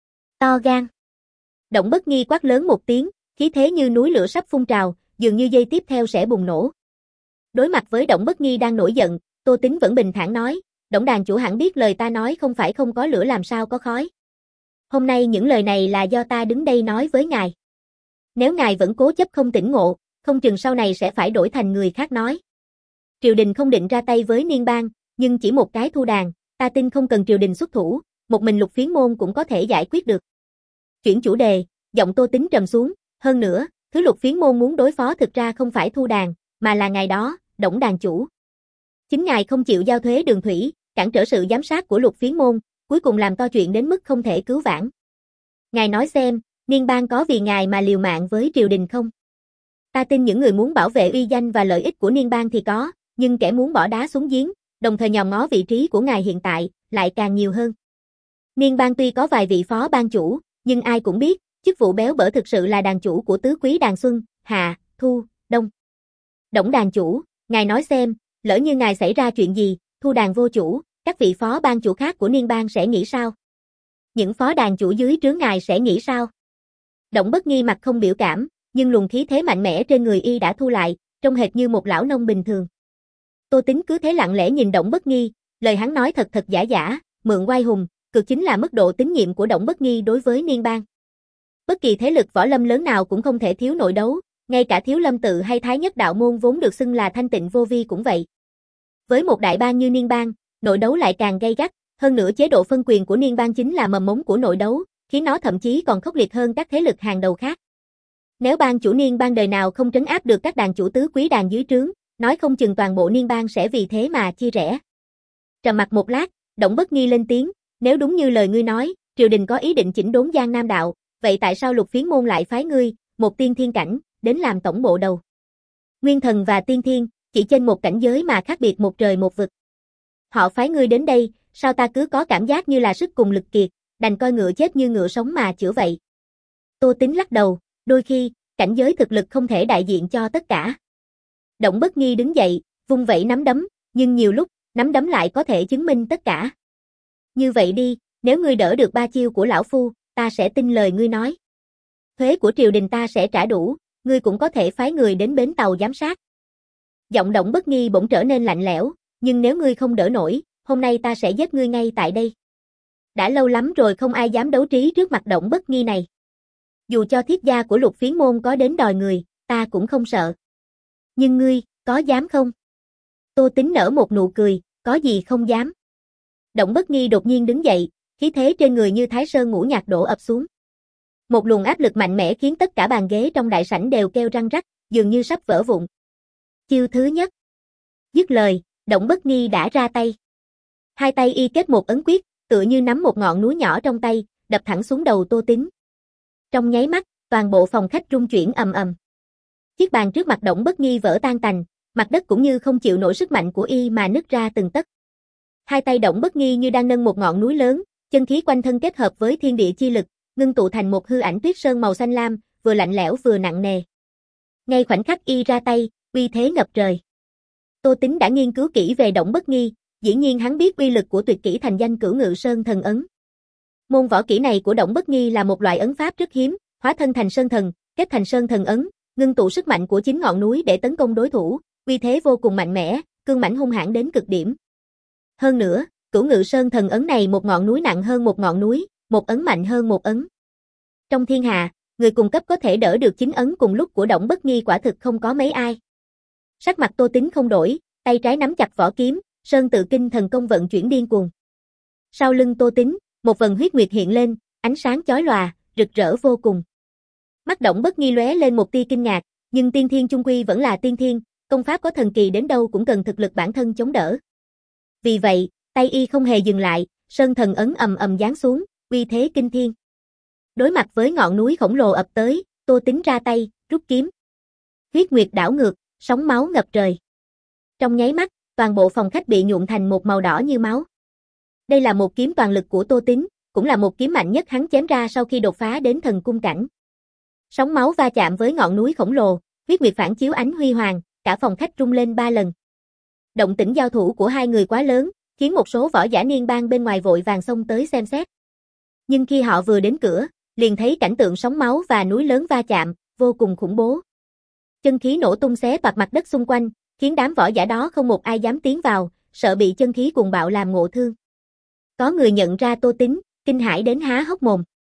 To gan. Đổng Bất Nghi quát lớn một tiếng, khí thế như núi lửa sắp phun trào, dường như giây tiếp theo sẽ bùng nổ. Đối mặt với Đổng Bất Nghi đang nổi giận, Tô Tính vẫn bình thản nói, Đổng đàn chủ hẳn biết lời ta nói không phải không có lửa làm sao có khói. Hôm nay những lời này là do ta đứng đây nói với ngài. Nếu ngài vẫn cố chấp không tỉnh ngộ, không chừng sau này sẽ phải đổi thành người khác nói. Triều đình không định ra tay với Niên Bang, nhưng chỉ một cái thu đàn, ta tin không cần triều đình xuất thủ, một mình Lục Phiến Môn cũng có thể giải quyết được. Chuyển chủ đề, giọng Tô Tính trầm xuống, hơn nữa, thứ Lục Phiến Môn muốn đối phó thực ra không phải thu đàn, mà là ngài đó, Đổng đàn chủ. Chính ngài không chịu giao thuế đường thủy, cản trở sự giám sát của Lục Phiến Môn, cuối cùng làm to chuyện đến mức không thể cứu vãn. Ngài nói xem, Niên Bang có vì ngài mà liều mạng với triều đình không? Ta tin những người muốn bảo vệ uy danh và lợi ích của Niên Bang thì có, nhưng kẻ muốn bỏ đá xuống giếng, đồng thời nhòm ngó vị trí của ngài hiện tại, lại càng nhiều hơn. Niên Bang tuy có vài vị phó ban chủ, nhưng ai cũng biết, chức vụ béo bở thực sự là đàn chủ của tứ quý đàn Xuân, Hạ, Thu, Đông. Đổng đàn chủ, ngài nói xem, lỡ như ngài xảy ra chuyện gì, thu đàn vô chủ, các vị phó ban chủ khác của Niên Bang sẽ nghĩ sao? Những phó đàn chủ dưới trướng ngài sẽ nghĩ sao? Đổng Bất Nghi mặt không biểu cảm, nhưng luồng khí thế mạnh mẽ trên người y đã thu lại, trông hệt như một lão nông bình thường. Tô Tính cứ thế lặng lẽ nhìn Đổng Bất Nghi, lời hắn nói thật thật giả giả, mượn oai hùng, cực chính là mức độ tín nhiệm của Đổng Bất Nghi đối với Niên Bang. Bất kỳ thế lực võ lâm lớn nào cũng không thể thiếu nội đấu, ngay cả Thiếu Lâm tự hay Thái Nhất đạo môn vốn được xưng là thanh tịnh vô vi cũng vậy. Với một đại bang như Niên Bang, nội đấu lại càng gay gắt, hơn nữa chế độ phân quyền của Niên Bang chính là mầm mống của nội đấu, khiến nó thậm chí còn khốc liệt hơn các thế lực hàng đầu khác. Nếu bang chủ Niên Bang đời nào không trấn áp được các đàn chủ tứ quý đàn dưới trướng, nói không chừng toàn bộ Niên Bang sẽ vì thế mà chia rẽ. Trầm mặc một lát, Đổng Bất Nghi lên tiếng, nếu đúng như lời ngươi nói, triều đình có ý định chỉnh đốn Giang Nam đạo, vậy tại sao Lục Phiến Môn lại phái ngươi, một tiên thiên cảnh, đến làm tổng bộ đầu? Nguyên thần và tiên thiên, chỉ trên một cảnh giới mà khác biệt một trời một vực. Họ phái ngươi đến đây, sao ta cứ có cảm giác như là sức cùng lực kiệt, đành coi ngựa chết như ngựa sống mà chữa vậy. Tô Tính lắc đầu, đôi khi, cảnh giới thực lực không thể đại diện cho tất cả. Đổng Bất Nghi đứng dậy, vung vẩy nắm đấm, nhưng nhiều lúc, nắm đấm lại có thể chứng minh tất cả. Như vậy đi, nếu ngươi đỡ được ba chiêu của lão phu, ta sẽ tin lời ngươi nói. Thuế của triều đình ta sẽ trả đủ, ngươi cũng có thể phái người đến bến tàu giám sát. Giọng Đổng Bất Nghi bỗng trở nên lạnh lẽo, nhưng nếu ngươi không đỡ nổi, hôm nay ta sẽ giết ngươi ngay tại đây. Đã lâu lắm rồi không ai dám đấu trí trước mặt Đổng Bất Nghi này. Dù cho thiết gia của Lục Phiến Môn có đến đòi người, ta cũng không sợ. Nhưng ngươi, có dám không? Tô Tính nở một nụ cười, có gì không dám. Đổng Bất Nghi đột nhiên đứng dậy, khí thế trên người như Thái Sơn ngũ nhạc đổ ập xuống. Một luồng áp lực mạnh mẽ khiến tất cả bàn ghế trong đại sảnh đều kêu răng rắc, dường như sắp vỡ vụn. Chiêu thứ nhất. Dứt lời, Đổng Bất Nghi đã ra tay. Hai tay y kết một ấn quyết, tựa như nắm một ngọn núi nhỏ trong tay, đập thẳng xuống đầu Tô Tính. Trong nháy mắt, toàn bộ phòng khách rung chuyển ầm ầm. Chiếc bàn trước mặt Đổng Bất Nghi vỡ tan tành, mặt đất cũng như không chịu nổi sức mạnh của y mà nứt ra từng tấc. Hai tay Đổng Bất Nghi như đang nâng một ngọn núi lớn, chân khí quanh thân kết hợp với thiên địa chi lực, ngưng tụ thành một hư ảnh tuyết sơn màu xanh lam, vừa lạnh lẽo vừa nặng nề. Ngay khoảnh khắc y ra tay, uy thế ngập trời. Tô Tính đã nghiên cứu kỹ về Đổng Bất Nghi, dĩ nhiên hắn biết uy lực của tuyệt kỹ thành danh Cửu Ngự Sơn Thần Ấn. Môn võ kỹ này của Đổng Bất Nghi là một loại ấn pháp rất hiếm, hóa thân thành sơn thần, kết thành sơn thần ấn, ngưng tụ sức mạnh của chín ngọn núi để tấn công đối thủ, uy thế vô cùng mạnh mẽ, cương mãnh hung hãn đến cực điểm. Hơn nữa, Cửu Ngự Sơn Thần Ấn này một ngọn núi nặng hơn một ngọn núi, một ấn mạnh hơn một ấn. Trong thiên hạ, người cùng cấp có thể đỡ được chín ấn cùng lúc của Đổng Bất Nghi quả thực không có mấy ai. Sắc mặt Tô Tính không đổi, tay trái nắm chặt vỏ kiếm, Sơn Tự Kinh thần công vận chuyển điên cuồng. Sau lưng Tô Tính, một vầng huyết nguyệt hiện lên, ánh sáng chói lòa, rực rỡ vô cùng. Mắt Đổng Bất Nghi lóe lên một tia kinh ngạc, nhưng tiên thiên chung quy vẫn là tiên thiên, công pháp có thần kỳ đến đâu cũng cần thực lực bản thân chống đỡ. Vì vậy, tay y không hề dừng lại, Sơn Thần Ấn ầm ầm giáng xuống, uy thế kinh thiên. Đối mặt với ngọn núi khổng lồ ập tới, Tô Tính ra tay, rút kiếm. Huyết nguyệt đảo ngược, sóng máu ngập trời. Trong nháy mắt, toàn bộ phòng khách bị nhuộm thành một màu đỏ như máu. Đây là một kiếm toàn lực của Tô Tính, cũng là một kiếm mạnh nhất hắn chém ra sau khi đột phá đến thần cung cảnh. Sóng máu va chạm với ngọn núi khổng lồ, huyết nguyệt phản chiếu ánh huy hoàng, cả phòng khách rung lên ba lần. Động tĩnh giao thủ của hai người quá lớn, khiến một số võ giả Niên Bang bên ngoài vội vàng xông tới xem xét. Nhưng khi họ vừa đến cửa, liền thấy cảnh tượng sóng máu và núi lớn va chạm, vô cùng khủng bố. Chân khí nổ tung xé toạc mặt đất xung quanh, khiến đám võ giả đó không một ai dám tiến vào, sợ bị chân khí cuồng bạo làm ngộ thương. Có người nhận ra Tô Tính, kinh hãi đến há hốc mồm.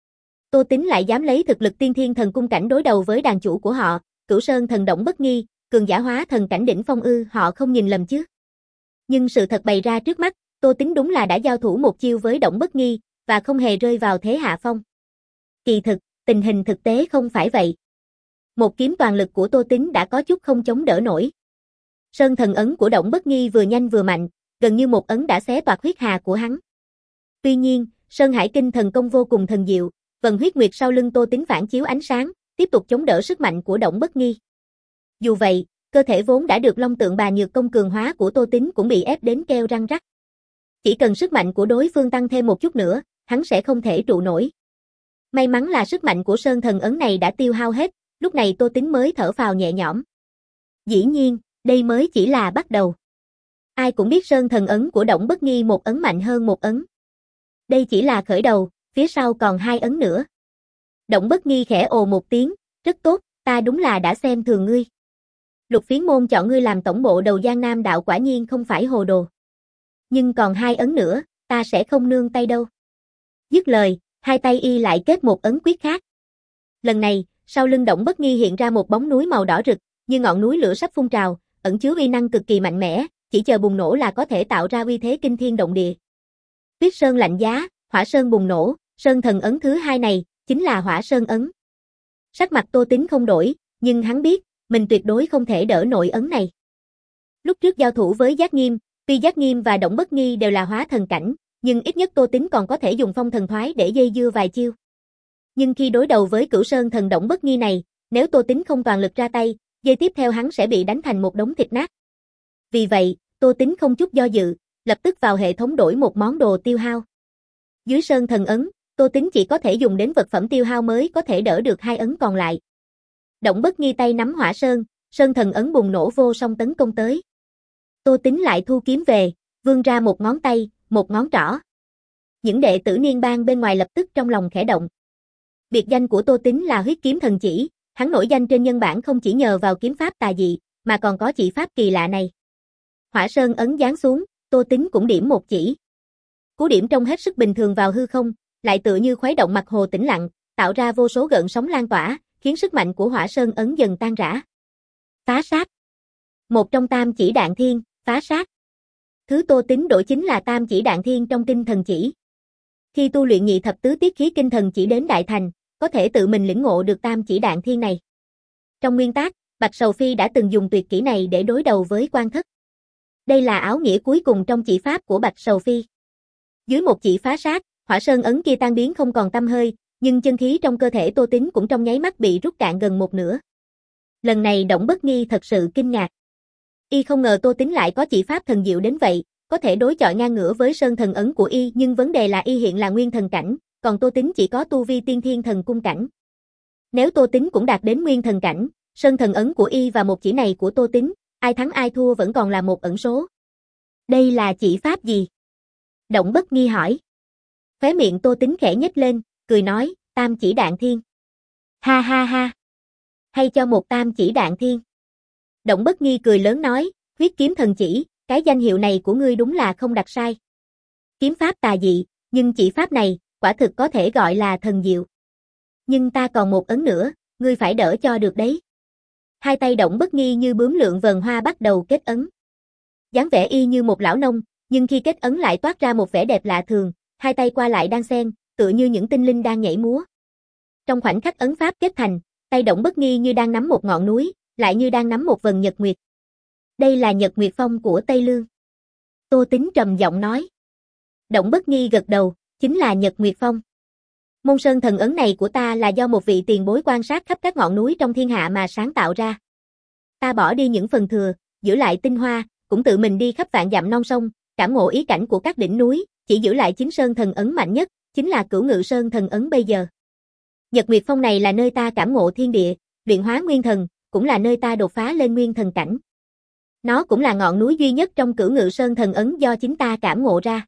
Tô Tín lại dám lấy thực lực tiên thiên thần cung cảnh đối đầu với đàn chủ của họ, Cửu Sơn thần Động Bất Nghi, cường giả hóa thần cảnh đỉnh phong ư, họ không nhìn lầm chứ. Nhưng sự thật bày ra trước mắt, Tô Tín đúng là đã giao thủ một chiêu với Động Bất Nghi, và không hề rơi vào thế hạ phong. Kỳ thực, tình hình thực tế không phải vậy. Một kiếm toàn lực của Tô Tín đã có chút không chống đỡ nổi. Sơn thần ấn của Động Bất Nghi vừa nhanh vừa mạnh, gần như một ấn đã xé toạc huyết hà của hắn. Tuy nhiên, Sơn Hải Kinh thần công vô cùng thần diệu, vần huyết nguyệt sau lưng Tô Tín phản chiếu ánh sáng, tiếp tục chống đỡ sức mạnh của Động Bất Nghi. Dù vậy, cơ thể vốn đã được Long Tượng Bà Nhược công cường hóa của Tô Tín cũng bị ép đến keo răng rắc. Chỉ cần sức mạnh của đối phương tăng thêm một chút nữa, hắn sẽ không thể trụ nổi. May mắn là sức mạnh của Sơn thần ấn này đã tiêu hao hết, lúc này Tô Tín mới thở phào nhẹ nhõm. Dĩ nhiên, đây mới chỉ là bắt đầu. Ai cũng biết Sơn thần ấn của Động Bất Nghi một ấn mạnh hơn một ấn. Đây chỉ là khởi đầu, phía sau còn hai ấn nữa. Động Bất Nghi khẽ ồ một tiếng, rất tốt, ta đúng là đã xem thường ngươi. Lục Phiến Môn chọn ngươi làm tổng bộ đầu Giang Nam đạo quả nhiên không phải hồ đồ. Nhưng còn hai ấn nữa, ta sẽ không nương tay đâu. Dứt lời, hai tay y lại kết một ấn quyết khác. Lần này, sau lưng Động Bất Nghi hiện ra một bóng núi màu đỏ rực, như ngọn núi lửa sắp phun trào, ẩn chứa uy năng cực kỳ mạnh mẽ, chỉ chờ bùng nổ là có thể tạo ra uy thế kinh thiên động địa. Tuyết sơn lạnh giá, hỏa sơn bùng nổ, sơn thần ấn thứ hai này, chính là hỏa sơn ấn. Sắc mặt Tô Tín không đổi, nhưng hắn biết, mình tuyệt đối không thể đỡ nổi ấn này. Lúc trước giao thủ với Giác Nghiêm, tuy Giác Nghiêm và Động Bất Nghi đều là hóa thần cảnh, nhưng ít nhất Tô Tín còn có thể dùng phong thần thoái để dây dưa vài chiêu. Nhưng khi đối đầu với Cửu Sơn thần Động Bất Nghi này, nếu Tô Tín không toàn lực ra tay, giây tiếp theo hắn sẽ bị đánh thành một đống thịt nát. Vì vậy, Tô Tín không chút do dự, lập tức vào hệ thống đổi một món đồ tiêu hao. Dưới Sơn thần ấn, Tô Tín chỉ có thể dùng đến vật phẩm tiêu hao mới có thể đỡ được hai ấn còn lại. Động Bất Nghi tay nắm hỏa sơn, Sơn thần ấn bùng nổ vô song tấn công tới. Tô Tín lại thu kiếm về, vươn ra một ngón tay, một ngón trỏ. Những đệ tử Niên Bang bên ngoài lập tức trong lòng khẽ động. Biệt danh của Tô Tín là huyết kiếm thần chỉ, hắn nổi danh trên nhân bản không chỉ nhờ vào kiếm pháp tà dị, mà còn có chỉ pháp kỳ lạ này. Hỏa sơn ấn giáng xuống, Tô Tín cũng điểm một chỉ. Cú điểm trông hết sức bình thường vào hư không, lại tựa như khuấy động mặt hồ tĩnh lặng, tạo ra vô số gợn sóng lan tỏa, khiến sức mạnh của hỏa sơn ấn dần tan rã. Phá sát. Một trong tam chỉ đạn thiên, phá sát. Thứ Tô Tín đổi chính là tam chỉ đạn thiên trong kinh thần chỉ. Khi tu luyện nhị thập tứ tiết khí kinh thần chỉ đến đại thành, có thể tự mình lĩnh ngộ được tam chỉ đạn thiên này. Trong nguyên tác, Bạch Sầu Phi đã từng dùng tuyệt kỹ này để đối đầu với Quan Thất. Đây là áo nghĩa cuối cùng trong chỉ pháp của Bạch Sầu Phi. Dưới một chỉ phá sát, hỏa sơn ấn kia tan biến không còn tăm hơi, nhưng chân khí trong cơ thể Tô Tín cũng trong nháy mắt bị rút cạn gần một nửa. Lần này Động Bất Nghi thật sự kinh ngạc. Y không ngờ Tô Tín lại có chỉ pháp thần diệu đến vậy, có thể đối chọi ngang ngửa với sơn thần ấn của Y, nhưng vấn đề là Y hiện là nguyên thần cảnh, còn Tô Tín chỉ có tu vi tiên thiên thần cung cảnh. Nếu Tô Tín cũng đạt đến nguyên thần cảnh, sơn thần ấn của Y và một chỉ này của Tô Tín, ai thắng ai thua vẫn còn là một ẩn số. Đây là chỉ pháp gì? Động Bất Nghi hỏi. Khóe miệng Tô Tín khẽ nhếch lên, cười nói, tam chỉ đạn thiên. Ha ha ha. Hay cho một tam chỉ đạn thiên. Động Bất Nghi cười lớn nói, huyết kiếm thần chỉ, cái danh hiệu này của ngươi đúng là không đặt sai. Kiếm pháp tà dị, nhưng chỉ pháp này, quả thực có thể gọi là thần diệu. Nhưng ta còn một ấn nữa, ngươi phải đỡ cho được đấy. Hai tay Động Bất Nghi như bướm lượn vần hoa bắt đầu kết ấn. Dáng vẻ y như một lão nông, nhưng khi kết ấn lại toát ra một vẻ đẹp lạ thường, hai tay qua lại đan xen, tựa như những tinh linh đang nhảy múa. Trong khoảnh khắc ấn pháp kết thành, tay Động Bất Nghi như đang nắm một ngọn núi, lại như đang nắm một vầng nhật nguyệt. Đây là Nhật Nguyệt Phong của Tây Lương. Tô Tín trầm giọng nói. Động Bất Nghi gật đầu, chính là Nhật Nguyệt Phong. Môn sơn thần ấn này của ta là do một vị tiền bối quan sát khắp các ngọn núi trong thiên hạ mà sáng tạo ra. Ta bỏ đi những phần thừa, giữ lại tinh hoa, cũng tự mình đi khắp vạn dặm non sông, cảm ngộ ý cảnh của các đỉnh núi, chỉ giữ lại chính sơn thần ấn mạnh nhất, chính là Cửu Ngự Sơn thần ấn bây giờ. Nhật Nguyệt Phong này là nơi ta cảm ngộ thiên địa, luyện hóa nguyên thần, cũng là nơi ta đột phá lên nguyên thần cảnh. Nó cũng là ngọn núi duy nhất trong Cửu Ngự Sơn thần ấn do chính ta cảm ngộ ra.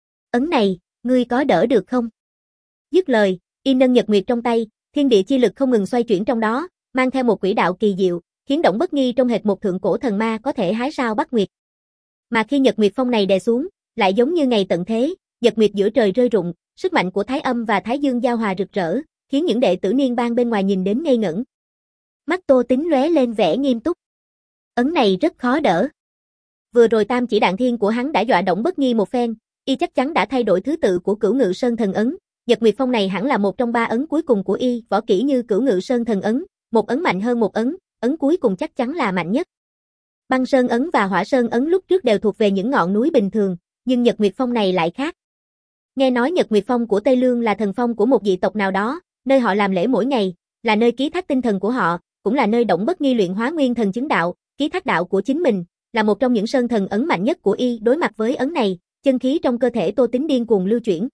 Ấn này, ngươi có đỡ được không? Dứt lời, y nâng nhật nguyệt trong tay, thiên địa chi lực không ngừng xoay chuyển trong đó, mang theo một quỹ đạo kỳ diệu, khiến Động Bất Nghi trông hệt một thượng cổ thần ma có thể hái sao bắt nguyệt. Mà khi nhật nguyệt phong này đè xuống, lại giống như ngày tận thế, nhật nguyệt giữa trời rơi rụng, sức mạnh của Thái Âm và Thái Dương giao hòa rực rỡ, khiến những đệ tử Niên Bang bên ngoài nhìn đến ngây ngẩn. Mắt Tô Tính lóe lên vẻ nghiêm túc. Ấn này rất khó đỡ. Vừa rồi tam chỉ đạn thiên của hắn đã dọa Đổng Bất Nghi một phen, y chắc chắn đã thay đổi thứ tự của Cửu Ngự Sơn Thần Ấn. Nhật Nguyệt Phong này hẳn là một trong ba ấn cuối cùng của y, võ kỹ như Cửu Ngự Sơn Thần Ấn, một ấn mạnh hơn một ấn, ấn cuối cùng chắc chắn là mạnh nhất. Băng Sơn Ấn và Hỏa Sơn Ấn lúc trước đều thuộc về những ngọn núi bình thường, nhưng Nhật Nguyệt Phong này lại khác. Nghe nói Nhật Nguyệt Phong của Tây Lương là thần phong của một dị tộc nào đó, nơi họ làm lễ mỗi ngày, là nơi ký thác tinh thần của họ, cũng là nơi Đổng Bất Nghi luyện hóa nguyên thần chứng đạo, ký thác đạo của chính mình, là một trong những sơn thần ấn mạnh nhất của y. Đối mặt với ấn này, chân khí trong cơ thể Tô Tính điên cuồng lưu chuyển.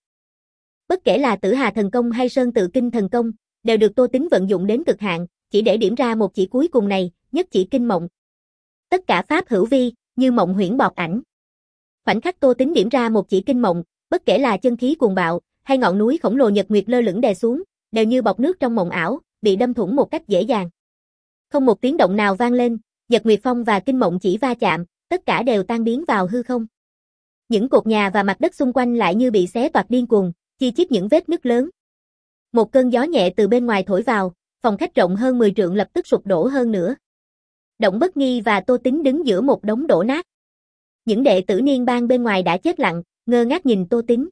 Bất kể là Tử Hà thần công hay Sơn Tự Kinh thần công, đều được Tô Tính vận dụng đến cực hạn, chỉ để điểm ra một chỉ cuối cùng này, nhất chỉ kinh mộng. Tất cả pháp hữu vi, như mộng huyễn bọt ảnh. Khoảnh khắc Tô Tính điểm ra một chỉ kinh mộng, bất kể là chân khí cuồng bạo, hay ngọn núi khổng lồ Nhật Nguyệt lơ lửng đè xuống, đều như bọt nước trong mộng ảo, bị đâm thủng một cách dễ dàng. Không một tiếng động nào vang lên, Nhật Nguyệt Phong và kinh mộng chỉ va chạm, tất cả đều tan biến vào hư không. Những cột nhà và mặt đất xung quanh lại như bị xé toạc điên cuồng, chi chít những vết nứt lớn. Một cơn gió nhẹ từ bên ngoài thổi vào, phòng khách rộng hơn mười trượng lập tức sụp đổ hơn nữa. Đổng Bất Nghi và Tô Tính đứng giữa một đống đổ nát. Những đệ tử Niên Bang bên ngoài đã chết lặng, ngơ ngác nhìn Tô Tính.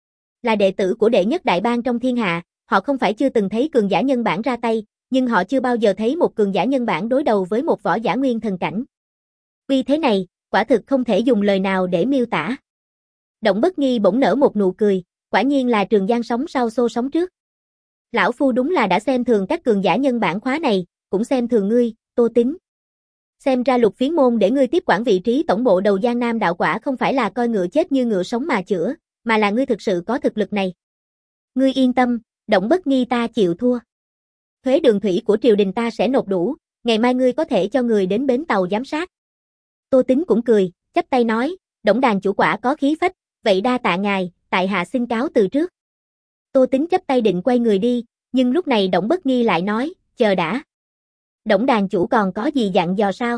Là đệ tử của đệ nhất đại bang trong thiên hạ, họ không phải chưa từng thấy cường giả nhân bản ra tay, nhưng họ chưa bao giờ thấy một cường giả nhân bản đối đầu với một võ giả nguyên thần cảnh. Vì thế này, quả thực không thể dùng lời nào để miêu tả. Đổng Bất Nghi bỗng nở một nụ cười, quả nhiên là Trường Giang sống sau xô sống trước. Lão phu đúng là đã xem thường các cường giả nhân bản khóa này, cũng xem thường ngươi, Tô Tính. Xem ra Lục Phiến môn để ngươi tiếp quản vị trí tổng bộ đầu Giang Nam đạo quả không phải là coi ngựa chết như ngựa sống mà chữa, mà là ngươi thực sự có thực lực này. Ngươi yên tâm, Đổng Bất Nghi ta chịu thua. Thuế đường thủy của triều đình ta sẽ nộp đủ, ngày mai ngươi có thể cho người đến bến tàu giám sát. Tô Tính cũng cười, chắp tay nói, Đổng đàn chủ quả có khí phách, vậy đa tạ ngài, tại hạ xin cáo từ trước. Tô Tính chắp tay định quay người đi, nhưng lúc này Đổng Bất Nghi lại nói, chờ đã. Đổng đàn chủ còn có gì dặn dò sao?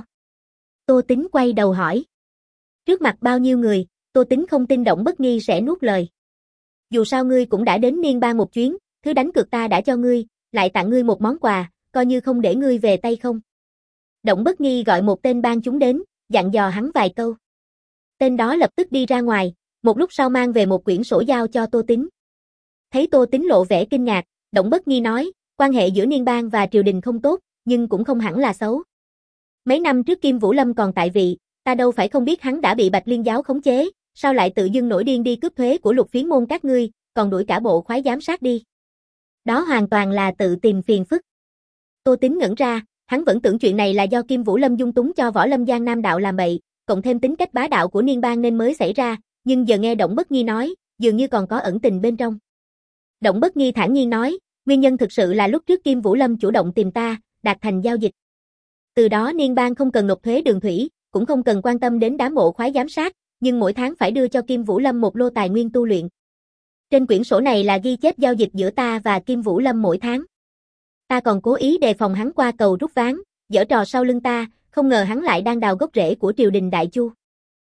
Tô Tính quay đầu hỏi. Trước mặt bao nhiêu người, Tô Tính không tin Đổng Bất Nghi sẽ nuốt lời. Dù sao ngươi cũng đã đến Niên Bang một chuyến, thứ đánh cược ta đã cho ngươi, lại tặng ngươi một món quà, coi như không để ngươi về tay không. Đổng Bất Nghi gọi một tên bang chúng đến, dặn dò hắn vài câu. Tên đó lập tức đi ra ngoài, một lúc sau mang về một quyển sổ giao cho Tô Tính. Thấy Tô Tính lộ vẻ kinh ngạc, Đổng Bất Nghi nói, quan hệ giữa Niên Bang và triều đình không tốt, nhưng cũng không hẳn là xấu. Mấy năm trước Kim Vũ Lâm còn tại vị, ta đâu phải không biết hắn đã bị Bạch Liên giáo khống chế, sao lại tự dưng nổi điên đi cướp thuế của Lục Phiến môn các ngươi, còn đuổi cả bộ khoái giám sát đi. Đó hoàn toàn là tự tìm phiền phức. Tô Tính ngẩn ra, hắn vẫn tưởng chuyện này là do Kim Vũ Lâm dung túng cho Võ Lâm Giang Nam đạo làm bậy, cộng thêm tính cách bá đạo của Niên Bang nên mới xảy ra, nhưng giờ nghe Đổng Bất Nghi nói, dường như còn có ẩn tình bên trong. Đổng Bất Nghi thản nhiên nói, nguyên nhân thực sự là lúc trước Kim Vũ Lâm chủ động tìm ta, đạt thành giao dịch. Từ đó Niên Bang không cần nộp thuế đường thủy, cũng không cần quan tâm đến đám mộ khoái giám sát, nhưng mỗi tháng phải đưa cho Kim Vũ Lâm một lô tài nguyên tu luyện. Trên quyển sổ này là ghi chép giao dịch giữa ta và Kim Vũ Lâm mỗi tháng. Ta còn cố ý đề phòng hắn qua cầu rút ván, giở trò sau lưng ta, không ngờ hắn lại đang đào gốc rễ của triều đình Đại Chu.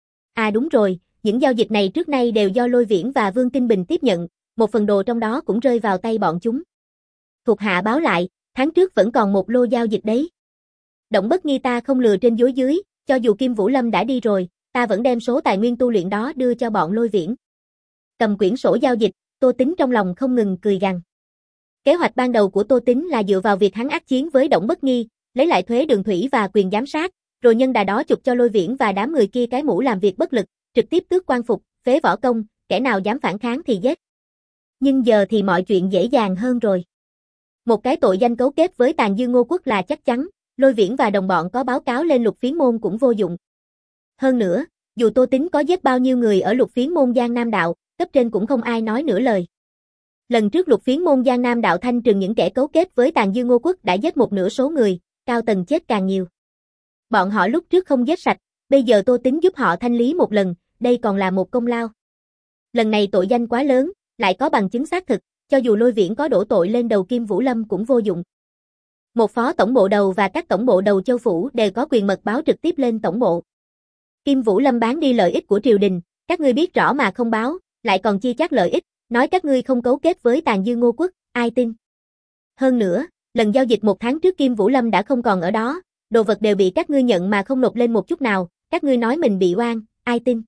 À đúng rồi, những giao dịch này trước nay đều do Lôi Viễn và Vương Kinh Bình tiếp nhận, một phần đồ trong đó cũng rơi vào tay bọn chúng. Thuộc hạ báo lại, tháng trước vẫn còn một lô giao dịch đấy. Đổng Bất Nghi ta không lừa trên dối dưới, cho dù Kim Vũ Lâm đã đi rồi, ta vẫn đem số tài nguyên tu luyện đó đưa cho bọn Lôi Viễn. Cầm quyển sổ giao dịch, Tô Tính trong lòng không ngừng cười gằn. Kế hoạch ban đầu của Tô Tính là dựa vào việc hắn ác chiến với Đổng Bất Nghi, lấy lại thuế đường thủy và quyền giám sát, rồi nhân đà đó chụp cho Lôi Viễn và đám người kia cái mũ làm việc bất lực, trực tiếp tước quan phục, phế võ công, kẻ nào dám phản kháng thì giết. Nhưng giờ thì mọi chuyện dễ dàng hơn rồi. Một cái tội danh cấu kết với Tàn Dư Ngô Quốc là chắc chắn, Lôi Viễn và đồng bọn có báo cáo lên Lục Phiến môn cũng vô dụng. Hơn nữa, dù Tô Tính có giết bao nhiêu người ở Lục Phiến môn Giang Nam đạo, cấp trên cũng không ai nói nửa lời. Lần trước Lục Phiến môn Giang Nam đạo thanh trừng những kẻ cấu kết với Tàn Dư Ngô Quốc đã giết một nửa số người, cao tầng chết càng nhiều. Bọn họ lúc trước không giết sạch, bây giờ Tô Tính giúp họ thanh lý một lần, đây còn là một công lao. Lần này tội danh quá lớn, lại có bằng chứng xác thực, cho dù Lôi Viễn có đổ tội lên đầu Kim Vũ Lâm cũng vô dụng. Một phó tổng bộ đầu và các tổng bộ đầu châu phủ đều có quyền mật báo trực tiếp lên tổng bộ. Kim Vũ Lâm bán đi lợi ích của triều đình, các ngươi biết rõ mà không báo, lại còn chia chác lợi ích, nói các ngươi không cấu kết với Tàn Dư Ngô Quốc, ai tin? Hơn nữa, lần giao dịch một tháng trước Kim Vũ Lâm đã không còn ở đó, đồ vật đều bị các ngươi nhận mà không nộp lên một chút nào, các ngươi nói mình bị oan, ai tin?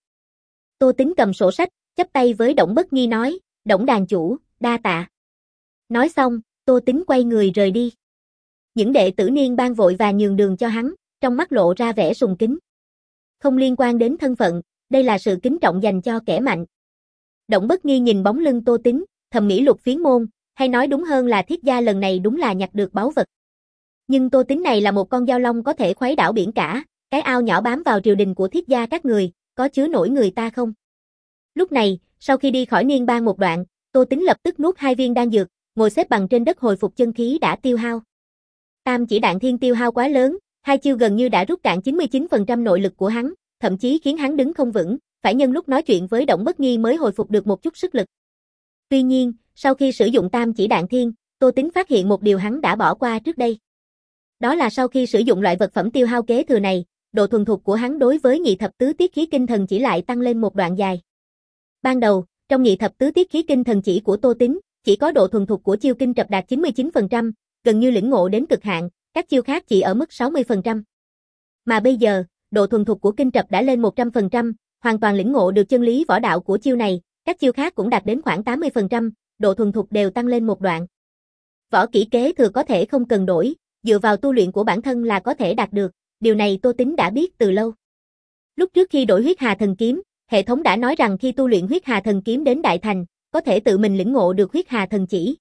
Tô Tính cầm sổ sách, chắp tay với Đổng Bất Nghi nói, Đổng đàn chủ, đa tạ. Nói xong, Tô Tính quay người rời đi. Những đệ tử Niên Bang vội và nhường đường cho hắn, trong mắt lộ ra vẻ sùng kính. Không liên quan đến thân phận, đây là sự kính trọng dành cho kẻ mạnh. Đổng Bất Nghi nhìn bóng lưng Tô Tính, thầm nghĩ Lục Phiến môn, hay nói đúng hơn là Thiết gia lần này đúng là nhặt được báu vật. Nhưng Tô Tính này là một con dao long có thể khuấy đảo biển cả, cái ao nhỏ bám vào triều đình của Thiết gia các người, có chứa nổi người ta không? Lúc này, sau khi đi khỏi Niên Bang một đoạn, Tô Tính lập tức nuốt hai viên đan dược, ngồi xếp bằng trên đất hồi phục chân khí đã tiêu hao. Tam chỉ đạn thiên tiêu hao quá lớn, hai chiêu gần như đã rút cạn chín mươi chín phần trăm nội lực của hắn, thậm chí khiến hắn đứng không vững, phải nhân lúc nói chuyện với Đổng Bất Nghi mới hồi phục được một chút sức lực. Tuy nhiên, sau khi sử dụng tam chỉ đạn thiên, Tô Tính phát hiện một điều hắn đã bỏ qua trước đây. Đó là sau khi sử dụng loại vật phẩm tiêu hao kế thừa này, độ thuần thục của hắn đối với nhị thập tứ tiết khí kinh thần chỉ lại tăng lên một đoạn dài. Ban đầu, trong nhị thập tứ tiết khí kinh thần chỉ của Tô Tính, chỉ có độ thuần thục của chiêu kinh trập đạt chín mươi chín phần trăm, gần như lĩnh ngộ đến cực hạn, các chiêu khác chỉ ở mức sáu mươi phần trăm. Mà bây giờ, độ thuần thục của kinh trập đã lên một trăm phần trăm, hoàn toàn lĩnh ngộ được chân lý võ đạo của chiêu này, các chiêu khác cũng đạt đến khoảng tám mươi phần trăm, độ thuần thục đều tăng lên một đoạn. Võ kỹ kế thừa có thể không cần đổi, dựa vào tu luyện của bản thân là có thể đạt được, điều này Tô Tính đã biết từ lâu. Lúc trước khi đổi huyết hà thần kiếm, hệ thống đã nói rằng khi tu luyện huyết hà thần kiếm đến đại thành, có thể tự mình lĩnh ngộ được huyết hà thần chỉ.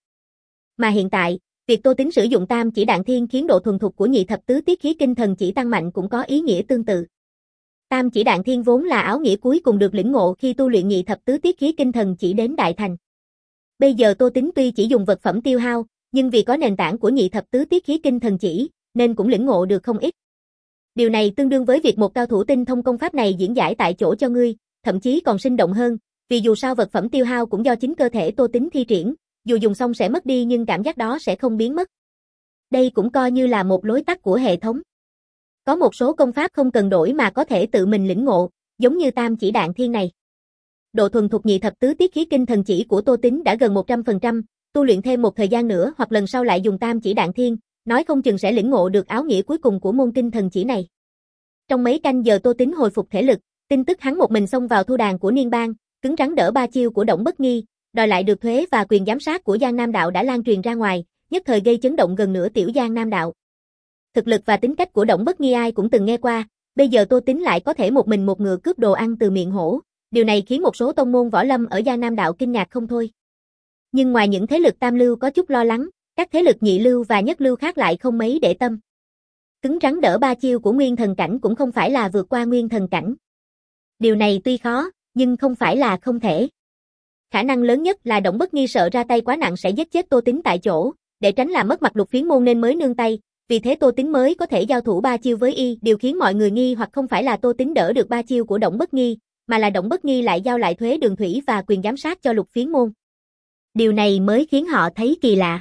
Mà hiện tại, việc Tô Tính sử dụng tam chỉ đạn thiên khiến độ thuần thục của nhị thập tứ tiết khí kinh thần chỉ tăng mạnh cũng có ý nghĩa tương tự. Tam chỉ đạn thiên vốn là áo nghĩa cuối cùng được lĩnh ngộ khi tu luyện nhị thập tứ tiết khí kinh thần chỉ đến đại thành. Bây giờ Tô Tính tuy chỉ dùng vật phẩm tiêu hao, nhưng vì có nền tảng của nhị thập tứ tiết khí kinh thần chỉ, nên cũng lĩnh ngộ được không ít. Điều này tương đương với việc một cao thủ tinh thông công pháp này diễn giải tại chỗ cho ngươi, thậm chí còn sinh động hơn, vì dù sao vật phẩm tiêu hao cũng do chính cơ thể Tô Tính thi triển, dù dùng xong sẽ mất đi nhưng cảm giác đó sẽ không biến mất. Đây cũng coi như là một lối tắt của hệ thống. Có một số công pháp không cần đổi mà có thể tự mình lĩnh ngộ, giống như tam chỉ đạn thiên này. Độ thuần thục nhị thập tứ tiết khí kinh thần chỉ của Tô Tính đã gần một trăm phần trăm, tu luyện thêm một thời gian nữa hoặc lần sau lại dùng tam chỉ đạn thiên, nói không chừng sẽ lĩnh ngộ được áo nghĩa cuối cùng của môn kinh thần chỉ này. Trong mấy canh giờ Tô Tính hồi phục thể lực, tin tức hắn một mình xông vào thu đàn của Niên Bang, cứng rắn đỡ ba chiêu của Đổng Bất Nghi, đòi lại được thuế và quyền giám sát của Giang Nam đạo đã lan truyền ra ngoài, nhất thời gây chấn động gần nửa tiểu Giang Nam đạo. Thực lực và tính cách của Đổng Bất Nghi ai cũng từng nghe qua, bây giờ Tô Tính lại có thể một mình một ngựa cướp đồ ăn từ miệng hổ, điều này khiến một số tông môn võ lâm ở Giang Nam đạo kinh ngạc không thôi. Nhưng ngoài những thế lực tam lưu có chút lo lắng, các thế lực nhị lưu và nhất lưu khác lại không mấy để tâm. Cứng rắn đỡ ba chiêu của nguyên thần cảnh cũng không phải là vượt qua nguyên thần cảnh. Điều này tuy khó, nhưng không phải là không thể. Khả năng lớn nhất là Đổng Bất Nghi sợ ra tay quá nặng sẽ giết chết Tô Tính tại chỗ, để tránh làm mất mặt Lục Phiến môn nên mới nương tay, vì thế Tô Tính mới có thể giao thủ ba chiêu với y, điều khiến mọi người nghi hoặc không phải là Tô Tính đỡ được ba chiêu của Đổng Bất Nghi, mà là Đổng Bất Nghi lại giao lại thuế đường thủy và quyền giám sát cho Lục Phiến môn. Điều này mới khiến họ thấy kỳ lạ.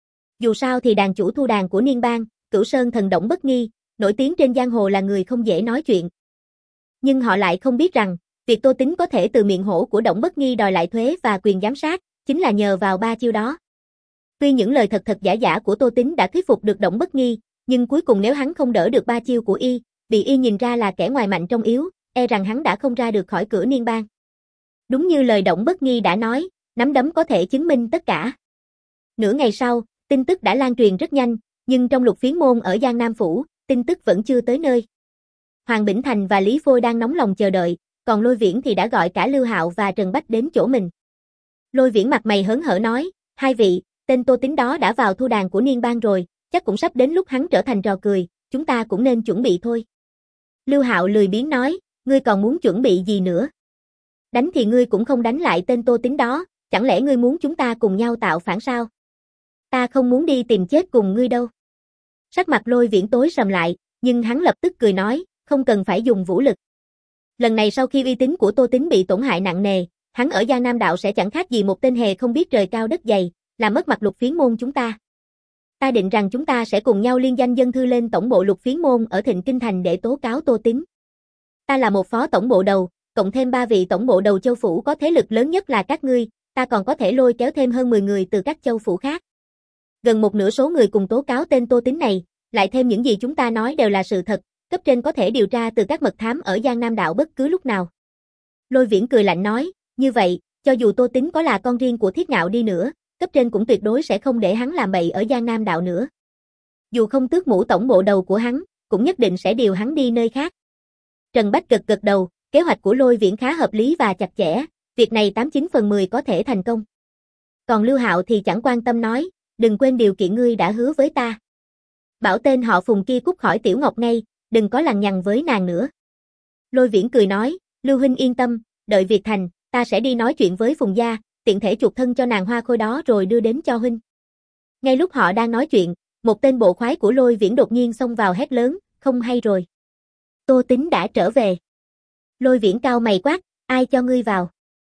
Dù sao thì đàn chủ thu đàn của Niên Bang, Cửu Sơn thần Đổng Bất Nghi, nổi tiếng trên giang hồ là người không dễ nói chuyện. Nhưng họ lại không biết rằng, việc Tô Tính có thể từ miệng hổ của Đổng Bất Nghi đòi lại thuế và quyền giám sát, chính là nhờ vào ba chiêu đó. Tuy những lời thật thật giả giả của Tô Tính đã thuyết phục được Đổng Bất Nghi, nhưng cuối cùng nếu hắn không đỡ được ba chiêu của y, bị y nhìn ra là kẻ ngoài mạnh trong yếu, e rằng hắn đã không ra được khỏi cửa Niên Bang. Đúng như lời Đổng Bất Nghi đã nói, nắm đấm có thể chứng minh tất cả. Nửa ngày sau, tin tức đã lan truyền rất nhanh, nhưng trong Lục Phiến môn ở Giang Nam phủ, tin tức vẫn chưa tới nơi. Hoàng Bỉnh Thành và Lý Phôi đang nóng lòng chờ đợi, còn Lôi Viễn thì đã gọi cả Lưu Hạo và Trần Bách đến chỗ mình. Lôi Viễn mặt mày hớn hở nói, hai vị, tên Tô Tính đó đã vào thu đàn của Niên Bang rồi, chắc cũng sắp đến lúc hắn trở thành trò cười, chúng ta cũng nên chuẩn bị thôi. Lưu Hạo lười biếng nói, ngươi còn muốn chuẩn bị gì nữa? Đánh thì ngươi cũng không đánh lại tên Tô Tính đó, chẳng lẽ ngươi muốn chúng ta cùng nhau tạo phản sao? Ta không muốn đi tìm chết cùng ngươi đâu. Sắc mặt Lôi Viễn tối sầm lại, nhưng hắn lập tức cười nói, không cần phải dùng vũ lực. Lần này sau khi uy tín của Tô Tính bị tổn hại nặng nề, hắn ở Giang Nam đạo sẽ chẳng khác gì một tên hề không biết trời cao đất dày, làm mất mặt Lục Phiến môn chúng ta. Ta định rằng chúng ta sẽ cùng nhau liên danh dân thư lên tổng bộ Lục Phiến môn ở Thịnh Kinh Thành để tố cáo Tô Tính. Ta là một phó tổng bộ đầu, cộng thêm ba vị tổng bộ đầu châu phủ có thế lực lớn nhất là các ngươi, ta còn có thể lôi kéo thêm hơn mười người từ các châu phủ khác. Gần một nửa số người cùng tố cáo tên Tô Tín này, lại thêm những gì chúng ta nói đều là sự thật, cấp trên có thể điều tra từ các mật thám ở Giang Nam Đạo bất cứ lúc nào. Lôi Viễn cười lạnh nói, như vậy, cho dù Tô Tín có là con riêng của Thiết Ngạo đi nữa, cấp trên cũng tuyệt đối sẽ không để hắn làm bậy ở Giang Nam Đạo nữa. Dù không tước mũ tổng bộ đầu của hắn, cũng nhất định sẽ điều hắn đi nơi khác. Trần Bách gật gật đầu, kế hoạch của Lôi Viễn khá hợp lý và chặt chẽ, việc này tám chín phần mười có thể thành công. Còn Lưu Hạo thì chẳng quan tâm nói, đừng quên điều kiện ngươi đã hứa với ta. Bảo tên họ Phùng kia cút khỏi Tiểu Ngọc ngay, đừng có lằng nhằng với nàng nữa. Lôi Viễn cười nói, Lưu huynh yên tâm, đợi việc thành, ta sẽ đi nói chuyện với Phùng gia, tiện thể chuộc thân cho nàng hoa khôi đó rồi đưa đến cho huynh. Ngay lúc họ đang nói chuyện, một tên bộ khoái của Lôi Viễn đột nhiên xông vào hét lớn, không hay rồi. Tô Tín đã trở về. Lôi Viễn cao mày quát, ai cho ngươi vào?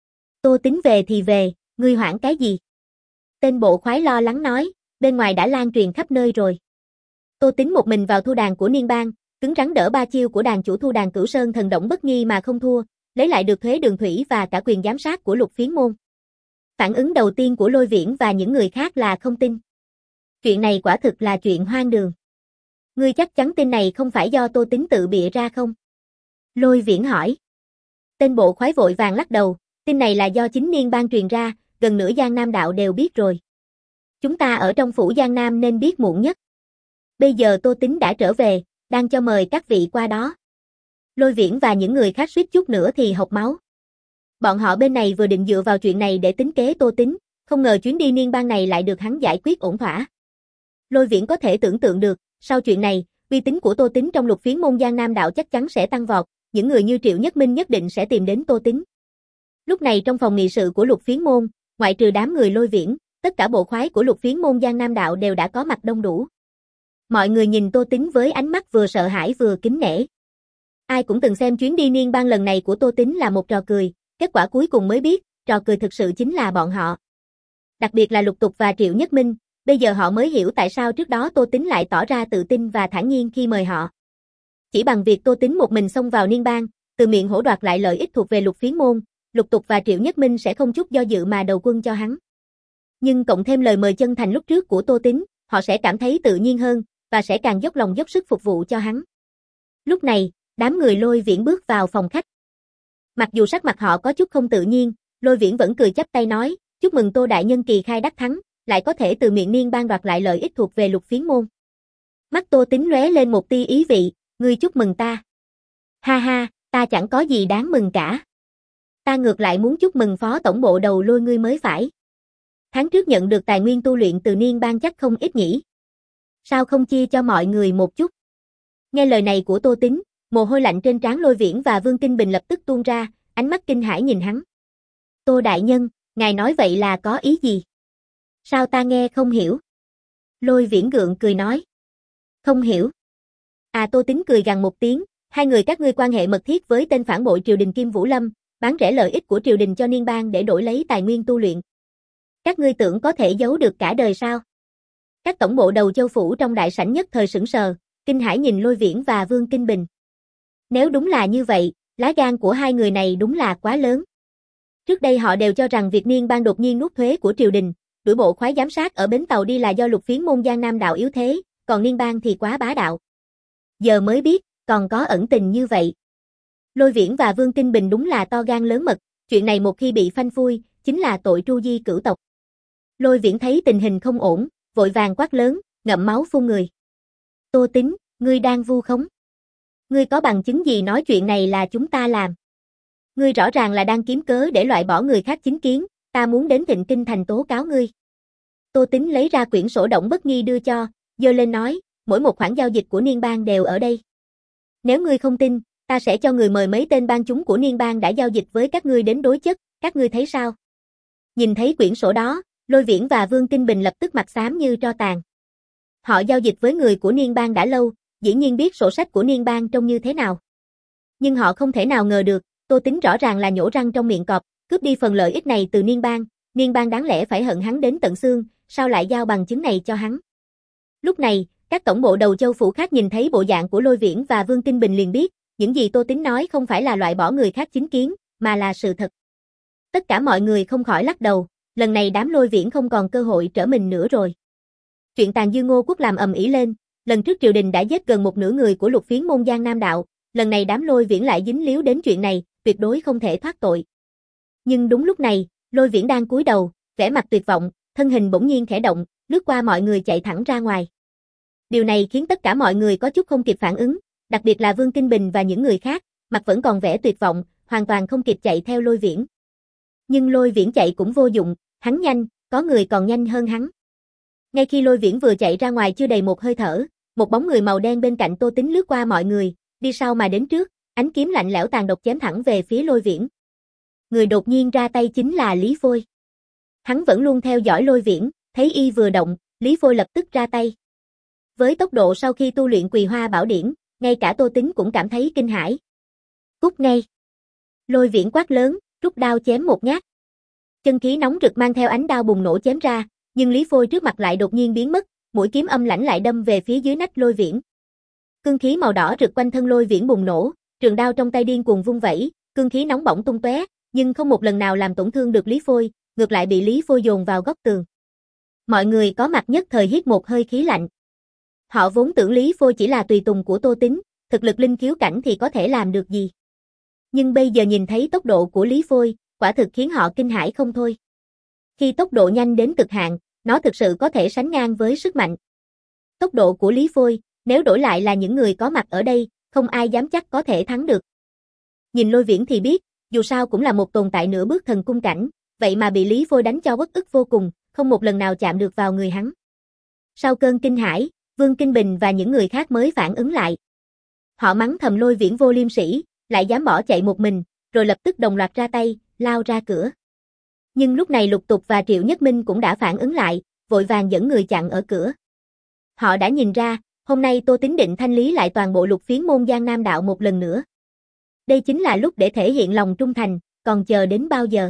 Tô Tín về thì về, ngươi hoảng cái gì? Tên bộ khoái lo lắng nói, bên ngoài đã lan truyền khắp nơi rồi. Tô Tín một mình vào thu đàn của Niên Bang, cứng rắn đỡ ba chiêu của đàn chủ thu đàn Cửu Sơn Thần Động Bất Nghi mà không thua, lấy lại được thuế đường thủy và cả quyền giám sát của Lục Phiến môn. Phản ứng đầu tiên của Lôi Viễn và những người khác là không tin. Chuyện này quả thực là chuyện hoang đường. Ngươi chắc chắn tin này không phải do Tô Tín tự bịa ra không? Lôi Viễn hỏi. Tên bộ khoái vội vàng lắc đầu, tin này là do chính Niên Bang truyền ra, gần nửa Giang Nam Đạo đều biết rồi. Chúng ta ở trong phủ Giang Nam nên biết muộn nhất. Bây giờ Tô Tín đã trở về, đang cho mời các vị qua đó. Lôi Viễn và những người khác suýt chút nữa thì hộc máu. Bọn họ bên này vừa định dựa vào chuyện này để tính kế Tô Tín, không ngờ chuyến đi Niên Bang này lại được hắn giải quyết ổn thỏa. Lôi Viễn có thể tưởng tượng được, sau chuyện này, uy tín của Tô Tín trong Lục Phiến môn Giang Nam Đạo chắc chắn sẽ tăng vọt, những người như Triệu Nhất Minh nhất định sẽ tìm đến Tô Tín. Lúc này trong phòng nghị sự của Lục Phiến môn, ngoại trừ đám người Lôi Viễn, tất cả bộ khoái của Lục Phiến môn Giang Nam Đạo đều đã có mặt đông đủ. Mọi người nhìn Tô Tín với ánh mắt vừa sợ hãi vừa kính nể. Ai cũng từng xem chuyến đi Niên Bang lần này của Tô Tín là một trò cười, kết quả cuối cùng mới biết, trò cười thực sự chính là bọn họ. Đặc biệt là Lục Tục và Triệu Nhất Minh, bây giờ họ mới hiểu tại sao trước đó Tô Tín lại tỏ ra tự tin và thản nhiên khi mời họ. Chỉ bằng việc Tô Tín một mình xông vào Niên Bang, từ miệng hổ đoạt lại lợi ích thuộc về Lục Phiến môn, Lục Tục và Triệu Nhất Minh sẽ không chút do dự mà đầu quân cho hắn. Nhưng cộng thêm lời mời chân thành lúc trước của Tô Tín, họ sẽ cảm thấy tự nhiên hơn, và sẽ càng dốc lòng dốc sức phục vụ cho hắn. Lúc này, đám người Lôi Viễn bước vào phòng khách. Mặc dù sắc mặt họ có chút không tự nhiên, Lôi Viễn vẫn cười chắp tay nói, chúc mừng Tô đại nhân kỳ khai đắc thắng, lại có thể từ miệng Niên Bang đoạt lại lợi ích thuộc về Lục Phiến môn. Mắt Tô Tín lóe lên một tia ý vị, ngươi chúc mừng ta. Ha ha, ta chẳng có gì đáng mừng cả. Ta ngược lại muốn chúc mừng phó tổng bộ đầu Lôi ngươi mới phải. Tháng trước nhận được tài nguyên tu luyện từ Niên Bang chắc không ít nhỉ. Sao không chia cho mọi người một chút? Nghe lời này của Tô Tín, mồ hôi lạnh trên trán Lôi Viễn và Vương Kinh Bình lập tức tuôn ra, ánh mắt kinh hãi nhìn hắn. Tô đại nhân, ngài nói vậy là có ý gì? Sao ta nghe không hiểu? Lôi Viễn gượng cười nói. Không hiểu. À Tô Tín cười gằn một tiếng, hai người các ngươi quan hệ mật thiết với tên phản bội triều đình Kim Vũ Lâm, bán rẻ lợi ích của triều đình cho Niên Bang để đổi lấy tài nguyên tu luyện. Các ngươi tưởng có thể giấu được cả đời sao? Các tổng bộ đầu châu phủ trong đại sảnh nhất thời sững sờ, kinh hãi nhìn Lôi Viễn và Vương Kinh Bình. Nếu đúng là như vậy, lá gan của hai người này đúng là quá lớn. Trước đây họ đều cho rằng việc Niên Bang đột nhiên nuốt thuế của triều đình, đuổi bộ khoái giám sát ở bến tàu đi là do Lục Phiến môn Giang Nam Đạo yếu thế, còn Niên Bang thì quá bá đạo. Giờ mới biết, còn có ẩn tình như vậy. Lôi Viễn và Vương Kinh Bình đúng là to gan lớn mật, chuyện này một khi bị phanh phui, chính là tội tru di cửu tộc. Lôi Viễn thấy tình hình không ổn, vội vàng quát lớn, ngậm máu phun người. Tô Tín, ngươi đang vu khống. Ngươi có bằng chứng gì nói chuyện này là chúng ta làm? Ngươi rõ ràng là đang kiếm cớ để loại bỏ người khác chính kiến, ta muốn đến Thịnh Kinh thành tố cáo ngươi. Tô Tín lấy ra quyển sổ Động Bất Nghi đưa cho, giơ lên nói, mỗi một khoản giao dịch của Niên Bang đều ở đây. Nếu ngươi không tin, ta sẽ cho người mời mấy tên bang chúng của Niên Bang đã giao dịch với các ngươi đến đối chất, các ngươi thấy sao? Nhìn thấy quyển sổ đó, Lôi Viễn và Vương Kinh Bình lập tức mặt xám như tro tàn. Họ giao dịch với người của Niên Bang đã lâu, dĩ nhiên biết sổ sách của Niên Bang trông như thế nào. Nhưng họ không thể nào ngờ được, Tô Tín rõ ràng là nhổ răng trong miệng cọp, cướp đi phần lợi ích này từ Niên Bang, Niên Bang đáng lẽ phải hận hắn đến tận xương, sao lại giao bằng chứng này cho hắn. Lúc này, các tổng bộ đầu châu phủ khác nhìn thấy bộ dạng của Lôi Viễn và Vương Kinh Bình liền biết, những gì Tô Tín nói không phải là loại bỏ người khác chính kiến, mà là sự thật. Tất cả mọi người không khỏi lắc đầu, lần này đám Lôi Viễn không còn cơ hội trở mình nữa rồi. Chuyện tàn dư Ngô Quốc làm ầm ĩ lên, lần trước triều đình đã giết gần một nửa người của Lục Phiến môn Giang Nam đạo, lần này đám Lôi Viễn lại dính líu đến chuyện này, tuyệt đối không thể thoát tội. Nhưng đúng lúc này, Lôi Viễn đang cúi đầu, vẻ mặt tuyệt vọng, thân hình bỗng nhiên khẽ động, lướt qua mọi người chạy thẳng ra ngoài. Điều này khiến tất cả mọi người có chút không kịp phản ứng, đặc biệt là Vương Kinh Bình và những người khác, mặt vẫn còn vẻ tuyệt vọng, hoàn toàn không kịp chạy theo Lôi Viễn. Nhưng Lôi Viễn chạy cũng vô dụng, hắn nhanh, có người còn nhanh hơn hắn. Ngay khi Lôi Viễn vừa chạy ra ngoài chưa đầy một hơi thở, một bóng người màu đen bên cạnh Tô Tính lướt qua mọi người, đi sau mà đến trước, ánh kiếm lạnh lẽo tàn độc chém thẳng về phía Lôi Viễn. Người đột nhiên ra tay chính là Lý Phôi. Hắn vẫn luôn theo dõi Lôi Viễn, thấy y vừa động, Lý Phôi lập tức ra tay. Với tốc độ sau khi tu luyện Quỳ Hoa Bảo Điển, ngay cả Tô Tính cũng cảm thấy kinh hãi. Cút ngay! Lôi Viễn quát lớn, rút đao chém một nhát. Chân khí nóng rực mang theo ánh đao bùng nổ chém ra, nhưng Lý Phôi trước mặt lại đột nhiên biến mất, mũi kiếm âm lãnh lại đâm về phía dưới nách Lôi Viễn. Cương khí màu đỏ rực quanh thân Lôi Viễn bùng nổ, trường đao trong tay điên cuồng vung vẩy, cương khí nóng bỏng tung tóe, nhưng không một lần nào làm tổn thương được Lý Phôi, ngược lại bị Lý Phôi dồn vào góc tường. Mọi người có mặt nhất thời hít một hơi khí lạnh. Họ vốn tưởng Lý Phôi chỉ là tùy tùng của Tô Tính, thực lực linh khiếu cảnh thì có thể làm được gì. Nhưng bây giờ nhìn thấy tốc độ của Lý Phôi, quả thực khiến họ kinh hãi không thôi. Khi tốc độ nhanh đến cực hạn, nó thực sự có thể sánh ngang với sức mạnh. Tốc độ của Lý Phôi, nếu đổi lại là những người có mặt ở đây, không ai dám chắc có thể thắng được. Nhìn Lôi Viễn thì biết, dù sao cũng là một tồn tại nửa bước thần cung cảnh, vậy mà bị Lý Phôi đánh cho uất ức vô cùng, không một lần nào chạm được vào người hắn. Sau cơn kinh hãi, Vương Kinh Bình và những người khác mới phản ứng lại. Họ mắng thầm Lôi Viễn vô liêm sỉ, lại dám bỏ chạy một mình, rồi lập tức đồng loạt ra tay, lao ra cửa. Nhưng lúc này Lục Tục và Triệu Nhất Minh cũng đã phản ứng lại, vội vàng dẫn người chặn ở cửa. Họ đã nhìn ra, hôm nay Tô Tính định thanh lý lại toàn bộ Lục Phiến môn Giang Nam đạo một lần nữa. Đây chính là lúc để thể hiện lòng trung thành, còn chờ đến bao giờ.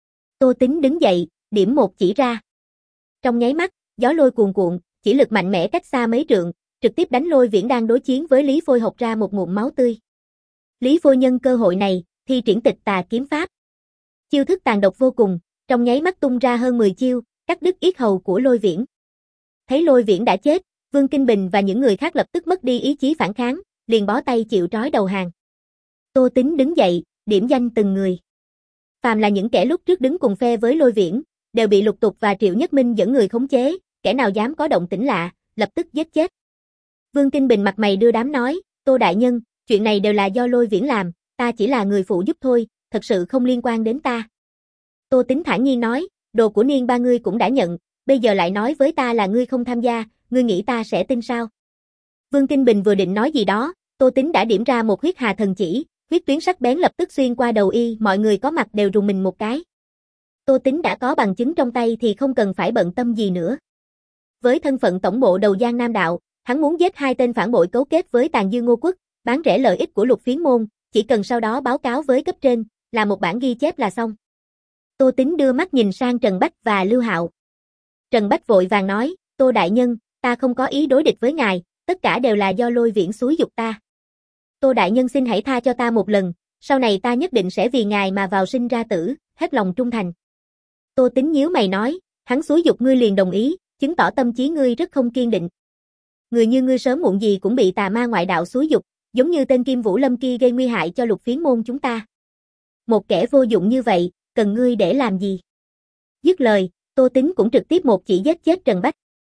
Tô Tính đứng dậy, điểm một chỉ ra. Trong nháy mắt, gió lôi cuồn cuộn, chỉ lực mạnh mẽ cách xa mấy trượng, trực tiếp đánh Lôi Viễn đang đối chiến với Lý Phôi hộc ra một ngụm máu tươi. Lý Phôi nhân cơ hội này, thi triển Tịch Tà kiếm pháp. Chiêu thức tàn độc vô cùng, trong nháy mắt tung ra hơn mười chiêu, cắt đứt yết hầu của Lôi Viễn. Thấy Lôi Viễn đã chết, Vương Kinh Bình và những người khác lập tức mất đi ý chí phản kháng, liền bó tay chịu trói đầu hàng. Tô Tính đứng dậy, điểm danh từng người. Phàm là những kẻ lúc trước đứng cùng phe với Lôi Viễn, đều bị Lục Tục và Triệu Nhất Minh dẫn người khống chế, kẻ nào dám có động tĩnh lạ, lập tức giết chết. Vương Kinh Bình mặt mày đưa đám nói, Tô đại nhân, chuyện này đều là do Lôi Viễn làm, ta chỉ là người phụ giúp thôi, thật sự không liên quan đến ta. Tô Tính thản nhiên nói, đồ của Niên ba ngươi cũng đã nhận, bây giờ lại nói với ta là ngươi không tham gia, ngươi nghĩ ta sẽ tin sao? Vương Kinh Bình vừa định nói gì đó, Tô Tính đã điểm ra một huyết hà thần chỉ, huyết tuyến sắc bén lập tức xuyên qua đầu y, mọi người có mặt đều rùng mình một cái. Tô Tính đã có bằng chứng trong tay thì không cần phải bận tâm gì nữa. Với thân phận tổng bộ đầu Giang Nam đạo, hắn muốn giết hai tên phản bội cấu kết với Tàn Dư Ngô Quốc, bán rẻ lợi ích của Lục Phiến môn, chỉ cần sau đó báo cáo với cấp trên, là một bản ghi chép là xong. Tô Tính đưa mắt nhìn sang Trần Bách và Lưu Hạo. Trần Bách vội vàng nói, Tô đại nhân, ta không có ý đối địch với ngài, tất cả đều là do Lôi Viễn xúi giục ta. Tô đại nhân xin hãy tha cho ta một lần, sau này ta nhất định sẽ vì ngài mà vào sinh ra tử, hết lòng trung thành. Tô Tính nhíu mày nói, hắn xúi giục ngươi liền đồng ý, chứng tỏ tâm trí ngươi rất không kiên định. Người như ngươi sớm muộn gì cũng bị tà ma ngoại đạo xúi giục, giống như tên Kim Vũ Lâm kia gây nguy hại cho Lục Phiến môn chúng ta. Một kẻ vô dụng như vậy, cần ngươi để làm gì? Dứt lời, Tô Tính cũng trực tiếp một chỉ giết chết Trần Bách.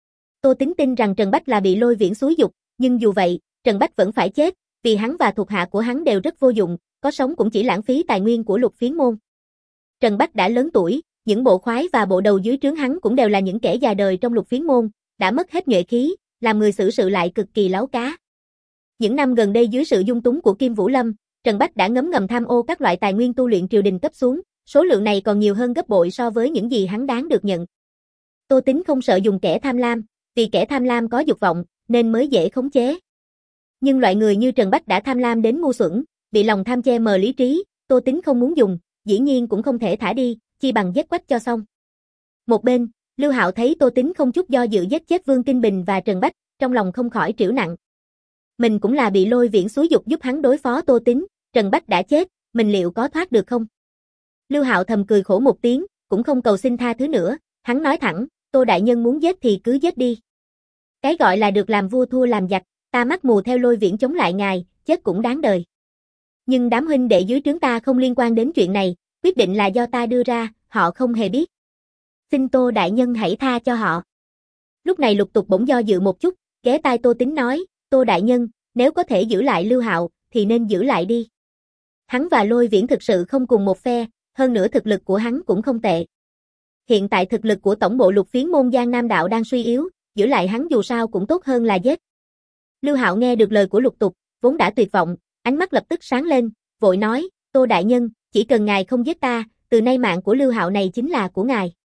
Tô Tính tin rằng Trần Bách là bị Lôi Viễn xúi giục, nhưng dù vậy, Trần Bách vẫn phải chết, vì hắn và thuộc hạ của hắn đều rất vô dụng, có sống cũng chỉ lãng phí tài nguyên của Lục Phiến môn. Trần Bách đã lớn tuổi, những bộ khoái và bộ đầu dưới trướng hắn cũng đều là những kẻ già đời trong Lục Phiến môn, đã mất hết nhuệ khí, làm người xử sự lại cực kỳ láo cá. Những năm gần đây dưới sự dung túng của Kim Vũ Lâm, Trần Bách đã ngấm ngầm tham ô các loại tài nguyên tu luyện triều đình cấp xuống, số lượng này còn nhiều hơn gấp bội so với những gì hắn đáng được nhận. Tô Tính không sợ dùng kẻ tham lam, vì kẻ tham lam có dục vọng, nên mới dễ khống chế. Nhưng loại người như Trần Bách đã tham lam đến ngu xuẩn, bị lòng tham che mờ lý trí, Tô Tính không muốn dùng, dĩ nhiên cũng không thể thả đi, chi bằng giết quách cho xong. Một bên, Lưu Hạo thấy Tô Tính không chút do dự giết chết Vương Kinh Bình và Trần Bách, trong lòng không khỏi trĩu nặng. Mình cũng là bị Lôi Viễn xúi giục giúp hắn đối phó Tô Tính, Trần Bách đã chết, mình liệu có thoát được không? Lưu Hạo thầm cười khổ một tiếng, cũng không cầu xin tha thứ nữa, hắn nói thẳng, Tô đại nhân muốn giết thì cứ giết đi. Cái gọi là được làm vua thua làm giặc, ta mắt mù theo Lôi Viễn chống lại ngài, chết cũng đáng đời. Nhưng đám huynh đệ dưới trướng ta không liên quan đến chuyện này, quyết định là do ta đưa ra, họ không hề biết. Xin Tô đại nhân hãy tha cho họ. Lúc này Lục Tục bỗng do dự một chút, ghé tai Tô Tín nói, Tô đại nhân, nếu có thể giữ lại Lưu Hạo, thì nên giữ lại đi. Hắn và Lôi Viễn thực sự không cùng một phe, hơn nữa thực lực của hắn cũng không tệ. Hiện tại thực lực của tổng bộ Lục Phiến môn Giang Nam đạo đang suy yếu, giữ lại hắn dù sao cũng tốt hơn là giết. Lưu Hạo nghe được lời của Lục Tục, vốn đã tuyệt vọng, ánh mắt lập tức sáng lên, vội nói, Tô đại nhân, chỉ cần ngài không giết ta, từ nay mạng của Lưu Hạo này chính là của ngài.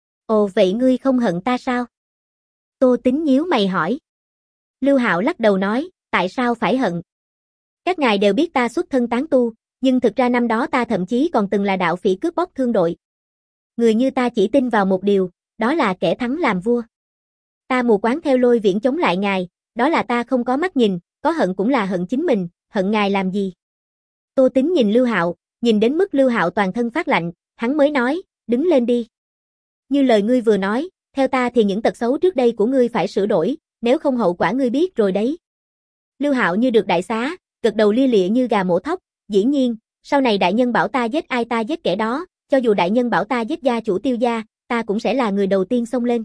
Ồ vậy ngươi không hận ta sao? Tô Tín nhíu mày hỏi. Lưu Hạo lắc đầu nói, tại sao phải hận? Các ngài đều biết ta xuất thân tán tu, nhưng thực ra năm đó ta thậm chí còn từng là đạo phỉ cướp bóc thương đội. Người như ta chỉ tin vào một điều, đó là kẻ thắng làm vua. Ta mù quáng theo Lôi Viễn chống lại ngài, đó là ta không có mắt nhìn, có hận cũng là hận chính mình, hận ngài làm gì? Tô Tín nhìn Lưu Hạo, nhìn đến mức Lưu Hạo toàn thân phát lạnh, hắn mới nói, đứng lên đi. Như lời ngươi vừa nói, theo ta thì những tật xấu trước đây của ngươi phải sửa đổi, nếu không hậu quả ngươi biết rồi đấy. Lưu Hạo như được đại xá, gật đầu lia lịa như gà mổ thóc, dĩ nhiên, sau này đại nhân bảo ta giết ai ta giết kẻ đó, cho dù đại nhân bảo ta giết gia chủ Tiêu gia, ta cũng sẽ là người đầu tiên xông lên.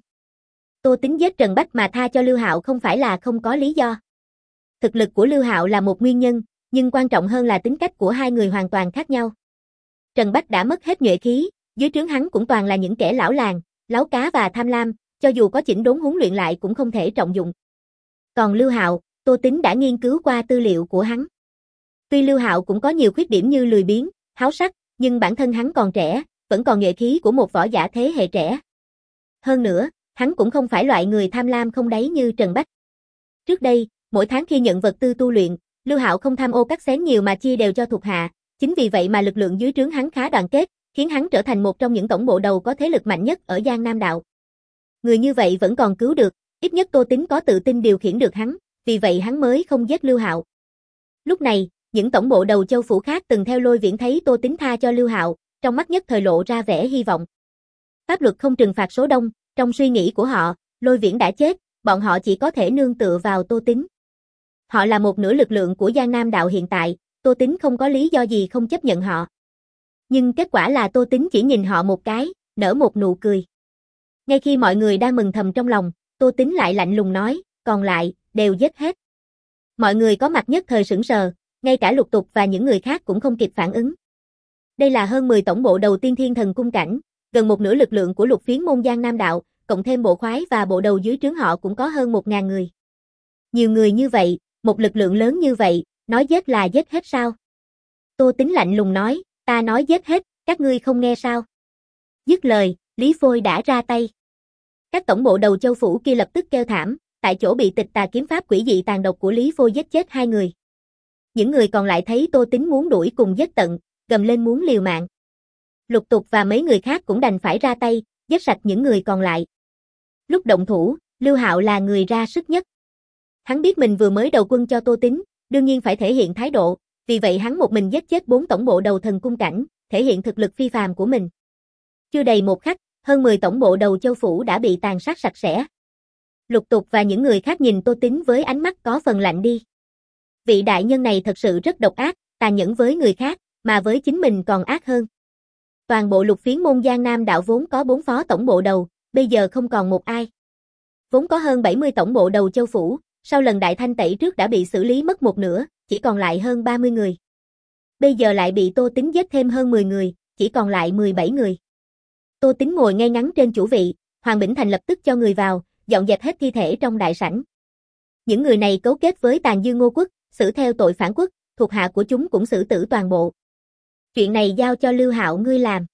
Tô Tín giết Trần Bách mà tha cho Lưu Hạo không phải là không có lý do. Thực lực của Lưu Hạo là một nguyên nhân, nhưng quan trọng hơn là tính cách của hai người hoàn toàn khác nhau. Trần Bách đã mất hết nhuệ khí, dưới trướng hắn cũng toàn là những kẻ lão làng, láo cá và tham lam, cho dù có chỉnh đốn huấn luyện lại cũng không thể trọng dụng. Còn Lưu Hạo, Tô Tín đã nghiên cứu qua tư liệu của hắn. Tuy Lưu Hạo cũng có nhiều khuyết điểm như lười biếng, háo sắc, nhưng bản thân hắn còn trẻ, vẫn còn nhuệ khí của một võ giả thế hệ trẻ. Hơn nữa, hắn cũng không phải loại người tham lam không đáy như Trần Bách. Trước đây, mỗi tháng khi nhận vật tư tu luyện, Lưu Hạo không tham ô cắt xén nhiều mà chia đều cho thuộc hạ, chính vì vậy mà lực lượng dưới trướng hắn khá đoàn kết, khiến hắn trở thành một trong những tổng bộ đầu có thế lực mạnh nhất ở Giang Nam đạo. Người như vậy vẫn còn cứu được, ít nhất Tô Tín có tự tin điều khiển được hắn, vì vậy hắn mới không giết Lưu Hạo. Lúc này, những tổng bộ đầu châu phủ khác từng theo Lôi Viễn thấy Tô Tín tha cho Lưu Hạo, trong mắt nhất thời lộ ra vẻ hy vọng. Pháp luật không trừng phạt số đông, trong suy nghĩ của họ, Lôi Viễn đã chết, bọn họ chỉ có thể nương tựa vào Tô Tín. Họ là một nửa lực lượng của Giang Nam đạo hiện tại, Tô Tín không có lý do gì không chấp nhận họ. Nhưng kết quả là Tô Tín chỉ nhìn họ một cái, nở một nụ cười. Ngay khi mọi người đang mừng thầm trong lòng, Tô Tín lại lạnh lùng nói, còn lại, đều giết hết. Mọi người có mặt nhất thời sững sờ, ngay cả Lục Tục và những người khác cũng không kịp phản ứng. Đây là hơn mười tổng bộ đầu tiên thiên thần cung cảnh, gần một nửa lực lượng của Lục Phiến môn Giang Nam đạo, cộng thêm bộ khoái và bộ đầu dưới trướng họ cũng có hơn một ngàn người. Nhiều người như vậy, một lực lượng lớn như vậy, nói giết là giết hết sao? Tô Tín lạnh lùng nói, ta nói giết hết, các ngươi không nghe sao? Dứt lời, Lý Phôi đã ra tay. Các tổng bộ đầu châu phủ kia lập tức kêu thảm, tại chỗ bị tịch tà kiếm pháp quỷ dị tàn độc của Lý Phôi giết chết hai người. Những người còn lại thấy Tô Tín muốn đuổi cùng giết tận, gầm lên muốn liều mạng. Lục Tục và mấy người khác cũng đành phải ra tay, giết sạch những người còn lại. Lúc động thủ, Lưu Hạo là người ra sức nhất. Hắn biết mình vừa mới đầu quân cho Tô Tín, đương nhiên phải thể hiện thái độ, vì vậy hắn một mình giết chết bốn tổng bộ đầu thần cung cảnh, thể hiện thực lực phi phàm của mình. Chưa đầy một khắc, hơn mười tổng bộ đầu châu phủ đã bị tàn sát sạch sẽ. Lục Tục và những người khác nhìn Tô Tín với ánh mắt có phần lạnh đi. Vị đại nhân này thật sự rất độc ác, tàn nhẫn với người khác, mà với chính mình còn ác hơn. Toàn bộ Lục Phiến môn Giang Nam đạo vốn có bốn phó tổng bộ đầu, bây giờ không còn một ai. Vốn có hơn bảy mươi tổng bộ đầu châu phủ, sau lần đại thanh tẩy trước đã bị xử lý mất một nửa, chỉ còn lại hơn ba mươi người. Bây giờ lại bị Tô Tín giết thêm hơn mười người, chỉ còn lại mười bảy người. Tô Tín ngồi ngay ngắn trên chủ vị, Hoàng Bỉnh Thành lập tức cho người vào, dọn dẹp hết thi thể trong đại sảnh. Những người này cấu kết với Tàn Dư Ngô Quốc, xử theo tội phản quốc, thuộc hạ của chúng cũng xử tử toàn bộ. Chuyện này giao cho Lưu Hạo ngươi làm.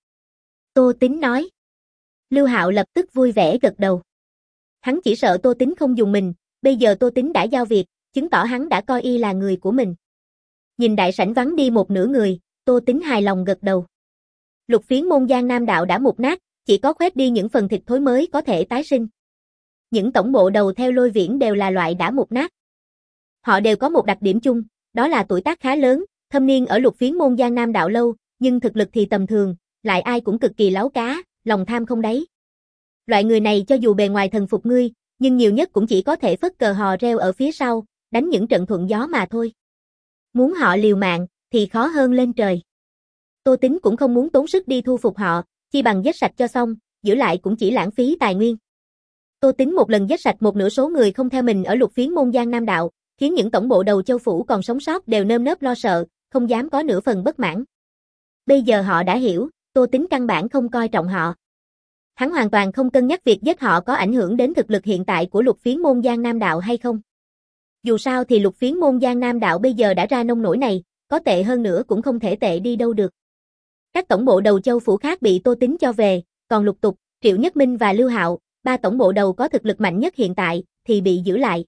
Tô Tín nói. Lưu Hạo lập tức vui vẻ gật đầu. Hắn chỉ sợ Tô Tín không dùng mình, bây giờ Tô Tín đã giao việc, chứng tỏ hắn đã coi y là người của mình. Nhìn đại sảnh vắng đi một nửa người, Tô Tín hài lòng gật đầu. Lục Phiến môn Giang Nam đạo đã mục nát, chỉ có khoét đi những phần thịt thối mới có thể tái sinh. Những tổng bộ đầu theo Lôi Viễn đều là loại đã mục nát. Họ đều có một đặc điểm chung, đó là tuổi tác khá lớn, thâm niên ở Lục Phiến môn Giang Nam đạo lâu, nhưng thực lực thì tầm thường, lại ai cũng cực kỳ láo cá, lòng tham không đáy. Loại người này cho dù bề ngoài thần phục ngươi, nhưng nhiều nhất cũng chỉ có thể phất cờ hò reo ở phía sau, đánh những trận thuận gió mà thôi. Muốn họ liều mạng, thì khó hơn lên trời. Tô Tính cũng không muốn tốn sức đi thu phục họ, chi bằng giết sạch cho xong, giữ lại cũng chỉ lãng phí tài nguyên. Tô Tính một lần giết sạch một nửa số người không theo mình ở Lục Phiến môn Giang Nam đạo, khiến những tổng bộ đầu châu phủ còn sống sót đều nơm nớp lo sợ, không dám có nửa phần bất mãn. Bây giờ họ đã hiểu, Tô Tính căn bản không coi trọng họ. Hắn hoàn toàn không cân nhắc việc giết họ có ảnh hưởng đến thực lực hiện tại của Lục Phiến môn Giang Nam đạo hay không. Dù sao thì Lục Phiến môn Giang Nam đạo bây giờ đã ra nông nổi này, có tệ hơn nữa cũng không thể tệ đi đâu được. Các tổng bộ đầu châu phủ khác bị Tô Tính cho về, còn Lục Tục, Triệu Nhất Minh và Lưu Hạo, ba tổng bộ đầu có thực lực mạnh nhất hiện tại, thì bị giữ lại.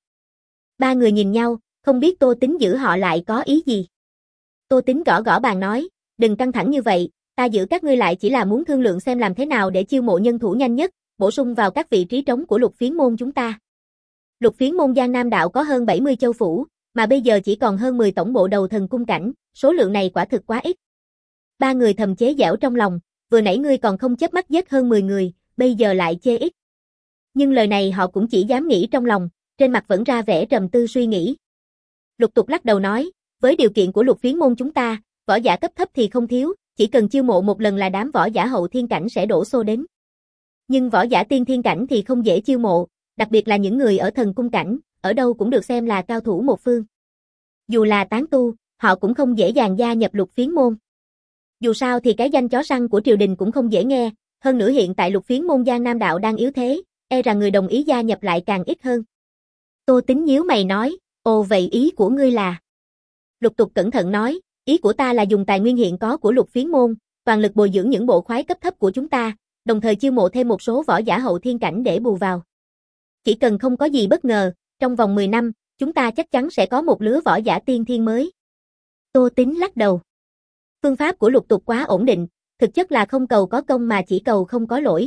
Ba người nhìn nhau, không biết Tô Tính giữ họ lại có ý gì. Tô Tính gõ gõ bàn nói, đừng căng thẳng như vậy, ta giữ các ngươi lại chỉ là muốn thương lượng xem làm thế nào để chiêu mộ nhân thủ nhanh nhất, bổ sung vào các vị trí trống của Lục Phiến môn chúng ta. Lục Phiến môn Giang Nam đạo có hơn bảy mươi châu phủ, mà bây giờ chỉ còn hơn mười tổng bộ đầu thần cung cảnh, số lượng này quả thực quá ít. Ba người thầm chế giễu trong lòng, vừa nãy ngươi còn không chớp mắt giết hơn mười người, bây giờ lại chê ít. Nhưng lời này họ cũng chỉ dám nghĩ trong lòng, trên mặt vẫn ra vẻ trầm tư suy nghĩ. Lục Tục lắc đầu nói, với điều kiện của Lục Phiến môn chúng ta, võ giả cấp thấp thì không thiếu, chỉ cần chiêu mộ một lần là đám võ giả hậu thiên cảnh sẽ đổ xô đến. Nhưng võ giả tiên thiên cảnh thì không dễ chiêu mộ, đặc biệt là những người ở thần cung cảnh, ở đâu cũng được xem là cao thủ một phương. Dù là tán tu, họ cũng không dễ dàng gia nhập Lục Phiến môn. Dù sao thì cái danh chó săn của triều đình cũng không dễ nghe, hơn nữa hiện tại Lục Phiến môn Giang Nam đạo đang yếu thế, e rằng người đồng ý gia nhập lại càng ít hơn. Tô Tính nhíu mày nói, ồ vậy ý của ngươi là? Lục Tục cẩn thận nói, ý của ta là dùng tài nguyên hiện có của Lục Phiến môn, toàn lực bồi dưỡng những bộ khoái cấp thấp của chúng ta, đồng thời chiêu mộ thêm một số võ giả hậu thiên cảnh để bù vào. Chỉ cần không có gì bất ngờ, trong vòng mười năm, chúng ta chắc chắn sẽ có một lứa võ giả tiên thiên mới. Tô Tính lắc đầu. Phương pháp của Lục Tục quá ổn định, thực chất là không cầu có công mà chỉ cầu không có lỗi.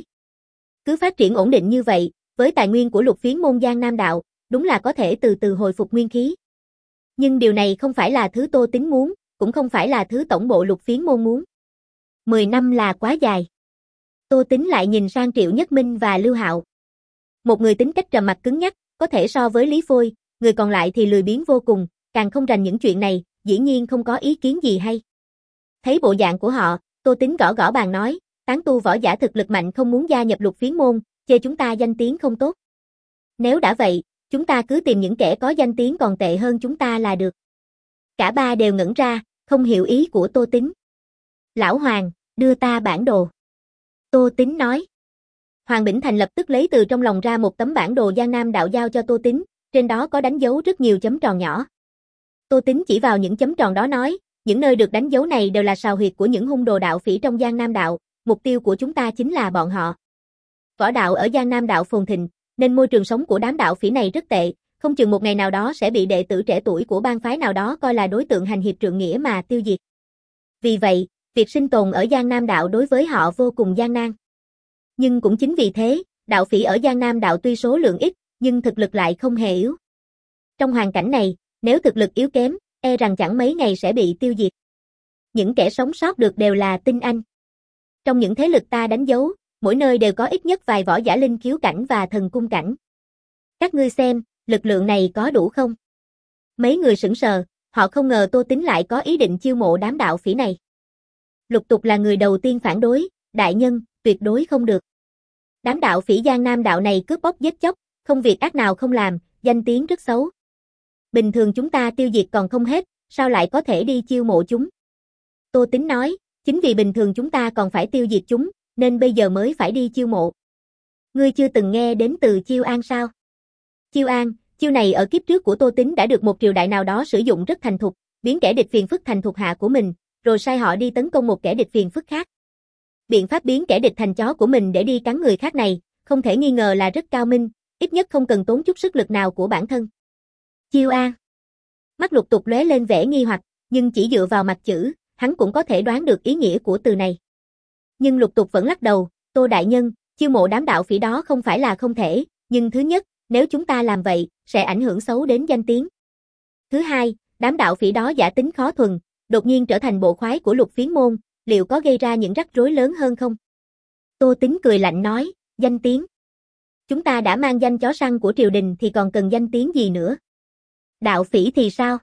Cứ phát triển ổn định như vậy, với tài nguyên của Lục Phiến môn Giang Nam đạo, đúng là có thể từ từ hồi phục nguyên khí. Nhưng điều này không phải là thứ Tô Tính muốn, cũng không phải là thứ tổng bộ Lục Phiến môn muốn. mười năm là quá dài. Tô Tính lại nhìn sang Triệu Nhất Minh và Lưu Hạo. Một người tính cách trầm mặc cứng nhắc, có thể so với Lý Phôi, người còn lại thì lười biếng vô cùng, càng không rành những chuyện này, dĩ nhiên không có ý kiến gì hay. Thấy bộ dạng của họ, Tô Tính gõ gõ bàn nói, tán tu võ giả thực lực mạnh không muốn gia nhập Lục Phiến môn, chê chúng ta danh tiếng không tốt. Nếu đã vậy, chúng ta cứ tìm những kẻ có danh tiếng còn tệ hơn chúng ta là được. Cả ba đều ngẩn ra, không hiểu ý của Tô Tính. Lão Hoàng, đưa ta bản đồ. Tô Tính nói. Hoàng Bỉnh Thành lập tức lấy từ trong lòng ra một tấm bản đồ Giang Nam đạo giao cho Tô Tính, trên đó có đánh dấu rất nhiều chấm tròn nhỏ. Tô Tính chỉ vào những chấm tròn đó nói, những nơi được đánh dấu này đều là sào huyệt của những hung đồ đạo phỉ trong Giang Nam đạo, mục tiêu của chúng ta chính là bọn họ. Võ đạo ở Giang Nam đạo phồn thịnh, nên môi trường sống của đám đạo phỉ này rất tệ, không chừng một ngày nào đó sẽ bị đệ tử trẻ tuổi của bang phái nào đó coi là đối tượng hành hiệp trượng nghĩa mà tiêu diệt. Vì vậy, việc sinh tồn ở Giang Nam đạo đối với họ vô cùng gian nan. Nhưng cũng chính vì thế, đạo phỉ ở Giang Nam đạo tuy số lượng ít, nhưng thực lực lại không hề yếu. Trong hoàn cảnh này, nếu thực lực yếu kém, e rằng chẳng mấy ngày sẽ bị tiêu diệt. Những kẻ sống sót được đều là tinh anh. Trong những thế lực ta đánh dấu, mỗi nơi đều có ít nhất vài võ giả linh khiếu cảnh và thần cung cảnh. Các ngươi xem, lực lượng này có đủ không? Mấy người sững sờ, họ không ngờ Tô Tính lại có ý định chiêu mộ đám đạo phỉ này. Lục Tục là người đầu tiên phản đối, đại nhân, tuyệt đối không được. Đám đạo phỉ Giang Nam đạo này cướp bóc giết chóc, không việc ác nào không làm, danh tiếng rất xấu. Bình thường chúng ta tiêu diệt còn không hết, sao lại có thể đi chiêu mộ chúng? Tô Tính nói, chính vì bình thường chúng ta còn phải tiêu diệt chúng, nên bây giờ mới phải đi chiêu mộ. Ngươi chưa từng nghe đến từ chiêu an sao? Chiêu an, chiêu này ở kiếp trước của Tô Tính đã được một triều đại nào đó sử dụng rất thành thục, biến kẻ địch phiền phức thành thuộc hạ của mình, rồi sai họ đi tấn công một kẻ địch phiền phức khác. Biện pháp biến kẻ địch thành chó của mình để đi cắn người khác này, không thể nghi ngờ là rất cao minh, ít nhất không cần tốn chút sức lực nào của bản thân. Chiêu an. Mắt Lục Tục lóe lên vẻ nghi hoặc, nhưng chỉ dựa vào mặt chữ, hắn cũng có thể đoán được ý nghĩa của từ này. Nhưng Lục Tục vẫn lắc đầu, Tô đại nhân, chiêu mộ đám đạo phỉ đó không phải là không thể, nhưng thứ nhất, nếu chúng ta làm vậy, sẽ ảnh hưởng xấu đến danh tiếng. Thứ hai, đám đạo phỉ đó giả tính khó thuần, đột nhiên trở thành bộ khoái của Lục Phiến môn, liệu có gây ra những rắc rối lớn hơn không? Tô Tính cười lạnh nói, danh tiếng. Chúng ta đã mang danh chó săn của triều đình thì còn cần danh tiếng gì nữa. Đạo phỉ thì sao?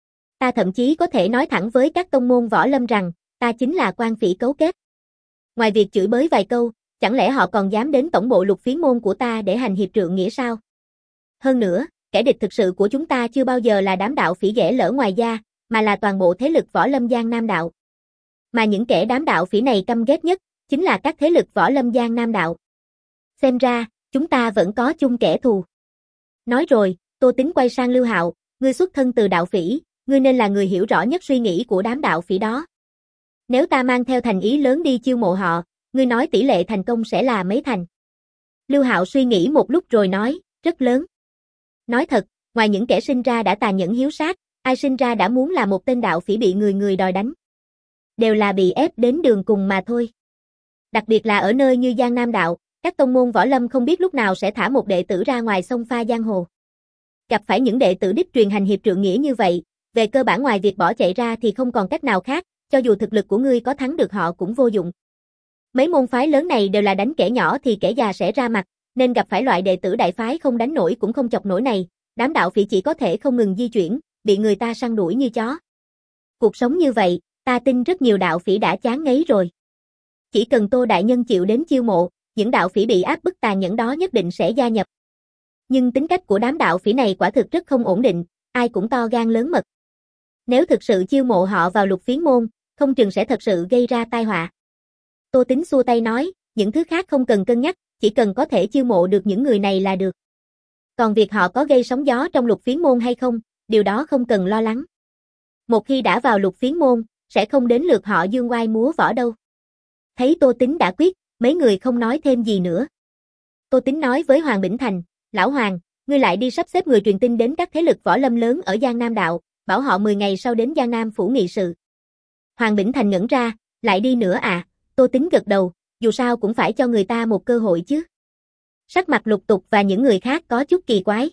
Ta thậm chí có thể nói thẳng với các tông môn võ lâm rằng, ta chính là quan phỉ cấu kết. Ngoài việc chửi bới vài câu, chẳng lẽ họ còn dám đến tổng bộ Lục Phiến môn của ta để hành hiệp trượng nghĩa sao? Hơn nữa, kẻ địch thực sự của chúng ta chưa bao giờ là đám đạo phỉ ghẻ lỡ ngoài da, mà là toàn bộ thế lực võ lâm Giang Nam đạo. Mà những kẻ đám đạo phỉ này căm ghét nhất, chính là các thế lực võ lâm Giang Nam đạo. Xem ra, chúng ta vẫn có chung kẻ thù. Nói rồi, Tô Tính quay sang Lưu Hạo, ngươi xuất thân từ đạo phỉ, ngươi nên là người hiểu rõ nhất suy nghĩ của đám đạo phỉ đó. Nếu ta mang theo thành ý lớn đi chiêu mộ họ, ngươi nói tỷ lệ thành công sẽ là mấy thành? Lưu Hạo suy nghĩ một lúc rồi nói, rất lớn. Nói thật, ngoài những kẻ sinh ra đã tàn nhẫn hiếu sát, ai sinh ra đã muốn là một tên đạo phỉ bị người người đòi đánh. Đều là bị ép đến đường cùng mà thôi. Đặc biệt là ở nơi như Giang Nam đạo, các tông môn võ lâm không biết lúc nào sẽ thả một đệ tử ra ngoài sông pha giang hồ. Gặp phải những đệ tử đích truyền hành hiệp trượng nghĩa như vậy, về cơ bản ngoài việc bỏ chạy ra thì không còn cách nào khác, cho dù thực lực của ngươi có thắng được họ cũng vô dụng. Mấy môn phái lớn này đều là đánh kẻ nhỏ thì kẻ già sẽ ra mặt, nên gặp phải loại đệ tử đại phái không đánh nổi cũng không chọc nổi này, đám đạo phỉ chỉ có thể không ngừng di chuyển, bị người ta săn đuổi như chó. Cuộc sống như vậy, ta tin rất nhiều đạo phỉ đã chán ngấy rồi. Chỉ cần Tô đại nhân chịu đến chiêu mộ, những đạo phỉ bị áp bức tàn nhẫn đó nhất định sẽ gia nhập. Nhưng tính cách của đám đạo phỉ này quả thực rất không ổn định, ai cũng to gan lớn mật. Nếu thực sự chiêu mộ họ vào Lục Phiến môn, không chừng sẽ thật sự gây ra tai họa. Tô Tính xua tay nói, những thứ khác không cần cân nhắc, chỉ cần có thể chiêu mộ được những người này là được. Còn việc họ có gây sóng gió trong Lục Phiến môn hay không, điều đó không cần lo lắng. Một khi đã vào Lục Phiến môn, sẽ không đến lượt họ dương oai múa võ đâu. Thấy Tô Tính đã quyết, mấy người không nói thêm gì nữa. Tô Tính nói với Hoàng Bỉnh Thành, Lão Hoàng, ngươi lại đi sắp xếp người truyền tin đến các thế lực võ lâm lớn ở Giang Nam đạo, bảo họ mười ngày sau đến Giang Nam phủ nghị sự. Hoàng Bỉnh Thành ngẩn ra, lại đi nữa à? Tô Tính gật đầu, dù sao cũng phải cho người ta một cơ hội chứ. Sắc mặt Lục Tục và những người khác có chút kỳ quái.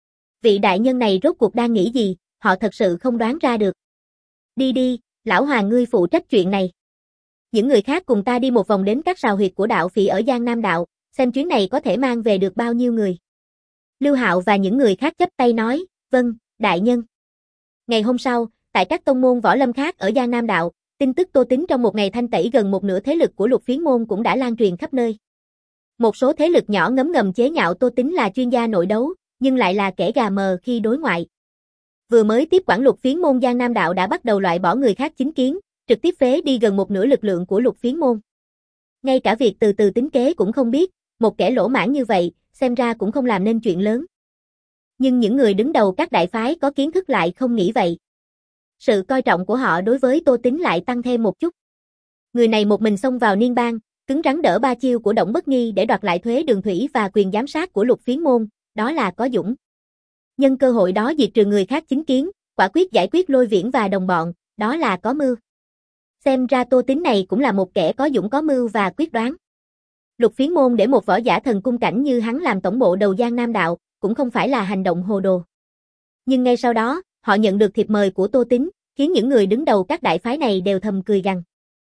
Vị đại nhân này rốt cuộc đang nghĩ gì, họ thật sự không đoán ra được. Đi đi, Lão Hoàng ngươi phụ trách chuyện này. Những người khác cùng ta đi một vòng đến các sào huyệt của đạo phỉ ở Giang Nam đạo, xem chuyến này có thể mang về được bao nhiêu người. Lưu Hạo và những người khác chắp tay nói, vâng, đại nhân. Ngày hôm sau, tại các tông môn võ lâm khác ở Giang Nam đạo, tin tức Tô Tính trong một ngày thanh tẩy gần một nửa thế lực của Lục Phiến môn cũng đã lan truyền khắp nơi. Một số thế lực nhỏ ngấm ngầm chế nhạo Tô Tính là chuyên gia nội đấu, nhưng lại là kẻ gà mờ khi đối ngoại. Vừa mới tiếp quản Lục Phiến môn Giang Nam đạo đã bắt đầu loại bỏ người khác chính kiến, trực tiếp phế đi gần một nửa lực lượng của Lục Phiến môn. Ngay cả việc từ từ tính kế cũng không biết, một kẻ lỗ mãng như vậy, xem ra cũng không làm nên chuyện lớn. Nhưng những người đứng đầu các đại phái có kiến thức lại không nghĩ vậy. Sự coi trọng của họ đối với Tô Tính lại tăng thêm một chút. Người này một mình xông vào Niên Bang, cứng rắn đỡ ba chiêu của Đổng Bất Nghi để đoạt lại thuế đường thủy và quyền giám sát của Lục Phiến môn, đó là có dũng. Nhân cơ hội đó diệt trừ người khác chính kiến, quả quyết giải quyết Lôi Viễn và đồng bọn, đó là có mưu. Xem ra Tô Tính này cũng là một kẻ có dũng có mưu và quyết đoán. Lục Phiến môn để một võ giả thần cung cảnh như hắn làm tổng bộ đầu Giang Nam đạo, cũng không phải là hành động hồ đồ. Nhưng ngay sau đó, họ nhận được thiệp mời của Tô Tính, khiến những người đứng đầu các đại phái này đều thầm cười gằn.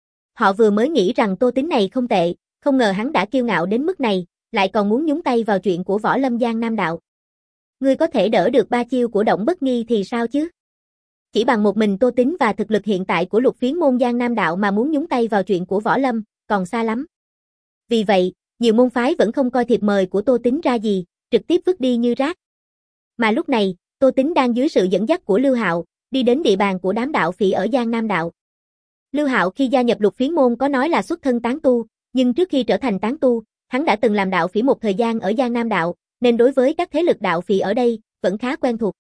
Họ vừa mới nghĩ rằng Tô Tính này không tệ, không ngờ hắn đã kiêu ngạo đến mức này, lại còn muốn nhúng tay vào chuyện của võ lâm Giang Nam đạo. Ngươi có thể đỡ được ba chiêu của Đổng Bất Nghi thì sao chứ? Chỉ bằng một mình Tô Tính và thực lực hiện tại của Lục Phiến môn Giang Nam đạo mà muốn nhúng tay vào chuyện của võ lâm, còn xa lắm. Vì vậy, nhiều môn phái vẫn không coi thiệp mời của Tô Tính ra gì, trực tiếp vứt đi như rác. Mà lúc này, Tô Tính đang dưới sự dẫn dắt của Lưu Hạo, đi đến địa bàn của đám đạo phỉ ở Giang Nam đạo. Lưu Hạo khi gia nhập Lục Phiến môn có nói là xuất thân tán tu, nhưng trước khi trở thành tán tu, hắn đã từng làm đạo phỉ một thời gian ở Giang Nam đạo, nên đối với các thế lực đạo phỉ ở đây, vẫn khá quen thuộc.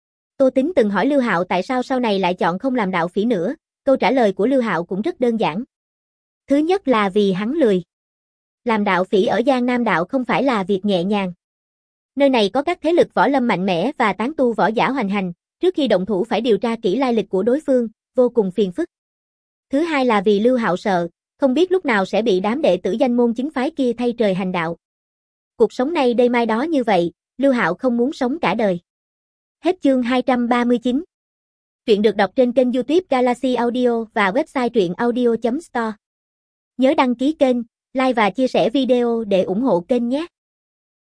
Tô Tính từng hỏi Lưu Hạo tại sao sau này lại chọn không làm đạo phỉ nữa, câu trả lời của Lưu Hạo cũng rất đơn giản. Thứ nhất là vì hắn lười. Làm đạo phỉ ở Giang Nam đạo không phải là việc nhẹ nhàng. Nơi này có các thế lực võ lâm mạnh mẽ và tán tu võ giả hoành hành, trước khi động thủ phải điều tra kỹ lai lịch của đối phương, vô cùng phiền phức. Thứ hai là vì Lưu Hạo sợ, không biết lúc nào sẽ bị đám đệ tử danh môn chính phái kia thay trời hành đạo. Cuộc sống này đây mai đó như vậy, Lưu Hạo không muốn sống cả đời. Hết chương hai trăm ba mươi chín. Truyện được đọc trên kênh YouTube Galaxy Audio và website truyện audio chấm store. Nhớ đăng ký kênh, like và chia sẻ video để ủng hộ kênh nhé.